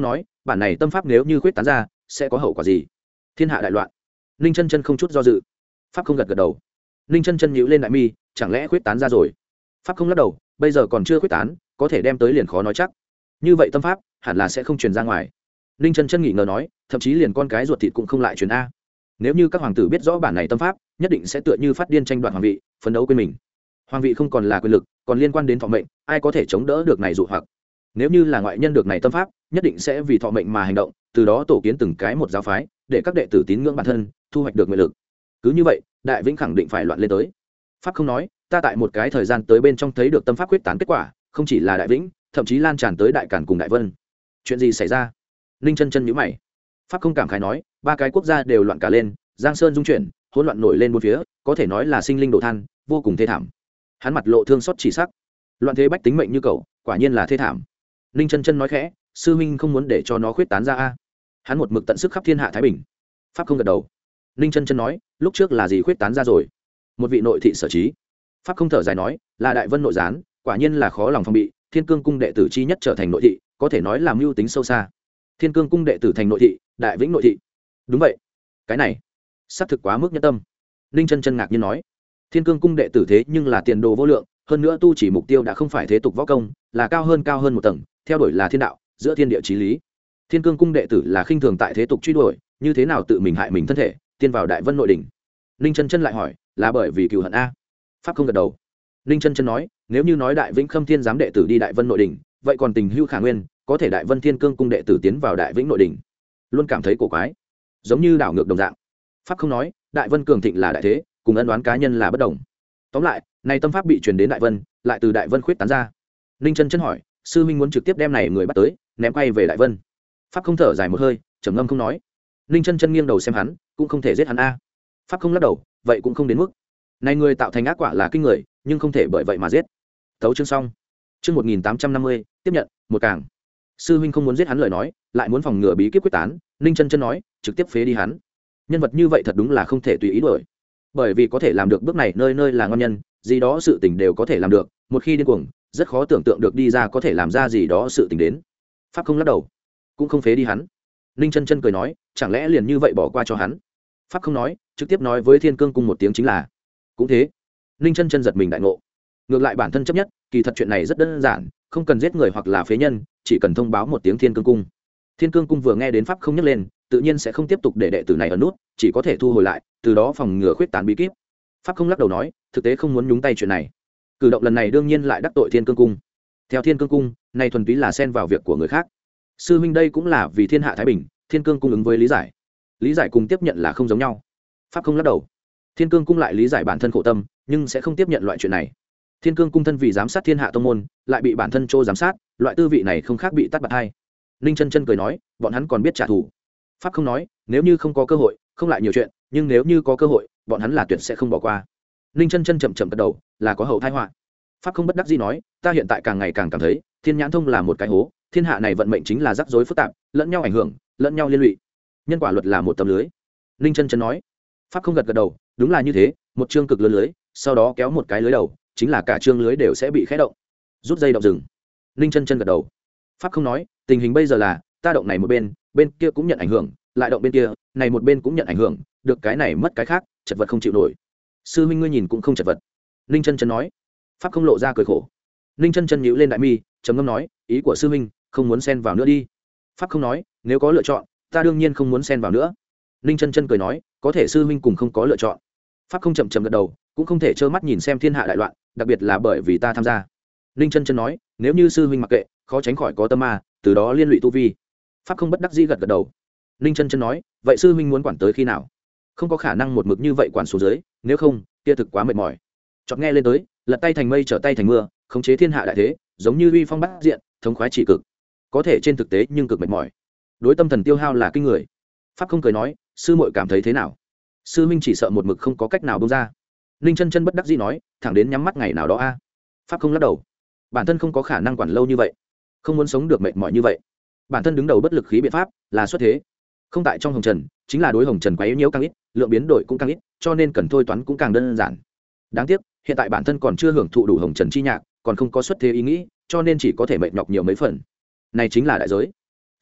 bản này tâm pháp nếu như khuyết tán ra sẽ có hậu quả gì? Thiên hạ đại loạn. Ninh chân chân không chút do dự. Pháp không gật gật đầu. Ninh chân chân nhíu lên đại mi, chẳng lẽ khuyết tán ra rồi? Pháp không lắc đầu, bây giờ còn chưa khuyết tán, có thể đem tới liền khó nói chắc. Như vậy tâm pháp hẳn là sẽ không truyền ra ngoài. Ninh chân chân nghỉ ngờ nói, thậm chí liền con cái ruột thịt cũng không lại truyền a. Nếu như các hoàng tử biết rõ bản này tâm pháp, nhất định sẽ tựa như phát điên tranh đoạt hoàng vị, phấn đấu quên mình. Hoàng vị không còn là quyền lực, còn liên quan đến thọ mệnh, ai có thể chống đỡ được này dụ hoặc? Nếu như là ngoại nhân được này tâm pháp, nhất định sẽ vì thọ mệnh mà hành động, từ đó tổ kiến từng cái một giáo phái, để các đệ tử tín ngưỡng bản thân, thu hoạch được nguyện lực. Cứ như vậy, Đại Vĩnh khẳng định phải loạn lên tới. Pháp không nói, ta tại một cái thời gian tới bên trong thấy được tâm pháp quyết tán kết quả, không chỉ là Đại Vĩnh, thậm chí lan tràn tới Đại Càn cùng Đại Vân. Chuyện gì xảy ra? Ninh chân chân nhíu mày. Pháp không cảm khái nói, ba cái quốc gia đều loạn cả lên, giang sơn dung chuyển, hỗn loạn nổi lên bốn phía, có thể nói là sinh linh đổ than, vô cùng thê thảm. Hắn mặt lộ thương xót chỉ sắc. Loạn thế bách tính mệnh như cậu, quả nhiên là thê thảm. Ninh chân chân nói khẽ, sư huynh không muốn để cho nó khuyết tán ra a. Hắn một mực tận sức khắp thiên hạ thái bình. Pháp không gật đầu. Ninh chân chân nói, lúc trước là gì khuyết tán ra rồi? Một vị nội thị sở trí. Pháp không thở dài nói, là Đại Vân nội gián, quả nhiên là khó lòng phòng bị, Thiên Cương cung đệ tử chi nhất trở thành nội thị, có thể nói là mưu tính sâu xa. Thiên Cương cung đệ tử thành nội thị, Đại Vĩnh nội thị. Đúng vậy. Cái này, xác thực quá mức nhẫn tâm. Ninh chân chân ngạc nhiên nói, Thiên Cương cung đệ tử thế nhưng là tiền đồ vô lượng, hơn nữa tu chỉ mục tiêu đã không phải thế tục võ công, là cao hơn cao hơn một tầng, theo đuổi là thiên đạo, giữa thiên địa chí lý. Thiên Cương cung đệ tử là khinh thường tại thế tục truy đuổi, như thế nào tự mình hại mình thân thể, tiên vào Đại Vân nội đỉnh. Ninh chân chân lại hỏi, là bởi vì cừu hận a? Pháp không gật đầu. Ninh chân chân nói, nếu như nói Đại Vĩnh Khâm Thiên giám đệ tử đi Đại Vân nội đỉnh, vậy còn tình hữu khả nguyên, có thể Đại Vân Thiên Cương cung đệ tử tiến vào Đại Vĩnh nội đỉnh, luôn cảm thấy cổ quái, giống như đảo ngược đồng dạng. Pháp không nói, Đại Vân cường thịnh là đại thế, cùng ân đoán cá nhân là bất đồng. Tóm lại, này tâm pháp bị truyền đến Đại Vân, lại từ Đại Vân khuyết tán ra. Ninh chân chân hỏi, sư minh muốn trực tiếp đem này người bắt tới, ném quay về Đại Vân? Pháp không thở dài một hơi, trầm ngâm không nói. Ninh chân chân nghiêng đầu xem hắn, cũng không thể giết hắn a. Pháp không lắc đầu, vậy cũng không đến mức. Này người tạo thành ác quả là kinh người, nhưng không thể bởi vậy mà giết. Tấu chương xong. Chương một nghìn tám trăm năm mươi, tiếp nhận, một càng. Sư huynh không muốn giết hắn lời nói, lại muốn phòng ngừa bí kíp quyết tán, Ninh chân chân nói, trực tiếp phế đi hắn. Nhân vật như vậy thật đúng là không thể tùy ý đuổi. Bởi vì có thể làm được bước này nơi nơi là ngon nhân, gì đó sự tình đều có thể làm được, một khi điên cuồng, rất khó tưởng tượng được đi ra có thể làm ra gì đó sự tình đến. Pháp không lắc đầu, cũng không phế đi hắn. Ninh chân chân cười nói, chẳng lẽ liền như vậy bỏ qua cho hắn? Pháp không nói, trực tiếp nói với Thiên Cương cung một tiếng chính là. Cũng thế. Ninh chân chân giật mình đại ngộ. Ngược lại bản thân chấp nhất, kỳ thật chuyện này rất đơn giản, không cần giết người hoặc là phế nhân, chỉ cần thông báo một tiếng Thiên Cương cung. Thiên Cương cung vừa nghe đến pháp không nhắc lên, tự nhiên sẽ không tiếp tục để đệ tử này ở nút, chỉ có thể thu hồi lại, từ đó phòng ngừa khuyết tán bí kíp. Pháp không lắc đầu nói, thực tế không muốn nhúng tay chuyện này. Cử động lần này đương nhiên lại đắc tội Thiên Cương cung. Theo Thiên Cương cung, này thuần túy là xen vào việc của người khác. Sư huynh đây cũng là vì thiên hạ thái bình, Thiên Cương cung ứng với lý giải. Lý giải cùng tiếp nhận là không giống nhau. Pháp không lắc đầu. Thiên Cương cung lại lý giải bản thân khổ tâm, nhưng sẽ không tiếp nhận loại chuyện này. Thiên Cương cung thân vì giám sát thiên hạ tông môn, lại bị bản thân trô giám sát, loại tư vị này không khác bị tắt bạt hai. Ninh chân chân cười nói, bọn hắn còn biết trả thù. Pháp không nói, nếu như không có cơ hội, không lại nhiều chuyện, nhưng nếu như có cơ hội, bọn hắn là tuyệt sẽ không bỏ qua. Ninh chân chân chậm chậm gật đầu, là có hậu tai họa. Pháp không bất đắc dĩ nói, ta hiện tại càng ngày càng cảm thấy, thiên nhãn thông là một cái hố, thiên hạ này vận mệnh chính là rắc rối phức tạp, lẫn nhau ảnh hưởng, lẫn nhau liên lụy. Nhân quả luật là một tấm lưới. Ninh chân chân nói. Pháp không gật gật đầu, đúng là như thế, một chương cực lớn lưới, sau đó kéo một cái lưới đầu, chính là cả chương lưới đều sẽ bị khé động. Rút dây động rừng. Ninh chân chân gật đầu. Pháp không nói, tình hình bây giờ là, ta động này một bên, bên kia cũng nhận ảnh hưởng, lại động bên kia, này một bên cũng nhận ảnh hưởng, được cái này mất cái khác, chật vật không chịu nổi. Sư huynh ngươi nhìn cũng không chật vật. Ninh chân chân nói. Pháp không lộ ra cười khổ. Ninh chân chân nhíu lên đại mi, trầm ngâm nói, ý của sư huynh, không muốn xen vào nữa đi. Pháp không nói, nếu có lựa chọn, ta đương nhiên không muốn xen vào nữa. Ninh chân chân cười nói, có thể sư huynh cùng không có lựa chọn. Pháp không chậm chậm gật đầu, cũng không thể trơ mắt nhìn xem thiên hạ đại loạn, đặc biệt là bởi vì ta tham gia. Ninh chân chân nói, nếu như sư huynh mặc kệ, khó tránh khỏi có tâm ma, từ đó liên lụy tu vi. Pháp không bất đắc dĩ gật gật đầu. Ninh chân chân nói, vậy sư huynh muốn quản tới khi nào? Không có khả năng một mực như vậy quản xuống dưới, nếu không, kia thực quá mệt mỏi. Chợt nghe lên tới, lật tay thành mây trở tay thành mưa, khống chế thiên hạ đại thế, giống như uy phong bát diện, thống khoái chỉ cực. Có thể trên thực tế nhưng cực mệt mỏi. Đối tâm thần tiêu hao là kinh người. Pháp không cười nói, sư muội cảm thấy thế nào? Sư huynh chỉ sợ một mực không có cách nào buông ra. Ninh chân chân bất đắc dĩ nói, thẳng đến nhắm mắt ngày nào đó a. Pháp không lắc đầu. Bản thân không có khả năng quản lâu như vậy, không muốn sống được mệt mỏi như vậy. Bản thân đứng đầu bất lực khí biện pháp là xuất thế, không tại trong hồng trần, chính là đối hồng trần quá yếu nhiễu càng ít, lượng biến đổi cũng càng ít, cho nên cần thôi toán cũng càng đơn giản. Đáng tiếc, hiện tại bản thân còn chưa hưởng thụ đủ hồng trần chi nhạc, còn không có xuất thế ý nghĩ, cho nên chỉ có thể mệt nhọc nhiều mấy phần. Này chính là đại giới.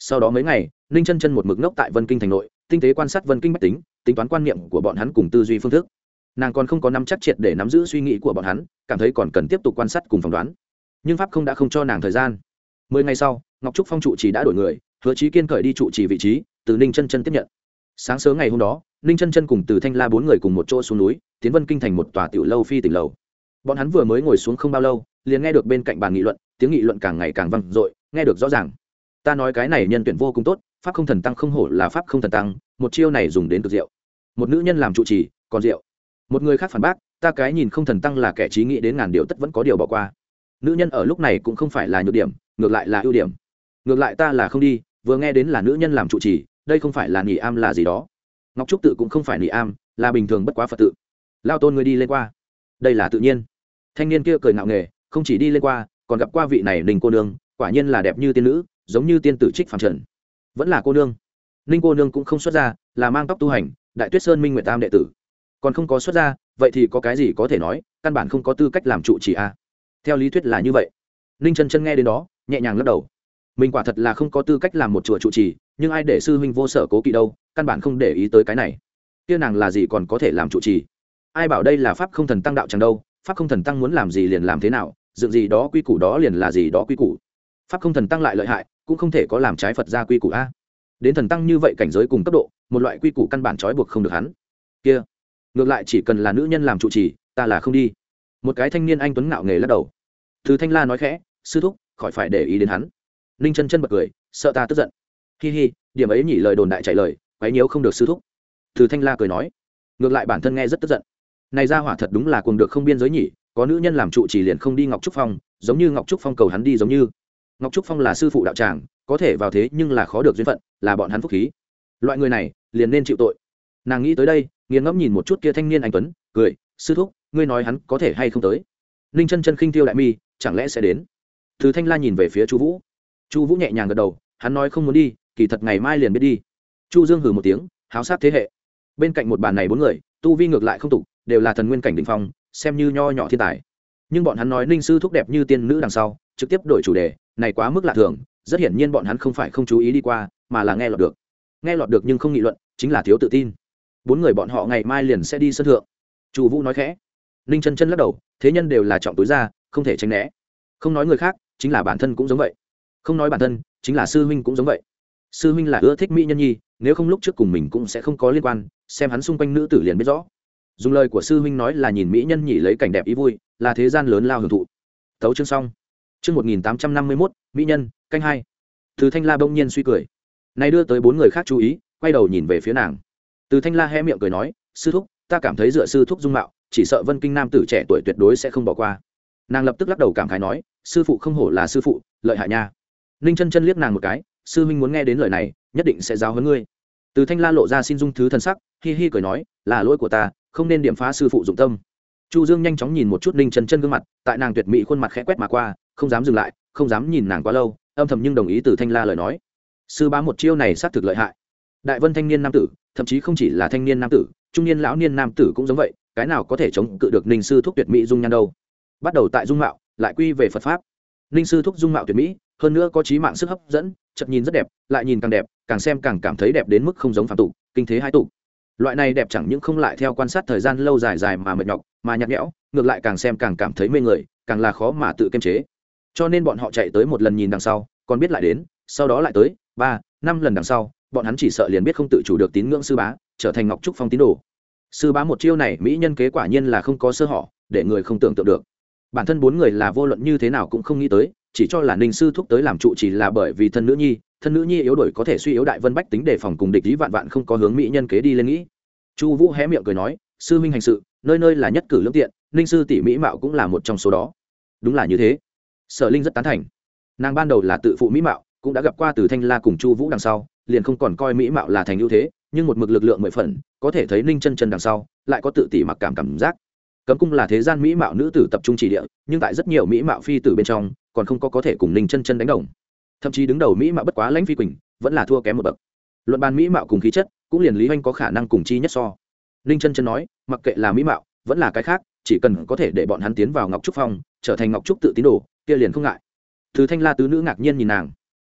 Sau đó mấy ngày, ninh chân chân một mực ngốc tại Vân Kinh thành nội, tinh tế quan sát Vân Kinh bách tính, tính toán quan niệm của bọn hắn cùng tư duy phương thức. Nàng còn không có nắm chắc triệt để nắm giữ suy nghĩ của bọn hắn, cảm thấy còn cần tiếp tục quan sát cùng phỏng đoán. Nhưng pháp không đã không cho nàng thời gian. Mười ngày sau, Ngọc Trúc Phong trụ trì đã đổi người, Hứa Chí Kiên cởi đi trụ trì vị trí, từ ninh chân chân tiếp nhận. Sáng sớm ngày hôm đó, ninh chân chân cùng từ Thanh La bốn người cùng một chỗ xuống núi, tiến Vân Kinh thành một tòa tiểu lâu phi tỉnh lầu. Bọn hắn vừa mới ngồi xuống không bao lâu, liền nghe được bên cạnh bàn nghị luận, tiếng nghị luận càng ngày càng vang dội, nghe được rõ ràng. Ta nói cái này nhân tuyển vô cùng tốt, pháp không thần tăng không hổ là pháp không thần tăng, một chiêu này dùng đến cực diệu. Một nữ nhân làm trụ trì, còn diệu. Một người khác phản bác, ta cái nhìn không thần tăng là kẻ trí nghĩ đến ngàn điều tất vẫn có điều bỏ qua. Nữ nhân ở lúc này cũng không phải là nhược điểm, ngược lại là ưu điểm. Ngược lại ta là không đi, vừa nghe đến là nữ nhân làm trụ trì, đây không phải là nỉ am là gì đó. Ngọc Trúc tự cũng không phải nỉ am, là bình thường bất quá Phật tự. Lao tôn người đi lên qua, đây là tự nhiên. Thanh niên kia cười ngạo nghề, không chỉ đi lên qua, còn gặp qua vị này Ninh cô nương, quả nhiên là đẹp như tiên nữ, giống như tiên tử trích phàm trần. Vẫn là cô nương. Ninh cô nương cũng không xuất ra, là mang tóc tu hành, Đại Tuyết Sơn Minh Nguyệt Tam đệ tử. Còn không có xuất ra, vậy thì có cái gì có thể nói, căn bản không có tư cách làm trụ trì a. Theo lý thuyết là như vậy. Ninh chân chân nghe đến đó, nhẹ nhàng lắc đầu. Mình quả thật là không có tư cách làm một chùa trụ trì, nhưng ai để sư huynh vô sở cố kỵ đâu, căn bản không để ý tới cái này. Kia nàng là gì còn có thể làm trụ trì? Ai bảo đây là pháp không thần tăng đạo chẳng đâu, pháp không thần tăng muốn làm gì liền làm thế nào, dựng gì đó quy củ đó liền là gì đó quy củ. Pháp không thần tăng lại lợi hại, cũng không thể có làm trái Phật gia quy củ a. Đến thần tăng như vậy cảnh giới cùng cấp độ, một loại quy củ căn bản trói buộc không được hắn. Kia, ngược lại chỉ cần là nữ nhân làm trụ trì, ta là không đi. Một cái thanh niên anh tuấn ngạo nghề lắc đầu. Từ Thanh La nói khẽ, sư thúc, khỏi phải để ý đến hắn. Ninh chân chân bật cười, sợ ta tức giận. Hi hi, điểm ấy nhỉ, lời đồn đại chạy lời, quấy nhiễu không được sư thúc. Từ Thanh La cười nói, ngược lại bản thân nghe rất tức giận. Này ra hỏa thật đúng là cuồng được không biên giới nhỉ, có nữ nhân làm trụ trì liền không đi Ngọc Trúc Phong, giống như Ngọc Trúc Phong cầu hắn đi giống như. Ngọc Trúc Phong là sư phụ đạo tràng, có thể vào thế nhưng là khó được duyên phận, là bọn hắn phúc khí. Loại người này, liền nên chịu tội. Nàng nghĩ tới đây, nghiêng ngẫm nhìn một chút kia thanh niên anh tuấn, cười, sư thúc, ngươi nói hắn có thể hay không tới? Ninh chân chân khinh tiêu đại mi, chẳng lẽ sẽ đến? Từ Thanh La nhìn về phía Chu Vũ. Chu Vũ nhẹ nhàng gật đầu, hắn nói không muốn đi, kỳ thật ngày mai liền biết đi. Chu Dương hừ một tiếng, háo sát thế hệ. Bên cạnh một bàn này bốn người, tu vi ngược lại không tục, đều là thần nguyên cảnh đỉnh phong, xem như nho nhỏ thiên tài. Nhưng bọn hắn nói Ninh sư thúc đẹp như tiên nữ đằng sau, trực tiếp đổi chủ đề, này quá mức lạ thường, rất hiển nhiên bọn hắn không phải không chú ý đi qua, mà là nghe lọt được. Nghe lọt được nhưng không nghị luận, chính là thiếu tự tin. Bốn người bọn họ ngày mai liền sẽ đi sân thượng. Chu Vũ nói khẽ. Ninh chân chân lắc đầu, thế nhân đều là trọng túi ra, không thể tránh né. Không nói người khác, chính là bản thân cũng giống vậy. Không nói bản thân, chính là sư huynh cũng giống vậy. Sư huynh là ưa thích mỹ nhân nhi, nếu không lúc trước cùng mình cũng sẽ không có liên quan, xem hắn xung quanh nữ tử liền biết rõ. Dùng lời của sư huynh nói là nhìn mỹ nhân nhỉ lấy cảnh đẹp ý vui, là thế gian lớn lao hưởng thụ. Tấu chương xong. Chương một nghìn tám trăm năm mươi mốt, mỹ nhân, canh hai. Từ Thanh La bỗng nhiên suy cười. Này đưa tới bốn người khác chú ý, quay đầu nhìn về phía nàng. Từ Thanh La hé miệng cười nói, sư thúc, ta cảm thấy dựa sư thúc dung mạo, chỉ sợ Vân Kinh nam tử trẻ tuổi tuyệt đối sẽ không bỏ qua. Nàng lập tức lắc đầu cảm khái nói, sư phụ không hổ là sư phụ, lợi hại nha. Ninh chân chân liếc nàng một cái, sư huynh muốn nghe đến lời này, nhất định sẽ giáo huấn ngươi. Từ Thanh La lộ ra xin dung thứ thân sắc, hi hi cười nói, là lỗi của ta, không nên điểm phá sư phụ dụng tâm. Chu Dương nhanh chóng nhìn một chút Ninh chân chân gương mặt, tại nàng tuyệt mỹ khuôn mặt khẽ quét mà qua, không dám dừng lại, không dám nhìn nàng quá lâu, âm thầm nhưng đồng ý Từ Thanh La lời nói. Sư bá một chiêu này sát thực lợi hại. Đại Vân thanh niên nam tử, thậm chí không chỉ là thanh niên nam tử, trung niên lão niên nam tử cũng giống vậy, cái nào có thể chống cự được Ninh sư thúc tuyệt mỹ dung nhan đâu. Bắt đầu tại dung mạo, lại quy về Phật pháp. Ninh sư thúc dung mạo tuyệt mỹ, hơn nữa có trí mạng sức hấp dẫn, chợt nhìn rất đẹp, lại nhìn càng đẹp, càng xem càng cảm thấy đẹp đến mức không giống phàm tục, kinh thế hai tục. Loại này đẹp chẳng những không lại theo quan sát thời gian lâu dài dài mà mệt nhọc, mà nhạt nhẽo, ngược lại càng xem càng cảm thấy mê người, càng là khó mà tự kiềm chế. Cho nên bọn họ chạy tới một lần nhìn đằng sau, còn biết lại đến, sau đó lại tới ba, năm lần đằng sau, bọn hắn chỉ sợ liền biết không tự chủ được tín ngưỡng sư bá, trở thành Ngọc Trúc Phong tín đồ. Sư bá một chiêu này mỹ nhân kế quả nhiên là không có sơ hở, để người không tưởng tượng được. Bản thân bốn người là vô luận như thế nào cũng không nghĩ tới, chỉ cho là Ninh sư thúc tới làm trụ chỉ là bởi vì thân nữ nhi, thân nữ nhi yếu đổi có thể suy yếu Đại Vân bách tính đề phòng cùng địch ý, vạn vạn không có hướng mỹ nhân kế đi lên nghĩ. Chu Vũ hé miệng cười nói, sư huynh hành sự, nơi nơi là nhất cử lưỡng tiện, Ninh sư tỷ mỹ mạo cũng là một trong số đó. Đúng là như thế. Sở Linh rất tán thành. Nàng ban đầu là tự phụ mỹ mạo, cũng đã gặp qua Từ Thanh La cùng Chu Vũ đằng sau, liền không còn coi mỹ mạo là thành ưu thế, nhưng một mực lực lượng mười phần, có thể thấy Ninh chân chân đằng sau, lại có tự tỷ mặc cảm cảm giác. Cấm cung là thế gian mỹ mạo nữ tử tập trung chỉ địa, nhưng tại rất nhiều mỹ mạo phi tử bên trong, còn không có có thể cùng Ninh chân chân đánh đồng. Thậm chí đứng đầu mỹ mạo bất quá Lãnh Phi Quỳnh, vẫn là thua kém một bậc. Luận bàn mỹ mạo cùng khí chất, cũng liền Lý Hoành có khả năng cùng chi nhất so. Ninh chân chân nói, mặc kệ là mỹ mạo, vẫn là cái khác, chỉ cần có thể để bọn hắn tiến vào Ngọc Trúc Phong, trở thành Ngọc Trúc tự tín đồ, kia liền không ngại. Từ Thanh La tứ nữ ngạc nhiên nhìn nàng.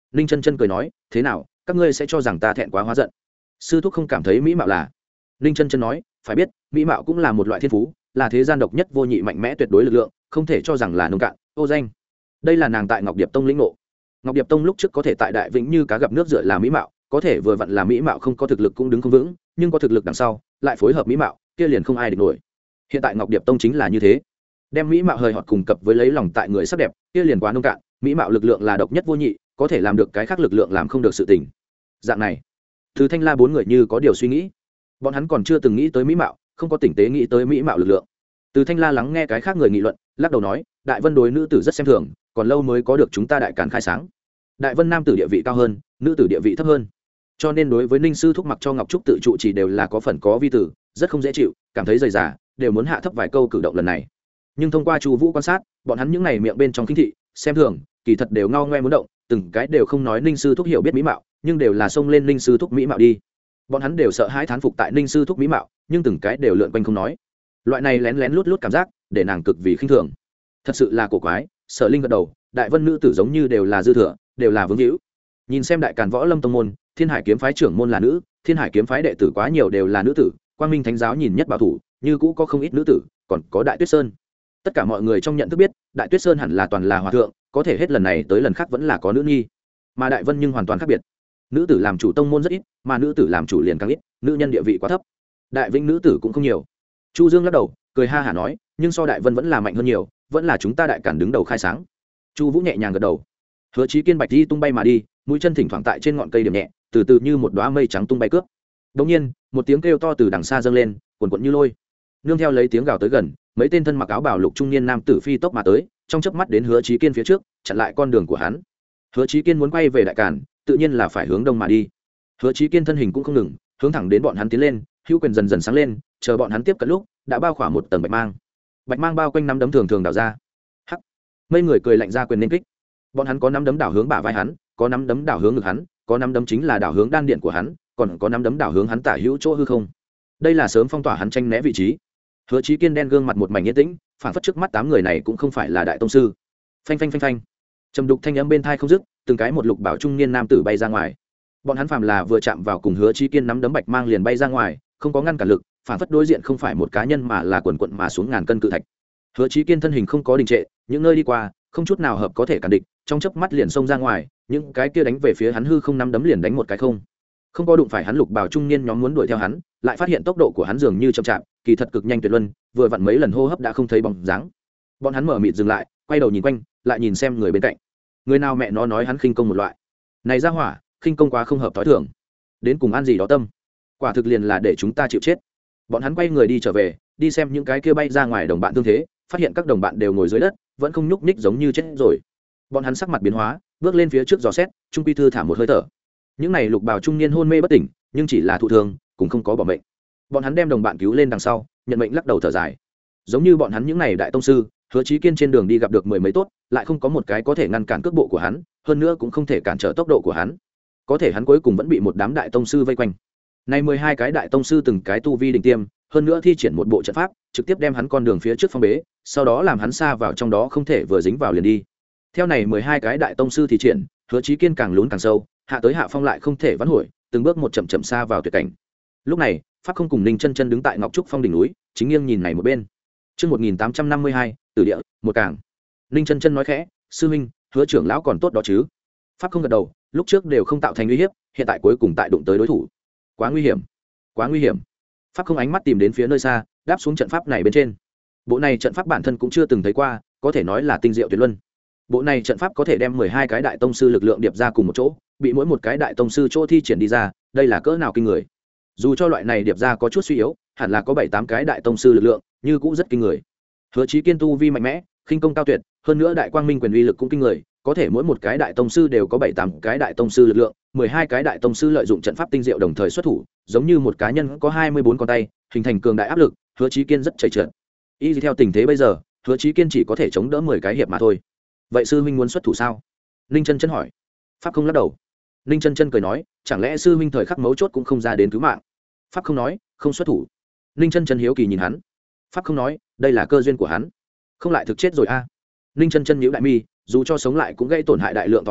ninh chân chân cười nói, thế nào, các ngươi sẽ cho rằng ta thẹn quá hóa giận? Sư thúc không cảm thấy mỹ mạo là? Ninh chân chân nói, phải biết mỹ mạo cũng là một loại thiên phú, là thế gian độc nhất vô nhị mạnh mẽ tuyệt đối lực lượng, không thể cho rằng là nông cạn ô danh. Đây là nàng tại Ngọc Điệp Tông lĩnh ngộ. Ngọc Điệp Tông lúc trước có thể tại Đại Vĩnh như cá gặp nước dựa là mỹ mạo, có thể vừa vặn là mỹ mạo không có thực lực cũng đứng không vững, nhưng có thực lực đằng sau lại phối hợp mỹ mạo, kia liền không ai địch nổi. Hiện tại Ngọc Điệp Tông chính là như thế, đem mỹ mạo hời hợt cùng cập với lấy lòng tại người sắc đẹp, kia liền quá nông cạn. Mỹ mạo lực lượng là độc nhất vô nhị, có thể làm được cái khác lực lượng làm không được sự tình. Dạng này, Từ Thanh La bốn người như có điều suy nghĩ, bọn hắn còn chưa từng nghĩ tới mỹ mạo, không có tinh tế nghĩ tới mỹ mạo lực lượng. Từ Thanh La lắng nghe cái khác người nghị luận, lắc đầu nói, Đại Vân đối nữ tử rất xem thường, còn lâu mới có được chúng ta Đại Càn khai sáng. Đại Vân nam tử địa vị cao hơn, nữ tử địa vị thấp hơn, cho nên đối với Ninh sư thúc mặc cho Ngọc Trúc tự trụ chỉ đều là có phần có vi tử, rất không dễ chịu, cảm thấy dày dà, đều muốn hạ thấp vài câu cử động lần này. Nhưng thông qua Chu Vũ quan sát, bọn hắn những này miệng bên trong khinh thị, xem thường, kỳ thật đều ngao ngoe muốn động, từng cái đều không nói Ninh sư thúc hiểu biết mỹ mạo, nhưng đều là xông lên Ninh sư thúc mỹ mạo đi. Bọn hắn đều sợ hãi thán phục tại Ninh sư thúc mỹ mạo, nhưng từng cái đều lượn quanh không nói. Loại này lén lén lút lút cảm giác, để nàng cực vì khinh thường. Thật sự là cổ quái. Sở Linh gật đầu, Đại Vân nữ tử giống như đều là dư thừa, đều là vướng hữu. Nhìn xem Đại Càn Võ Lâm tông môn, Thiên Hải kiếm phái trưởng môn là nữ, Thiên Hải kiếm phái đệ tử quá nhiều đều là nữ tử, Quang Minh Thánh giáo nhìn nhất bảo thủ, như cũ có không ít nữ tử, còn có Đại Tuyết Sơn. Tất cả mọi người trong nhận thức biết, Đại Tuyết Sơn hẳn là toàn là hòa thượng, có thể hết lần này tới lần khác vẫn là có nữ nhi. Mà Đại Vân nhưng hoàn toàn khác biệt. Nữ tử làm chủ tông môn rất ít, mà nữ tử làm chủ liền càng ít, nữ nhân địa vị quá thấp. Đại Vĩnh nữ tử cũng không nhiều. Chu Dương lắc đầu, cười ha hả nói, nhưng so Đại Vân vẫn là mạnh hơn nhiều, vẫn là chúng ta Đại Càn đứng đầu khai sáng. Chu Vũ nhẹ nhàng gật đầu. Hứa Chí Kiên bạch đi tung bay mà đi, mũi chân thỉnh thoảng tại trên ngọn cây điểm nhẹ, từ từ như một đóa mây trắng tung bay cướp. Đột nhiên, một tiếng kêu to từ đằng xa dâng lên, cuồn cuộn như lôi. Nương theo lấy tiếng gào tới gần, mấy tên thân mặc áo bào lục trung niên nam tử phi tốc mà tới, trong chớp mắt đến Hứa Chí Kiên phía trước, chặn lại con đường của hắn. Hứa Chí Kiên muốn quay về Đại Càn, tự nhiên là phải hướng đông mà đi. Hứa Chí Kiên thân hình cũng không ngừng, hướng thẳng đến bọn hắn tiến lên, hữu quyền dần dần sáng lên, chờ bọn hắn tiếp cận lúc, đã bao khỏa một tầng bạch mang. Bạch mang bao quanh năm đấm thường thường đảo ra. Hắc. Mấy người cười lạnh ra quyền nên kích. Bọn hắn có năm đấm đảo hướng bả vai hắn, có năm đấm đảo hướng ngực hắn, có năm đấm chính là đảo hướng đan điện của hắn, còn có năm đấm đảo hướng hắn tả hữu chỗ hư không. Đây là sớm phong tỏa hắn tranh né vị trí. Hứa Chí Kiên đen gương mặt một mảnh yên tĩnh, phản phất trước mắt tám người này cũng không phải là đại tông sư. Phanh phanh phanh phanh. Trầm đục thanh âm bên tai không dứt, từng cái một lục bảo trung niên nam tử bay ra ngoài. Bọn hắn phàm là vừa chạm vào cùng Hứa Chí Kiên nắm đấm bạch mang liền bay ra ngoài, không có ngăn cản lực, phản phất đối diện không phải một cá nhân mà là quần quần mà xuống ngàn cân cự thạch. Hứa Chí Kiên thân hình không có đình trệ, những nơi đi qua, không chút nào hợp có thể cản địch, trong chớp mắt liền xông ra ngoài, những cái kia đánh về phía hắn hư không nắm đấm liền đánh một cái không. Không có đụng phải hắn lục bảo trung niên nhóm muốn đuổi theo hắn, lại phát hiện tốc độ của hắn dường như chậm chạp, kỳ thật cực nhanh tuyệt luân, vừa vặn mấy lần hô hấp đã không thấy bóng dáng. Bọn hắn mở mịt dừng lại, quay đầu nhìn quanh, lại nhìn xem người bên cạnh. Người nào mẹ nó nói hắn khinh công một loại. Này ra hỏa, khinh công quá không hợp thói thường. Đến cùng ăn gì đó tâm. Quả thực liền là để chúng ta chịu chết. Bọn hắn quay người đi trở về, đi xem những cái kia bay ra ngoài đồng bạn thương thế, phát hiện các đồng bạn đều ngồi dưới đất, vẫn không nhúc nhích giống như chết rồi. Bọn hắn sắc mặt biến hóa, bước lên phía trước dò xét, trung quy thư thả một hơi thở. Những này lục bào trung niên hôn mê bất tỉnh, nhưng chỉ là thụ thương, cũng không có bỏ mệnh. Bọn hắn đem đồng bạn cứu lên đằng sau, nhận mệnh lắc đầu thở dài. Giống như bọn hắn những này đại tông sư, Hứa Chí Kiên trên đường đi gặp được mười mấy tốt, lại không có một cái có thể ngăn cản cước bộ của hắn, hơn nữa cũng không thể cản trở tốc độ của hắn. Có thể hắn cuối cùng vẫn bị một đám đại tông sư vây quanh. Nay mười hai cái đại tông sư từng cái tu vi đỉnh tiêm, hơn nữa thi triển một bộ trận pháp, trực tiếp đem hắn con đường phía trước phong bế, sau đó làm hắn xa vào trong đó không thể vừa dính vào liền đi. Theo này mười hai cái đại tông sư thi triển, Hứa Chí Kiên càng lún càng sâu, hạ tới hạ phong lại không thể vãn hồi, từng bước một chậm chậm xa vào tuyệt cảnh. Lúc này, Pháp Không cùng Ninh Chân Chân đứng tại Ngọc Trúc Phong đỉnh núi, chính nghiêng nhìn này một bên. Chương một nghìn tám trăm năm mươi hai, Tử địa, một cảng. Ninh Chân Chân nói khẽ, "Sư huynh, Hứa trưởng lão còn tốt đó chứ?" Pháp Không gật đầu, lúc trước đều không tạo thành uy hiếp, hiện tại cuối cùng tại đụng tới đối thủ. Quá nguy hiểm, quá nguy hiểm. Pháp Không ánh mắt tìm đến phía nơi xa, đáp xuống trận pháp này bên trên. Bộ này trận pháp bản thân cũng chưa từng thấy qua, có thể nói là tinh diệu tuyệt luân. Bộ này trận pháp có thể đem mười hai cái đại tông sư lực lượng điệp ra cùng một chỗ, bị mỗi một cái đại tông sư chỗ thi triển đi ra, đây là cỡ nào kinh người. Dù cho loại này điệp ra có chút suy yếu, hẳn là có bảy tám cái đại tông sư lực lượng, như cũng rất kinh người. Hứa Chí Kiên tu vi mạnh mẽ, khinh công cao tuyệt, hơn nữa đại quang minh quyền uy lực cũng kinh người, có thể mỗi một cái đại tông sư đều có bảy tám cái đại tông sư lực lượng, mười hai cái đại tông sư lợi dụng trận pháp tinh diệu đồng thời xuất thủ, giống như một cá nhân có hai mươi bốn con tay, hình thành cường đại áp lực, Hứa Chí Kiên rất chảy trượt. Y theo tình thế bây giờ, Hứa Chí Kiên chỉ có thể chống đỡ mười cái hiệp mà thôi. Vậy sư huynh muốn xuất thủ sao? Ninh Chân Chân hỏi. Pháp Không lắc đầu. Ninh Chân Chân cười nói, chẳng lẽ sư huynh thời khắc mấu chốt cũng không ra đến cứu mạng? Pháp Không nói, không xuất thủ. Ninh Chân Chân hiếu kỳ nhìn hắn. Pháp Không nói, đây là cơ duyên của hắn, không lại thực chết rồi a. À. Ninh Chân Chân nhíu đại mi, dù cho sống lại cũng gây tổn hại đại lượng thọ nguyên,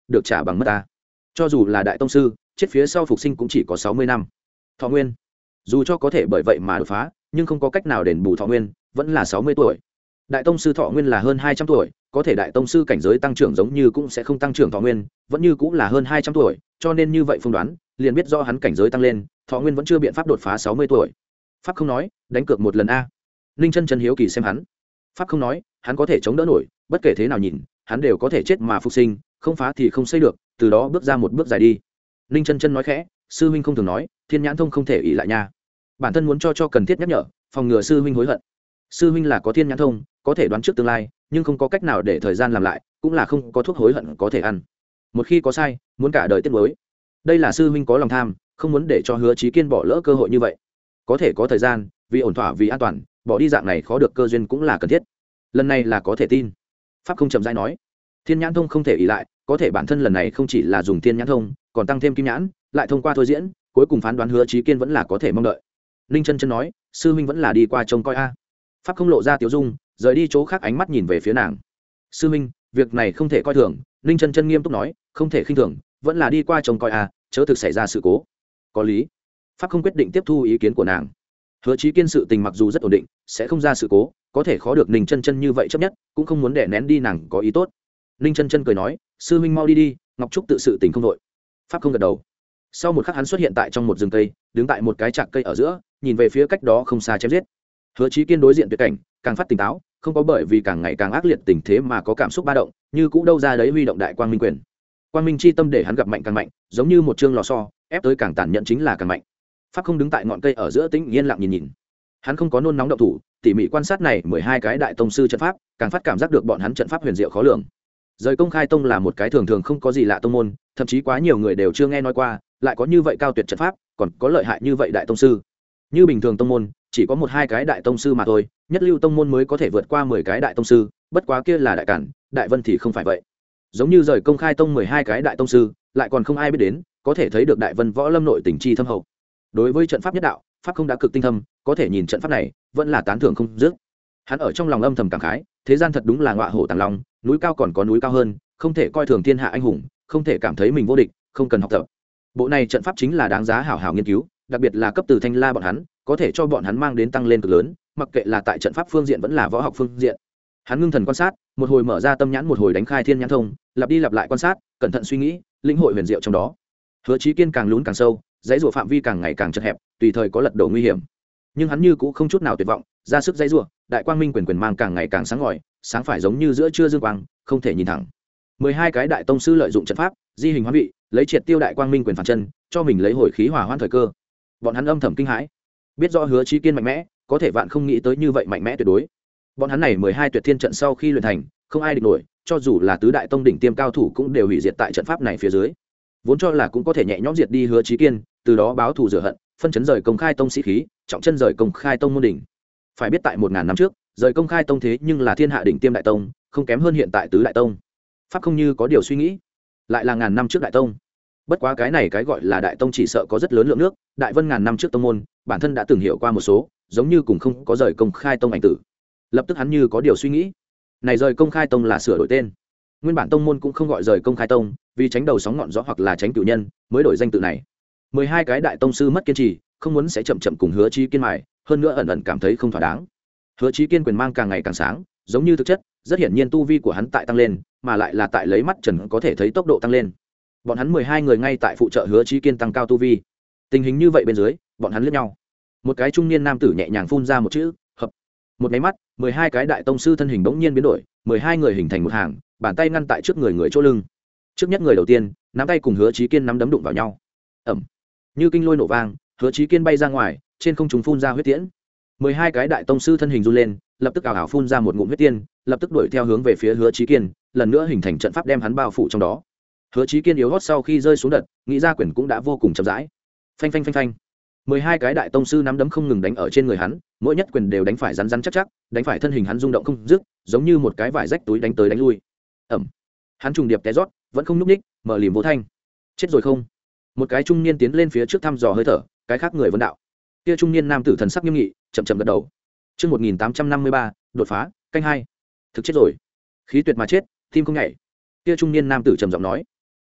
được trả bằng mất ta. Cho dù là đại tông sư chết phía sau phục sinh cũng chỉ có sáu mươi năm thọ nguyên, dù cho có thể bởi vậy mà đột phá nhưng không có cách nào đền bù thọ nguyên, vẫn là sáu mươi tuổi. Đại tông sư thọ nguyên là hơn hai trăm tuổi, có thể đại tông sư cảnh giới tăng trưởng giống như cũng sẽ không tăng trưởng thọ nguyên, vẫn như cũng là hơn hai trăm tuổi, cho nên như vậy phỏng đoán liền biết do hắn cảnh giới tăng lên, thọ nguyên vẫn chưa biện pháp đột phá sáu mươi tuổi. Pháp không nói, đánh cược một lần a. Ninh chân chân hiếu kỳ xem hắn. Pháp không nói, hắn có thể chống đỡ nổi, bất kể thế nào nhìn hắn đều có thể chết mà phục sinh, không phá thì không xây được, từ đó bước ra một bước dài đi. Ninh chân chân nói khẽ, sư huynh không thường nói thiên nhãn thông không thể ỉ lại nha, bản thân muốn cho cho cần thiết nhắc nhở, phòng ngừa sư huynh hối hận. Sư huynh là có thiên nhãn thông, có thể đoán trước tương lai, nhưng không có cách nào để thời gian làm lại, cũng là không có thuốc hối hận có thể ăn. Một khi có sai, muốn cả đời tiếc nuối. Đây là sư huynh có lòng tham, không muốn để cho Hứa Chí Kiên bỏ lỡ cơ hội như vậy. Có thể có thời gian, vì ổn thỏa vì an toàn, bỏ đi dạng này khó được cơ duyên cũng là cần thiết. Lần này là có thể tin. Pháp không chậm rãi nói, thiên nhãn thông không thể ỉ lại, có thể bản thân lần này không chỉ là dùng thiên nhãn thông, còn tăng thêm kim nhãn, lại thông qua thôi diễn, cuối cùng phán đoán Hứa Chí Kiên vẫn là có thể mong đợi. Ninh chân chân nói, sư huynh vẫn là đi qua trông coi a. Pháp không lộ ra tiểu dung, rời đi chỗ khác ánh mắt nhìn về phía nàng. Sư huynh, việc này không thể coi thường. Ninh chân chân nghiêm túc nói, không thể khinh thường, vẫn là đi qua trông coi a, chớ thực xảy ra sự cố. Có lý. Pháp không quyết định tiếp thu ý kiến của nàng. Hứa Chí Kiên sự tình mặc dù rất ổn định, sẽ không ra sự cố, có thể khó được Ninh chân chân như vậy chấp nhất, cũng không muốn để nén đi nàng có ý tốt. Ninh chân chân cười nói, sư huynh mau đi đi, Ngọc Trúc tự sự tình không đội. Pháp không gật đầu. Sau một khắc hắn xuất hiện tại trong một rừng cây, đứng tại một cái trạc cây ở giữa, nhìn về phía cách đó không xa chém giết. Hứa Chí Kiên đối diện tuyệt cảnh, càng phát tỉnh táo, không có bởi vì càng ngày càng ác liệt tình thế mà có cảm xúc ba động, như cũ đâu ra đấy huy động đại quang minh quyền. Quang minh chi tâm để hắn gặp mạnh càng mạnh, giống như một chương lò xo, ép tới càng tàn nhẫn chính là càng mạnh. Pháp không đứng tại ngọn cây ở giữa tĩnh yên lặng nhìn nhìn. Hắn không có nôn nóng động thủ, tỉ mỉ quan sát này mười hai cái đại tông sư trận pháp, càng phát cảm giác được bọn hắn trận pháp huyền diệu khó lường. Rời Công Khai Tông là một cái thường thường không có gì lạ tông môn, thậm chí quá nhiều người đều chưa nghe nói qua, lại có như vậy cao tuyệt trận pháp, còn có lợi hại như vậy đại tông sư. Như bình thường tông môn, chỉ có một hai cái đại tông sư mà thôi, nhất lưu tông môn mới có thể vượt qua mười cái đại tông sư, bất quá kia là đại cản, đại vân thì không phải vậy. Giống như Rời Công Khai Tông mười hai cái đại tông sư, lại còn không ai biết đến, có thể thấy được đại vân võ lâm nội tình chi thâm hậu. Đối với trận pháp nhất đạo, pháp không đã cực tinh thâm, có thể nhìn trận pháp này, vẫn là tán thưởng không dứt. Hắn ở trong lòng âm thầm cảm khái, thế gian thật đúng là ngọa hổ tàng long, núi cao còn có núi cao hơn, không thể coi thường thiên hạ anh hùng, không thể cảm thấy mình vô địch, không cần học tập. Bộ này trận pháp chính là đáng giá hảo hảo nghiên cứu, đặc biệt là cấp từ Thanh La bọn hắn, có thể cho bọn hắn mang đến tăng lên cực lớn, mặc kệ là tại trận pháp phương diện vẫn là võ học phương diện. Hắn ngưng thần quan sát, một hồi mở ra tâm nhãn, một hồi đánh khai thiên nhãn thông, lặp đi lặp lại quan sát, cẩn thận suy nghĩ, lĩnh hội huyền diệu trong đó. Hứa Chí Kiên càng lún càng sâu, dãy rủa phạm vi càng ngày càng chật hẹp, tùy thời có lật đổ nguy hiểm. Nhưng hắn như cũng không chút nào tuyệt vọng, ra sức dãy rủa, đại quang minh quyền quyền mang càng ngày càng sáng ngời, sáng phải giống như giữa trưa dương quang, không thể nhìn thẳng. mười hai cái đại tông sư lợi dụng trận pháp, di hình hóa vị, lấy triệt tiêu đại quang minh quyền phản chân, cho mình lấy hồi khí hỏa hoãn thời cơ. Bọn hắn âm thầm kinh hãi, biết rõ Hứa Chí Kiên mạnh mẽ, có thể vạn không nghĩ tới như vậy mạnh mẽ tuyệt đối. Bọn hắn này mười hai tuyệt thiên trận sau khi luyện thành, không ai địch nổi, cho dù là tứ đại tông đỉnh tiêm cao thủ cũng đều hủy diệt tại trận pháp này phía dưới. Vốn cho là cũng có thể nhẹ nhõm diệt đi Hứa Chí Kiên, từ đó báo thù rửa hận, phân chấn rời Công Khai Tông sĩ khí, trọng chân rời Công Khai Tông môn đỉnh. Phải biết tại một ngàn năm trước, rời Công Khai Tông thế nhưng là thiên hạ đỉnh tiêm đại tông, không kém hơn hiện tại tứ đại tông. Pháp không như có điều suy nghĩ, lại là ngàn năm trước đại tông. Bất quá cái này cái gọi là đại tông chỉ sợ có rất lớn lượng nước, đại vân ngàn năm trước tông môn, bản thân đã từng hiểu qua một số, giống như cùng không có rời Công Khai Tông ảnh tử. Lập tức hắn như có điều suy nghĩ, này rời Công Khai Tông là sửa đổi tên. Nguyên bản tông môn cũng không gọi rời Công Khai Tông, vì tránh đầu sóng ngọn gió hoặc là tránh cửu nhân, mới đổi danh tự này. mười hai cái đại tông sư mất kiên trì, không muốn sẽ chậm chậm cùng Hứa Chí Kiên mài, hơn nữa ẩn ẩn cảm thấy không thỏa đáng. Hứa Chí Kiên quyền mang càng ngày càng sáng, giống như thực chất, rất hiển nhiên tu vi của hắn tại tăng lên, mà lại là tại lấy mắt trần có thể thấy tốc độ tăng lên. Bọn hắn mười hai người ngay tại phụ trợ Hứa Chí Kiên tăng cao tu vi. Tình hình như vậy bên dưới, bọn hắn liếc nhau. Một cái trung niên nam tử nhẹ nhàng phun ra một chữ, hợp. Một cái mắt, mười hai cái đại tông sư thân hình bỗng nhiên biến đổi, mười hai người hình thành một hàng, bàn tay ngăn tại trước người người chỗ lưng. Trước nhất người đầu tiên, nắm tay cùng Hứa Chí Kiên nắm đấm đụng vào nhau. Ầm. Như kinh lôi nổ vang, Hứa Chí Kiên bay ra ngoài, trên không trung phun ra huyết tiễn. mười hai cái đại tông sư thân hình run lên, lập tức ảo ảo phun ra một ngụm huyết tiên, lập tức đuổi theo hướng về phía Hứa Chí Kiên, lần nữa hình thành trận pháp đem hắn bao phủ trong đó. Hứa Chí Kiên yếu hót sau khi rơi xuống đất, nghĩ ra quyền cũng đã vô cùng chậm rãi. Phanh phanh phanh phanh. mười hai cái đại tông sư nắm đấm không ngừng đánh ở trên người hắn, mỗi nhất quyền đều đánh phải rắn rắn chắc chắc, đánh phải thân hình hắn rung động không dứt, giống như một cái vải rách túi đánh tới đánh lui. Ầm. Hắn trùng điệp té rót, vẫn không nhúc nhích, mở lìm vô thanh. Chết rồi không? Một cái trung niên tiến lên phía trước thăm dò hơi thở, cái khác người vấn đạo. Kia trung niên nam tử thần sắc nghiêm nghị, chậm chậm gật đầu. Chương một nghìn tám trăm năm mươi ba, đột phá, canh hai. Thực chết rồi. Khí tuyệt mà chết, tim không nhảy. Kia trung niên nam tử trầm giọng nói.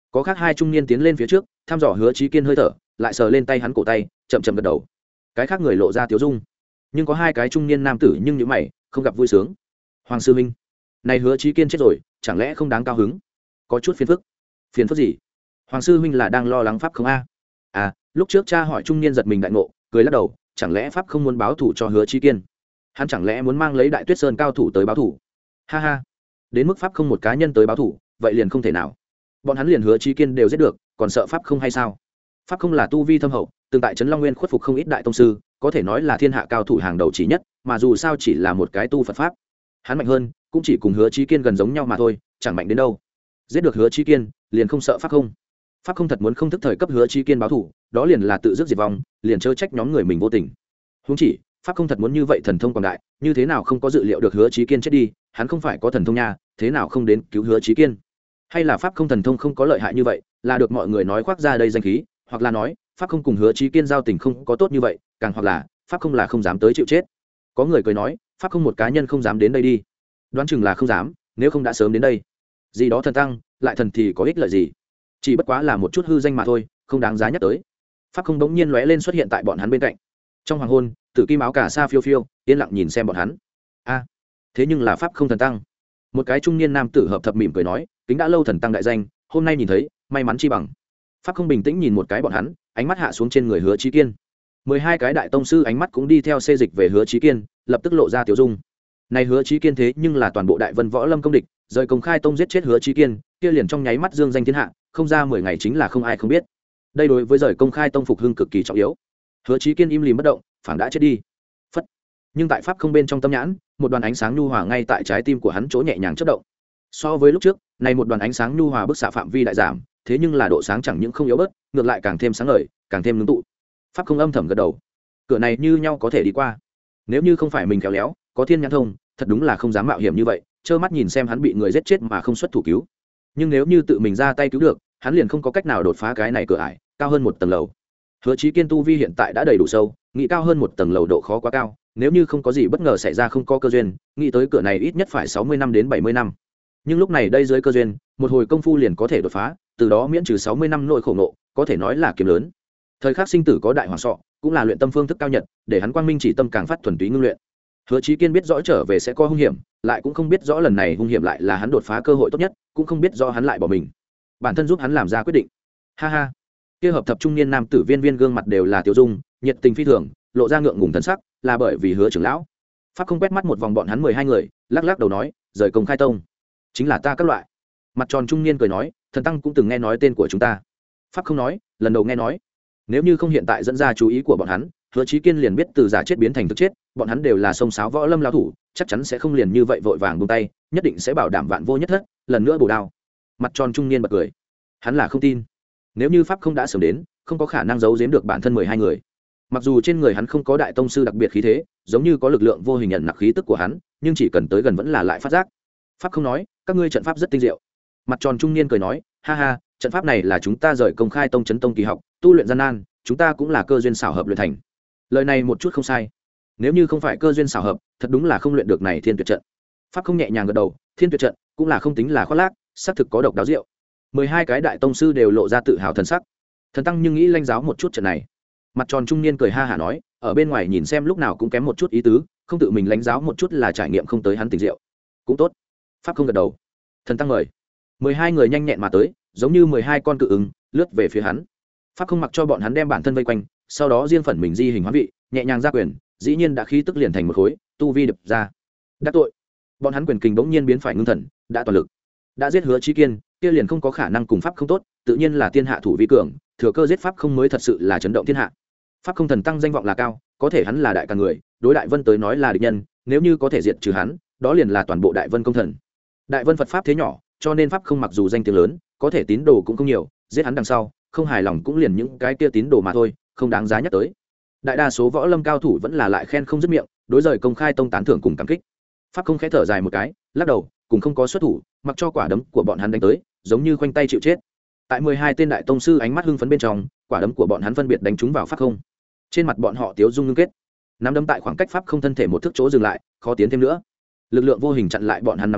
có khác hai trung niên tiến lên phía trước thăm dò Hứa Chí Kiên hơi thở, lại sờ lên tay hắn cổ tay, chậm chậm gật đầu. Cái khác người lộ ra tiếu dung, nhưng có hai cái trung niên nam tử nhưng những mày không gặp vui sướng. Hoàng sư minh, này Hứa Chí Kiên chết rồi, chẳng lẽ không đáng cao hứng? Có chút phiền phức. Phiền phức gì? Hoàng sư huynh là đang lo lắng pháp không a? À, lúc trước cha hỏi trung niên giật mình đại ngộ, cười lắc đầu, chẳng lẽ pháp không muốn báo thủ cho Hứa Chí Kiên? Hắn chẳng lẽ muốn mang lấy Đại Tuyết Sơn cao thủ tới báo thủ? Ha ha, đến mức pháp không một cá nhân tới báo thủ, vậy liền không thể nào. Bọn hắn liền Hứa Chí Kiên đều giết được, còn sợ pháp không hay sao? Pháp không là tu vi thâm hậu, từng tại Trấn Long Nguyên khuất phục không ít đại tông sư, có thể nói là thiên hạ cao thủ hàng đầu chỉ nhất, mà dù sao chỉ là một cái tu Phật pháp, hắn mạnh hơn, cũng chỉ cùng Hứa Chí Kiên gần giống nhau mà thôi, chẳng mạnh đến đâu. Giết được Hứa Chí Kiên, liền không sợ pháp không. Pháp không thật muốn không thức thời cấp Hứa Chí Kiên báo thủ, đó liền là tự dứt diệt vong, liền chớ trách nhóm người mình vô tình. Huống chỉ, pháp không thật muốn như vậy thần thông quảng đại, như thế nào không có dự liệu được Hứa Chí Kiên chết đi, hắn không phải có thần thông nha, thế nào không đến cứu Hứa Chí Kiên? Hay là pháp không thần thông không có lợi hại như vậy, là được mọi người nói khoác ra đây danh khí, hoặc là nói, pháp không cùng Hứa Chí Kiên giao tình không có tốt như vậy, càng hoặc là, pháp không là không dám tới chịu chết. Có người cười nói, pháp không một cá nhân không dám đến đây đi. Đoán chừng là không dám, nếu không đã sớm đến đây. Gì đó thần tăng, lại thần thì có ích lợi gì? Chỉ bất quá là một chút hư danh mà thôi, không đáng giá nhắc tới. Pháp không bỗng nhiên lóe lên xuất hiện tại bọn hắn bên cạnh. Trong hoàng hôn, Tử Kim áo cà sa phiêu phiêu, yên lặng nhìn xem bọn hắn. A, thế nhưng là pháp không thần tăng. Một cái trung niên nam tử hợp thập mỉm cười nói, kính đã lâu thần tăng đại danh, hôm nay nhìn thấy, may mắn chi bằng. Pháp không bình tĩnh nhìn một cái bọn hắn, ánh mắt hạ xuống trên người Hứa Chí Kiên. Mười hai cái đại tông sư ánh mắt cũng đi theo xê dịch về Hứa Chí Kiên, lập tức lộ ra tiểu dung. Này Hứa Chí Kiên thế nhưng là toàn bộ Đại Vân Võ Lâm công địch, rời công khai tông giết chết Hứa Chí Kiên, kia liền trong nháy mắt dương danh thiên hạ, không ra mười ngày chính là không ai không biết. Đây đối với rời công khai tông phục hưng cực kỳ trọng yếu. Hứa Chí Kiên im lìm bất động, phảng đã chết đi. Phất. Nhưng tại pháp không bên trong tâm nhãn, một đoàn ánh sáng nhu hòa ngay tại trái tim của hắn chỗ nhẹ nhàng chớp động. So với lúc trước, này một đoàn ánh sáng nhu hòa bức xạ phạm vi đại giảm, thế nhưng là độ sáng chẳng những không yếu bớt, ngược lại càng thêm sáng ngời, càng thêm ngưng tụ. Pháp không âm thầm gật đầu. Cửa này như nhau có thể đi qua. Nếu như không phải mình khéo léo, có thiên nhãn thông, thật đúng là không dám mạo hiểm như vậy, trơ mắt nhìn xem hắn bị người giết chết mà không xuất thủ cứu. Nhưng nếu như tự mình ra tay cứu được, hắn liền không có cách nào đột phá cái này cửa ải, cao hơn một tầng lầu. Hứa Chí Kiên tu vi hiện tại đã đầy đủ sâu, nghĩ cao hơn một tầng lầu độ khó quá cao, nếu như không có gì bất ngờ xảy ra không có cơ duyên, nghĩ tới cửa này ít nhất phải sáu mươi năm đến bảy mươi năm. Nhưng lúc này đây dưới cơ duyên, một hồi công phu liền có thể đột phá, từ đó miễn trừ sáu mươi năm nỗi khổ ngộ, có thể nói là kiếm lớn. Thời khắc sinh tử có đại hoàng sọ, cũng là luyện tâm phương thức cao nhất, để hắn quang minh chỉ tâm càng phát thuần túy ngưng luyện. Hứa Chí Kiên biết rõ trở về sẽ có hung hiểm, lại cũng không biết rõ lần này hung hiểm lại là hắn đột phá cơ hội tốt nhất, cũng không biết rõ hắn lại bỏ mình. Bản thân giúp hắn làm ra quyết định. Ha ha. Kia hợp thập trung niên nam tử viên viên gương mặt đều là tiêu dung, nhiệt tình phi thường, lộ ra ngượng ngùng thần sắc, là bởi vì Hứa trưởng lão. Pháp không quét mắt một vòng bọn hắn mười hai người, lắc lắc đầu nói, rời công khai tông, chính là ta các loại. Mặt tròn trung niên cười nói, thần tăng cũng từng nghe nói tên của chúng ta. Pháp không nói, lần đầu nghe nói. Nếu như không hiện tại dẫn ra chú ý của bọn hắn, Hứa Chí Kiên liền biết từ giả chết biến thành thực chết, bọn hắn đều là sông sáo võ lâm lão thủ, chắc chắn sẽ không liền như vậy vội vàng buông tay, nhất định sẽ bảo đảm vạn vô nhất thất, lần nữa bổ đao. Mặt tròn trung niên bật cười. Hắn là không tin. Nếu như pháp không đã sớm đến, không có khả năng giấu giếm được bản thân mười hai người. Mặc dù trên người hắn không có đại tông sư đặc biệt khí thế, giống như có lực lượng vô hình nhận nặc khí tức của hắn, nhưng chỉ cần tới gần vẫn là lại phát giác. Pháp không nói, các ngươi trận pháp rất tinh diệu. Mặt tròn trung niên cười nói, ha ha, trận pháp này là chúng ta rời công khai tông chấn tông kỳ học, tu luyện gian nan, chúng ta cũng là cơ duyên xảo hợp luyện thành. Lời này một chút không sai. Nếu như không phải cơ duyên xảo hợp, thật đúng là không luyện được này thiên tuyệt trận. Pháp không nhẹ nhàng gật đầu, thiên tuyệt trận cũng là không tính là khoác lác, xác thực có độc đáo diệu. Mười hai cái đại tông sư đều lộ ra tự hào thần sắc. Thần tăng nhưng nghĩ lãnh giáo một chút trận này. Mặt tròn trung niên cười ha hả nói, ở bên ngoài nhìn xem lúc nào cũng kém một chút ý tứ, không tự mình lãnh giáo một chút là trải nghiệm không tới hắn tình diệu. Cũng tốt. Pháp không gật đầu. Thần tăng mời. Mười hai người nhanh nhẹn mà tới, giống như mười hai con cự ứng, lướt về phía hắn. Pháp không mặc cho bọn hắn đem bản thân vây quanh, sau đó riêng phần mình di hình hóa vị, nhẹ nhàng ra quyền, dĩ nhiên đã khí tức liền thành một khối, tu vi đập ra. Đắc tội. Bọn hắn quyền kình bỗng nhiên biến phải ngưng thần, đã toàn lực. Đã giết Hứa Chí Kiên, kia liền không có khả năng cùng pháp không tốt, tự nhiên là tiên hạ thủ vi cường, thừa cơ giết pháp không mới thật sự là chấn động thiên hạ. Pháp không thần tăng danh vọng là cao, có thể hắn là đại cả người, đối Đại Vân tới nói là địch nhân, nếu như có thể diệt trừ hắn, đó liền là toàn bộ Đại Vân công thần. Đại Vân Phật pháp thế nhỏ, cho nên pháp không mặc dù danh tiếng lớn, có thể tín đồ cũng không nhiều, giết hắn đằng sau, không hài lòng cũng liền những cái kia tín đồ mà thôi, không đáng giá nhắc tới. Đại đa số võ lâm cao thủ vẫn là lại khen không dứt miệng, đối rời công khai tông tán thưởng cùng cảm kích. Pháp không khẽ thở dài một cái, lắc đầu, cùng không có xuất thủ, mặc cho quả đấm của bọn hắn đánh tới, giống như khoanh tay chịu chết. Tại mười hai tên đại tông sư ánh mắt hưng phấn bên trong, quả đấm của bọn hắn phân biệt đánh trúng vào pháp không. Trên mặt bọn họ tiếu dung ngưng kết, nắm đấm tại khoảng cách pháp không thân thể một thước chỗ dừng lại, khó tiến thêm nữa. Lực lượng vô hình chặn lại bọn hắn nắm đấm,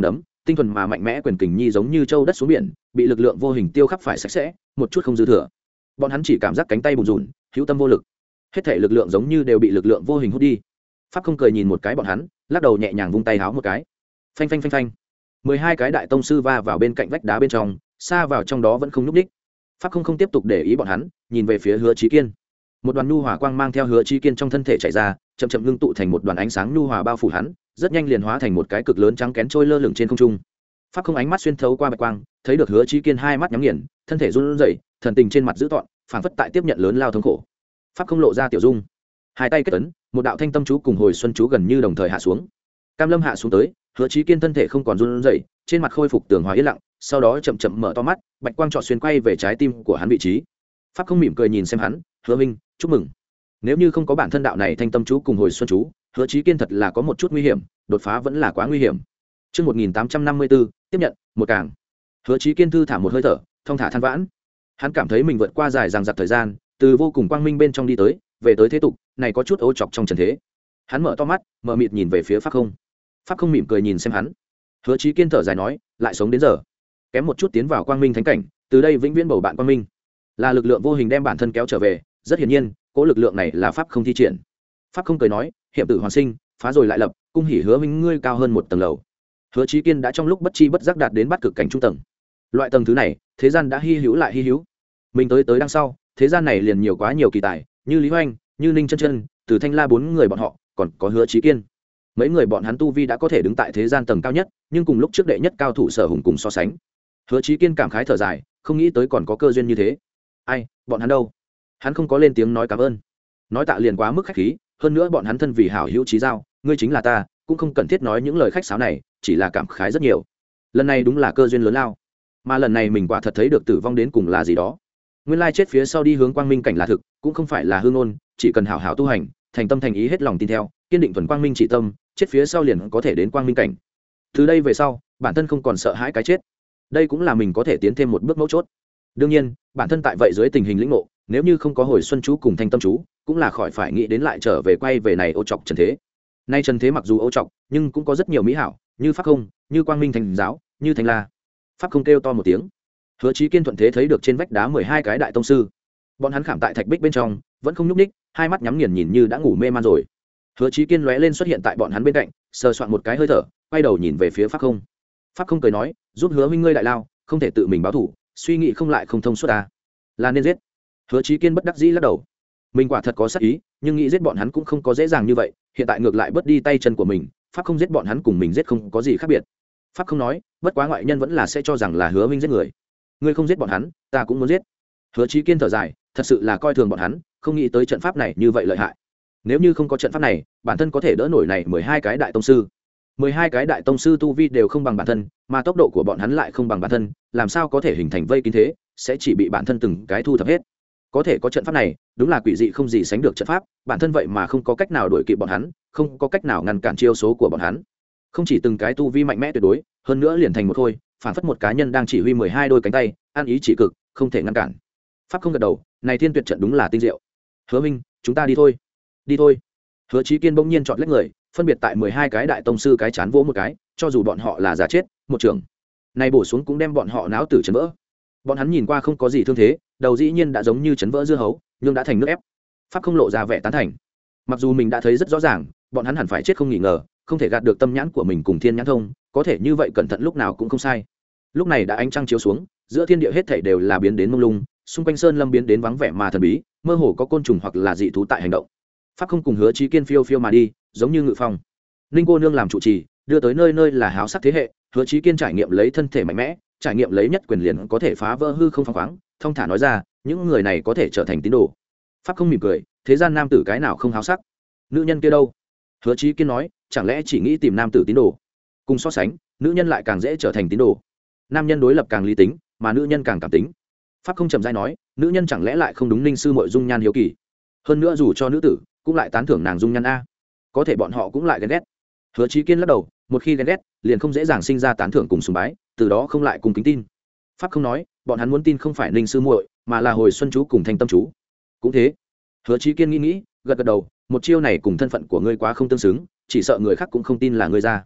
tinh thuần mà mạnh mẽ quyền kình nhi giống như châu đất xuống biển, bị lực lượng vô hình tiêu khắp phải sạch sẽ, một chút không dư thừa. Bọn hắn chỉ cảm giác cánh tay bùn rùn, hữu tâm vô lực, hết thể lực lượng giống như đều bị lực lượng vô hình hút đi. Pháp không cười nhìn một cái bọn hắn, lắc đầu nhẹ nhàng vung tay háo một cái, phanh phanh phanh phanh, mười hai cái đại tông sư va vào bên cạnh vách đá bên trong, xa vào trong đó vẫn không nhúc ních. Pháp không không tiếp tục để ý bọn hắn, nhìn về phía Hứa Chí Kiên. Một đoàn nhu hòa quang mang theo Hứa Chí Kiên trong thân thể chạy ra, chậm chậm ngưng tụ thành một đoàn ánh sáng nhu hòa bao phủ hắn, rất nhanh liền hóa thành một cái cực lớn trắng kén trôi lơ lửng trên không trung. Pháp không ánh mắt xuyên thấu qua bạch quang, thấy được Hứa Chí Kiên hai mắt nhắm nghiền, thân thể run rẩy, thần tình trên mặt dữ tợn, phảng phất tại tiếp nhận lớn lao thống khổ. Pháp không lộ ra tiểu dung, hai tay kết ấn, một đạo thanh tâm chú cùng hồi xuân chú gần như đồng thời hạ xuống. Cam Lâm hạ xuống tới, Hứa Chí Kiên thân thể không còn run rẩy, trên mặt khôi phục tường hòa yên lặng, sau đó chậm chậm mở to mắt, bạch quang trọ xuyên quay về trái tim của hắn vị trí. Pháp không mỉm cười nhìn xem hắn, Hứa Minh, chúc mừng. Nếu như không có bản thân đạo này thanh tâm chú cùng hồi xuân chú, Hứa Chí Kiên thật là có một chút nguy hiểm, đột phá vẫn là quá nguy hiểm. Chương một nghìn tám trăm năm mươi bốn, tiếp nhận, một càng. Hứa Chí Kiên thư thả một hơi thở, thong thả than vãn. Hắn cảm thấy mình vượt qua dài dằng dặc thời gian, từ vô cùng quang minh bên trong đi tới, về tới thế tục, này có chút ô chọc trong trần thế. Hắn mở to mắt, mở mịt nhìn về phía Pháp không. Pháp không mỉm cười nhìn xem hắn. Hứa Chí Kiên thở dài nói, lại sống đến giờ, kém một chút tiến vào quang minh thánh cảnh, từ đây vĩnh viễn bầu bạn quang minh. Là lực lượng vô hình đem bản thân kéo trở về, rất hiển nhiên, cố lực lượng này là Pháp không thi triển. Pháp không cười nói, hiểm tử hoàn sinh, phá rồi lại lập, cung hỉ Hứa Minh ngươi cao hơn một tầng lầu. Hứa Chí Kiên đã trong lúc bất chi bất giác đạt đến bát cực cảnh trung tầng. Loại tầng thứ này, thế gian đã hi hữu lại hi hữu. Mình tới tới đằng sau, thế gian này liền nhiều quá nhiều kỳ tài, như Lý Hoành, như Ninh Chân Chân, từ Thanh La bốn người bọn họ, còn có Hứa Chí Kiên. Mấy người bọn hắn tu vi đã có thể đứng tại thế gian tầng cao nhất, nhưng cùng lúc trước đệ nhất cao thủ Sở Hùng cùng so sánh. Hứa Chí Kiên cảm khái thở dài, không nghĩ tới còn có cơ duyên như thế. Ai, bọn hắn đâu? Hắn không có lên tiếng nói cảm ơn. Nói tạ liền quá mức khách khí, hơn nữa bọn hắn thân vì hảo hữu chí giao, ngươi chính là ta, cũng không cần thiết nói những lời khách sáo này, chỉ là cảm khái rất nhiều. Lần này đúng là cơ duyên lớn lao, mà lần này mình quả thật thấy được tử vong đến cùng là gì đó. Nguyên lai chết phía sau đi hướng quang minh cảnh là thực, cũng không phải là hư ngôn, chỉ cần hảo hảo tu hành, thành tâm thành ý hết lòng tin theo, kiên định thuần quang minh chỉ tâm, chết phía sau liền có thể đến quang minh cảnh. Từ đây về sau, bản thân không còn sợ hãi cái chết. Đây cũng là mình có thể tiến thêm một bước mấu chốt. Đương nhiên, bản thân tại vậy dưới tình hình lĩnh ngộ, nếu như không có hồi xuân chú cùng thanh tâm chú, cũng là khỏi phải nghĩ đến lại trở về quay về này ô trọc trần thế. Nay trần thế mặc dù ô trọc, nhưng cũng có rất nhiều mỹ hảo, như pháp không, như quang minh thành giáo, như thanh la. Pháp không kêu to một tiếng. Hứa Chí Kiên thuận thế thấy được trên vách đá mười hai cái đại tông sư. Bọn hắn khảm tại thạch bích bên trong, vẫn không nhúc nhích, hai mắt nhắm nghiền nhìn như đã ngủ mê man rồi. Hứa Chí Kiên lóe lên xuất hiện tại bọn hắn bên cạnh, sờ soạn một cái hơi thở, quay đầu nhìn về phía Pháp không. Pháp không cười nói, giúp Hứa huynh ngươi đại lao, không thể tự mình báo thù, suy nghĩ không lại không thông suốt ta, là nên giết. Hứa Chí Kiên bất đắc dĩ lắc đầu. Mình quả thật có sát ý, nhưng nghĩ giết bọn hắn cũng không có dễ dàng như vậy, hiện tại ngược lại bớt đi tay chân của mình, Pháp không giết bọn hắn cùng mình giết không có gì khác biệt. Pháp không nói, bất quá ngoại nhân vẫn là sẽ cho rằng là Hứa huynh giết người. Ngươi không giết bọn hắn, ta cũng muốn giết. Hứa Chí Kiên thở dài, thật sự là coi thường bọn hắn, không nghĩ tới trận pháp này như vậy lợi hại. Nếu như không có trận pháp này, bản thân có thể đỡ nổi này mười hai cái đại tông sư. mười hai cái đại tông sư tu vi đều không bằng bản thân, mà tốc độ của bọn hắn lại không bằng bản thân, làm sao có thể hình thành vây kín thế, sẽ chỉ bị bản thân từng cái thu thập hết. Có thể có trận pháp này, đúng là quỷ dị không gì sánh được trận pháp, bản thân vậy mà không có cách nào đuổi kịp bọn hắn, không có cách nào ngăn cản chiêu số của bọn hắn. Không chỉ từng cái tu vi mạnh mẽ tuyệt đối, hơn nữa liền thành một khôi, phản phất một cá nhân đang chỉ huy mười hai đôi cánh tay, ăn ý chỉ cực, không thể ngăn cản. Pháp không gật đầu, này thiên tuyệt trận đúng là tinh diệu. Hứa Minh, chúng ta đi thôi. Đi thôi. Hứa Chí Kiên bỗng nhiên chọn lách người, phân biệt tại mười hai cái đại tông sư cái chán vỗ một cái, cho dù bọn họ là giả chết, một trường này bổ xuống cũng đem bọn họ náo tử chấn vỡ. Bọn hắn nhìn qua không có gì thương thế, đầu dĩ nhiên đã giống như chấn vỡ dưa hấu, nhưng đã thành nước ép. Pháp không lộ ra vẻ tán thành. Mặc dù mình đã thấy rất rõ ràng, bọn hắn hẳn phải chết không nghi ngờ, không thể gạt được tâm nhãn của mình cùng thiên nhãn thông, có thể như vậy cẩn thận lúc nào cũng không sai. Lúc này đã ánh trăng chiếu xuống, giữa thiên địa hết thảy đều là biến đến mông lung, xung quanh sơn lâm biến đến vắng vẻ mà thần bí, mơ hồ có côn trùng hoặc là dị thú tại hành động. Pháp không cùng Hứa Chí Kiên phiêu phiêu mà đi, giống như ngự phong. Ninh cô nương làm trụ trì, đưa tới nơi nơi là háo sắc thế hệ. Hứa Chí Kiên trải nghiệm lấy thân thể mạnh mẽ, trải nghiệm lấy nhất quyền liền có thể phá vỡ hư không phăng khoáng, thông thả nói ra, những người này có thể trở thành tín đồ. Pháp không mỉm cười, thế gian nam tử cái nào không háo sắc? Nữ nhân kia đâu? Hứa Chí Kiên nói, chẳng lẽ chỉ nghĩ tìm nam tử tín đồ? Cùng so sánh, nữ nhân lại càng dễ trở thành tín đồ. Nam nhân đối lập càng lý tính, mà nữ nhân càng cảm tính. Pháp không chậm rãi nói, nữ nhân chẳng lẽ lại không đúng Ninh sư muội dung nhan hiếu kỳ? Hơn nữa dù cho nữ tử, cũng lại tán thưởng nàng dung nhan a. Có thể bọn họ cũng lại ghen ghét. Hứa Chí Kiên lắc đầu, một khi ghen ghét, liền không dễ dàng sinh ra tán thưởng cùng sùng bái, từ đó không lại cùng kính tin. Pháp không nói, bọn hắn muốn tin không phải Ninh sư muội, mà là hồi xuân chú cùng thanh tâm chú. Cũng thế. Hứa Chí Kiên nghĩ nghĩ, gật gật đầu, một chiêu này cùng thân phận của ngươi quá không tương xứng, chỉ sợ người khác cũng không tin là ngươi ra.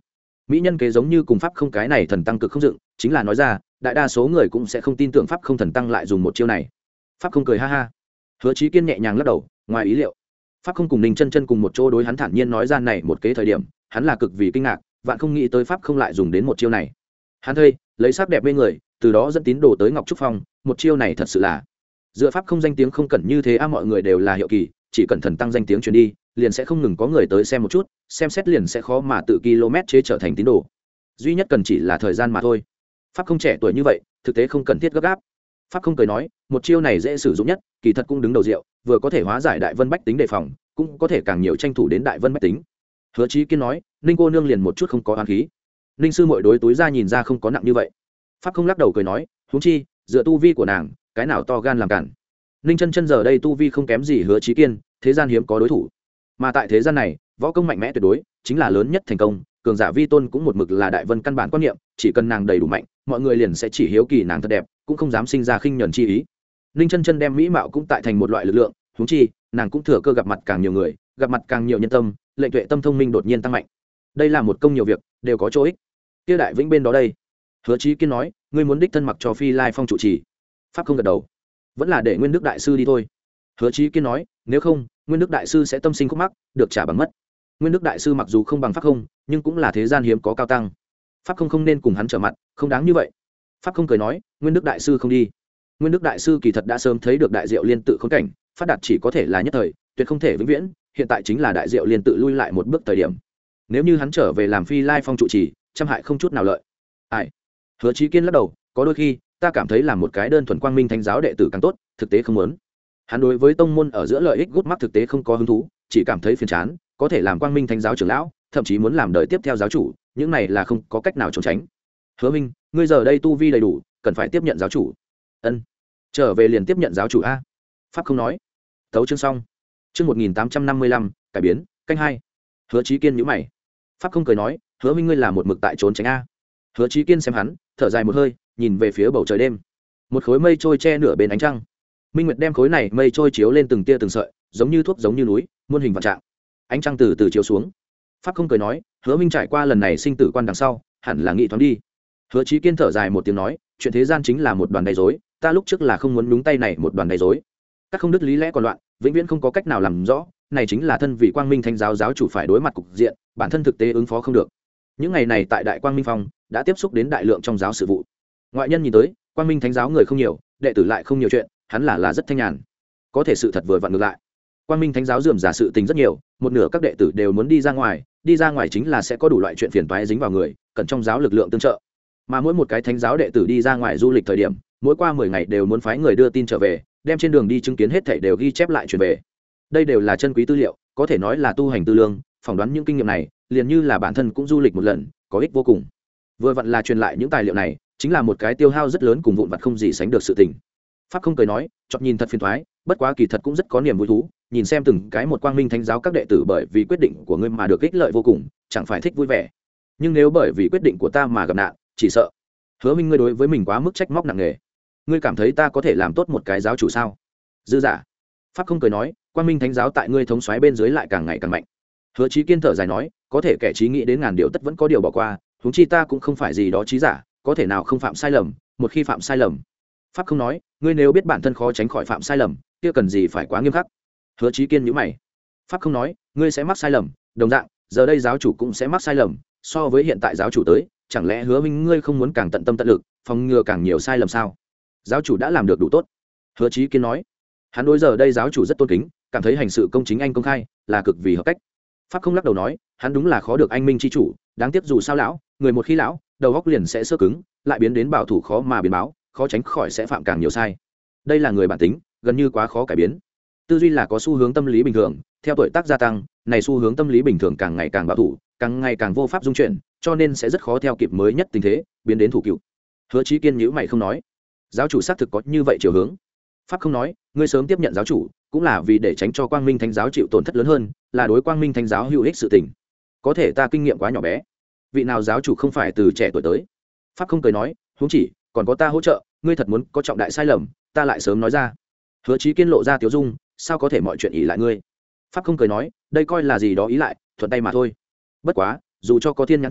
mỹ nhân kế giống như cùng pháp không cái này thần tăng cực không dựng, chính là nói ra đại đa số người cũng sẽ không tin tưởng pháp không thần tăng lại dùng một chiêu này. Pháp không cười ha ha. Hứa Chí Kiên nhẹ nhàng lắc đầu, ngoài ý liệu. Pháp không cùng Ninh Chân Chân cùng một chỗ đối hắn thản nhiên nói ra này một kế thời điểm, hắn là cực vì kinh ngạc, vạn không nghĩ tới pháp không lại dùng đến một chiêu này. Hắn thây lấy sắc đẹp bên người, từ đó dẫn tín đồ tới Ngọc Trúc Phong, một chiêu này thật sự là dựa pháp không danh tiếng không cần như thế a, mọi người đều là hiệu kỳ, chỉ cần thần tăng danh tiếng truyền đi, liền sẽ không ngừng có người tới xem một chút, xem xét liền sẽ khó mà tự km chế trở thành tín đồ. Duy nhất cần chỉ là thời gian mà thôi. Pháp không trẻ tuổi như vậy, thực tế không cần thiết gấp gáp. Pháp không cười nói, một chiêu này dễ sử dụng nhất, kỳ thật cũng đứng đầu rượu, vừa có thể hóa giải đại vân bách tính đề phòng, cũng có thể càng nhiều tranh thủ đến đại vân bách tính. Hứa Chí Kiên nói, Ninh cô nương liền một chút không có oán khí. Ninh sư muội đối túi ra nhìn ra không có nặng như vậy. Pháp không lắc đầu cười nói, huống chi dựa tu vi của nàng, cái nào to gan làm cản. Ninh Chân Chân giờ đây tu vi không kém gì Hứa Chí Kiên, thế gian hiếm có đối thủ, mà tại thế gian này võ công mạnh mẽ tuyệt đối chính là lớn nhất thành công. Cường giả vi tôn cũng một mực là đại vân căn bản quan niệm, chỉ cần nàng đầy đủ mạnh, mọi người liền sẽ chỉ hiếu kỳ nàng thật đẹp, cũng không dám sinh ra khinh nhẫn chi ý. Ninh Chân Chân đem mỹ mạo cũng tại thành một loại lực lượng, huống chi nàng cũng thừa cơ gặp mặt càng nhiều người, gặp mặt càng nhiều nhân tâm, lệnh tuệ tâm thông minh đột nhiên tăng mạnh. Đây là một công nhiều việc đều có chỗ ích. Kia đại vĩnh bên đó đây. Hứa Chí Kiên nói, ngươi muốn đích thân mặc cho Phi Lai Phong trụ trì. Pháp không gật đầu, vẫn là để Nguyên Đức đại sư đi thôi. Hứa Chí Kiên nói, nếu không Nguyên Đức đại sư sẽ tâm sinh khúc mắc, được trả bằng mất. Nguyên Đức đại sư mặc dù không bằng pháp không, nhưng cũng là thế gian hiếm có cao tăng, pháp không không nên cùng hắn trở mặt, không đáng như vậy. Pháp không cười nói, Nguyên Đức đại sư không đi. Nguyên Đức đại sư kỳ thật đã sớm thấy được đại diệu liên tự khốn cảnh, phát đạt chỉ có thể là nhất thời, tuyệt không thể vĩnh viễn, hiện tại chính là đại diệu liên tự lui lại một bước thời điểm. Nếu như hắn trở về làm Phi Lai Phong trụ trì, trăm hại không chút nào lợi. Ai? Hứa Chí Kiên lắc đầu, có đôi khi ta cảm thấy làm một cái đơn thuần quang minh thánh giáo đệ tử càng tốt, thực tế không muốn. Hắn đối với tông môn ở giữa lợi ích gút mắt thực tế không có hứng thú, chỉ cảm thấy phiền chán, có thể làm quang minh thánh giáo trưởng lão, thậm chí muốn làm đời tiếp theo giáo chủ, những này là không có cách nào trốn tránh. Hứa Minh, ngươi giờ đây tu vi đầy đủ, cần phải tiếp nhận giáo chủ. Ân, trở về liền tiếp nhận giáo chủ a. Pháp không nói. Tấu chương xong. Chương một nghìn tám trăm năm mươi lăm, cải biến, canh hai. Hứa Chí Kiên nhíu mày. Pháp không cười nói, Hứa Minh ngươi là một mực tại trốn tránh a. Hứa Chí Kiên xem hắn, thở dài một hơi, nhìn về phía bầu trời đêm. Một khối mây trôi che nửa bên ánh trăng. Minh Nguyệt đem khối này mây trôi chiếu lên từng tia từng sợi, giống như thuốc giống như núi, muôn hình vạn trạng. Ánh trăng từ từ chiếu xuống. Pháp không cười nói, Hứa Minh trải qua lần này sinh tử quan đằng sau, hẳn là nghĩ thoáng đi. Hứa Chí Kiên thở dài một tiếng nói, chuyện thế gian chính là một đoàn đầy rối, ta lúc trước là không muốn nhúng tay này một đoàn đầy rối. Các không đứt lý lẽ còn loạn, vĩnh viễn không có cách nào làm rõ, này chính là thân vị Quang Minh Thánh giáo giáo chủ phải đối mặt cục diện, bản thân thực tế ứng phó không được. Những ngày này tại Đại Quang Minh Phong đã tiếp xúc đến đại lượng trong giáo sự vụ. Ngoại nhân nhìn tới, Quang Minh Thánh giáo người không nhiều, đệ tử lại không nhiều chuyện, hắn là là rất thanh nhàn. Có thể sự thật vừa vặn ngược lại. Quang Minh Thánh giáo rườm rà sự tình rất nhiều, một nửa các đệ tử đều muốn đi ra ngoài, đi ra ngoài chính là sẽ có đủ loại chuyện phiền toái dính vào người, cần trong giáo lực lượng tương trợ. Mà mỗi một cái thánh giáo đệ tử đi ra ngoài du lịch thời điểm, mỗi qua mười ngày đều muốn phái người đưa tin trở về, đem trên đường đi chứng kiến hết thảy đều ghi chép lại truyền về. Đây đều là chân quý tư liệu, có thể nói là tu hành tư lương, phỏng đoán những kinh nghiệm này, liền như là bản thân cũng du lịch một lần, có ích vô cùng. Vừa vặn là truyền lại những tài liệu này, chính là một cái tiêu hao rất lớn cùng vụn vặt không gì sánh được sự tình. Pháp không cười nói, chợt nhìn thật phiền toái, bất quá kỳ thật cũng rất có niềm vui thú, nhìn xem từng cái một Quang Minh Thánh giáo các đệ tử bởi vì quyết định của ngươi mà được ích lợi vô cùng, chẳng phải thích vui vẻ. Nhưng nếu bởi vì quyết định của ta mà gặp nạn, chỉ sợ Hứa Minh ngươi đối với mình quá mức trách móc nặng nề. Ngươi cảm thấy ta có thể làm tốt một cái giáo chủ sao? Dư giả. Pháp không cười nói, Quang Minh Thánh giáo tại ngươi thống soái bên dưới lại càng ngày càng mạnh. Hứa Chí Kiên thở dài nói, có thể kẻ trí nghĩ đến ngàn điều tất vẫn có điều bỏ qua, huống chi ta cũng không phải gì đó trí giả, có thể nào không phạm sai lầm, một khi phạm sai lầm. Pháp không nói, ngươi nếu biết bản thân khó tránh khỏi phạm sai lầm, kia cần gì phải quá nghiêm khắc. Hứa Chí Kiên nhíu mày. Pháp không nói, ngươi sẽ mắc sai lầm, đồng dạng, giờ đây giáo chủ cũng sẽ mắc sai lầm, so với hiện tại giáo chủ tới, chẳng lẽ Hứa Minh ngươi không muốn càng tận tâm tận lực, phòng ngừa càng nhiều sai lầm sao? Giáo chủ đã làm được đủ tốt. Hứa Chí Kiên nói. Hắn đối giờ đây giáo chủ rất tôn kính, cảm thấy hành sự công chính anh công khai, là cực vì hợp cách. Pháp không lắc đầu nói, hắn đúng là khó được anh minh chi chủ, đáng tiếc dù sao lão, người một khi lão, đầu óc liền sẽ sơ cứng, lại biến đến bảo thủ khó mà biến báo, khó tránh khỏi sẽ phạm càng nhiều sai. Đây là người bản tính, gần như quá khó cải biến. Tư duy là có xu hướng tâm lý bình thường, theo tuổi tác gia tăng, này xu hướng tâm lý bình thường càng ngày càng bảo thủ, càng ngày càng vô pháp dung chuyển, cho nên sẽ rất khó theo kịp mới nhất tình thế, biến đến thủ cựu. Hứa Chí Kiên nhíu mày không nói. Giáo chủ xác thực có như vậy chiều hướng. Pháp không nói, ngươi sớm tiếp nhận giáo chủ, cũng là vì để tránh cho Quang Minh Thánh giáo chịu tổn thất lớn hơn, là đối Quang Minh Thánh giáo hữu ích sự tình. Có thể ta kinh nghiệm quá nhỏ bé. Vị nào giáo chủ không phải từ trẻ tuổi tới? Pháp không cười nói, huống chỉ, còn có ta hỗ trợ, ngươi thật muốn có trọng đại sai lầm, ta lại sớm nói ra. Hứa Chí Kiên lộ ra tiếu dung, sao có thể mọi chuyện ỷ lại ngươi? Pháp không cười nói, đây coi là gì đó ý lại, thuận tay mà thôi. Bất quá, dù cho có thiên nhãn thông,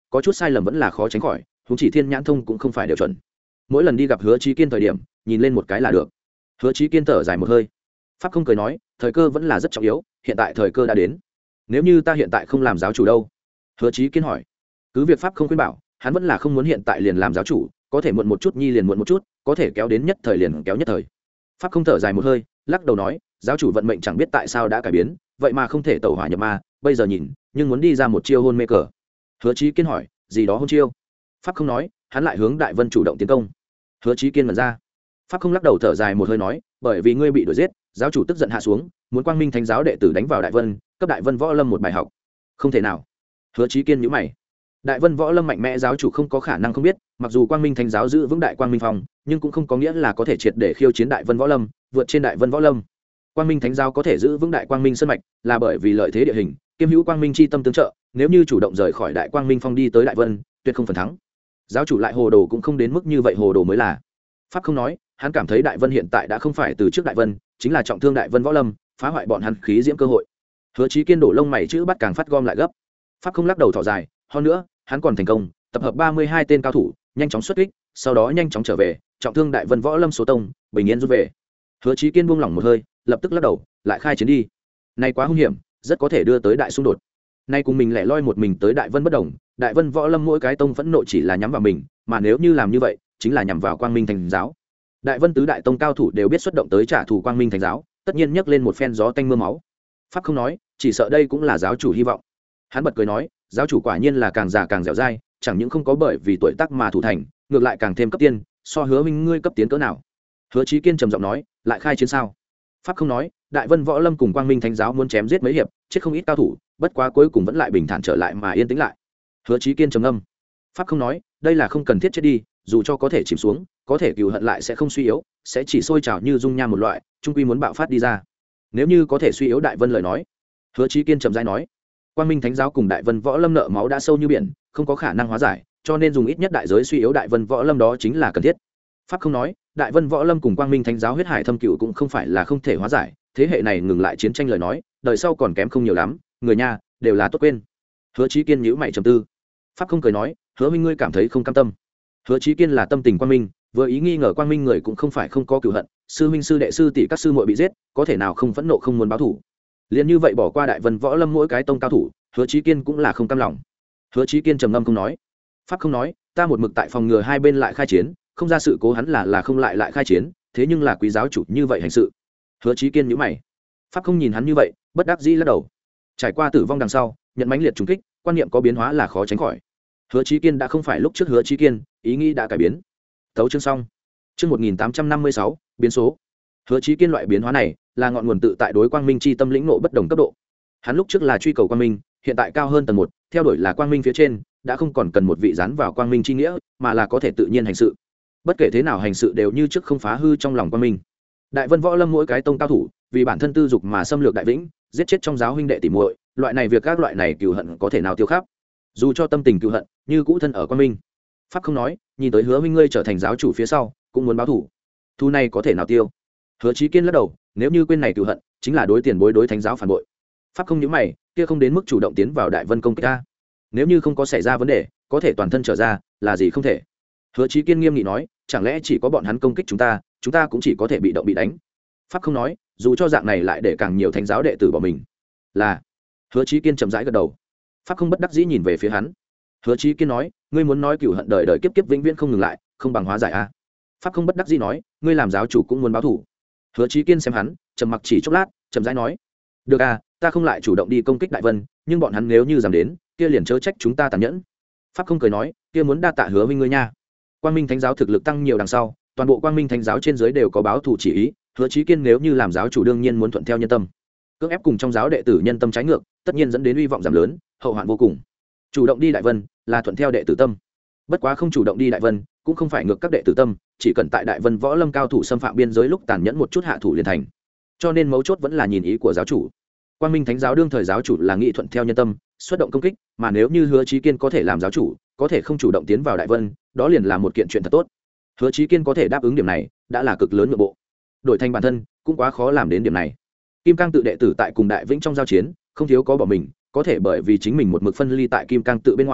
có chút sai lầm vẫn là khó tránh khỏi, huống chỉ thiên nhãn thông cũng không phải đều chuẩn. Mỗi lần đi gặp Hứa Chí Kiên thời điểm, nhìn lên một cái là được. Hứa Chí Kiên thở dài một hơi. Pháp không cười nói, thời cơ vẫn là rất trọng yếu, hiện tại thời cơ đã đến. Nếu như ta hiện tại không làm giáo chủ đâu? Hứa Chí Kiên hỏi. Cứ việc Pháp không khuyên bảo, hắn vẫn là không muốn hiện tại liền làm giáo chủ, có thể muộn một chút nhi liền muộn một chút, có thể kéo đến nhất thời liền kéo nhất thời. Pháp không thở dài một hơi, lắc đầu nói, giáo chủ vận mệnh chẳng biết tại sao đã cải biến, vậy mà không thể tẩu hỏa nhập ma, bây giờ nhìn, nhưng muốn đi ra một chiêu hôn mê cờ. Hứa Chí Kiên hỏi, gì đó hôn chiêu? Pháp không nói, hắn lại hướng Đại Vân chủ động tiến công. Hứa Chí Kiên mở ra. Pháp không lắc đầu thở dài một hơi nói, bởi vì ngươi bị đuổi giết, giáo chủ tức giận hạ xuống, muốn Quang Minh Thánh giáo đệ tử đánh vào Đại Vân, cấp Đại Vân võ lâm một bài học. Không thể nào. Hứa Chí Kiên nhíu mày. Đại Vân võ lâm mạnh mẽ, giáo chủ không có khả năng không biết, mặc dù Quang Minh Thánh giáo giữ vững Đại Quang Minh Phong, nhưng cũng không có nghĩa là có thể triệt để khiêu chiến Đại Vân võ lâm, vượt trên Đại Vân võ lâm. Quang Minh Thánh giáo có thể giữ vững Đại Quang Minh sơn mạch, là bởi vì lợi thế địa hình, kiêm hữu Quang Minh chi tâm tương trợ, nếu như chủ động rời khỏi Đại Quang Minh Phong đi tới Đại Vân, tuyệt không phần thắng. Giáo chủ lại hồ đồ cũng không đến mức như vậy, hồ đồ mới là. Pháp không nói, hắn cảm thấy Đại Vân hiện tại đã không phải từ trước Đại Vân, chính là trọng thương Đại Vân võ lâm, phá hoại bọn hắn khí diễm cơ hội. Hứa Chí Kiên đổ lông mày chữ bắt càng phát gom lại gấp. Pháp không lắc đầu thở dài, hơn nữa, hắn còn thành công tập hợp ba mươi hai tên cao thủ, nhanh chóng xuất kích, sau đó nhanh chóng trở về, trọng thương Đại Vân võ lâm số tông, bình yên rút về. Hứa Chí Kiên buông lỏng một hơi, lập tức lắc đầu, lại khai chiến đi. Này quá hung hiểm, rất có thể đưa tới đại xung đột. Nay cùng mình lẻ loi một mình tới Đại Vân bất đồng, Đại Vân võ lâm mỗi cái tông phẫn nộ chỉ là nhắm vào mình, mà nếu như làm như vậy, chính là nhắm vào Quang Minh Thánh giáo. Đại Vân tứ đại tông cao thủ đều biết xuất động tới trả thù Quang Minh Thánh giáo, tất nhiên nhấc lên một phen gió tanh mưa máu. Pháp không nói, chỉ sợ đây cũng là giáo chủ hy vọng. Hắn bật cười nói, giáo chủ quả nhiên là càng già càng dẻo dai, chẳng những không có bởi vì tuổi tác mà thủ thành, ngược lại càng thêm cấp tiên, so Hứa minh ngươi cấp tiến cỡ nào. Hứa Chí Kiên trầm giọng nói, lại khai chiến sao? Pháp không nói, Đại Vân võ lâm cùng Quang Minh Thánh giáo muốn chém giết mấy hiệp, chết không ít cao thủ, bất quá cuối cùng vẫn lại bình thản trở lại mà yên tĩnh lại. Hứa Chí Kiên trầm ngâm. Pháp không nói, đây là không cần thiết chết đi, dù cho có thể chìm xuống, có thể cừu hận lại sẽ không suy yếu, sẽ chỉ sôi trào như dung nham một loại, trung quy muốn bạo phát đi ra. Nếu như có thể suy yếu Đại Vân lời nói. Hứa Chí Kiên trầm rãi nói, Quang Minh Thánh giáo cùng Đại Vân võ lâm nợ máu đã sâu như biển, không có khả năng hóa giải, cho nên dùng ít nhất đại giới suy yếu Đại Vân võ lâm đó chính là cần thiết. Pháp không nói, Đại Vân võ lâm cùng Quang Minh Thánh giáo huyết hải thâm cửu cũng không phải là không thể hóa giải, thế hệ này ngừng lại chiến tranh lời nói, đời sau còn kém không nhiều lắm, người nhà đều là tốt quên. Hứa Chí Kiên nhíu mày trầm tư. Pháp không cười nói, Hứa minh ngươi cảm thấy không cam tâm. Hứa Chí Kiên là tâm tình Quang Minh, vừa ý nghi ngờ Quang Minh người cũng không phải không có cửu hận, sư huynh sư đệ sư tỷ các sư muội bị giết, có thể nào không phẫn nộ không muốn báo thù. Liên như vậy bỏ qua Đại Vân võ lâm mỗi cái tông cao thủ, Hứa Chí Kiên cũng là không cam lòng. Hứa Chí Kiên trầm ngâm không nói. Pháp không nói, ta một mực tại phòng ngừa hai bên lại khai chiến, không ra sự cố hắn là là không lại lại khai chiến, thế nhưng là quý giáo chủ như vậy hành sự. Hứa Chí Kiên nhíu mày. Pháp không nhìn hắn như vậy, bất đắc dĩ lắc đầu. Trải qua tử vong đằng sau, nhận mãnh liệt trùng kích, quan niệm có biến hóa là khó tránh khỏi. Hứa Chí Kiên đã không phải lúc trước Hứa Chí Kiên, ý nghĩ đã cải biến. Tấu chương xong. Chương một nghìn tám trăm năm mươi sáu, biến số. Hứa Chí Kiên loại biến hóa này, là ngọn nguồn tự tại đối Quang Minh chi tâm lĩnh ngộ bất đồng cấp độ. Hắn lúc trước là truy cầu Quang Minh, hiện tại cao hơn tầng một, theo đuổi là Quang Minh phía trên, đã không còn cần một vị dán vào Quang Minh chi nghĩa, mà là có thể tự nhiên hành sự. Bất kể thế nào hành sự đều như trước không phá hư trong lòng Quang Minh. Đại Vân võ lâm mỗi cái tông cao thủ, vì bản thân tư dục mà xâm lược Đại Vĩnh, giết chết trong giáo huynh đệ tỉ muội, loại này việc các loại này cừu hận có thể nào tiêu khắp. Dù cho tâm tình cừu hận, như cũ thân ở Quang Minh. Pháp không nói, nhìn tới Hứa minh ngươi trở thành giáo chủ phía sau, cũng muốn báo thù. Thu này có thể nào tiêu? Hứa Chí Kiên lắc đầu, nếu như quên này cừu hận, chính là đối tiền bối đối thánh giáo phản bội. Pháp không nhíu mày, kia không đến mức chủ động tiến vào Đại Vân công kích ta. Nếu như không có xảy ra vấn đề, có thể toàn thân trở ra, là gì không thể? Hứa Chí Kiên nghiêm nghị nói, chẳng lẽ chỉ có bọn hắn công kích chúng ta, chúng ta cũng chỉ có thể bị động bị đánh? Pháp không nói, dù cho dạng này lại để càng nhiều thánh giáo đệ tử bỏ mình. Là. Hứa Chí Kiên chậm rãi gật đầu. Pháp không bất đắc dĩ nhìn về phía hắn. Hứa Chí Kiên nói, ngươi muốn nói cửu hận đời đời kiếp kiếp vĩnh viễn không ngừng lại, không bằng hóa giải a. Pháp không bất đắc dĩ nói, ngươi làm giáo chủ cũng muốn báo thù. Hứa Chí Kiên xem hắn, trầm mặc chỉ chốc lát, chậm rãi nói, được à, ta không lại chủ động đi công kích Đại Vân, nhưng bọn hắn nếu như dám đến, kia liền chớ trách chúng ta tàn nhẫn. Pháp không cười nói, kia muốn đa tạ Hứa minh ngươi nha. Quang Minh Thánh giáo thực lực tăng nhiều đằng sau, toàn bộ Quang Minh Thánh giáo trên dưới đều có báo thù chỉ ý, Hứa Chí Kiên nếu như làm giáo chủ đương nhiên muốn thuận theo nhân tâm. Cưỡng ép cùng trong giáo đệ tử nhân tâm trái ngược, tất nhiên dẫn đến uy vọng giảm lớn, hậu hoạn vô cùng. Chủ động đi Đại Vân là thuận theo đệ tử tâm. Bất quá không chủ động đi Đại Vân, cũng không phải ngược các đệ tử tâm, chỉ cần tại Đại Vân võ lâm cao thủ xâm phạm biên giới lúc tàn nhẫn một chút hạ thủ liền thành. Cho nên mấu chốt vẫn là nhìn ý của giáo chủ. Quang Minh Thánh giáo đương thời giáo chủ là nghị thuận theo nhân tâm, xuất động công kích, mà nếu như Hứa Chí Kiên có thể làm giáo chủ, có thể không chủ động tiến vào Đại Vân, đó liền là một kiện chuyện thật tốt. Hứa Chí Kiên có thể đáp ứng điểm này, đã là cực lớn nội bộ. Đổi thành bản thân, cũng quá khó làm đến điểm này. Kim Cang tự đệ tử tại cùng Đại Vĩnh trong giao chiến, không thiếu có bỏ mình, có thể bởi vì chính mình một mực phân ly tại Kim Cang tự bên ngoài,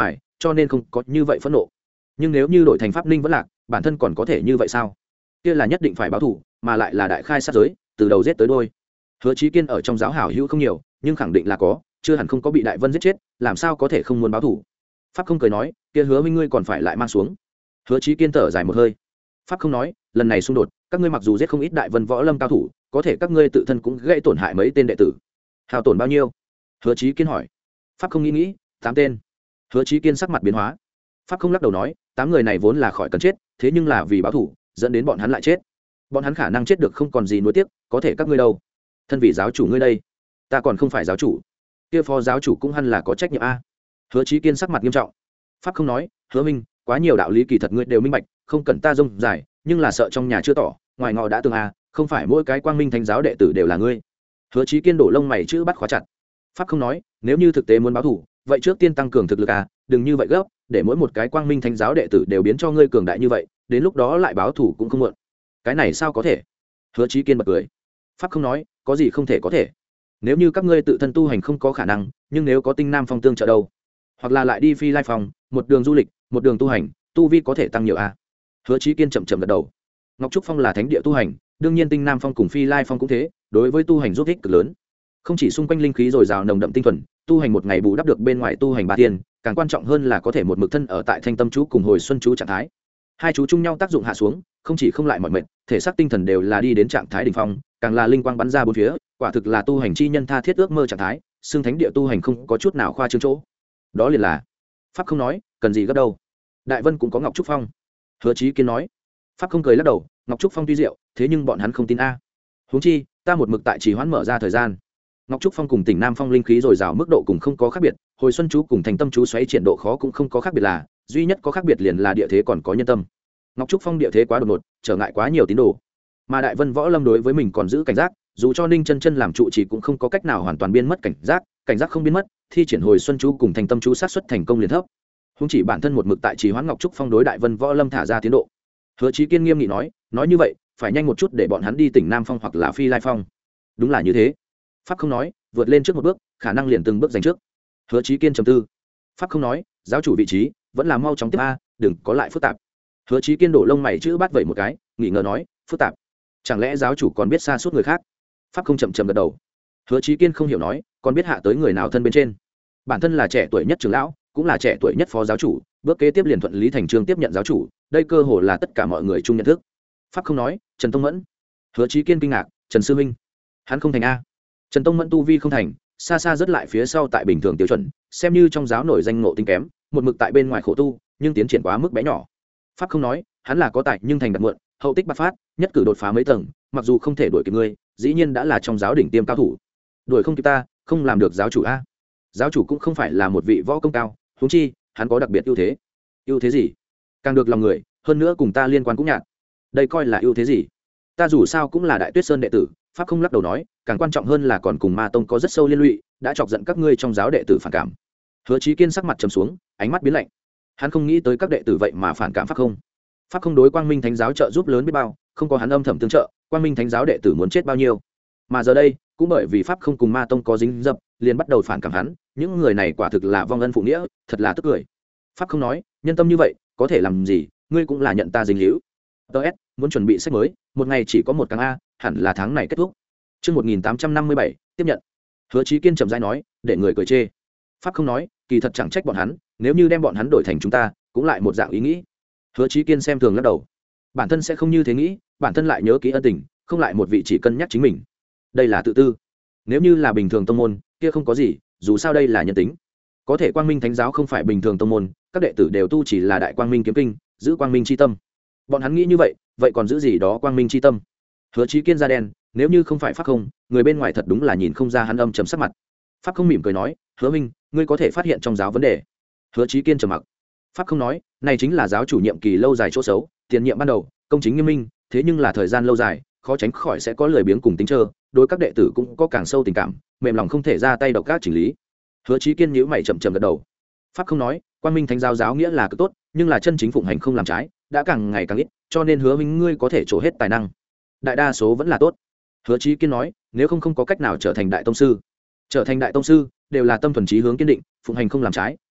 cho nên không có như vậy phẫn nộ. Nhưng nếu như đổi thành pháp ninh vẫn lạc, bản thân còn có thể như vậy sao? Kia là nhất định phải báo thù, mà lại là đại khai sát giới, từ đầu giết tới đôi. Hứa Chí Kiên ở trong giáo hảo hữu không nhiều, nhưng khẳng định là có, chưa hẳn không có bị Đại Vân giết chết, làm sao có thể không muốn báo thù? Pháp không cười nói, kia Hứa minh ngươi còn phải lại mang xuống. Hứa Chí Kiên thở dài một hơi. Pháp không nói, lần này xung đột, các ngươi mặc dù giết không ít Đại Vân võ lâm cao thủ, có thể các ngươi tự thân cũng gây tổn hại mấy tên đệ tử. Hao tổn bao nhiêu? Hứa Chí Kiên hỏi. Pháp không nghĩ nghĩ, tám tên. Hứa Chí Kiên sắc mặt biến hóa. Pháp không lắc đầu nói, tám người này vốn là khỏi cần chết, thế nhưng là vì báo thù, dẫn đến bọn hắn lại chết. Bọn hắn khả năng chết được không còn gì nuối tiếc, có thể các ngươi đâu? Thân vị giáo chủ ngươi đây, ta còn không phải giáo chủ, kia phó giáo chủ cũng hẳn là có trách nhiệm a. Hứa Chí Kiên sắc mặt nghiêm trọng. Pháp không nói, Hứa minh, quá nhiều đạo lý kỳ thật ngươi đều minh bạch, không cần ta rông dài, nhưng là sợ trong nhà chưa tỏ, ngoài ngọ đã tường a, không phải mỗi cái quang minh thánh giáo đệ tử đều là ngươi. Hứa Chí Kiên đổ lông mày chữ bắt khóa chặt. Pháp không nói, nếu như thực tế muốn báo thù, vậy trước tiên tăng cường thực lực a, đừng như vậy gấp, để mỗi một cái quang minh thánh giáo đệ tử đều biến cho ngươi cường đại như vậy, đến lúc đó lại báo thù cũng không muộn. Cái này sao có thể? Hứa Chí Kiên bật cười. Pháp không nói, có gì không thể có thể. Nếu như các ngươi tự thân tu hành không có khả năng, nhưng nếu có tinh nam phong tương trợ đâu, hoặc là lại đi phi lai phong, một đường du lịch, một đường tu hành, tu vi có thể tăng nhiều a. Hứa Chí Kiên chậm chậm gật đầu. Ngọc Trúc Phong là thánh địa tu hành, đương nhiên tinh nam phong cùng phi lai phong cũng thế, đối với tu hành giúp ích cực lớn. Không chỉ xung quanh linh khí dồi dào nồng đậm tinh thuần, tu hành một ngày bù đắp được bên ngoài tu hành ba tiền, càng quan trọng hơn là có thể một mực thân ở tại thanh tâm chú cùng hồi xuân chú trạng thái. Hai chú chung nhau tác dụng hạ xuống, không chỉ không lại mọi mệt, thể xác tinh thần đều là đi đến trạng thái đỉnh phong, càng là linh quang bắn ra bốn phía, quả thực là tu hành chi nhân tha thiết ước mơ trạng thái, xương thánh địa tu hành không có chút nào khoa trương chỗ. Đó liền là Pháp không nói, cần gì gấp đâu. Đại Vân cũng có Ngọc Trúc Phong. Hứa Chí Kiên nói. Pháp không cười lắc đầu, Ngọc Trúc Phong tuy diệu, thế nhưng bọn hắn không tin a. Huống chi, ta một mực tại trì hoãn mở ra thời gian. Ngọc Trúc Phong cùng Tỉnh Nam Phong linh khí dồi dào mức độ cùng không có khác biệt, hồi xuân chú cùng thành tâm chú xoáy triển độ khó cũng không có khác biệt, là duy nhất có khác biệt liền là địa thế còn có nhân tâm. Ngọc Trúc Phong địa thế quá đột ngột, trở ngại quá nhiều tín đồ, mà Đại Vân võ lâm đối với mình còn giữ cảnh giác, dù cho Ninh Chân Chân làm trụ chỉ cũng không có cách nào hoàn toàn biến mất cảnh giác, cảnh giác không biến mất, thi triển hồi xuân chú cùng thành tâm chú sát xuất thành công liền thấp. Húng chỉ bản thân một mực tại trì hoãn Ngọc Trúc Phong đối Đại Vân võ lâm thả ra tiến độ. Hứa Chí Kiên nghiêm nghị nói, nói như vậy, phải nhanh một chút để bọn hắn đi Tỉnh Nam Phong hoặc là Phi Lai Phong. Đúng là như thế. Pháp không nói, vượt lên trước một bước, khả năng liền từng bước giành trước. Hứa Chí Kiên trầm tư. Pháp không nói, giáo chủ vị trí vẫn là mau chóng tiếp a, đừng có lại phức tạp. Hứa Chí Kiên đổ lông mày chữ bắt vậy một cái, nghỉ ngờ nói, phức tạp, chẳng lẽ giáo chủ còn biết xa suốt người khác? Pháp không chậm chậm gật đầu. Hứa Chí Kiên không hiểu nói, còn biết hạ tới người nào thân bên trên? Bản thân là trẻ tuổi nhất trưởng lão, cũng là trẻ tuổi nhất phó giáo chủ, bước kế tiếp liền thuận lý thành trương tiếp nhận giáo chủ, đây cơ hồ là tất cả mọi người chung nhận thức. Pháp không nói, Trần Tông Mẫn. Hứa Chí Kiên kinh ngạc, Trần sư huynh, hắn không thành a? Trần Tông Mẫn tu vi không thành, xa xa rất lại phía sau tại bình thường tiêu chuẩn, xem như trong giáo nổi danh ngộ tính kém, một mực tại bên ngoài khổ tu, nhưng tiến triển quá mức bé nhỏ. Pháp không nói, hắn là có tài nhưng thành đặt muộn, hậu tích bạc phát, nhất cử đột phá mấy tầng, mặc dù không thể đuổi kịp ngươi, dĩ nhiên đã là trong giáo đỉnh tiêm cao thủ. Đuổi không kịp ta, không làm được giáo chủ a. Giáo chủ cũng không phải là một vị võ công cao, huống chi, hắn có đặc biệt ưu thế. Ưu thế gì? Càng được lòng người, hơn nữa cùng ta liên quan cũng nhạt. Đây coi là ưu thế gì? Ta dù sao cũng là Đại Tuyết Sơn đệ tử, Pháp không lắc đầu nói, càng quan trọng hơn là còn cùng Ma Tông có rất sâu liên lụy, đã chọc giận các ngươi trong giáo đệ tử phản cảm. Hứa Chí Kiên sắc mặt trầm xuống, ánh mắt biến lạnh. Hắn không nghĩ tới các đệ tử vậy mà phản cảm Pháp không. Pháp không đối Quang Minh Thánh giáo trợ giúp lớn biết bao, không có hắn âm thầm tương trợ, Quang Minh Thánh giáo đệ tử muốn chết bao nhiêu. Mà giờ đây, cũng bởi vì Pháp không cùng Ma Tông có dính dấp, liền bắt đầu phản cảm hắn, những người này quả thực là vong ân phụ nghĩa, thật là tức cười. Pháp không nói, nhân tâm như vậy, có thể làm gì, ngươi cũng là nhận ta dính hữu. tê ét muốn chuẩn bị sách mới, một ngày chỉ có một càng a, hẳn là tháng này kết thúc. Chương một nghìn tám trăm năm mươi bảy, tiếp nhận. Hứa Chí Kiên trầm rãi nói, để người cười chê. Pháp không nói, kỳ thật chẳng trách bọn hắn, nếu như đem bọn hắn đổi thành chúng ta, cũng lại một dạng ý nghĩ. Hứa Chí Kiên xem thường lắc đầu. Bản thân sẽ không như thế nghĩ, bản thân lại nhớ kỹ ân tình, không lại một vị chỉ cân nhắc chính mình. Đây là tự tư. Nếu như là bình thường tông môn, kia không có gì, dù sao đây là nhân tính. Có thể Quang Minh Thánh giáo không phải bình thường tông môn, các đệ tử đều tu chỉ là Đại Quang Minh kiếm kinh, giữ Quang Minh chi tâm. Bọn hắn nghĩ như vậy, vậy còn giữ gì đó Quang Minh chi tâm? Hứa Chí Kiên da đen, nếu như không phải Pháp không, người bên ngoài thật đúng là nhìn không ra hắn âm trầm sắc mặt. Pháp không mỉm cười nói, Hứa Minh, ngươi có thể phát hiện trong giáo vấn đề. Hứa Chí Kiên trầm mặc. Pháp không nói, này chính là giáo chủ nhiệm kỳ lâu dài chỗ xấu, tiền nhiệm ban đầu, công chính nghiêm minh, thế nhưng là thời gian lâu dài, khó tránh khỏi sẽ có lười biếng cùng tính trơ, đối các đệ tử cũng có càng sâu tình cảm, mềm lòng không thể ra tay độc ác chỉnh lý. Hứa Chí Kiên nhíu mày chậm chậm gật đầu. Pháp không nói, Quang Minh Thánh giáo giáo nghĩa là cực tốt, nhưng là chân chính phụng hành không làm trái, đã càng ngày càng ít, cho nên Hứa Minh ngươi có thể trổ hết tài năng. Đại đa số vẫn là tốt. Hứa Chí Kiên nói, nếu không không có cách nào trở thành đại tông sư. Trở thành đại tông sư đều là tâm thuần chí hướng kiên định, phụng hành không làm trái,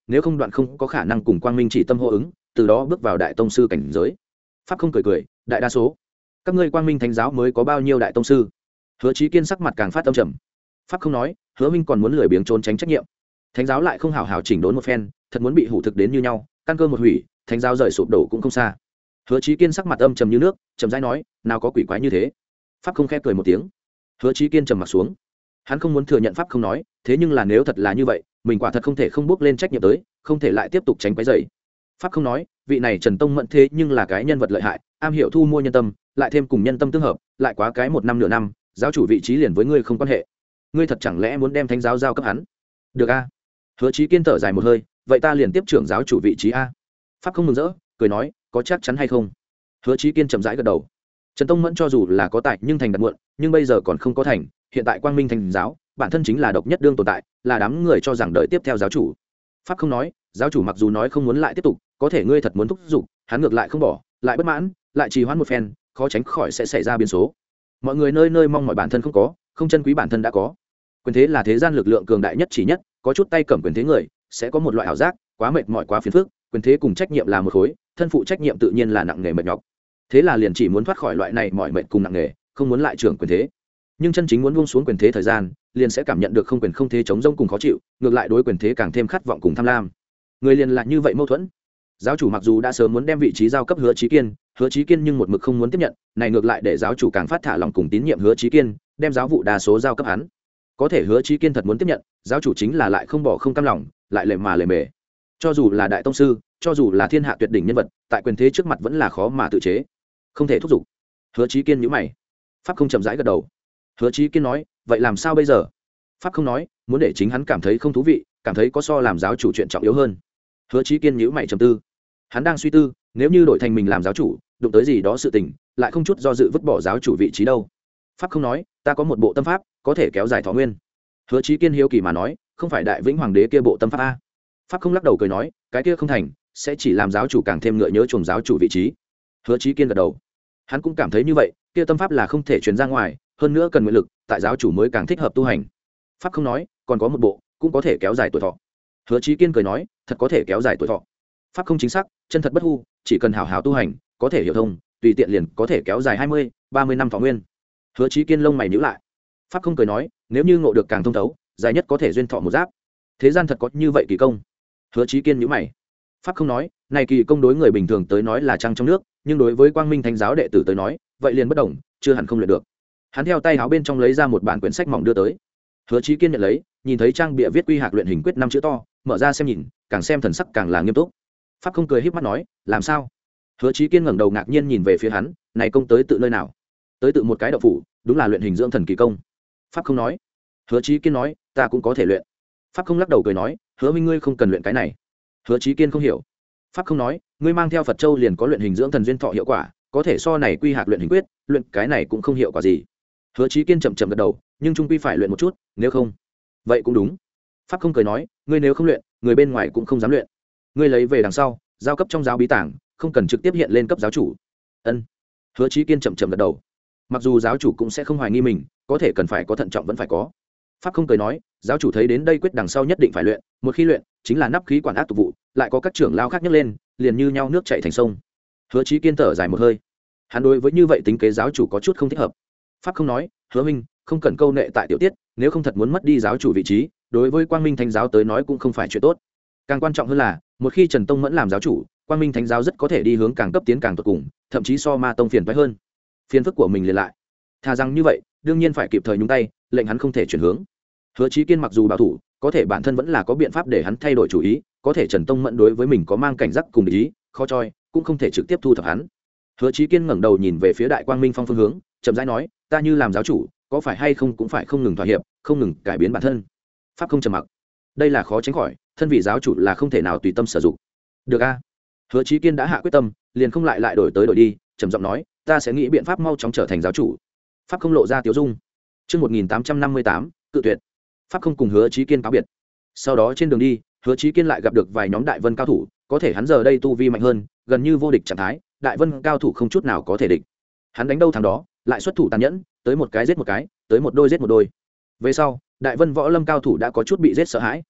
nếu không đoạn không có khả năng cùng quang minh chỉ tâm hô ứng, từ đó bước vào đại tông sư cảnh giới. Pháp không cười cười, đại đa số các ngươi quang minh thánh giáo mới có bao nhiêu đại tông sư? Hứa Chí Kiên sắc mặt càng phát âm trầm. Pháp không nói, Hứa Minh còn muốn lười biếng trốn tránh trách nhiệm. Thánh giáo lại không hảo hảo chỉnh đốn một phen, thật muốn bị hủ thực đến như nhau, căn cơ một hủy, thánh giáo rời sụp đổ cũng không xa. Hứa Chí Kiên sắc mặt âm trầm như nước, trầm rãi nói, nào có quỷ quái như thế. Pháp không khẽ cười một tiếng. Hứa Chí Kiên trầm mặt xuống. Hắn không muốn thừa nhận Pháp không nói, thế nhưng là nếu thật là như vậy, mình quả thật không thể không bước lên trách nhiệm tới, không thể lại tiếp tục tránh quấy rầy. Pháp không nói, vị này Trần Tông Mẫn thế nhưng là cái nhân vật lợi hại, am hiểu thu mua nhân tâm, lại thêm cùng nhân tâm tương hợp, lại quá cái một năm nửa năm, giáo chủ vị trí liền với ngươi không quan hệ. Ngươi thật chẳng lẽ muốn đem thánh giáo giao cấp hắn? Được a. Hứa Chí Kiên thở dài một hơi, vậy ta liền tiếp trưởng giáo chủ vị trí a. Pháp không mừng rỡ, cười nói, có chắc chắn hay không? Hứa Chí Kiên chậm rãi gật đầu. Trần Tông Mẫn cho dù là có tài nhưng thành đặt muộn, nhưng bây giờ còn không có thành, hiện tại Quang Minh Thánh giáo, bản thân chính là độc nhất đương tồn tại, là đám người cho rằng đợi tiếp theo giáo chủ. Pháp không nói, giáo chủ mặc dù nói không muốn lại tiếp tục, có thể ngươi thật muốn thúc giục, hắn ngược lại không bỏ, lại bất mãn, lại trì hoãn một phen, khó tránh khỏi sẽ xảy ra biến số. Mọi người nơi nơi mong mỏi bản thân không có, không chân quý bản thân đã có. Quyền thế là thế gian lực lượng cường đại nhất chỉ nhất, có chút tay cầm quyền thế người, sẽ có một loại ảo giác, quá mệt mỏi quá phiền phức, quyền thế cùng trách nhiệm là một khối, thân phụ trách nhiệm tự nhiên là nặng nề mệt nhọc. Thế là liền chỉ muốn thoát khỏi loại này mỏi mệt cùng nặng nề, không muốn lại trưởng quyền thế. Nhưng chân chính muốn buông xuống quyền thế thời gian, liền sẽ cảm nhận được không quyền không thế chống rông cùng khó chịu, ngược lại đối quyền thế càng thêm khát vọng cùng tham lam. Người liền là như vậy mâu thuẫn. Giáo chủ mặc dù đã sớm muốn đem vị trí giao cấp Hứa Chí Kiên, Hứa Chí Kiên nhưng một mực không muốn tiếp nhận, này ngược lại để giáo chủ càng phát thả lòng cùng tín nhiệm Hứa Chí Kiên, đem giáo vụ đa số giao cấp hắn. Có thể Hứa Chí Kiên thật muốn tiếp nhận, giáo chủ chính là lại không bỏ không cam lòng, lại lề mà lề mề. Cho dù là đại tông sư, cho dù là thiên hạ tuyệt đỉnh nhân vật, tại quyền thế trước mặt vẫn là khó mà tự chế, không thể thúc giục. Hứa Chí Kiên nhíu mày. Pháp không chậm rãi gật đầu. Hứa Chí Kiên nói, vậy làm sao bây giờ? Pháp không nói, muốn để chính hắn cảm thấy không thú vị, cảm thấy có so làm giáo chủ chuyện trọng yếu hơn. Hứa Chí Kiên nhíu mày trầm tư. Hắn đang suy tư, nếu như đổi thành mình làm giáo chủ, đụng tới gì đó sự tình, lại không chút do dự vứt bỏ giáo chủ vị trí đâu. Pháp không nói, ta có một bộ tâm pháp, có thể kéo dài thọ nguyên. Hứa Chí Kiên hiếu kỳ mà nói, không phải đại vĩnh hoàng đế kia bộ tâm pháp a? Pháp không lắc đầu cười nói, cái kia không thành, sẽ chỉ làm giáo chủ càng thêm ngựa nhớ chuồng giáo chủ vị trí. Hứa Chí Kiên gật đầu. Hắn cũng cảm thấy như vậy, kia tâm pháp là không thể truyền ra ngoài, hơn nữa cần nguyện lực, tại giáo chủ mới càng thích hợp tu hành. Pháp không nói, còn có một bộ, cũng có thể kéo dài tuổi thọ. Hứa Chí Kiên cười nói, thật có thể kéo dài tuổi thọ. Pháp không chính xác, chân thật bất hư, chỉ cần hảo hảo tu hành, có thể hiểu thông, tùy tiện liền có thể kéo dài hai mươi, ba mươi năm thọ nguyên. Hứa Chí Kiên lông mày nhíu lại. Pháp không cười nói, nếu như ngộ được càng thông thấu, dài nhất có thể duyên thọ một giáp. Thế gian thật có như vậy kỳ công? Hứa Chí Kiên nhíu mày. Pháp không nói, này kỳ công đối người bình thường tới nói là trăng trong nước, nhưng đối với Quang Minh Thánh giáo đệ tử tới nói, vậy liền bất đồng, chưa hẳn không luyện được. Hắn theo tay áo bên trong lấy ra một bản quyển sách mỏng đưa tới. Hứa Chí Kiên nhận lấy, nhìn thấy trang bìa viết quy hạc luyện hình quyết năm chữ to, mở ra xem nhìn, càng xem thần sắc càng là nghiêm túc. Pháp không cười híp mắt nói, làm sao? Hứa Chí Kiên ngẩng đầu ngạc nhiên nhìn về phía hắn, này công tới tự nơi nào? Tới tự một cái đậu phủ, đúng là luyện hình dưỡng thần kỳ công. Pháp không nói. Hứa Chí Kiên nói, ta cũng có thể luyện. Pháp không lắc đầu cười nói, Hứa Minh ngươi không cần luyện cái này. Hứa Chí Kiên không hiểu. Pháp không nói, ngươi mang theo Phật Châu liền có luyện hình dưỡng thần duyên thọ hiệu quả, có thể so này quy hạc luyện hình quyết, luyện cái này cũng không hiệu quả gì. Hứa Chí Kiên chậm chậm gật đầu, nhưng trung quy phải luyện một chút, nếu không, vậy cũng đúng. Pháp không cười nói, ngươi nếu không luyện, người bên ngoài cũng không dám luyện. Ngươi lấy về đằng sau, giao cấp trong giáo bí tàng, không cần trực tiếp hiện lên cấp giáo chủ. Ân. Hứa Chí Kiên chậm chậm gật đầu. Mặc dù giáo chủ cũng sẽ không hoài nghi mình, có thể cần phải có thận trọng vẫn phải có. Pháp không cười nói, giáo chủ thấy đến đây quyết đằng sau nhất định phải luyện, một khi luyện, chính là nắp khí quản ác tục vụ, lại có các trưởng lao khác nhấc lên, liền như nhau nước chảy thành sông. Hứa Chí Kiên thở dài một hơi. Hắn đối với như vậy tính kế giáo chủ có chút không thích hợp. Pháp không nói, Hứa Minh, không cần câu nệ tại tiểu tiết, nếu không thật muốn mất đi giáo chủ vị trí, đối với Quang Minh Thánh giáo tới nói cũng không phải chuyện tốt. Càng quan trọng hơn là, một khi Trần Tông Mẫn làm giáo chủ, Quang Minh Thánh giáo rất có thể đi hướng càng cấp tiến càng tột cùng, thậm chí so Ma tông phiền toái hơn. Phiền phức của mình liền lại. Thà rằng như vậy, đương nhiên phải kịp thời nhúng tay, lệnh hắn không thể chuyển hướng. Hứa Chí Kiên mặc dù bảo thủ, có thể bản thân vẫn là có biện pháp để hắn thay đổi chủ ý, có thể Trần Tông Mẫn đối với mình có mang cảnh giác cùng ý, khó choi, cũng không thể trực tiếp thu thập hắn. Hứa Chí Kiên ngẩng đầu nhìn về phía Đại Quang Minh Phong phương hướng, chậm rãi nói, ta như làm giáo chủ, có phải hay không cũng phải không ngừng thỏa hiệp, không ngừng cải biến bản thân. Pháp không trầm mặc. Đây là khó tránh khỏi, thân vị giáo chủ là không thể nào tùy tâm sử dụng. Được a? Hứa Chí Kiên đã hạ quyết tâm, liền không lại lại đổi tới đổi đi, trầm giọng nói, ta sẽ nghĩ biện pháp mau chóng trở thành giáo chủ. Pháp không lộ ra tiếu dung. Chương một nghìn tám trăm năm mươi tám, cự tuyệt. Pháp không cùng Hứa Chí Kiên cáo biệt. Sau đó trên đường đi, Hứa Chí Kiên lại gặp được vài nhóm đại vân cao thủ, có thể hắn giờ đây tu vi mạnh hơn, gần như vô địch trạng thái, đại vân cao thủ không chút nào có thể địch. Hắn đánh đâu thằng đó, lại xuất thủ tàn nhẫn, tới một cái giết một cái, tới một đôi giết một đôi. Về sau, đại vân võ lâm cao thủ đã có chút bị giết sợ hãi.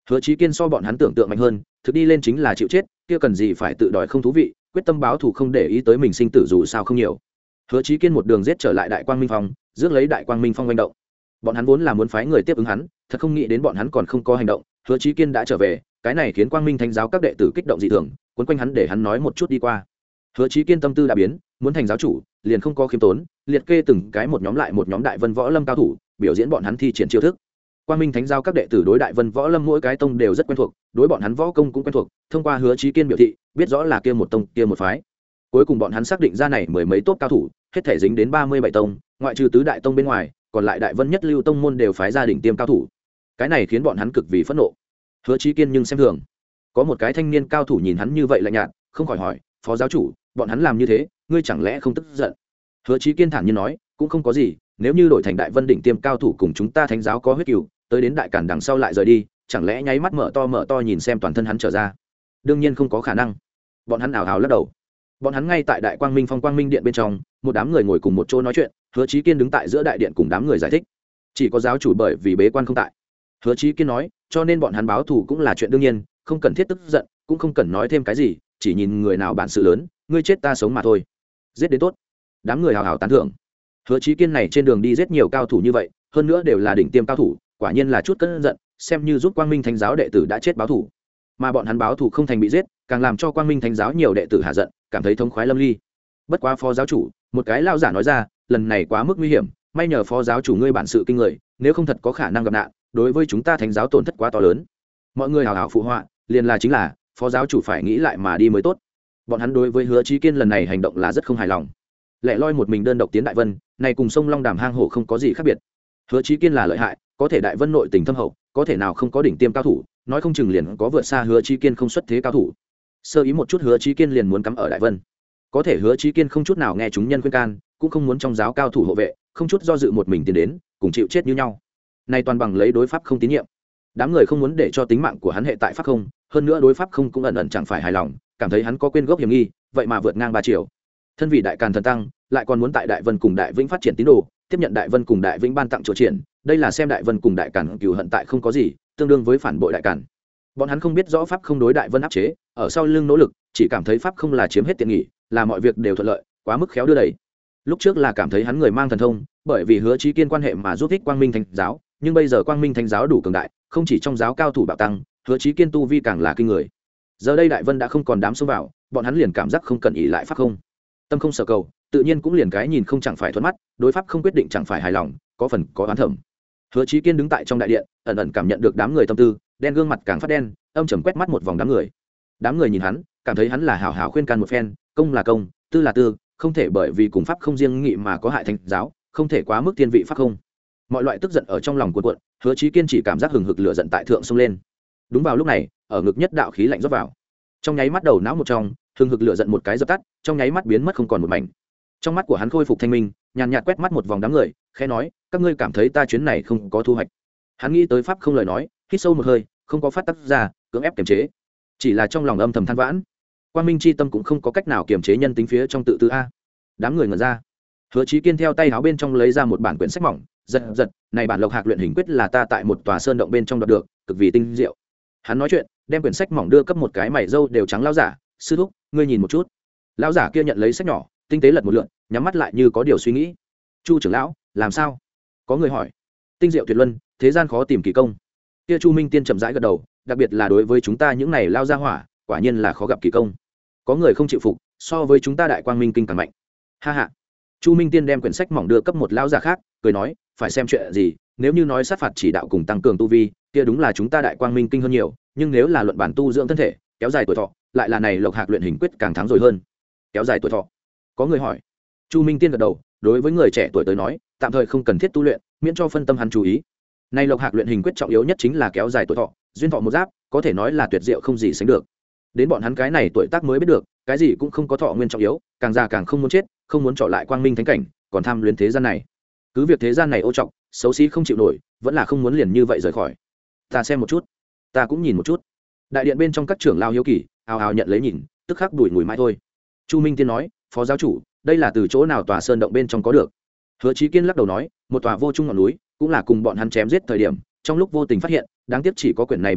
Hứa Chí Kiên so bọn hắn tưởng tượng mạnh hơn, thực đi lên chính là chịu chết, kia cần gì phải tự đòi không thú vị, quyết tâm báo thù không để ý tới mình sinh tử dù sao không nhiều. Hứa Chí Kiên một đường giết trở lại Đại Quang Minh Phong, rước lấy Đại Quang Minh Phong hành động. Bọn hắn vốn là muốn phái người tiếp ứng hắn, thật không nghĩ đến bọn hắn còn không có hành động, Hứa Chí Kiên đã trở về, cái này khiến Quang Minh Thánh giáo các đệ tử kích động dị thường, quấn quanh hắn để hắn nói một chút đi qua. Hứa Chí Kiên tâm tư đã biến, muốn thành giáo chủ, liền không có khiêm tốn, liệt kê từng cái một nhóm lại một nhóm Đại Vân Võ Lâm cao thủ, biểu diễn bọn hắn thi triển chiêu thức. Quang Minh Thánh giáo các đệ tử đối Đại Vân Võ Lâm mỗi cái tông đều rất quen thuộc, đối bọn hắn võ công cũng quen thuộc, thông qua Hứa Chí Kiên biểu thị, biết rõ là kia một tông, kia một phái. Cuối cùng bọn hắn xác định ra này mười mấy tốt cao thủ, hết thể dính đến ba mươi bảy tông, ngoại trừ tứ đại tông bên ngoài, còn lại Đại Vân nhất lưu tông môn đều phái ra đỉnh tiêm cao thủ. Cái này khiến bọn hắn cực vì phẫn nộ. Hứa Chí Kiên nhưng xem thường. Có một cái thanh niên cao thủ nhìn hắn như vậy lạnh nhạt, không khỏi hỏi, "Phó giáo chủ, bọn hắn làm như thế, ngươi chẳng lẽ không tức giận?" Hứa Chí Kiên thản nhiên nói, "Cũng không có gì, nếu như đổi thành Đại Vân đỉnh tiêm cao thủ cùng chúng ta Thánh giáo có huyết cừu, tới đến Đại Cản đằng sau lại rời đi, chẳng lẽ nháy mắt mở to mở to nhìn xem toàn thân hắn trở ra? Đương nhiên không có khả năng." Bọn hắn ảo ảo lắc đầu. Bọn hắn ngay tại Đại Quang Minh Phong Quang Minh điện bên trong, một đám người ngồi cùng một chỗ nói chuyện, Hứa Chí Kiên đứng tại giữa đại điện cùng đám người giải thích. Chỉ có giáo chủ bởi vì bế quan không tại. Hứa Chí Kiên nói, cho nên bọn hắn báo thù cũng là chuyện đương nhiên, không cần thiết tức giận, cũng không cần nói thêm cái gì, chỉ nhìn người nào bản sự lớn, ngươi chết ta sống mà thôi. Giết đến tốt. Đám người hào hào tán thưởng. Hứa Chí Kiên này trên đường đi giết nhiều cao thủ như vậy, hơn nữa đều là đỉnh tiêm cao thủ, quả nhiên là chút cơn giận, xem như giúp Quang Minh Thánh giáo đệ tử đã chết báo thù. Mà bọn hắn báo thù không thành bị giết, càng làm cho Quang Minh Thánh giáo nhiều đệ tử hạ giận, cảm thấy thống khoái lâm ly. Bất quá phó giáo chủ, một cái lao giả nói ra, lần này quá mức nguy hiểm, may nhờ phó giáo chủ ngươi bản sự kinh người, nếu không thật có khả năng gặp nạn, đối với chúng ta Thánh giáo tổn thất quá to lớn. Mọi người hào hào phụ họa, liền là chính là phó giáo chủ phải nghĩ lại mà đi mới tốt. Bọn hắn đối với Hứa Chí Kiên lần này hành động là rất không hài lòng. Lẻ loi một mình đơn độc tiến Đại Vân, này cùng sông Long Đàm hang hổ không có gì khác biệt. Hứa Chí Kiên là lợi hại, có thể Đại Vân nội tình thâm hậu, có thể nào không có đỉnh tiêm cao thủ, nói không chừng liền có vượt xa Hứa Chí Kiên không xuất thế cao thủ. Sơ ý một chút Hứa Chí Kiên liền muốn cắm ở Đại Vân. Có thể Hứa Chí Kiên không chút nào nghe chúng nhân khuyên can, cũng không muốn trong giáo cao thủ hộ vệ, không chút do dự một mình tiến đến, cùng chịu chết như nhau. Này toàn bằng lấy đối pháp không tín nhiệm. Đám người không muốn để cho tính mạng của hắn hệ tại pháp không, hơn nữa đối pháp không cũng ẩn ẩn chẳng phải hài lòng, cảm thấy hắn có quên gốc hiểm nghi, vậy mà vượt ngang ba triệu. Thân vị Đại Càn thần tăng, lại còn muốn tại Đại Vân cùng Đại Vĩnh phát triển tín đồ, tiếp nhận Đại Vân cùng Đại Vĩnh ban tặng chỗ triển, đây là xem Đại Vân cùng Đại Càn cừu hận tại không có gì, tương đương với phản bội Đại Càn. Bọn hắn không biết rõ pháp không đối Đại Vân áp chế, ở sau lưng nỗ lực, chỉ cảm thấy pháp không là chiếm hết tiện nghỉ, là mọi việc đều thuận lợi, quá mức khéo đưa đẩy. Lúc trước là cảm thấy hắn người mang thần thông, bởi vì Hứa Chí Kiên quan hệ mà giúp ích Quang Minh Thánh giáo, nhưng bây giờ Quang Minh Thánh giáo đủ cường đại, không chỉ trong giáo cao thủ bạo tăng, Hứa Chí Kiên tu vi càng là kinh người. Giờ đây Đại Vân đã không còn đám xông vào, bọn hắn liền cảm giác không cần ỷ lại pháp không. Tâm không sở cầu, tự nhiên cũng liền cái nhìn không chẳng phải thuận mắt, đối pháp không quyết định chẳng phải hài lòng, có phần có oán thẩm. Hứa Chí Kiên đứng tại trong đại điện, ẩn ẩn cảm nhận được đám người tâm tư, đen gương mặt càng phát đen, âm trầm quét mắt một vòng đám người. Đám người nhìn hắn, cảm thấy hắn là hảo hảo khuyên can một phen, công là công, tư là tư, không thể bởi vì cùng pháp không riêng nghị mà có hại Thánh giáo, không thể quá mức thiên vị pháp không. Mọi loại tức giận ở trong lòng cuộn cuộn, Hứa Chí Kiên chỉ cảm giác hừng hực lửa giận tại thượng xông lên. Đúng vào lúc này, ở ngực nhất đạo khí lạnh rót vào. Trong nháy mắt đầu não một trong, hừng hực lửa giận một cái dập tắt, trong nháy mắt biến mất không còn một mảnh. Trong mắt của hắn khôi phục thanh minh, nhàn nhạt quét mắt một vòng đám người, khẽ nói, các ngươi cảm thấy ta chuyến này không có thu hoạch. Hắn nghĩ tới pháp không lời nói, hít sâu một hơi, không có phát tác ra, cưỡng ép kiềm chế, chỉ là trong lòng âm thầm than vãn. Quang Minh chi tâm cũng không có cách nào kiềm chế nhân tính phía trong tự tư a. Đám người ngẩn ra. Hứa Chí Kiên theo tay áo bên trong lấy ra một bản quyển sách mỏng, giật giật, này bản Lộc Hạc luyện hình quyết là ta tại một tòa sơn động bên trong đoạt được, cực vì tinh diệu. Hắn nói chuyện, đem quyển sách mỏng đưa cấp một cái mày râu đều trắng lão giả, sư thúc, ngươi nhìn một chút. Lão giả kia nhận lấy sách nhỏ, tinh tế lật một lượt, nhắm mắt lại như có điều suy nghĩ. Chu trưởng lão, làm sao? Có người hỏi. Tinh diệu tuyệt luân, thế gian khó tìm kỳ công. Kia Chu Minh Tiên chậm rãi gật đầu, đặc biệt là đối với chúng ta những này lao ra hỏa, quả nhiên là khó gặp kỳ công. Có người không chịu phục, so với chúng ta Đại Quang Minh kinh càng mạnh. Ha ha. Chu Minh Tiên đem quyển sách mỏng đưa cấp một lão giả khác, cười nói, phải xem chuyện gì, nếu như nói sát phạt chỉ đạo cùng tăng cường tu vi, kia đúng là chúng ta Đại Quang Minh kinh hơn nhiều, nhưng nếu là luận bản tu dưỡng thân thể, kéo dài tuổi thọ, lại là này Lộc Hạc luyện hình quyết càng thắng rồi hơn. Kéo dài tuổi thọ. Có người hỏi. Chu Minh Tiên gật đầu, đối với người trẻ tuổi tới nói, tạm thời không cần thiết tu luyện, miễn cho phân tâm hắn chú ý. Này Lộc Hạc luyện hình quyết trọng yếu nhất chính là kéo dài tuổi thọ, duyên thọ một giáp, có thể nói là tuyệt diệu không gì sánh được. Đến bọn hắn cái này tuổi tác mới biết được, cái gì cũng không có thọ nguyên trọng yếu, càng già càng không muốn chết, không muốn trở lại quang minh thánh cảnh, còn tham luyến thế gian này. Cứ việc thế gian này ô trọng, xấu xí không chịu nổi, vẫn là không muốn liền như vậy rời khỏi. Ta xem một chút, ta cũng nhìn một chút. Đại điện bên trong các trưởng lao hiếu kỳ, ào ào nhận lấy nhìn, tức khắc đuổi ngùi mãi thôi. Chu Minh Tiên nói, phó giáo chủ, đây là từ chỗ nào tòa sơn động bên trong có được? Hứa Chí Kiên lắc đầu nói, một tòa vô trung ngọn núi, cũng là cùng bọn hắn chém giết thời điểm, trong lúc vô tình phát hiện, đáng tiếc chỉ có quyển này bí kíp,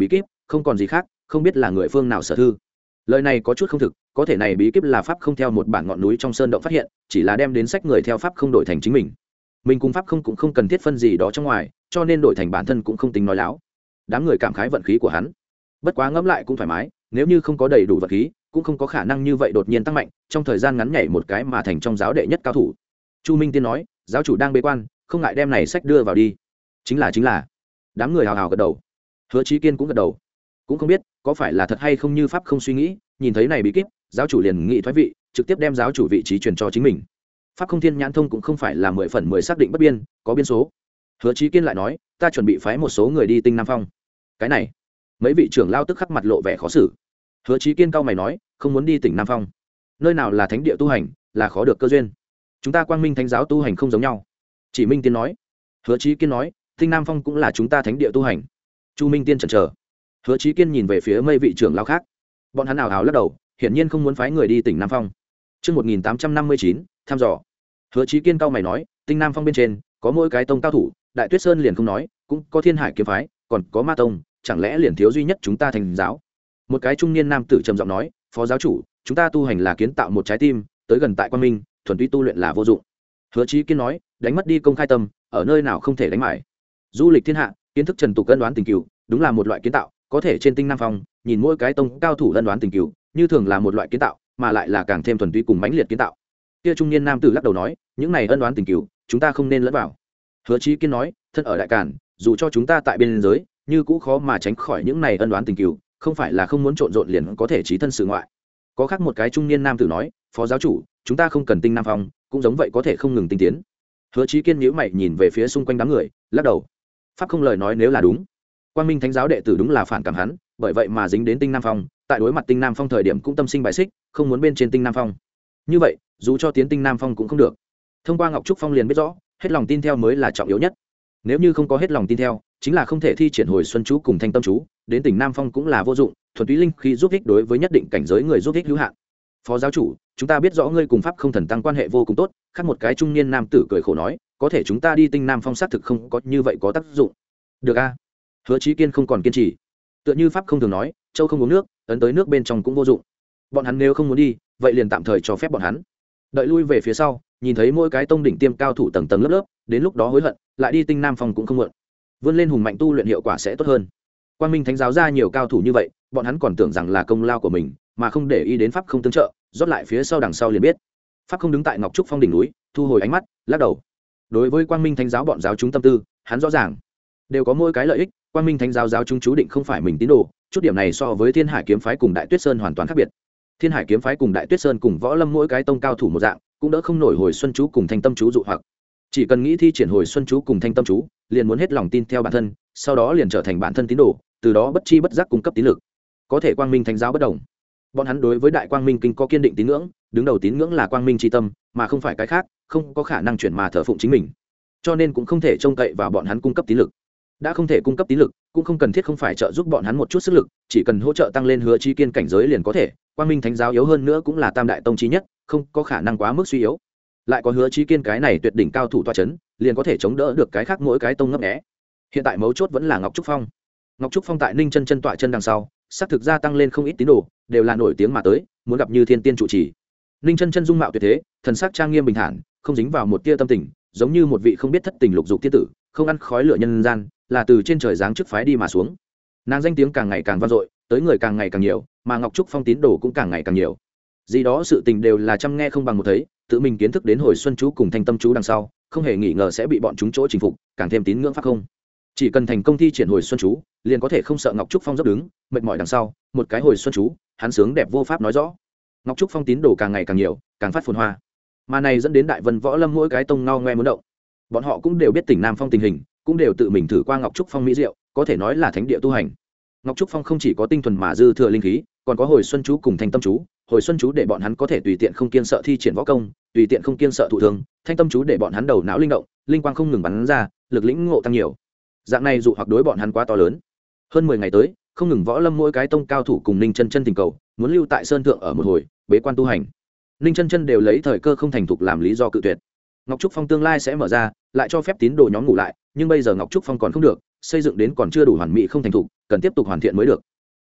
không còn gì khác, không biết là người phương nào sở thư. Lời này có chút không thực, có thể này bí kíp là pháp không theo một bản ngọn núi trong sơn động phát hiện, chỉ là đem đến sách người theo pháp không đổi thành chính mình. Mình cùng pháp không cũng không cần thiết phân gì đó trong ngoài, cho nên đổi thành bản thân cũng không tính nói láo. Đám người cảm khái vận khí của hắn. Bất quá ngẫm lại cũng thoải mái, nếu như không có đầy đủ vận khí, cũng không có khả năng như vậy đột nhiên tăng mạnh, trong thời gian ngắn nhảy một cái mà thành trong giáo đệ nhất cao thủ. Chu Minh Tiên nói, giáo chủ đang bế quan, không ngại đem này sách đưa vào đi. Chính là chính là. Đám người hào hào gật đầu. Hứa Chí Kiên cũng gật đầu. Cũng không biết có phải là thật hay không như pháp không suy nghĩ, nhìn thấy này bí kíp, giáo chủ liền nghị thoái vị, trực tiếp đem giáo chủ vị trí truyền cho chính mình. Pháp không thiên nhãn thông cũng không phải là mười phần mười xác định bất biên, có biên số. Hứa Chí Kiên lại nói, ta chuẩn bị phái một số người đi Tinh Nam Phong. Cái này, mấy vị trưởng lao tức khắc mặt lộ vẻ khó xử. Hứa Chí Kiên cao mày nói, không muốn đi tỉnh Nam Phong. Nơi nào là thánh địa tu hành, là khó được cơ duyên. Chúng ta Quang Minh Thánh giáo tu hành không giống nhau. Chỉ Minh Tiên nói. Hứa Chí Kiên nói, Tinh Nam Phong cũng là chúng ta thánh địa tu hành. Chu Minh Tiên chần chờ. Hứa Chí Kiên nhìn về phía mấy vị trưởng lao khác. Bọn hắn ảo ảo lắc đầu, hiển nhiên không muốn phái người đi tỉnh Nam Phong. Chương một nghìn tám trăm năm mươi chín, thăm dò. Hứa Chí Kiên cao mày nói, Tinh Nam Phong bên trên có mỗi cái tông cao thủ, Đại Tuyết Sơn liền không nói, cũng có Thiên Hải kiếm phái, còn có Ma tông, chẳng lẽ liền thiếu duy nhất chúng ta thành giáo? Một cái trung niên nam tử trầm giọng nói, phó giáo chủ, chúng ta tu hành là kiến tạo một trái tim, tới gần tại Quang Minh, thuần túy tu luyện là vô dụng. Hứa Chí Kiên nói, đánh mất đi công khai tâm, ở nơi nào không thể đánh mãi. Du lịch thiên hạ, kiến thức trần tục cân đoán tình cừu, đúng là một loại kiến tạo, có thể trên Tinh Nam Phong, nhìn mỗi cái tông cao thủ ân đoán tình cừu, như thường là một loại kiến tạo, mà lại là càng thêm thuần túy cùng mãnh liệt kiến tạo. Kia trung niên nam tử lắc đầu nói, những này ân đoán tình cừu, chúng ta không nên lẫn vào. Hứa Chí Kiên nói, thân ở đại cản, dù cho chúng ta tại biên giới, như cũng khó mà tránh khỏi những này ân đoán tình cừu, không phải là không muốn trộn rộn liền có thể trí thân sự ngoại. Có khác một cái trung niên nam tử nói, phó giáo chủ, chúng ta không cần Tinh Nam Phong, cũng giống vậy có thể không ngừng tinh tiến. Hứa Chí Kiên nhíu mày nhìn về phía xung quanh đám người, lắc đầu. Pháp không lời nói nếu là đúng, Quang Minh Thánh giáo đệ tử đúng là phản cảm hắn, bởi vậy mà dính đến Tinh Nam Phong, tại đối mặt Tinh Nam Phong thời điểm cũng tâm sinh bài xích, không muốn bên trên Tinh Nam Phong. Như vậy, dù cho tiến Tinh Nam Phong cũng không được. Thông qua Ngọc Trúc Phong liền biết rõ, hết lòng tin theo mới là trọng yếu nhất. Nếu như không có hết lòng tin theo, chính là không thể thi triển hồi xuân chú cùng thanh tâm chú, đến tỉnh Nam Phong cũng là vô dụng, thuần túy linh khí giúp ích đối với nhất định cảnh giới người giúp ích hữu hạn. Phó giáo chủ, chúng ta biết rõ ngươi cùng pháp không thần tăng quan hệ vô cùng tốt, khác một cái trung niên nam tử cười khổ nói, có thể chúng ta đi Tinh Nam Phong xác thực không có như vậy có tác dụng. Được a. Hứa Chí Kiên không còn kiên trì. Tựa như pháp không thường nói, châu không uống nước, ấn tới nước bên trong cũng vô dụng. Bọn hắn nếu không muốn đi, vậy liền tạm thời cho phép bọn hắn. Đợi lui về phía sau, nhìn thấy mỗi cái tông đỉnh tiêm cao thủ tầng tầng lớp lớp, đến lúc đó hối hận, lại đi Tinh Nam Phong cũng không muộn. Vươn lên hùng mạnh tu luyện hiệu quả sẽ tốt hơn. Quang Minh Thánh giáo ra nhiều cao thủ như vậy, bọn hắn còn tưởng rằng là công lao của mình, mà không để ý đến pháp không tương trợ, rót lại phía sau đằng sau liền biết. Pháp không đứng tại Ngọc Trúc Phong đỉnh núi, thu hồi ánh mắt, lắc đầu. Đối với Quang Minh Thánh giáo bọn giáo chúng tâm tư, hắn rõ ràng, đều có mỗi cái lợi ích. Quang Minh Thánh giáo giáo chúng chú định không phải mình tín đồ, chút điểm này so với Thiên Hải kiếm phái cùng Đại Tuyết Sơn hoàn toàn khác biệt. Thiên Hải kiếm phái cùng Đại Tuyết Sơn cùng Võ Lâm mỗi cái tông cao thủ một dạng, cũng đỡ không nổi hồi xuân chú cùng thanh tâm chú dụ hoặc. Chỉ cần nghĩ thi triển hồi xuân chú cùng thanh tâm chú, liền muốn hết lòng tin theo bản thân, sau đó liền trở thành bản thân tín đồ, từ đó bất chi bất giác cung cấp tín lực. Có thể Quang Minh Thánh giáo bất đồng, bọn hắn đối với Đại Quang Minh kinh có kiên định tín ngưỡng, đứng đầu tín ngưỡng là Quang Minh chi tâm, mà không phải cái khác, không có khả năng chuyển mà thờ phụng chính mình, cho nên cũng không thể trông cậy vào bọn hắn cung cấp tín lực. Đã không thể cung cấp tín lực, cũng không cần thiết không phải trợ giúp bọn hắn một chút sức lực, chỉ cần hỗ trợ tăng lên Hứa Chí Kiên cảnh giới liền có thể. Quang Minh Thánh giáo yếu hơn nữa cũng là tam đại tông chí nhất, không có khả năng quá mức suy yếu. Lại có Hứa Chí Kiên cái này tuyệt đỉnh cao thủ tọa chấn, liền có thể chống đỡ được cái khác mỗi cái tông ngấp nghé. Hiện tại mấu chốt vẫn là Ngọc Trúc Phong. Ngọc Trúc Phong tại Ninh Chân Chân tọa chân đằng sau, sắp thực gia tăng lên không ít tín đồ, đều là nổi tiếng mà tới, muốn gặp Như Thiên Tiên trụ trì. Ninh Chân Chân dung mạo tuyệt thế, thần sắc trang nghiêm bình thản, không dính vào một tia tâm tình, giống như một vị không biết thất tình lục dục tiên tử, không ăn khói lửa nhân gian, là từ trên trời giáng chức phái đi mà xuống. Nàng danh tiếng càng ngày càng vang dội, tới người càng ngày càng nhiều, mà Ngọc Trúc Phong tín đồ cũng càng ngày càng nhiều. Gì đó sự tình đều là chăm nghe không bằng một thấy, tự mình kiến thức đến hồi xuân chú cùng thanh tâm chú đằng sau, không hề nghi ngờ sẽ bị bọn chúng chỗ chinh phục, càng thêm tín ngưỡng pháp không. Chỉ cần thành công thi triển hồi xuân chú, liền có thể không sợ Ngọc Trúc Phong dốc đứng, mệt mỏi đằng sau, một cái hồi xuân chú, hắn sướng đẹp vô pháp nói rõ. Ngọc Trúc Phong tín đồ càng ngày càng nhiều, càng phát phồn hoa. Mà này dẫn đến Đại Vân Võ Lâm mỗi cái tông ngao ngoe muốn động. Bọn họ cũng đều biết tỉnh Nam Phong tình hình, cũng đều tự mình thử qua Ngọc Trúc Phong mỹ diệu, có thể nói là thánh địa tu hành. Ngọc Trúc Phong không chỉ có tinh thuần mà dư thừa linh khí, còn có hồi xuân chú cùng thanh tâm chú. Hồi xuân chú để bọn hắn có thể tùy tiện không kiêng sợ thi triển võ công, tùy tiện không kiêng sợ thụ thương. Thanh tâm chú để bọn hắn đầu não linh động, linh quang không ngừng bắn ra, lực lĩnh ngộ tăng nhiều. Dạng này dụ hoặc đối bọn hắn quá to lớn. Hơn mười ngày tới, không ngừng Võ Lâm mỗi cái tông cao thủ cùng Ninh Chân Chân tình cầu, muốn lưu tại sơn thượng ở một hồi, bế quan tu hành. Ninh Chân Chân đều lấy thời cơ không thành thục làm lý do cự tuyệt. Ngọc Trúc Phong tương lai sẽ mở ra, lại cho phép tín đồ nhóm ngủ lại, nhưng bây giờ Ngọc Trúc Phong còn không được, xây dựng đến còn chưa đủ hoàn mỹ không thành thục, cần tiếp tục hoàn thiện mới được.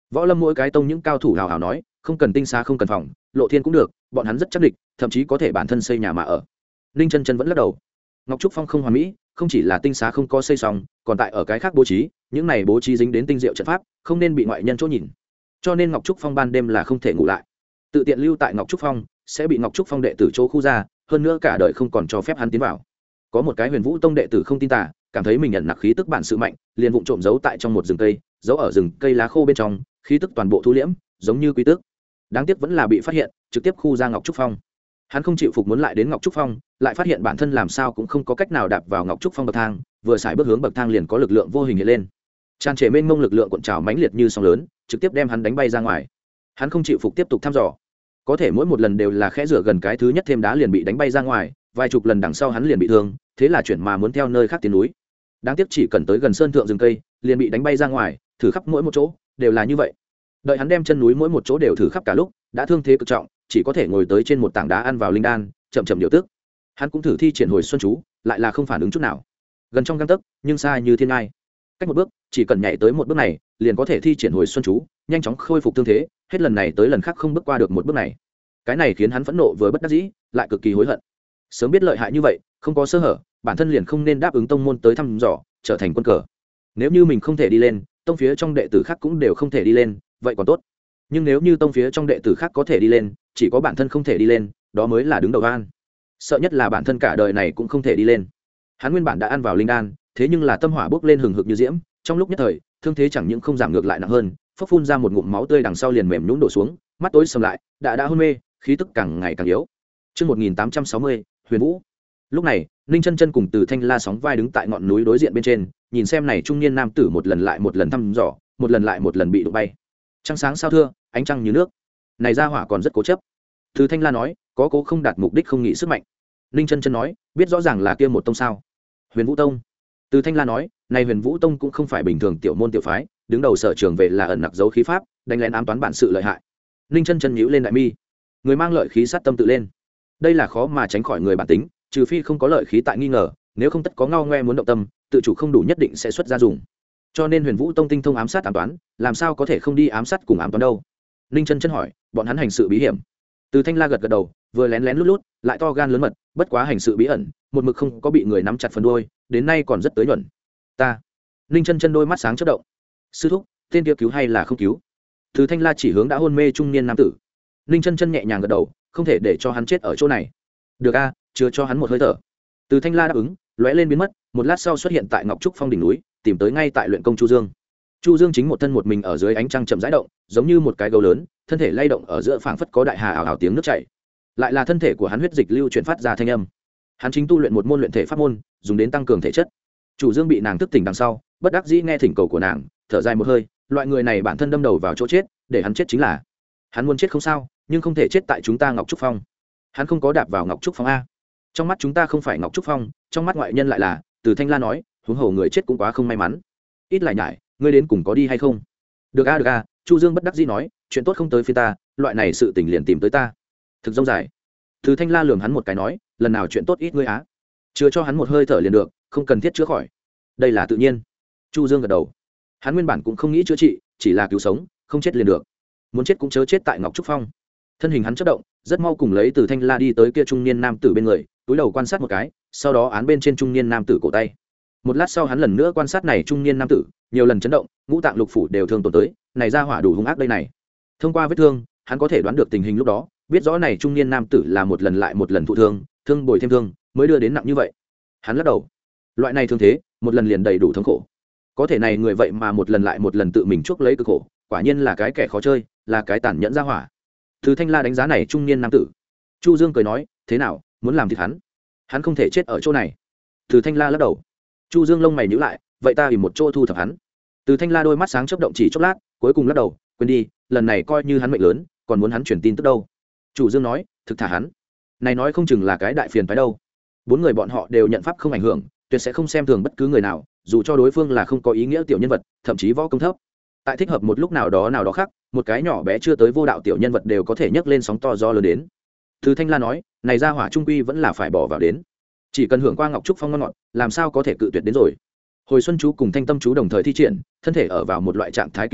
Võ lâm mỗi cái tông những cao thủ hào hào nói không cần tinh xa không cần phòng, lộ thiên cũng được, bọn hắn rất chắc địch, thậm chí có thể bản thân xây nhà mà ở. Ninh chân chân vẫn lắc đầu. Ngọc trúc phong không hoàn mỹ, không chỉ là tinh xá không có xây xong, còn tại ở cái khác bố trí, những này bố trí dính đến tinh diệu trận pháp, không nên bị ngoại nhân chỗ nhìn. Cho nên Ngọc trúc phong ban đêm là không thể ngủ lại, tự tiện lưu tại Ngọc trúc phong sẽ bị Ngọc trúc phong đệ tử chỗ khu ra, hơn nữa cả đời không còn cho phép hắn tiến vào. Có một cái Huyền Vũ tông đệ tử không tin tà, cảm thấy mình nhận nặc khí tức bản sự mạnh, liền vụng trộm giấu tại trong một rừng cây, giấu ở rừng cây lá khô bên trong, khí tức toàn bộ thu liễm, giống như quý tước. Đáng tiếc vẫn là bị phát hiện, trực tiếp khu ra Ngọc trúc phong. Hắn không chịu phục muốn lại đến Ngọc trúc phong, lại phát hiện bản thân làm sao cũng không có cách nào đạp vào Ngọc trúc phong bậc thang, vừa xài bước hướng bậc thang liền có lực lượng vô hình hiện lên, tràn trề mênh mông lực lượng cuộn trào mãnh liệt như sóng lớn, trực tiếp đem hắn đánh bay ra ngoài. Hắn không chịu phục tiếp tục thăm dò, có thể mỗi một lần đều là khẽ rửa gần cái thứ nhất thêm đá liền bị đánh bay ra ngoài, vài chục lần đằng sau hắn liền bị thương, thế là chuyển mà muốn theo nơi khác tiến núi. Đáng tiếc chỉ cần tới gần sơn thượng rừng cây liền bị đánh bay ra ngoài, thử khắp mỗi một chỗ đều là như vậy. Đợi hắn đem chân núi mỗi một chỗ đều thử khắp cả lúc, đã thương thế cực trọng, chỉ có thể ngồi tới trên một tảng đá ăn vào linh đan, chậm chậm điều tức. Hắn cũng thử thi triển hồi xuân chú, lại là không phản ứng chút nào. Gần trong gang tấc, nhưng xa như thiên ngai. Cách một bước, chỉ cần nhảy tới một bước này, liền có thể thi triển hồi xuân chú, nhanh chóng khôi phục thương thế, hết lần này tới lần khác không bước qua được một bước này. Cái này khiến hắn phẫn nộ vừa bất đắc dĩ, lại cực kỳ hối hận. Sớm biết lợi hại như vậy, không có sơ hở, bản thân liền không nên đáp ứng tông môn tới thăm dò, trở thành quân cờ. Nếu như mình không thể đi lên, tông phía trong đệ tử khác cũng đều không thể đi lên, vậy còn tốt. Nhưng nếu như tông phía trong đệ tử khác có thể đi lên, chỉ có bản thân không thể đi lên, đó mới là đứng đầu van. Sợ nhất là bản thân cả đời này cũng không thể đi lên. Hắn nguyên bản đã ăn vào linh đan, thế nhưng là tâm hỏa bốc lên hừng hực như diễm, trong lúc nhất thời, thương thế chẳng những không giảm ngược lại nặng hơn, phốc phun ra một ngụm máu tươi đằng sau liền mềm nhũn đổ xuống, mắt tối sầm lại, đã đã hôn mê, khí tức càng ngày càng yếu. Chương một nghìn tám trăm sáu mươi, Huyền Vũ. Lúc này, Ninh Chân Chân cùng Từ Thanh La sóng vai đứng tại ngọn núi đối diện bên trên, nhìn xem này trung niên nam tử một lần lại một lần thăm dò, một lần lại một lần bị đụng bay. Trăng sáng sao thưa, ánh trăng như nước. Này ra hỏa còn rất cố chấp. Từ Thanh La nói, có cố không đạt mục đích không nghĩ sức mạnh. Ninh Chân Chân nói, biết rõ ràng là kia một tông sao? Huyền Vũ tông. Từ Thanh La nói, này Huyền Vũ tông cũng không phải bình thường tiểu môn tiểu phái, đứng đầu sở trường về là ẩn nặc dấu khí pháp, đánh lén ám toán bản sự lợi hại. Ninh Chân Chân nhíu lên đại mi, người mang lợi khí sát tâm tự lên. Đây là khó mà tránh khỏi người bản tính, trừ phi không có lợi khí tại nghi ngờ, nếu không tất có ngao ngoe muốn động tâm, tự chủ không đủ nhất định sẽ xuất ra dùng. Cho nên Huyền Vũ tông tinh thông ám sát ám toán, làm sao có thể không đi ám sát cùng ám toán đâu? Ninh Chân Chân hỏi, bọn hắn hành sự bí hiểm. Từ Thanh La gật gật đầu, vừa lén lén lút lút, lại to gan lớn mật, bất quá hành sự bí ẩn, một mực không có bị người nắm chặt phần đuôi, đến nay còn rất tới nhuận. Ta. Ninh Chân Chân đôi mắt sáng chớp động. Sư thúc, tên kia cứu hay là không cứu? Từ Thanh La chỉ hướng đã hôn mê trung niên nam tử. Ninh Chân Chân nhẹ nhàng gật đầu, không thể để cho hắn chết ở chỗ này. Được a, chứa cho hắn một hơi thở. Từ Thanh La đáp ứng, lóe lên biến mất, một lát sau xuất hiện tại Ngọc Trúc Phong đỉnh núi, tìm tới ngay tại luyện công Chu Dương. Chu Dương chính một thân một mình ở dưới ánh trăng chậm rãi động, giống như một cái gấu lớn, thân thể lay động ở giữa phảng phất có đại hà ảo ảo tiếng nước chảy. Lại là thân thể của hắn huyết dịch lưu chuyển phát ra thanh âm. Hắn chính tu luyện một môn luyện thể pháp môn, dùng đến tăng cường thể chất. Chủ Dương bị nàng thức tỉnh đằng sau, bất đắc dĩ nghe thỉnh cầu của nàng, thở dài một hơi, loại người này bản thân đâm đầu vào chỗ chết, để hắn chết chính là. Hắn muốn chết không sao, nhưng không thể chết tại chúng ta Ngọc Trúc Phong. Hắn không có đạp vào Ngọc Trúc Phong a. Trong mắt chúng ta không phải Ngọc Trúc Phong, trong mắt ngoại nhân lại là. Từ Thanh La nói, huống hồ người chết cũng quá không may mắn. Ít lại nhải, ngươi đến cùng có đi hay không? Được a được a, Chu Dương bất đắc dĩ nói, chuyện tốt không tới phía ta, loại này sự tình liền tìm tới ta. Thực rông dài. Từ Thanh La lườm hắn một cái nói, lần nào chuyện tốt ít ngươi á, chứa cho hắn một hơi thở liền được, không cần thiết chữa khỏi. Đây là tự nhiên. Chu Dương gật đầu. Hắn nguyên bản cũng không nghĩ chữa trị, chỉ là cứu sống, không chết liền được. Muốn chết cũng chớ chết tại Ngọc Trúc Phong. Thân hình hắn chớp động, rất mau cùng lấy Từ Thanh La đi tới kia trung niên nam tử bên người, túi đầu quan sát một cái, sau đó án bên trên trung niên nam tử cổ tay. Một lát sau hắn lần nữa quan sát này trung niên nam tử, nhiều lần chấn động, ngũ tạng lục phủ đều thương tổn tới, này ra hỏa đủ hung ác đây này. Thông qua vết thương, hắn có thể đoán được tình hình lúc đó, biết rõ này trung niên nam tử là một lần lại một lần thụ thương, thương bồi thêm thương, mới đưa đến nặng như vậy. Hắn lắc đầu. Loại này thương thế, một lần liền đầy đủ thống khổ. Có thể này người vậy mà một lần lại một lần tự mình chuốc lấy cực khổ, quả nhiên là cái kẻ khó chơi, là cái tàn nhẫn ra hỏa. Từ Thanh La đánh giá này trung niên nam tử. Chu Dương cười nói, thế nào, muốn làm thịt hắn? Hắn không thể chết ở chỗ này. Từ Thanh La lắc đầu. Chu Dương lông mày nhíu lại, vậy ta tìm một chỗ thu thập hắn. Từ Thanh La đôi mắt sáng chớp động chỉ chốc lát, cuối cùng lắc đầu, quên đi, lần này coi như hắn mệnh lớn, còn muốn hắn truyền tin tức đâu. Chu Dương nói, thực thả hắn. Này nói không chừng là cái đại phiền phải đâu. Bốn người bọn họ đều nhận pháp không ảnh hưởng, tuyệt sẽ không xem thường bất cứ người nào, dù cho đối phương là không có ý nghĩa tiểu nhân vật, thậm chí võ công thấp. Tại thích hợp một lúc nào đó nào đó khác, một cái nhỏ bé chưa tới vô đạo tiểu nhân vật đều có thể nhấc lên sóng to gió lớn đến. Từ Thanh La nói, này ra hỏa trung quy vẫn là phải bỏ vào đến. Chỉ cần hưởng qua Ngọc Trúc Phong ngon ngọt, làm sao có thể cự tuyệt đến rồi. Hồi xuân chú cùng thanh tâm chú đồng thời thi triển, thân thể ở vào một loại trạng thái kỳ diệu,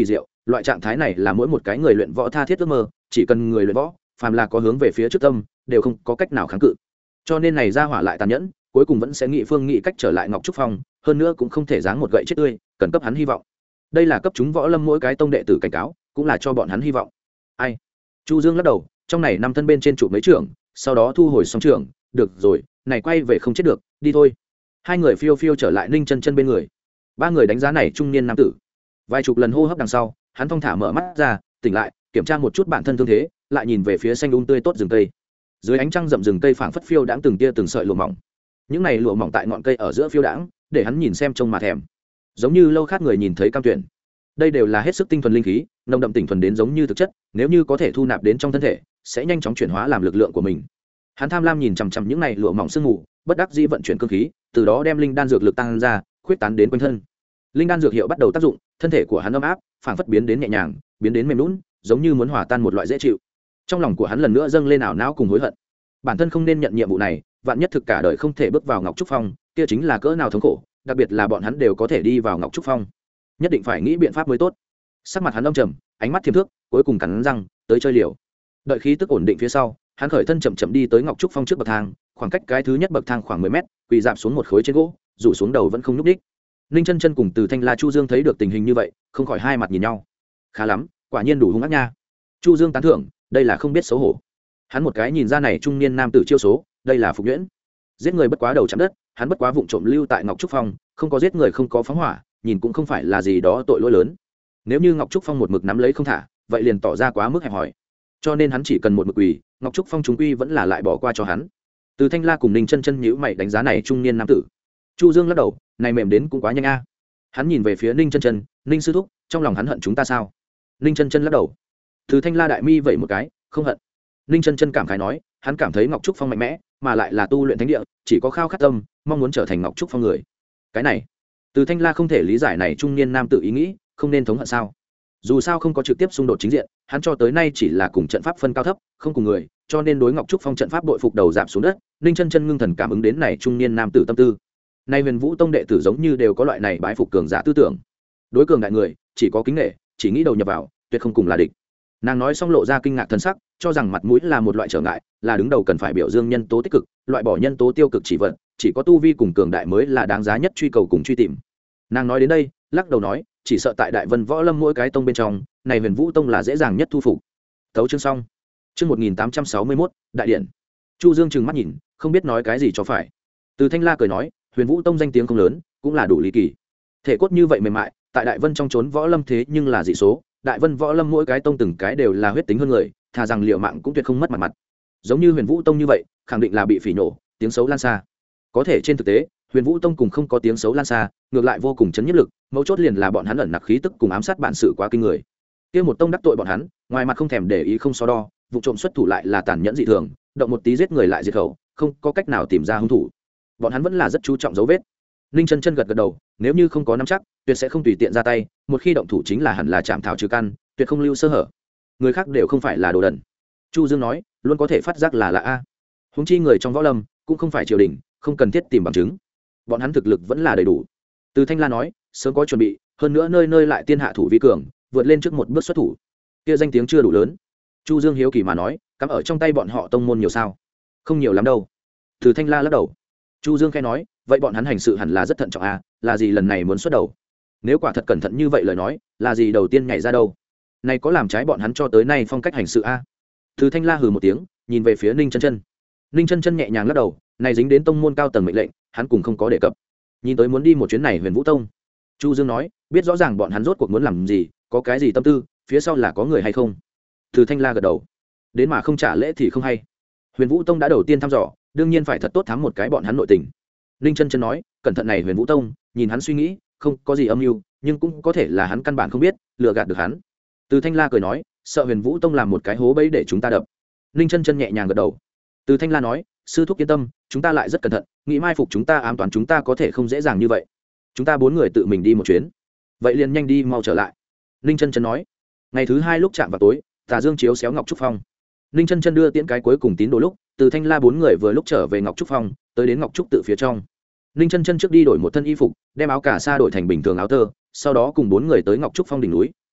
loại trạng thái này là mỗi một cái người luyện võ tha thiết ước mơ, chỉ cần người luyện võ phàm là có hướng về phía trước tâm đều không có cách nào kháng cự. Cho nên này ra hỏa lại tàn nhẫn, cuối cùng vẫn sẽ nghị phương nghị cách trở lại Ngọc Trúc Phong, hơn nữa cũng không thể giáng một gậy chết tươi, cần cấp hắn hy vọng. Đây là cấp chúng võ lâm mỗi cái tông đệ tử cảnh cáo, cũng là cho bọn hắn hy vọng. Ai? Chu Dương lắc đầu, trong này năm thân bên trên trụ mấy trưởng, sau đó thu hồi song trưởng, được rồi, này quay về không chết được, đi thôi. Hai người phiêu phiêu trở lại Ninh Chân Chân bên người. Ba người đánh giá này trung niên nam tử. Vài chục lần hô hấp đằng sau, hắn thong thả mở mắt ra, tỉnh lại, kiểm tra một chút bản thân thương thế, lại nhìn về phía xanh um tươi tốt rừng cây. Dưới ánh trăng rậm rừng cây phảng phất phiêu đãng từng tia từng sợi lụa mỏng. Những này lụa mỏng tại ngọn cây ở giữa phiêu đãng, để hắn nhìn xem trông mà thèm. Giống như lâu khát người nhìn thấy cam tuyển. Đây đều là hết sức tinh thuần linh khí, nồng đậm tinh thuần đến giống như thực chất, nếu như có thể thu nạp đến trong thân thể, sẽ nhanh chóng chuyển hóa làm lực lượng của mình. Hắn tham lam nhìn chằm chằm những này lụa mỏng sương mù, bất đắc dĩ vận chuyển cương khí, từ đó đem linh đan dược lực tăng ra, khuyết tán đến quanh thân. Linh đan dược hiệu bắt đầu tác dụng, thân thể của hắn ấm áp, phảng phất biến đến nhẹ nhàng, biến đến mềm nhũn, giống như muốn hòa tan một loại dễ chịu. Trong lòng của hắn lần nữa dâng lên ảo não cùng hối hận. Bản thân không nên nhận nhiệm vụ này, vạn nhất thực cả đời không thể bước vào Ngọc Trúc Phong, kia chính là cỡ nào thống khổ, đặc biệt là bọn hắn đều có thể đi vào Ngọc Trúc Phong, nhất định phải nghĩ biện pháp mới tốt. Sắc mặt hắn âm trầm, ánh mắt thiềm thước, cuối cùng cắn răng, tới chơi liều. Đợi khí tức ổn định phía sau, hắn khởi thân chậm chậm đi tới Ngọc Trúc Phong trước bậc thang, khoảng cách cái thứ nhất bậc thang khoảng mười mét, quỳ dạp xuống một khối trên gỗ, rủ xuống đầu vẫn không nhúc nhích. Ninh Chân Chân cùng Từ Thanh La, Chu Dương thấy được tình hình như vậy, không khỏi hai mặt nhìn nhau. Khá lắm, quả nhiên đủ hung ác nha. Chu Dương tán thưởng, đây là không biết xấu hổ. Hắn một cái nhìn ra này trung niên nam tử chiêu số, đây là phục nhuyễn. Giết người bất quá đầu chạm đất, hắn bất quá vụng trộm lưu tại Ngọc Trúc Phong, không có giết người không có phóng hỏa, nhìn cũng không phải là gì đó tội lỗi lớn. Nếu như Ngọc Trúc Phong một mực nắm lấy không thả, vậy liền tỏ ra quá mức hẹp hòi. Cho nên hắn chỉ cần một mực quỳ, Ngọc Trúc Phong chúng quy vẫn là lại bỏ qua cho hắn. Từ Thanh La cùng Ninh Chân Chân nhíu mày đánh giá này trung niên nam tử. Chu Dương lắc đầu, này mềm đến cũng quá nhanh a. Hắn nhìn về phía Ninh Chân Chân, Ninh sư thúc, trong lòng hắn hận chúng ta sao? Ninh Chân Chân lắc đầu. Từ Thanh La đại mi vậy một cái, không hận. Ninh Chân Chân cảm khái nói, hắn cảm thấy Ngọc Trúc Phong mạnh mẽ, mà lại là tu luyện thánh địa, chỉ có khao khát tâm, mong muốn trở thành Ngọc Trúc Phong người. Cái này, Từ Thanh La không thể lý giải này trung niên nam tử ý nghĩ, không nên thống hận sao? Dù sao không có trực tiếp xung đột chính diện, hắn cho tới nay chỉ là cùng trận pháp phân cao thấp, không cùng người, cho nên đối Ngọc Trúc Phong trận pháp bội phục đầu giảm xuống đất. Ninh Chân Chân ngưng thần cảm ứng đến này trung niên nam tử tâm tư. Nay Huyền Vũ Tông đệ tử giống như đều có loại này bái phục cường giả tư tưởng. Đối cường đại người, chỉ có kính nể, chỉ nghĩ đầu nhập vào, tuyệt không cùng là địch. Nàng nói xong lộ ra kinh ngạc thần sắc, cho rằng mặt mũi là một loại trở ngại, là đứng đầu cần phải biểu dương nhân tố tích cực, loại bỏ nhân tố tiêu cực chỉ vận, chỉ có tu vi cùng cường đại mới là đáng giá nhất truy cầu cùng truy tìm. Nàng nói đến đây, lắc đầu nói, chỉ sợ tại Đại Vân Võ Lâm mỗi cái tông bên trong, này Huyền Vũ Tông là dễ dàng nhất thu phục. Tấu chương xong. Chương một nghìn tám trăm sáu mươi mốt, đại điện. Chu Dương trừng mắt nhìn, không biết nói cái gì cho phải. Từ Thanh La cười nói, Huyền Vũ Tông danh tiếng không lớn, cũng là đủ lý kỳ. Thể cốt như vậy mềm mại, tại Đại Vân trong chốn võ lâm thế nhưng là dị số, Đại Vân Võ Lâm mỗi cái tông từng cái đều là huyết tính hơn người, thà rằng liệu mạng cũng tuyệt không mất mặt mặt. Giống như Huyền Vũ Tông như vậy, khẳng định là bị phỉ nổ, tiếng xấu lan xa. Có thể trên thực tế, Huyền Vũ Tông cùng không có tiếng xấu lan xa, ngược lại vô cùng chấn nhất lực, mấu chốt liền là bọn hắn ẩn nặc khí tức cùng ám sát bản sự quá kinh người. Kia một tông đắc tội bọn hắn, ngoài mặt không thèm để ý không so đo, vụ trộm xuất thủ lại là tàn nhẫn dị thường, động một tí giết người lại diệt khẩu, không có cách nào tìm ra hung thủ. Bọn hắn vẫn là rất chú trọng dấu vết. Ninh Chân Chân gật gật đầu, nếu như không có nắm chắc, tuyệt sẽ không tùy tiện ra tay, một khi động thủ chính là hẳn là chạm thảo trừ căn, tuyệt không lưu sơ hở. Người khác đều không phải là đồ đần. Chu Dương nói, luôn có thể phát giác là lạ a. Huống chi người trong võ lâm cũng không phải triều đình, không cần thiết tìm bằng chứng. Bọn hắn thực lực vẫn là đầy đủ. Từ Thanh La nói, sớm có chuẩn bị, hơn nữa nơi nơi lại tiên hạ thủ vi cường, vượt lên trước một bước xuất thủ. Kia danh tiếng chưa đủ lớn. Chu Dương hiếu kỳ mà nói, cắm ở trong tay bọn họ tông môn nhiều sao? Không nhiều lắm đâu. Từ Thanh La lắc đầu. Chu Dương khẽ nói, vậy bọn hắn hành sự hẳn là rất thận trọng a, là gì lần này muốn xuất đầu? Nếu quả thật cẩn thận như vậy lời nói, là gì đầu tiên nhảy ra đâu? Này có làm trái bọn hắn cho tới nay phong cách hành sự a? Từ Thanh La hừ một tiếng, nhìn về phía Ninh Chân Chân. Ninh Chân Chân nhẹ nhàng lắc đầu, này dính đến tông môn cao tầng mệnh lệnh, hắn cũng không có đề cập. Nhìn tới muốn đi một chuyến này Huyền Vũ Tông. Chu Dương nói, biết rõ ràng bọn hắn rốt cuộc muốn làm gì, có cái gì tâm tư, phía sau là có người hay không? Từ Thanh La gật đầu. Đến mà không trả lễ thì không hay. Huyền Vũ Tông đã đầu tiên thăm dò, đương nhiên phải thật tốt thám một cái bọn hắn nội tình. Ninh Chân Chân nói, cẩn thận này Huyền Vũ Tông, nhìn hắn suy nghĩ, không có gì âm mưu, nhưng cũng có thể là hắn căn bản không biết, lừa gạt được hắn. Từ Thanh La cười nói, sợ Huyền Vũ Tông làm một cái hố bẫy để chúng ta đập. Ninh Chân Chân nhẹ nhàng gật đầu. Từ Thanh La nói, sư thúc yên tâm, chúng ta lại rất cẩn thận, nghĩ mai phục chúng ta ám toán chúng ta có thể không dễ dàng như vậy. Chúng ta bốn người tự mình đi một chuyến. Vậy liền nhanh đi mau trở lại. Ninh Chân Chân nói. Ngày thứ hai lúc chạm vào tối, tà dương chiếu xéo Ngọc Trúc Phong. Ninh Chân Chân đưa tiễn cái cuối cùng tín đồ lúc, Từ Thanh La bốn người vừa lúc trở về Ngọc Trúc Phong, tới đến Ngọc Trúc tự phía trong. Ninh Chân Chân trước đi đổi một thân y phục, đem áo cà sa đổi thành bình thường áo tơ, sau đó cùng bốn người tới Ngọc Trúc Phong đỉnh núi,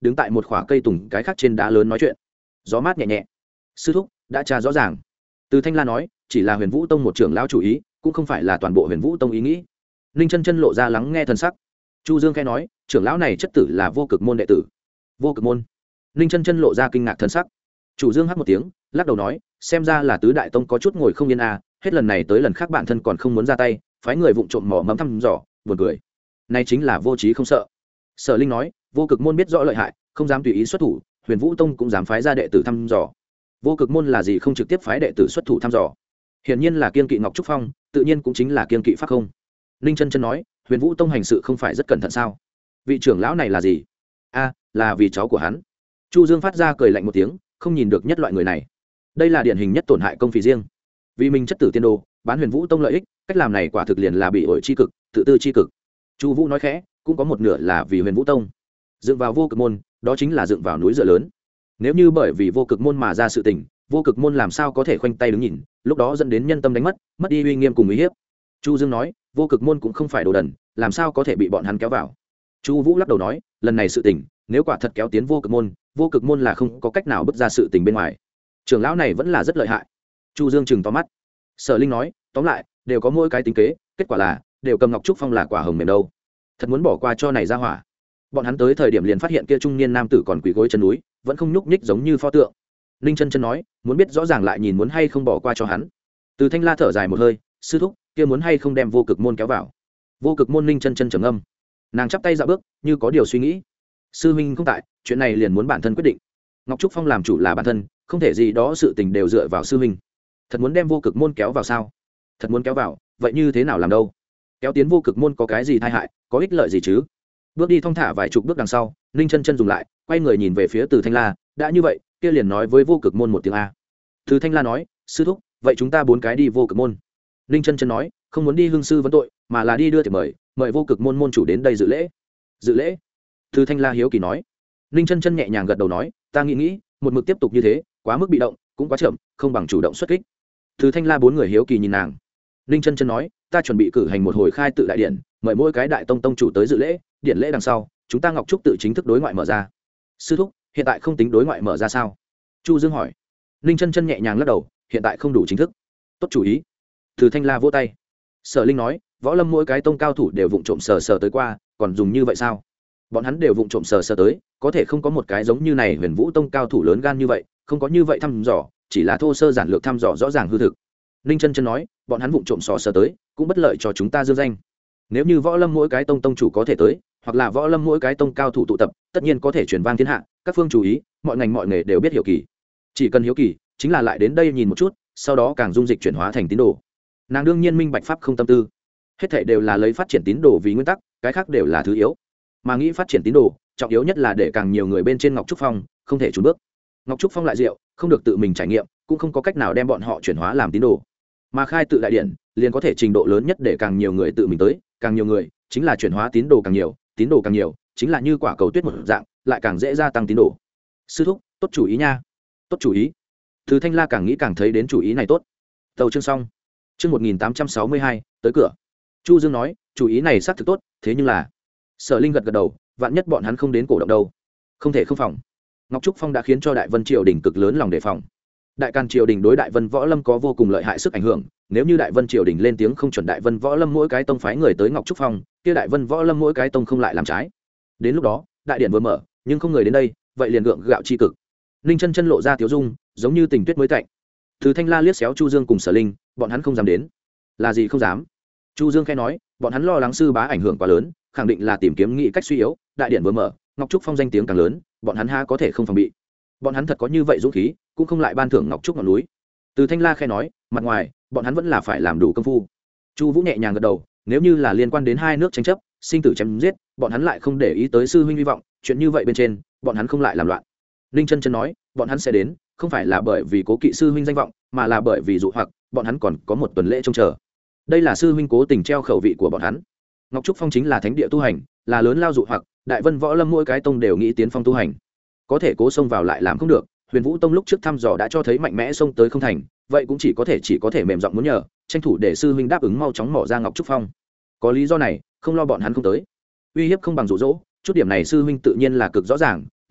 đứng tại một khoả cây tùng cái khác trên đá lớn nói chuyện. Gió mát nhẹ nhẹ. Sư thúc đã tra rõ ràng. Từ Thanh La nói, chỉ là Huyền Vũ Tông một trưởng lão chủ ý, cũng không phải là toàn bộ Huyền Vũ Tông ý nghĩ. Ninh Chân Chân lộ ra lắng nghe thần sắc. Chu Dương khẽ nói, trưởng lão này chất tử là Vô Cực môn đệ tử. Vô Cực môn? Ninh Chân Chân lộ ra kinh ngạc thần sắc. Chủ Dương hắt một tiếng, lắc đầu nói, xem ra là tứ đại tông có chút ngồi không yên à, hết lần này tới lần khác bản thân còn không muốn ra tay, phái người vụng trộm mò mẫm thăm dò, buồn cười. Này chính là vô trí không sợ. Sở Linh nói, Vô Cực môn biết rõ lợi hại, không dám tùy ý xuất thủ, Huyền Vũ Tông cũng dám phái ra đệ tử thăm dò. Vô Cực môn là gì không trực tiếp phái đệ tử xuất thủ thăm dò? Hiển nhiên là kiên kỵ Ngọc Trúc Phong, tự nhiên cũng chính là kiên kỵ Pháp Không. Ninh Chân Chân nói, Huyền Vũ Tông hành sự không phải rất cẩn thận sao? Vị trưởng lão này là gì? A, là vì cháu của hắn. Chu Dương phát ra cười lạnh một tiếng, không nhìn được nhất loại người này. Đây là điển hình nhất tổn hại công phì riêng. Vì mình chất tử tiên đồ, bán Huyền Vũ Tông lợi ích, cách làm này quả thực liền là bị ổi chi cực, tự tư chi cực. Chu Vũ nói khẽ, cũng có một nửa là vì Huyền Vũ Tông. Dựng vào Vô Cực môn, đó chính là dựng vào núi dựa lớn. Nếu như bởi vì Vô Cực môn mà ra sự tình, Vô Cực môn làm sao có thể khoanh tay đứng nhìn, lúc đó dẫn đến nhân tâm đánh mất, mất đi uy nghiêm cùng uy hiếp. Chu Dương nói, Vô Cực môn cũng không phải đồ đần, làm sao có thể bị bọn hắn kéo vào. Chu Vũ lắc đầu nói, lần này sự tình, nếu quả thật kéo tiến Vô Cực môn, Vô Cực môn là không có cách nào bứt ra sự tình bên ngoài. Trưởng lão này vẫn là rất lợi hại. Chu Dương trừng to mắt. Sở Linh nói, tóm lại, đều có mỗi cái tính kế, kết quả là đều cầm Ngọc Trúc Phong là quả hồng mềm đâu. Thật muốn bỏ qua cho này ra hỏa. Bọn hắn tới thời điểm liền phát hiện kia trung niên nam tử còn quỳ gối chân núi, vẫn không nhúc nhích giống như pho tượng. Ninh Chân Chân nói, muốn biết rõ ràng lại nhìn muốn hay không bỏ qua cho hắn. Từ Thanh La thở dài một hơi, sư thúc, kia muốn hay không đem Vô Cực môn kéo vào. Vô Cực môn? Ninh Chân Chân trầm ngâm. Nàng chắp tay dạo bước, như có điều suy nghĩ. Sư huynh không tại, chuyện này liền muốn bản thân quyết định. Ngọc Trúc Phong làm chủ là bản thân, không thể gì đó sự tình đều dựa vào sư huynh. Thật muốn đem Vô Cực môn kéo vào sao? Thật muốn kéo vào, vậy như thế nào làm đâu? Kéo tiến Vô Cực môn có cái gì tai hại, có ích lợi gì chứ? Bước đi thong thả vài chục bước đằng sau, Ninh Chân Chân dừng lại, quay người nhìn về phía Từ Thanh La, đã như vậy, kia liền nói với Vô Cực môn một tiếng a. Từ Thanh La nói, sư thúc, vậy chúng ta bốn cái đi Vô Cực môn. Ninh Chân Chân nói, không muốn đi hương sư vấn tội, mà là đi đưa thiệp mời, mời Vô Cực môn môn chủ đến đây dự lễ. Dự lễ? Từ Thanh La hiếu kỳ nói. Ninh Chân Chân nhẹ nhàng gật đầu nói, ta nghĩ nghĩ, một mực tiếp tục như thế, quá mức bị động, cũng quá chậm, không bằng chủ động xuất kích. Từ Thanh La bốn người hiếu kỳ nhìn nàng. Ninh Chân Chân nói, ta chuẩn bị cử hành một hồi khai tự đại điện, mời mỗi cái đại tông tông chủ tới dự lễ, điện lễ đằng sau, chúng ta Ngọc Trúc tự chính thức đối ngoại mở ra. Sư thúc, hiện tại không tính đối ngoại mở ra sao? Chu Dương hỏi. Ninh Chân Chân nhẹ nhàng lắc đầu, hiện tại không đủ chính thức. Tốt chủ ý. Từ Thanh La vỗ tay. Sở Linh nói, võ lâm mỗi cái tông cao thủ đều vụng trộm sờ sờ tới qua, còn dùng như vậy sao? Bọn hắn đều vụng trộm sờ sờ tới, có thể không có một cái giống như này Huyền Vũ tông cao thủ lớn gan như vậy, không có như vậy thăm dò, chỉ là thô sơ giản lược thăm dò rõ ràng hư thực. Ninh Chân Chân nói, bọn hắn vụng trộm sờ sờ tới, cũng bất lợi cho chúng ta dương danh. Nếu như võ lâm mỗi cái tông tông chủ có thể tới, hoặc là võ lâm mỗi cái tông cao thủ tụ tập, tất nhiên có thể truyền vang thiên hạ, các phương chú ý, mọi ngành mọi nghề đều biết hiểu kỳ. Chỉ cần hiếu kỳ, chính là lại đến đây nhìn một chút, sau đó càng dung dịch chuyển hóa thành tín đồ. Nàng đương nhiên minh bạch pháp không tâm tư, hết thảy đều là lấy phát triển tín đồ vì nguyên tắc, cái khác đều là thứ yếu. Mà nghĩ phát triển tín đồ, trọng yếu nhất là để càng nhiều người bên trên Ngọc Trúc Phong, không thể chùn bước. Ngọc Trúc Phong lại diệu, không được tự mình trải nghiệm, cũng không có cách nào đem bọn họ chuyển hóa làm tín đồ. Mà khai tự đại điện, liền có thể trình độ lớn nhất để càng nhiều người tự mình tới, càng nhiều người, chính là chuyển hóa tín đồ càng nhiều, tín đồ càng nhiều, chính là như quả cầu tuyết một dạng, lại càng dễ gia tăng tín đồ. Sư thúc, tốt chủ ý nha. Tốt chủ ý. Từ Thanh La càng nghĩ càng thấy đến chủ ý này tốt. Tấu chương xong. Chương một nghìn tám trăm sáu mươi hai, tới cửa. Chu Dương nói, chủ ý này xác thực tốt, thế nhưng là Sở Linh gật gật đầu, vạn nhất bọn hắn không đến cổ động đâu. Không thể không phòng. Ngọc Trúc Phong đã khiến cho Đại Vân Triều đình cực lớn lòng đề phòng. Đại Càn Triều đình đối Đại Vân Võ Lâm có vô cùng lợi hại sức ảnh hưởng, nếu như Đại Vân Triều đình lên tiếng không chuẩn Đại Vân Võ Lâm mỗi cái tông phái người tới Ngọc Trúc Phong, kia Đại Vân Võ Lâm mỗi cái tông không lại làm trái. Đến lúc đó, đại điện vừa mở, nhưng không người đến đây, vậy liền gượng gạo chi cực. Ninh Chân Chân lộ ra tiếu dung, giống như tình tuyết mới tạnh. Từ Thanh La liếc xéo Chu Dương cùng Sở Linh, bọn hắn không dám đến. Là gì không dám? Chu Dương khẽ nói, bọn hắn lo lắng sư bá ảnh hưởng quá lớn, khẳng định là tìm kiếm nghị cách suy yếu, đại điện vừa mở, Ngọc Trúc Phong danh tiếng càng lớn, bọn hắn ha có thể không phòng bị. Bọn hắn thật có như vậy dũng khí, cũng không lại ban thưởng Ngọc Trúc ngọn núi. Từ Thanh La khẽ nói, mặt ngoài, bọn hắn vẫn là phải làm đủ công phu. Chu Vũ nhẹ nhàng gật đầu, nếu như là liên quan đến hai nước tranh chấp, sinh tử chém giết, bọn hắn lại không để ý tới sư huynh hy vọng, chuyện như vậy bên trên, bọn hắn không lại làm loạn. Ninh Chân Chân nói, bọn hắn sẽ đến, không phải là bởi vì cố kỵ sư huynh danh vọng, mà là bởi vì dụ hoặc, bọn hắn còn có một tuần lễ trông chờ. Đây là sư huynh cố tình treo khẩu vị của bọn hắn. Ngọc Trúc Phong chính là thánh địa tu hành, là lớn lao dụ hoặc, Đại Vân Võ Lâm mỗi cái tông đều nghĩ tiến phong tu hành. Có thể cố xông vào lại làm không được, Huyền Vũ Tông lúc trước thăm dò đã cho thấy mạnh mẽ xông tới không thành, vậy cũng chỉ có thể chỉ có thể mềm giọng muốn nhờ, tranh thủ để sư huynh đáp ứng mau chóng mỏ ra Ngọc Trúc Phong. Có lý do này, không lo bọn hắn không tới. Uy hiếp không bằng dụ dỗ, chút điểm này sư huynh tự nhiên là cực rõ ràng,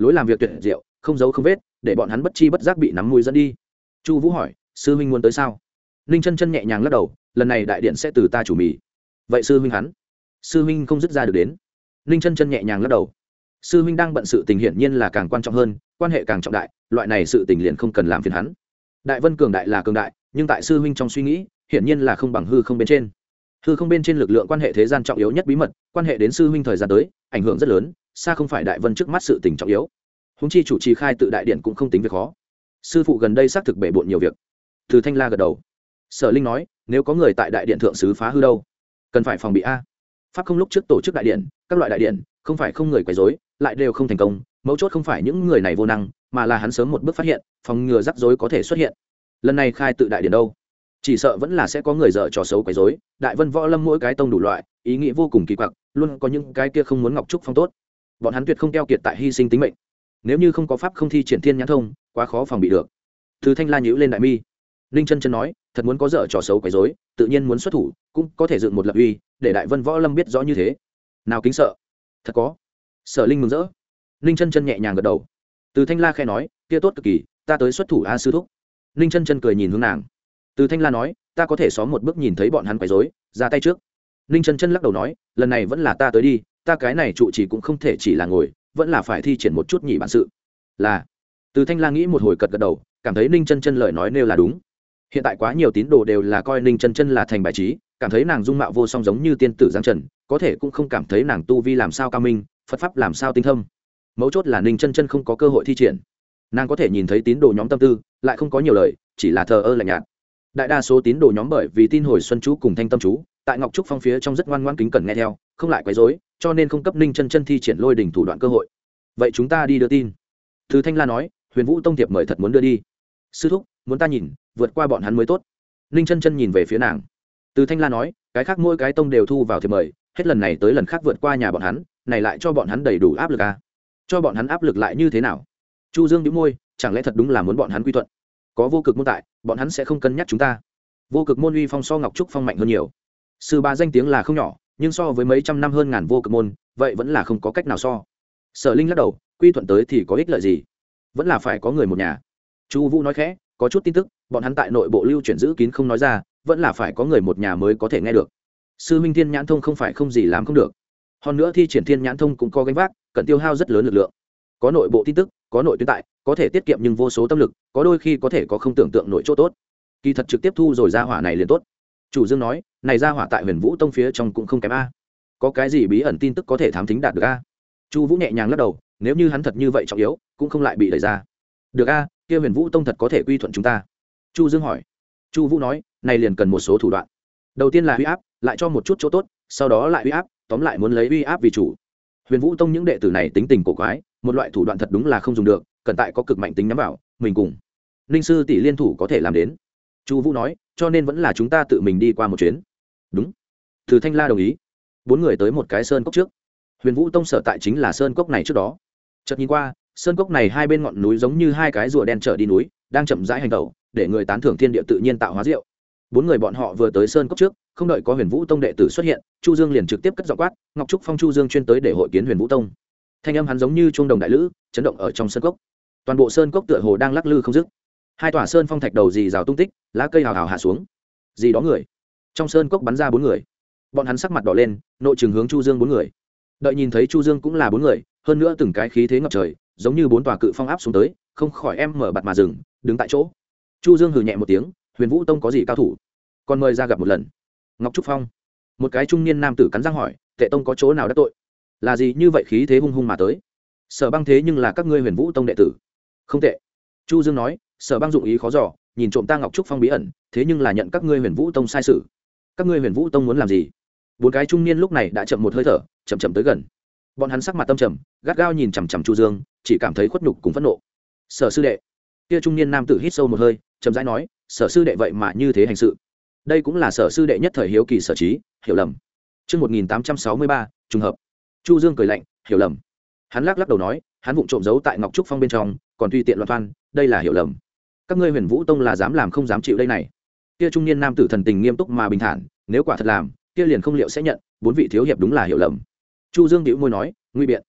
lối làm việc tuyệt diệu, không giấu không vết, để bọn hắn bất chi bất giác bị nắm mũi dẫn đi. Chu Vũ hỏi, sư huynh muốn tới sao? Ninh chân chân nhẹ nhàng lắc đầu, lần này đại điện sẽ từ ta chủ mì. Vậy sư huynh hắn? Sư huynh không dứt ra được đến. Ninh chân chân nhẹ nhàng lắc đầu. Sư huynh đang bận sự tình hiển nhiên là càng quan trọng hơn, quan hệ càng trọng đại, loại này sự tình liền không cần làm phiền hắn. Đại Vân cường đại là cường đại, nhưng tại sư huynh trong suy nghĩ, hiển nhiên là không bằng hư không bên trên. Hư không bên trên lực lượng quan hệ thế gian trọng yếu nhất bí mật, quan hệ đến sư huynh thời gian tới, ảnh hưởng rất lớn, xa không phải Đại Vân trước mắt sự tình trọng yếu. Huống chi chủ trì khai tự đại điện cũng không tính việc khó. Sư phụ gần đây xác thực bể bộn nhiều việc. Từ Thanh La gật đầu. Sở Linh nói, nếu có người tại đại điện thượng sứ phá hư đâu, cần phải phòng bị a. Pháp không lúc trước tổ chức đại điện, các loại đại điện, không phải không người quấy rối, lại đều không thành công, mấu chốt không phải những người này vô năng, mà là hắn sớm một bước phát hiện, phòng ngừa rắc rối có thể xuất hiện. Lần này khai tự đại điện đâu, chỉ sợ vẫn là sẽ có người dở trò xấu quấy rối. Đại Vân võ lâm mỗi cái tông đủ loại, ý nghĩ vô cùng kỳ quặc, luôn có những cái kia không muốn ngọc trúc phong tốt. Bọn hắn tuyệt không keo kiệt tại hy sinh tính mệnh. Nếu như không có pháp không thi triển thiên nhãn thông, quá khó phòng bị được. Từ Thanh La nhíu lên đại mi. Ninh chân chân nói, thật muốn có dở trò xấu quấy rối, tự nhiên muốn xuất thủ, cũng có thể dựng một lập uy, để Đại Vân võ lâm biết rõ như thế. Nào kính sợ, thật có. Sở Linh mừng rỡ. Ninh chân chân nhẹ nhàng gật đầu. Từ Thanh La khẽ nói, kia tốt cực kỳ, ta tới xuất thủ a sư thúc. Ninh chân chân cười nhìn hướng nàng. Từ Thanh La nói, ta có thể xóm một bước nhìn thấy bọn hắn quấy rối, ra tay trước. Ninh chân chân lắc đầu nói, lần này vẫn là ta tới đi, ta cái này trụ chỉ cũng không thể chỉ là ngồi, vẫn là phải thi triển một chút nhị bản sự. Là. Từ Thanh La nghĩ một hồi cật gật đầu, cảm thấy Ninh chân chân lời nói nêu là đúng. Hiện tại quá nhiều tín đồ đều là coi Ninh chân chân là thành bài trí, cảm thấy nàng dung mạo vô song giống như tiên tử giang trần, có thể cũng không cảm thấy nàng tu vi làm sao cao minh, Phật pháp làm sao tinh thâm. Mấu chốt là Ninh chân chân không có cơ hội thi triển. Nàng có thể nhìn thấy tín đồ nhóm tâm tư, lại không có nhiều lời, chỉ là thờ ơ lạnh nhạt. Đại đa số tín đồ nhóm bởi vì tin hồi xuân chú cùng thanh tâm chú, tại Ngọc Trúc Phong phía trong rất ngoan ngoãn kính cẩn nghe theo, không lại quấy rối, cho nên không cấp Ninh chân chân thi triển lôi đỉnh thủ đoạn cơ hội. Vậy chúng ta đi đưa tin. Từ Thanh La nói, Huyền Vũ tông thiệp mời thật muốn đưa đi. Sư thúc, muốn ta nhìn, vượt qua bọn hắn mới tốt. Ninh chân chân nhìn về phía nàng. Từ Thanh La nói, cái khác mỗi cái tông đều thu vào thiệp mời, hết lần này tới lần khác vượt qua nhà bọn hắn, này lại cho bọn hắn đầy đủ áp lực à? Cho bọn hắn áp lực lại như thế nào? Chu Dương nhíu môi, chẳng lẽ thật đúng là muốn bọn hắn quy thuận? Có vô cực môn tại, bọn hắn sẽ không cân nhắc chúng ta. Vô cực môn uy phong so Ngọc Trúc Phong mạnh hơn nhiều. Sư ba danh tiếng là không nhỏ, nhưng so với mấy trăm năm hơn ngàn vô cực môn, vậy vẫn là không có cách nào so. Sở Linh lắc đầu, quy thuận tới thì có ích lợi gì? Vẫn là phải có người một nhà. Chu Vũ nói khẽ, có chút tin tức, bọn hắn tại nội bộ lưu chuyển giữ kín không nói ra, vẫn là phải có người một nhà mới có thể nghe được. Sư Minh Thiên Nhãn Thông không phải không gì làm không được. Hơn nữa thi triển Thiên Nhãn Thông cũng có gánh vác, cần tiêu hao rất lớn lực lượng. Có nội bộ tin tức, có nội tuyến tại, có thể tiết kiệm nhưng vô số tâm lực, có đôi khi có thể có không tưởng tượng nổi chỗ tốt. Kỳ thật trực tiếp thu rồi ra hỏa này liền tốt. Chủ Dương nói, này ra hỏa tại Huyền Vũ Tông phía trong cũng không kém a. Có cái gì bí ẩn tin tức có thể thám thính đạt được a? Chu Vũ nhẹ nhàng lắc đầu, nếu như hắn thật như vậy trọng yếu, cũng không lại bị đẩy ra. Được a, kia Huyền Vũ Tông thật có thể quy thuận chúng ta. Chu Dương hỏi. Chu Vũ nói, này liền cần một số thủ đoạn. Đầu tiên là uy áp, lại cho một chút chỗ tốt, sau đó lại uy áp, tóm lại muốn lấy uy áp vì chủ. Huyền Vũ Tông những đệ tử này tính tình cổ quái, một loại thủ đoạn thật đúng là không dùng được, cần tại có cực mạnh tính nhắm vào, mình cùng Ninh sư tỷ liên thủ có thể làm đến. Chu Vũ nói, cho nên vẫn là chúng ta tự mình đi qua một chuyến. Đúng. Từ Thanh La đồng ý. Bốn người tới một cái sơn cốc trước. Huyền Vũ Tông sở tại chính là sơn cốc này trước đó. Chợt nhìn qua, sơn cốc này hai bên ngọn núi giống như hai cái rùa đen trở đi núi, đang chậm rãi hành động, để người tán thưởng thiên địa tự nhiên tạo hóa diệu. Bốn người bọn họ vừa tới sơn cốc trước, không đợi có Huyền Vũ Tông đệ tử xuất hiện, Chu Dương liền trực tiếp cất giọng quát, Ngọc Trúc Phong Chu Dương chuyên tới để hội kiến Huyền Vũ Tông. Thanh âm hắn giống như chuông đồng đại lữ, chấn động ở trong sơn cốc. Toàn bộ sơn cốc tựa hồ đang lắc lư không dứt. Hai tòa sơn phong thạch đầu dì rào tung tích, lá cây hào hào hạ xuống. Gì đó người. Trong sơn cốc bắn ra bốn người. Bọn hắn sắc mặt đỏ lên, nội trừng hướng Chu Dương bốn người. Đợi nhìn thấy Chu Dương cũng là bốn người, hơn nữa từng cái khí thế ngập trời, giống như bốn tòa cự phong áp xuống tới, không khỏi em mở bạt mà dừng, đứng tại chỗ. Chu Dương hừ nhẹ một tiếng, Huyền Vũ Tông có gì cao thủ, còn mời ra gặp một lần. Ngọc Trúc Phong. Một cái trung niên nam tử cắn răng hỏi, Tệ Tông có chỗ nào đắc tội? Là gì như vậy khí thế hung hung mà tới? Sở Băng thế nhưng là các ngươi Huyền Vũ Tông đệ tử. Không tệ. Chu Dương nói, Sở Băng dụng ý khó dò, nhìn trộm ta Ngọc Trúc Phong bí ẩn, thế nhưng là nhận các ngươi Huyền Vũ Tông sai sự. Các ngươi Huyền Vũ Tông muốn làm gì? Bốn cái trung niên lúc này đã chậm một hơi thở, chậm chậm tới gần. Bọn hắn sắc mặt tâm trầm, gắt gao nhìn chằm chằm Chu Dương, chỉ cảm thấy khuất nhục cùng phẫn nộ. Sở sư đệ. Kia trung niên nam tử hít sâu một hơi, chậm rãi nói, Sở sư đệ vậy mà như thế hành sự. Đây cũng là Sở sư đệ nhất thời hiếu kỳ sở trí, hiểu lầm. Chương một nghìn tám trăm sáu mươi ba, trùng hợp. Chu Dương cười lạnh, hiểu lầm. Hắn lắc lắc đầu nói, hắn vụng trộm giấu tại Ngọc Trúc Phong bên trong, còn tùy tiện loạn toan, đây là hiểu lầm. Các ngươi Huyền Vũ Tông là dám làm không dám chịu đây này. Kia trung niên nam tử thần tình nghiêm túc mà bình thản, nếu quả thật làm, kia liền không liệu sẽ nhận, bốn vị thiếu hiệp đúng là hiểu lầm. Chu Dương bĩu môi nói, nguy biện.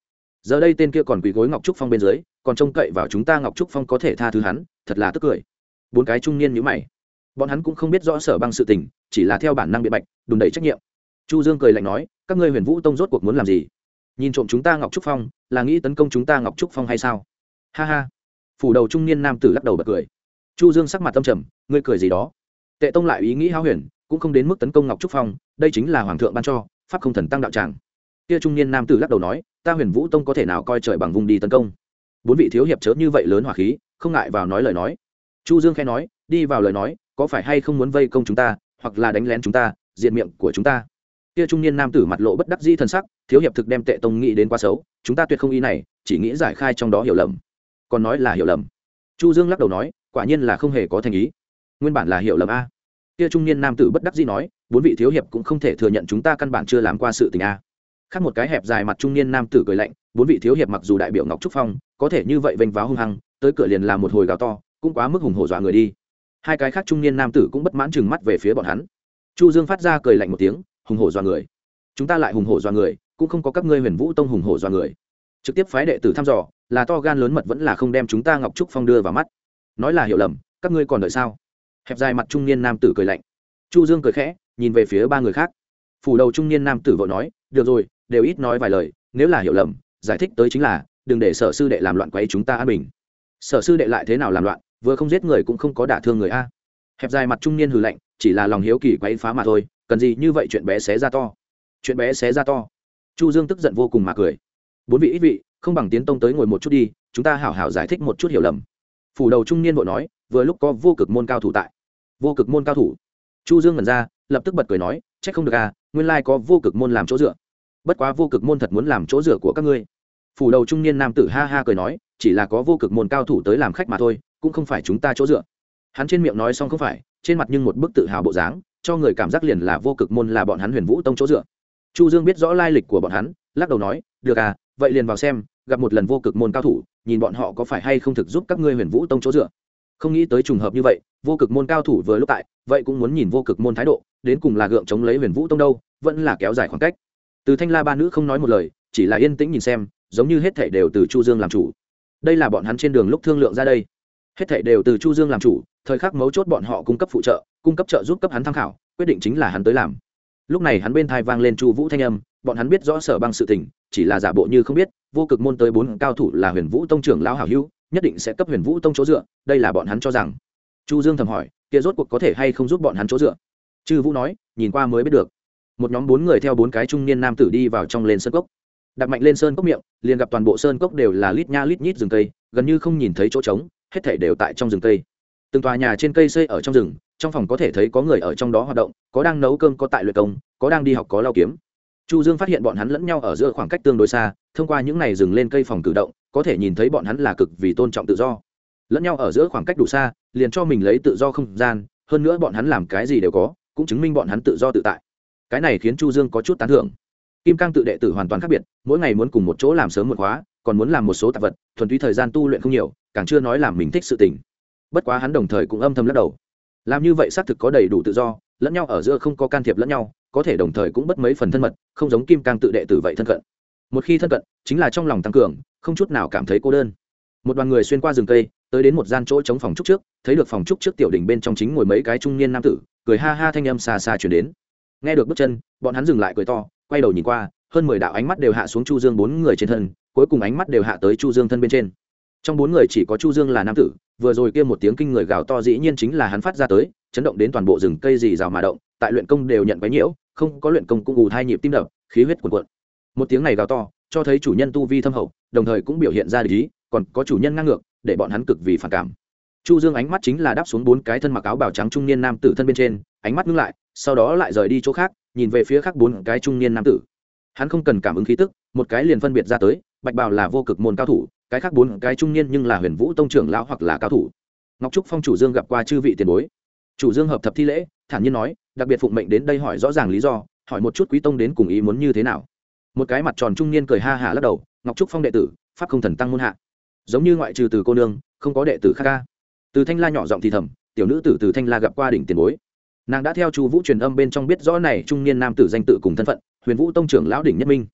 giờ đây tên kia còn quỳ gối ngọc trúc phong bên dưới, còn trông cậy vào chúng ta ngọc trúc phong có thể tha thứ hắn, thật là tức cười. Bốn cái trung niên nhíu mày, bọn hắn cũng không biết rõ Sở Băng sự tình, chỉ là theo bản năng biện bạch đùn đẩy trách nhiệm. Chu Dương cười lạnh nói, các ngươi Huyền Vũ Tông rốt cuộc muốn làm gì? Nhìn trộm chúng ta ngọc trúc phong, là nghĩ tấn công chúng ta ngọc trúc phong hay sao? Ha ha. Phủ đầu trung niên nam tử lắc đầu bật cười. Chu Dương sắc mặt tâm trầm, ngươi cười gì đó? Tệ Tông lại ý nghĩ hão huyền, cũng không đến mức tấn công ngọc trúc phong, đây chính là hoàng thượng ban cho pháp không thần tăng đạo tràng. Kia trung niên nam tử lắc đầu nói, ta Huyền Vũ Tông có thể nào coi trời bằng vùng đi tấn công? Bốn vị thiếu hiệp chớ như vậy lớn hỏa khí, không ngại vào nói lời nói. Chu Dương khẽ nói, đi vào lời nói, có phải hay không muốn vây công chúng ta, hoặc là đánh lén chúng ta, diệt miệng của chúng ta? Kia trung niên nam tử mặt lộ bất đắc dĩ thần sắc, thiếu hiệp thực đem Tệ Tông nghĩ đến quá xấu, chúng ta tuyệt không ý này, chỉ nghĩ giải khai trong đó hiểu lầm. Còn nói là hiểu lầm. Chu Dương lắc đầu nói, quả nhiên là không hề có thành ý. Nguyên bản là hiểu lầm a. Kia trung niên nam tử bất đắc dĩ nói, bốn vị thiếu hiệp cũng không thể thừa nhận chúng ta căn bản chưa làm qua sự tình a. Khác một cái hẹp dài mặt trung niên nam tử cười lạnh, bốn vị thiếu hiệp mặc dù đại biểu Ngọc Trúc Phong, có thể như vậy vênh váo hung hăng, tới cửa liền làm một hồi gào to, cũng quá mức hùng hổ dọa người đi. Hai cái khác trung niên nam tử cũng bất mãn chừng mắt về phía bọn hắn. Chu Dương phát ra cười lạnh một tiếng, hùng hổ dọa người. Chúng ta lại hùng hổ dọa người, cũng không có các ngươi Huyền Vũ Tông hùng hổ dọa người. Trực tiếp phái đệ tử thăm dò, là to gan lớn mật vẫn là không đem chúng ta Ngọc Trúc Phong đưa vào mắt. Nói là hiểu lầm, các ngươi còn đợi sao? Hẹp dài mặt trung niên nam tử cười lạnh. Chu Dương cười khẽ, nhìn về phía ba người khác. Phủ đầu trung niên nam tử vội nói, được rồi, đều ít nói vài lời, nếu là hiểu lầm, giải thích tới chính là, đừng để Sở sư đệ làm loạn quấy chúng ta an bình. Sở sư đệ lại thế nào làm loạn, vừa không giết người cũng không có đả thương người a. Hẹp dài mặt trung niên hừ lạnh, chỉ là lòng hiếu kỳ quấy phá mà thôi, cần gì như vậy chuyện bé xé ra to. Chuyện bé xé ra to. Chu Dương tức giận vô cùng mà cười. Bốn vị ít vị, không bằng tiến tông tới ngồi một chút đi, chúng ta hảo hảo giải thích một chút hiểu lầm. Phủ đầu trung niên vội nói, vừa lúc có vô cực môn cao thủ tại. Vô cực môn cao thủ? Chu Dương ngẩn ra, lập tức bật cười nói, trách không được à, nguyên lai có vô cực môn làm chỗ dựa. Bất quá vô cực môn thật muốn làm chỗ dựa của các ngươi. Phủ đầu trung niên nam tử ha ha cười nói, chỉ là có vô cực môn cao thủ tới làm khách mà thôi, cũng không phải chúng ta chỗ dựa. Hắn trên miệng nói xong không phải, trên mặt nhưng một bức tự hào bộ dáng, cho người cảm giác liền là vô cực môn là bọn hắn Huyền Vũ Tông chỗ dựa. Chu Dương biết rõ lai lịch của bọn hắn, lắc đầu nói, được à, vậy liền vào xem, gặp một lần vô cực môn cao thủ, nhìn bọn họ có phải hay không thực giúp các ngươi Huyền Vũ Tông chỗ dựa. Không nghĩ tới trùng hợp như vậy, vô cực môn cao thủ vừa lúc tại, vậy cũng muốn nhìn vô cực môn thái độ, đến cùng là gượng chống lấy Huyền Vũ Tông đâu, vẫn là kéo dài khoảng cách. Từ Thanh La ba nữ không nói một lời, chỉ là yên tĩnh nhìn xem, giống như hết thảy đều từ Chu Dương làm chủ. Đây là bọn hắn trên đường lúc thương lượng ra đây, hết thảy đều từ Chu Dương làm chủ, thời khắc mấu chốt bọn họ cung cấp phụ trợ, cung cấp trợ giúp cấp hắn tham khảo, quyết định chính là hắn tới làm. Lúc này hắn bên thai vang lên Chu Vũ thanh âm, bọn hắn biết rõ Sở Băng sự tình, chỉ là giả bộ như không biết, vô cực môn tới bốn cao thủ là Huyền Vũ Tông trưởng lão hảo hữu, nhất định sẽ cấp Huyền Vũ Tông chỗ dựa, đây là bọn hắn cho rằng. Chu Dương thầm hỏi, kia rốt cuộc có thể hay không giúp bọn hắn chỗ dựa? Chư Vũ nói, nhìn qua mới biết được. Một nhóm bốn người theo bốn cái trung niên nam tử đi vào trong lên sơn cốc. Đặt mạnh lên sơn cốc miệng, liền gặp toàn bộ sơn cốc đều là lít nha lít nhít rừng cây, gần như không nhìn thấy chỗ trống, hết thảy đều tại trong rừng cây. Từng tòa nhà trên cây xây ở trong rừng, trong phòng có thể thấy có người ở trong đó hoạt động, có đang nấu cơm, có tại luyện công, có đang đi học, có lao kiếm. Chu Dương phát hiện bọn hắn lẫn nhau ở giữa khoảng cách tương đối xa, thông qua những này rừng lên cây phòng cử động, có thể nhìn thấy bọn hắn là cực vì tôn trọng tự do. Lẫn nhau ở giữa khoảng cách đủ xa, liền cho mình lấy tự do không gian, hơn nữa bọn hắn làm cái gì đều có, cũng chứng minh bọn hắn tự do tự tại. Cái này khiến Chu Dương có chút tán thưởng. Kim Cang tự đệ tử hoàn toàn khác biệt, mỗi ngày muốn cùng một chỗ làm sớm một khóa, còn muốn làm một số tạp vật, thuần túy thời gian tu luyện không nhiều, càng chưa nói làm mình thích sự tình. Bất quá hắn đồng thời cũng âm thầm lắc đầu. Làm như vậy xác thực có đầy đủ tự do, lẫn nhau ở giữa không có can thiệp lẫn nhau, có thể đồng thời cũng bất mấy phần thân mật, không giống Kim Cang tự đệ tử vậy thân cận. Một khi thân cận, chính là trong lòng tăng cường, không chút nào cảm thấy cô đơn. Một đoàn người xuyên qua rừng cây, tới đến một gian chỗ trống phòng trúc trước, thấy được phòng trúc trước tiểu đỉnh bên trong chính ngồi mấy cái trung niên nam tử, cười ha ha thanh âm xa xa truyền đến. Nghe được bước chân, bọn hắn dừng lại cười to, quay đầu nhìn qua, hơn mười đạo ánh mắt đều hạ xuống Chu Dương bốn người trên thân, cuối cùng ánh mắt đều hạ tới Chu Dương thân bên trên. Trong bốn người chỉ có Chu Dương là nam tử, vừa rồi kia một tiếng kinh người gào to dĩ nhiên chính là hắn phát ra tới, chấn động đến toàn bộ rừng cây rì rào mà động, tại luyện công đều nhận quấy nhiễu, không có luyện công cũng ù hai nhịp tim đập, khí huyết cuồn cuộn. Một tiếng này gào to, cho thấy chủ nhân tu vi thâm hậu, đồng thời cũng biểu hiện ra lý, còn có chủ nhân ngang ngược, để bọn hắn cực vì phản cảm. Chu Dương ánh mắt chính là đáp xuống bốn cái thân mặc áo bào trắng trung niên nam tử thân bên trên, ánh mắt ngưng lại, sau đó lại rời đi chỗ khác, nhìn về phía khác bốn cái trung niên nam tử. Hắn không cần cảm ứng khí tức, một cái liền phân biệt ra tới, bạch bào là vô cực môn cao thủ, cái khác bốn cái trung niên nhưng là Huyền Vũ Tông trưởng lão hoặc là cao thủ. Ngọc Trúc Phong chủ Dương gặp qua chư vị tiền bối. Chủ Dương hợp thập thi lễ, thản nhiên nói, đặc biệt phụng mệnh đến đây hỏi rõ ràng lý do, hỏi một chút quý tông đến cùng ý muốn như thế nào. Một cái mặt tròn trung niên cười ha hả lắc đầu, Ngọc Trúc Phong đệ tử, pháp không thần tăng môn hạ. Giống như ngoại trừ từ cô nương, không có đệ tử khác ca. Từ Thanh La nhỏ giọng thì thầm, tiểu nữ tử Từ Thanh La gặp qua đỉnh tiền bối. Nàng đã theo Chu Vũ truyền âm bên trong biết rõ này trung niên nam tử danh tự cùng thân phận, Huyền Vũ Tông trưởng lão đỉnh nhất minh.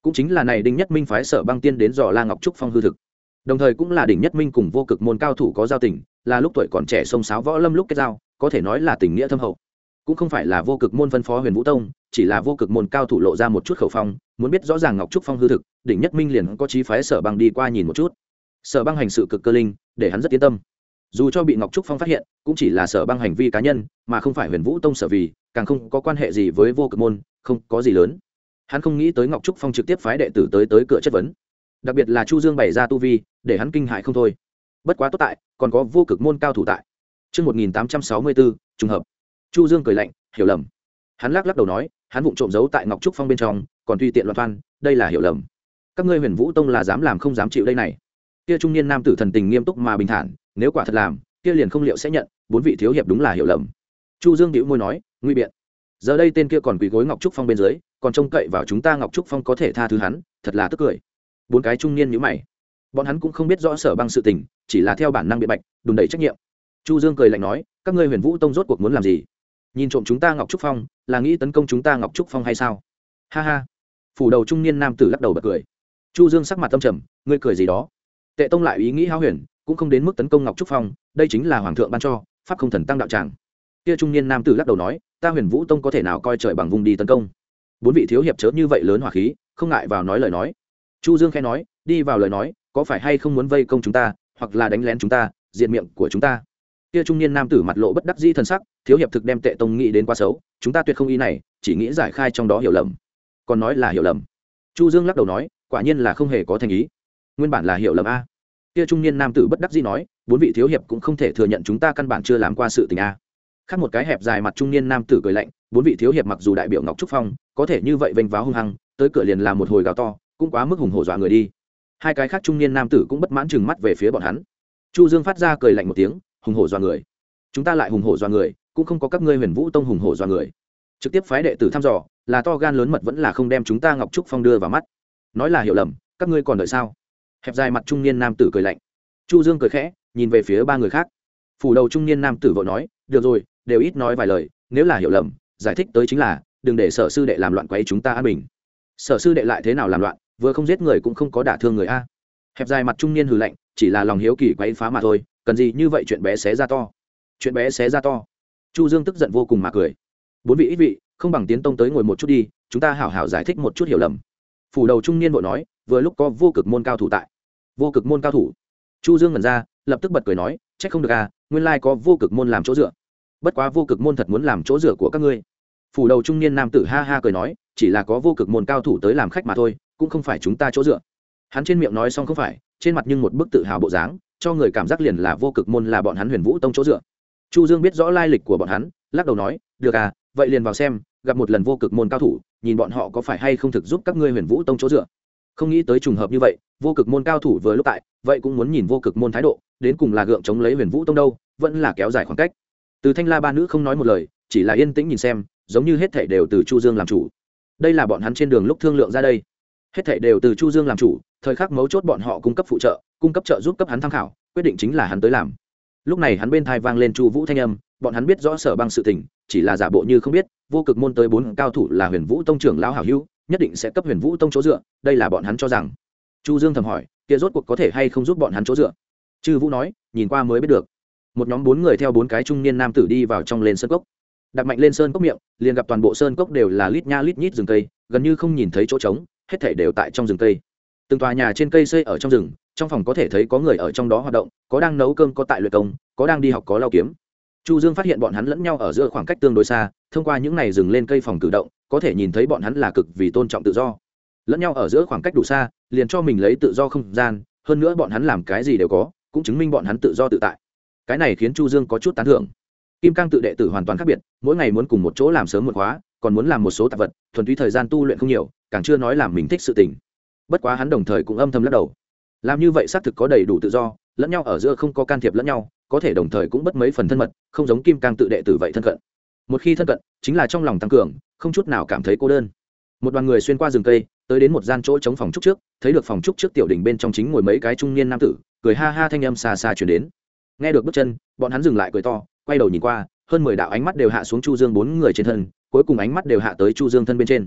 cũng chính là này đinh nhất minh phái Sở Băng Tiên đến dò la Ngọc Trúc Phong hư thực, đồng thời cũng là đỉnh nhất minh cùng vô cực môn cao thủ có giao tình, là lúc tuổi còn trẻ sông sáo võ lâm lúc kết giao, có thể nói là tình nghĩa thâm hậu. Cũng không phải là vô cực môn phân phó Huyền Vũ Tông, chỉ là vô cực môn cao thủ lộ ra một chút khẩu phong, muốn biết rõ ràng Ngọc Trúc Phong hư thực, đỉnh nhất minh liền có chí phái Sở Băng đi qua nhìn một chút. Sở Băng hành sự cực cơ linh, để hắn rất yên tâm. Dù cho bị Ngọc Trúc Phong phát hiện, cũng chỉ là Sở Băng hành vi cá nhân, mà không phải Huyền Vũ Tông sở vì, càng không có quan hệ gì với vô cực môn, không có gì lớn. Hắn không nghĩ tới Ngọc Trúc Phong trực tiếp phái đệ tử tới tới cửa chất vấn, đặc biệt là Chu Dương bày ra tu vi, để hắn kinh hại không thôi. Bất quá tốt tại, còn có vô cực môn cao thủ tại. Chương một nghìn tám trăm sáu mươi bốn, trùng hợp. Chu Dương cười lạnh, hiểu lầm. Hắn lắc lắc đầu nói, hắn vụng trộm giấu tại Ngọc Trúc Phong bên trong, còn tùy tiện loạn toan, đây là hiểu lầm. Các ngươi Huyền Vũ Tông là dám làm không dám chịu đây này. Kia trung niên nam tử thần tình nghiêm túc mà bình thản, nếu quả thật làm, kia liền không liệu sẽ nhận, bốn vị thiếu hiệp đúng là hiểu lầm. Chu Dương bĩu môi nói, nguy biện. Giờ đây tên kia còn quỳ gối Ngọc Trúc Phong bên dưới, còn trông cậy vào chúng ta Ngọc Trúc Phong có thể tha thứ hắn, thật là tức cười. Bốn cái trung niên nhíu mày. Bọn hắn cũng không biết rõ Sở Băng sự tình, chỉ là theo bản năng biện bạch, đùn đẩy trách nhiệm. Chu Dương cười lạnh nói, các ngươi Huyền Vũ Tông rốt cuộc muốn làm gì? Nhìn trộm chúng ta Ngọc Trúc Phong, là nghĩ tấn công chúng ta Ngọc Trúc Phong hay sao? Ha ha. Phủ đầu trung niên nam tử lắc đầu bật cười. Chu Dương sắc mặt tâm trầm, ngươi cười gì đó? Tệ Tông lại ý nghĩ hão huyền, cũng không đến mức tấn công Ngọc Trúc Phong, đây chính là hoàng thượng ban cho, pháp không thần tăng đạo tràng. Kia trung niên nam tử lắc đầu nói, ta Huyền Vũ Tông có thể nào coi trời bằng vùng đi tấn công? Bốn vị thiếu hiệp chớ như vậy lớn hỏa khí, không ngại vào nói lời nói. Chu Dương khẽ nói, đi vào lời nói, có phải hay không muốn vây công chúng ta, hoặc là đánh lén chúng ta, diệt miệng của chúng ta? Kia trung niên nam tử mặt lộ bất đắc dĩ thần sắc, thiếu hiệp thực đem Tệ Tông nghĩ đến quá xấu, chúng ta tuyệt không ý này, chỉ nghĩ giải khai trong đó hiểu lầm. Còn nói là hiểu lầm. Chu Dương lắc đầu nói, quả nhiên là không hề có thành ý. Nguyên bản là hiểu lầm a. Kia trung niên nam tử bất đắc dĩ nói, bốn vị thiếu hiệp cũng không thể thừa nhận chúng ta căn bản chưa làm qua sự tình a. Khác một cái hẹp dài mặt trung niên nam tử cười lạnh, bốn vị thiếu hiệp mặc dù đại biểu Ngọc Trúc Phong, có thể như vậy vênh váo hung hăng, tới cửa liền làm một hồi gào to, cũng quá mức hùng hổ dọa người đi. Hai cái khác trung niên nam tử cũng bất mãn chừng mắt về phía bọn hắn. Chu Dương phát ra cười lạnh một tiếng, hùng hổ dọa người. Chúng ta lại hùng hổ dọa người, cũng không có các ngươi Huyền Vũ Tông hùng hổ dọa người. Trực tiếp phái đệ tử thăm dò, là to gan lớn mật vẫn là không đem chúng ta Ngọc Trúc Phong đưa vào mắt. Nói là hiểu lầm, các ngươi còn đợi sao? Hẹp dài mặt trung niên nam tử cười lạnh. Chu Dương cười khẽ, nhìn về phía ba người khác. Phủ đầu trung niên nam tử vội nói, được rồi, đều ít nói vài lời, nếu là hiểu lầm, giải thích tới chính là, đừng để Sở sư đệ làm loạn quấy chúng ta an bình. Sở sư đệ lại thế nào làm loạn, vừa không giết người cũng không có đả thương người a. Hẹp dài mặt trung niên hừ lạnh, chỉ là lòng hiếu kỳ quấy phá mà thôi, cần gì như vậy chuyện bé xé ra to. Chuyện bé xé ra to. Chu Dương tức giận vô cùng mà cười. Bốn vị ít vị, không bằng tiến tông tới ngồi một chút đi, chúng ta hảo hảo giải thích một chút hiểu lầm. Phủ đầu trung niên vội nói, vừa lúc có vô cực môn cao thủ tại. Vô cực môn cao thủ? Chu Dương ngẩn ra, lập tức bật cười nói, trách không được à, nguyên lai có vô cực môn làm chỗ dựa. Bất quá vô cực môn thật muốn làm chỗ dựa của các ngươi. Phủ đầu trung niên nam tử ha ha cười nói, chỉ là có vô cực môn cao thủ tới làm khách mà thôi, cũng không phải chúng ta chỗ dựa. Hắn trên miệng nói xong không phải, trên mặt nhưng một bức tự hào bộ dáng, cho người cảm giác liền là vô cực môn là bọn hắn Huyền Vũ Tông chỗ dựa. Chu Dương biết rõ lai lịch của bọn hắn, lắc đầu nói, được à, vậy liền vào xem, gặp một lần vô cực môn cao thủ, nhìn bọn họ có phải hay không thực giúp các ngươi Huyền Vũ Tông chỗ dựa. Không nghĩ tới trùng hợp như vậy, vô cực môn cao thủ vừa lúc tại, vậy cũng muốn nhìn vô cực môn thái độ, đến cùng là gượng chống lấy Huyền Vũ Tông đâu, vẫn là kéo dài khoảng cách. Từ Thanh La ba nữ không nói một lời, chỉ là yên tĩnh nhìn xem, giống như hết thảy đều từ Chu Dương làm chủ. Đây là bọn hắn trên đường lúc thương lượng ra đây. Hết thảy đều từ Chu Dương làm chủ, thời khắc mấu chốt bọn họ cung cấp phụ trợ, cung cấp trợ giúp cấp hắn tham khảo, quyết định chính là hắn tới làm. Lúc này hắn bên tai vang lên Chu Vũ thanh âm, bọn hắn biết rõ Sở Băng sự tình, chỉ là giả bộ như không biết, vô cực môn tới bốn cao thủ là Huyền Vũ Tông trưởng lão hảo hữu, nhất định sẽ cấp Huyền Vũ Tông chỗ dựa, đây là bọn hắn cho rằng. Chu Dương thầm hỏi, kia rốt cuộc có thể hay không giúp bọn hắn chỗ dựa? Chư Vũ nói, nhìn qua mới biết được. Một nhóm bốn người theo bốn cái trung niên nam tử đi vào trong lên sơn cốc. Đặt mạnh lên sơn cốc miệng, liền gặp toàn bộ sơn cốc đều là lít nha lít nhít rừng cây, gần như không nhìn thấy chỗ trống, hết thảy đều tại trong rừng cây. Từng tòa nhà trên cây xây ở trong rừng, trong phòng có thể thấy có người ở trong đó hoạt động, có đang nấu cơm, có tại luyện công, có đang đi học, có lau kiếm. Chu Dương phát hiện bọn hắn lẫn nhau ở giữa khoảng cách tương đối xa, thông qua những này rừng lên cây phòng cử động, có thể nhìn thấy bọn hắn là cực vì tôn trọng tự do. Lẫn nhau ở giữa khoảng cách đủ xa, liền cho mình lấy tự do không gian, hơn nữa bọn hắn làm cái gì đều có, cũng chứng minh bọn hắn tự do tự tại. Cái này khiến Chu Dương có chút tán thưởng. Kim Cang tự đệ tử hoàn toàn khác biệt, mỗi ngày muốn cùng một chỗ làm sớm một khóa, còn muốn làm một số tạp vật, thuần túy thời gian tu luyện không nhiều, càng chưa nói làm mình thích sự tình. Bất quá hắn đồng thời cũng âm thầm lắc đầu. Làm như vậy xác thực có đầy đủ tự do, lẫn nhau ở giữa không có can thiệp lẫn nhau, có thể đồng thời cũng bất mấy phần thân mật, không giống Kim Cang tự đệ tử vậy thân cận. Một khi thân cận, chính là trong lòng tăng cường, không chút nào cảm thấy cô đơn. Một đoàn người xuyên qua rừng cây, tới đến một gian chỗ chống phòng trúc trước, thấy được phòng trúc trước tiểu đỉnh bên trong chính ngồi mấy cái trung niên nam tử, cười ha ha thanh âm xa xa truyền đến. Nghe được bước chân, bọn hắn dừng lại cười to, quay đầu nhìn qua, hơn mười đạo ánh mắt đều hạ xuống Chu Dương bốn người trên thân, cuối cùng ánh mắt đều hạ tới Chu Dương thân bên trên.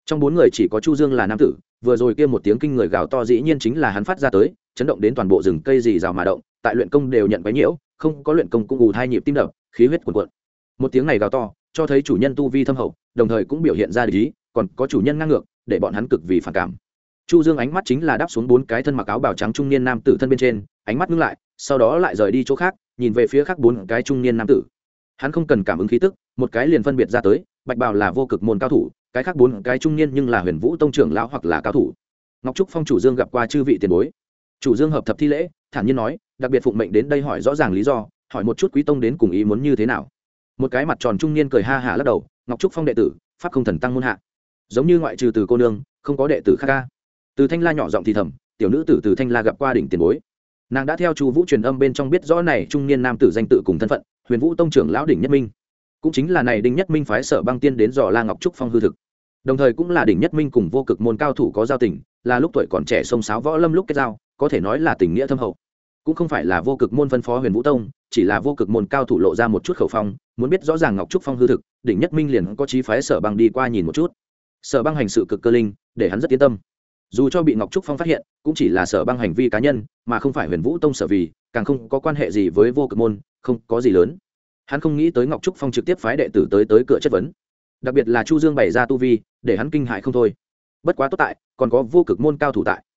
trong bốn người chỉ có Chu Dương là nam tử, vừa rồi kia một tiếng kinh người gào to dĩ nhiên chính là hắn phát ra tới, chấn động đến toàn bộ rừng cây rì rào mà động, tại luyện công đều nhận quấy nhiễu, không có luyện công cũng ù hai nhịp tim đập, khí huyết cuồn cuộn. Một tiếng này gào to, cho thấy chủ nhân tu vi thâm hậu, đồng thời cũng biểu hiện ra địch ý, còn có chủ nhân ngang ngược, để bọn hắn cực vì phản cảm. Chu Dương ánh mắt chính là đáp xuống bốn cái thân mặc áo bào trắng trung niên nam tử thân bên trên, ánh mắt ngưng lại, sau đó lại rời đi chỗ khác, nhìn về phía khác bốn cái trung niên nam tử. Hắn không cần cảm ứng khí tức, một cái liền phân biệt ra tới, bạch bào là vô cực môn cao thủ, cái khác bốn cái trung niên nhưng là Huyền Vũ tông trưởng lão hoặc là cao thủ. Ngọc Trúc Phong chủ Dương gặp qua chư vị tiền bối. Chủ Dương hợp thập thi lễ, thản nhiên nói, đặc biệt phụng mệnh đến đây hỏi rõ ràng lý do, hỏi một chút quý tông đến cùng ý muốn như thế nào. Một cái mặt tròn trung niên cười ha hả lắc đầu, Ngọc Trúc Phong đệ tử, pháp không thần tăng môn hạ. Giống như ngoại trừ từ cô nương, không có đệ tử khác ca. Từ Thanh La nhỏ giọng thì thầm, tiểu nữ tử Từ Thanh La gặp qua đỉnh tiền bối. Nàng đã theo Chu Vũ truyền âm bên trong biết rõ này trung niên nam tử danh tự cùng thân phận, Huyền Vũ tông trưởng lão đỉnh Nhất Minh. Cũng chính là này đỉnh Nhất Minh phái Sở Băng Tiên đến dò La Ngọc Trúc Phong hư thực. Đồng thời cũng là đỉnh Nhất Minh cùng vô cực môn cao thủ có giao tình, là lúc tuổi còn trẻ xông xáo võ lâm lúc kết giao, có thể nói là tình nghĩa thâm hậu. Cũng không phải là vô cực môn phân phó Huyền Vũ tông, chỉ là vô cực môn cao thủ lộ ra một chút khẩu phong, muốn biết rõ ràng Ngọc Trúc Phong hư thực, đỉnh Nhất Minh liền có chí phái Sở Băng đi qua nhìn một chút. Sở Băng hành sự cực cơ linh, để hắn rất yên tâm. Dù cho bị Ngọc Trúc Phong phát hiện, cũng chỉ là Sở Băng hành vi cá nhân, mà không phải Huyền Vũ tông sở vì, càng không có quan hệ gì với vô cực môn, không có gì lớn. Hắn không nghĩ tới Ngọc Trúc Phong trực tiếp phái đệ tử tới tới cửa chất vấn, đặc biệt là Chu Dương bày ra tu vi, để hắn kinh hãi không thôi. Bất quá tốt tại, còn có vô cực môn cao thủ tại.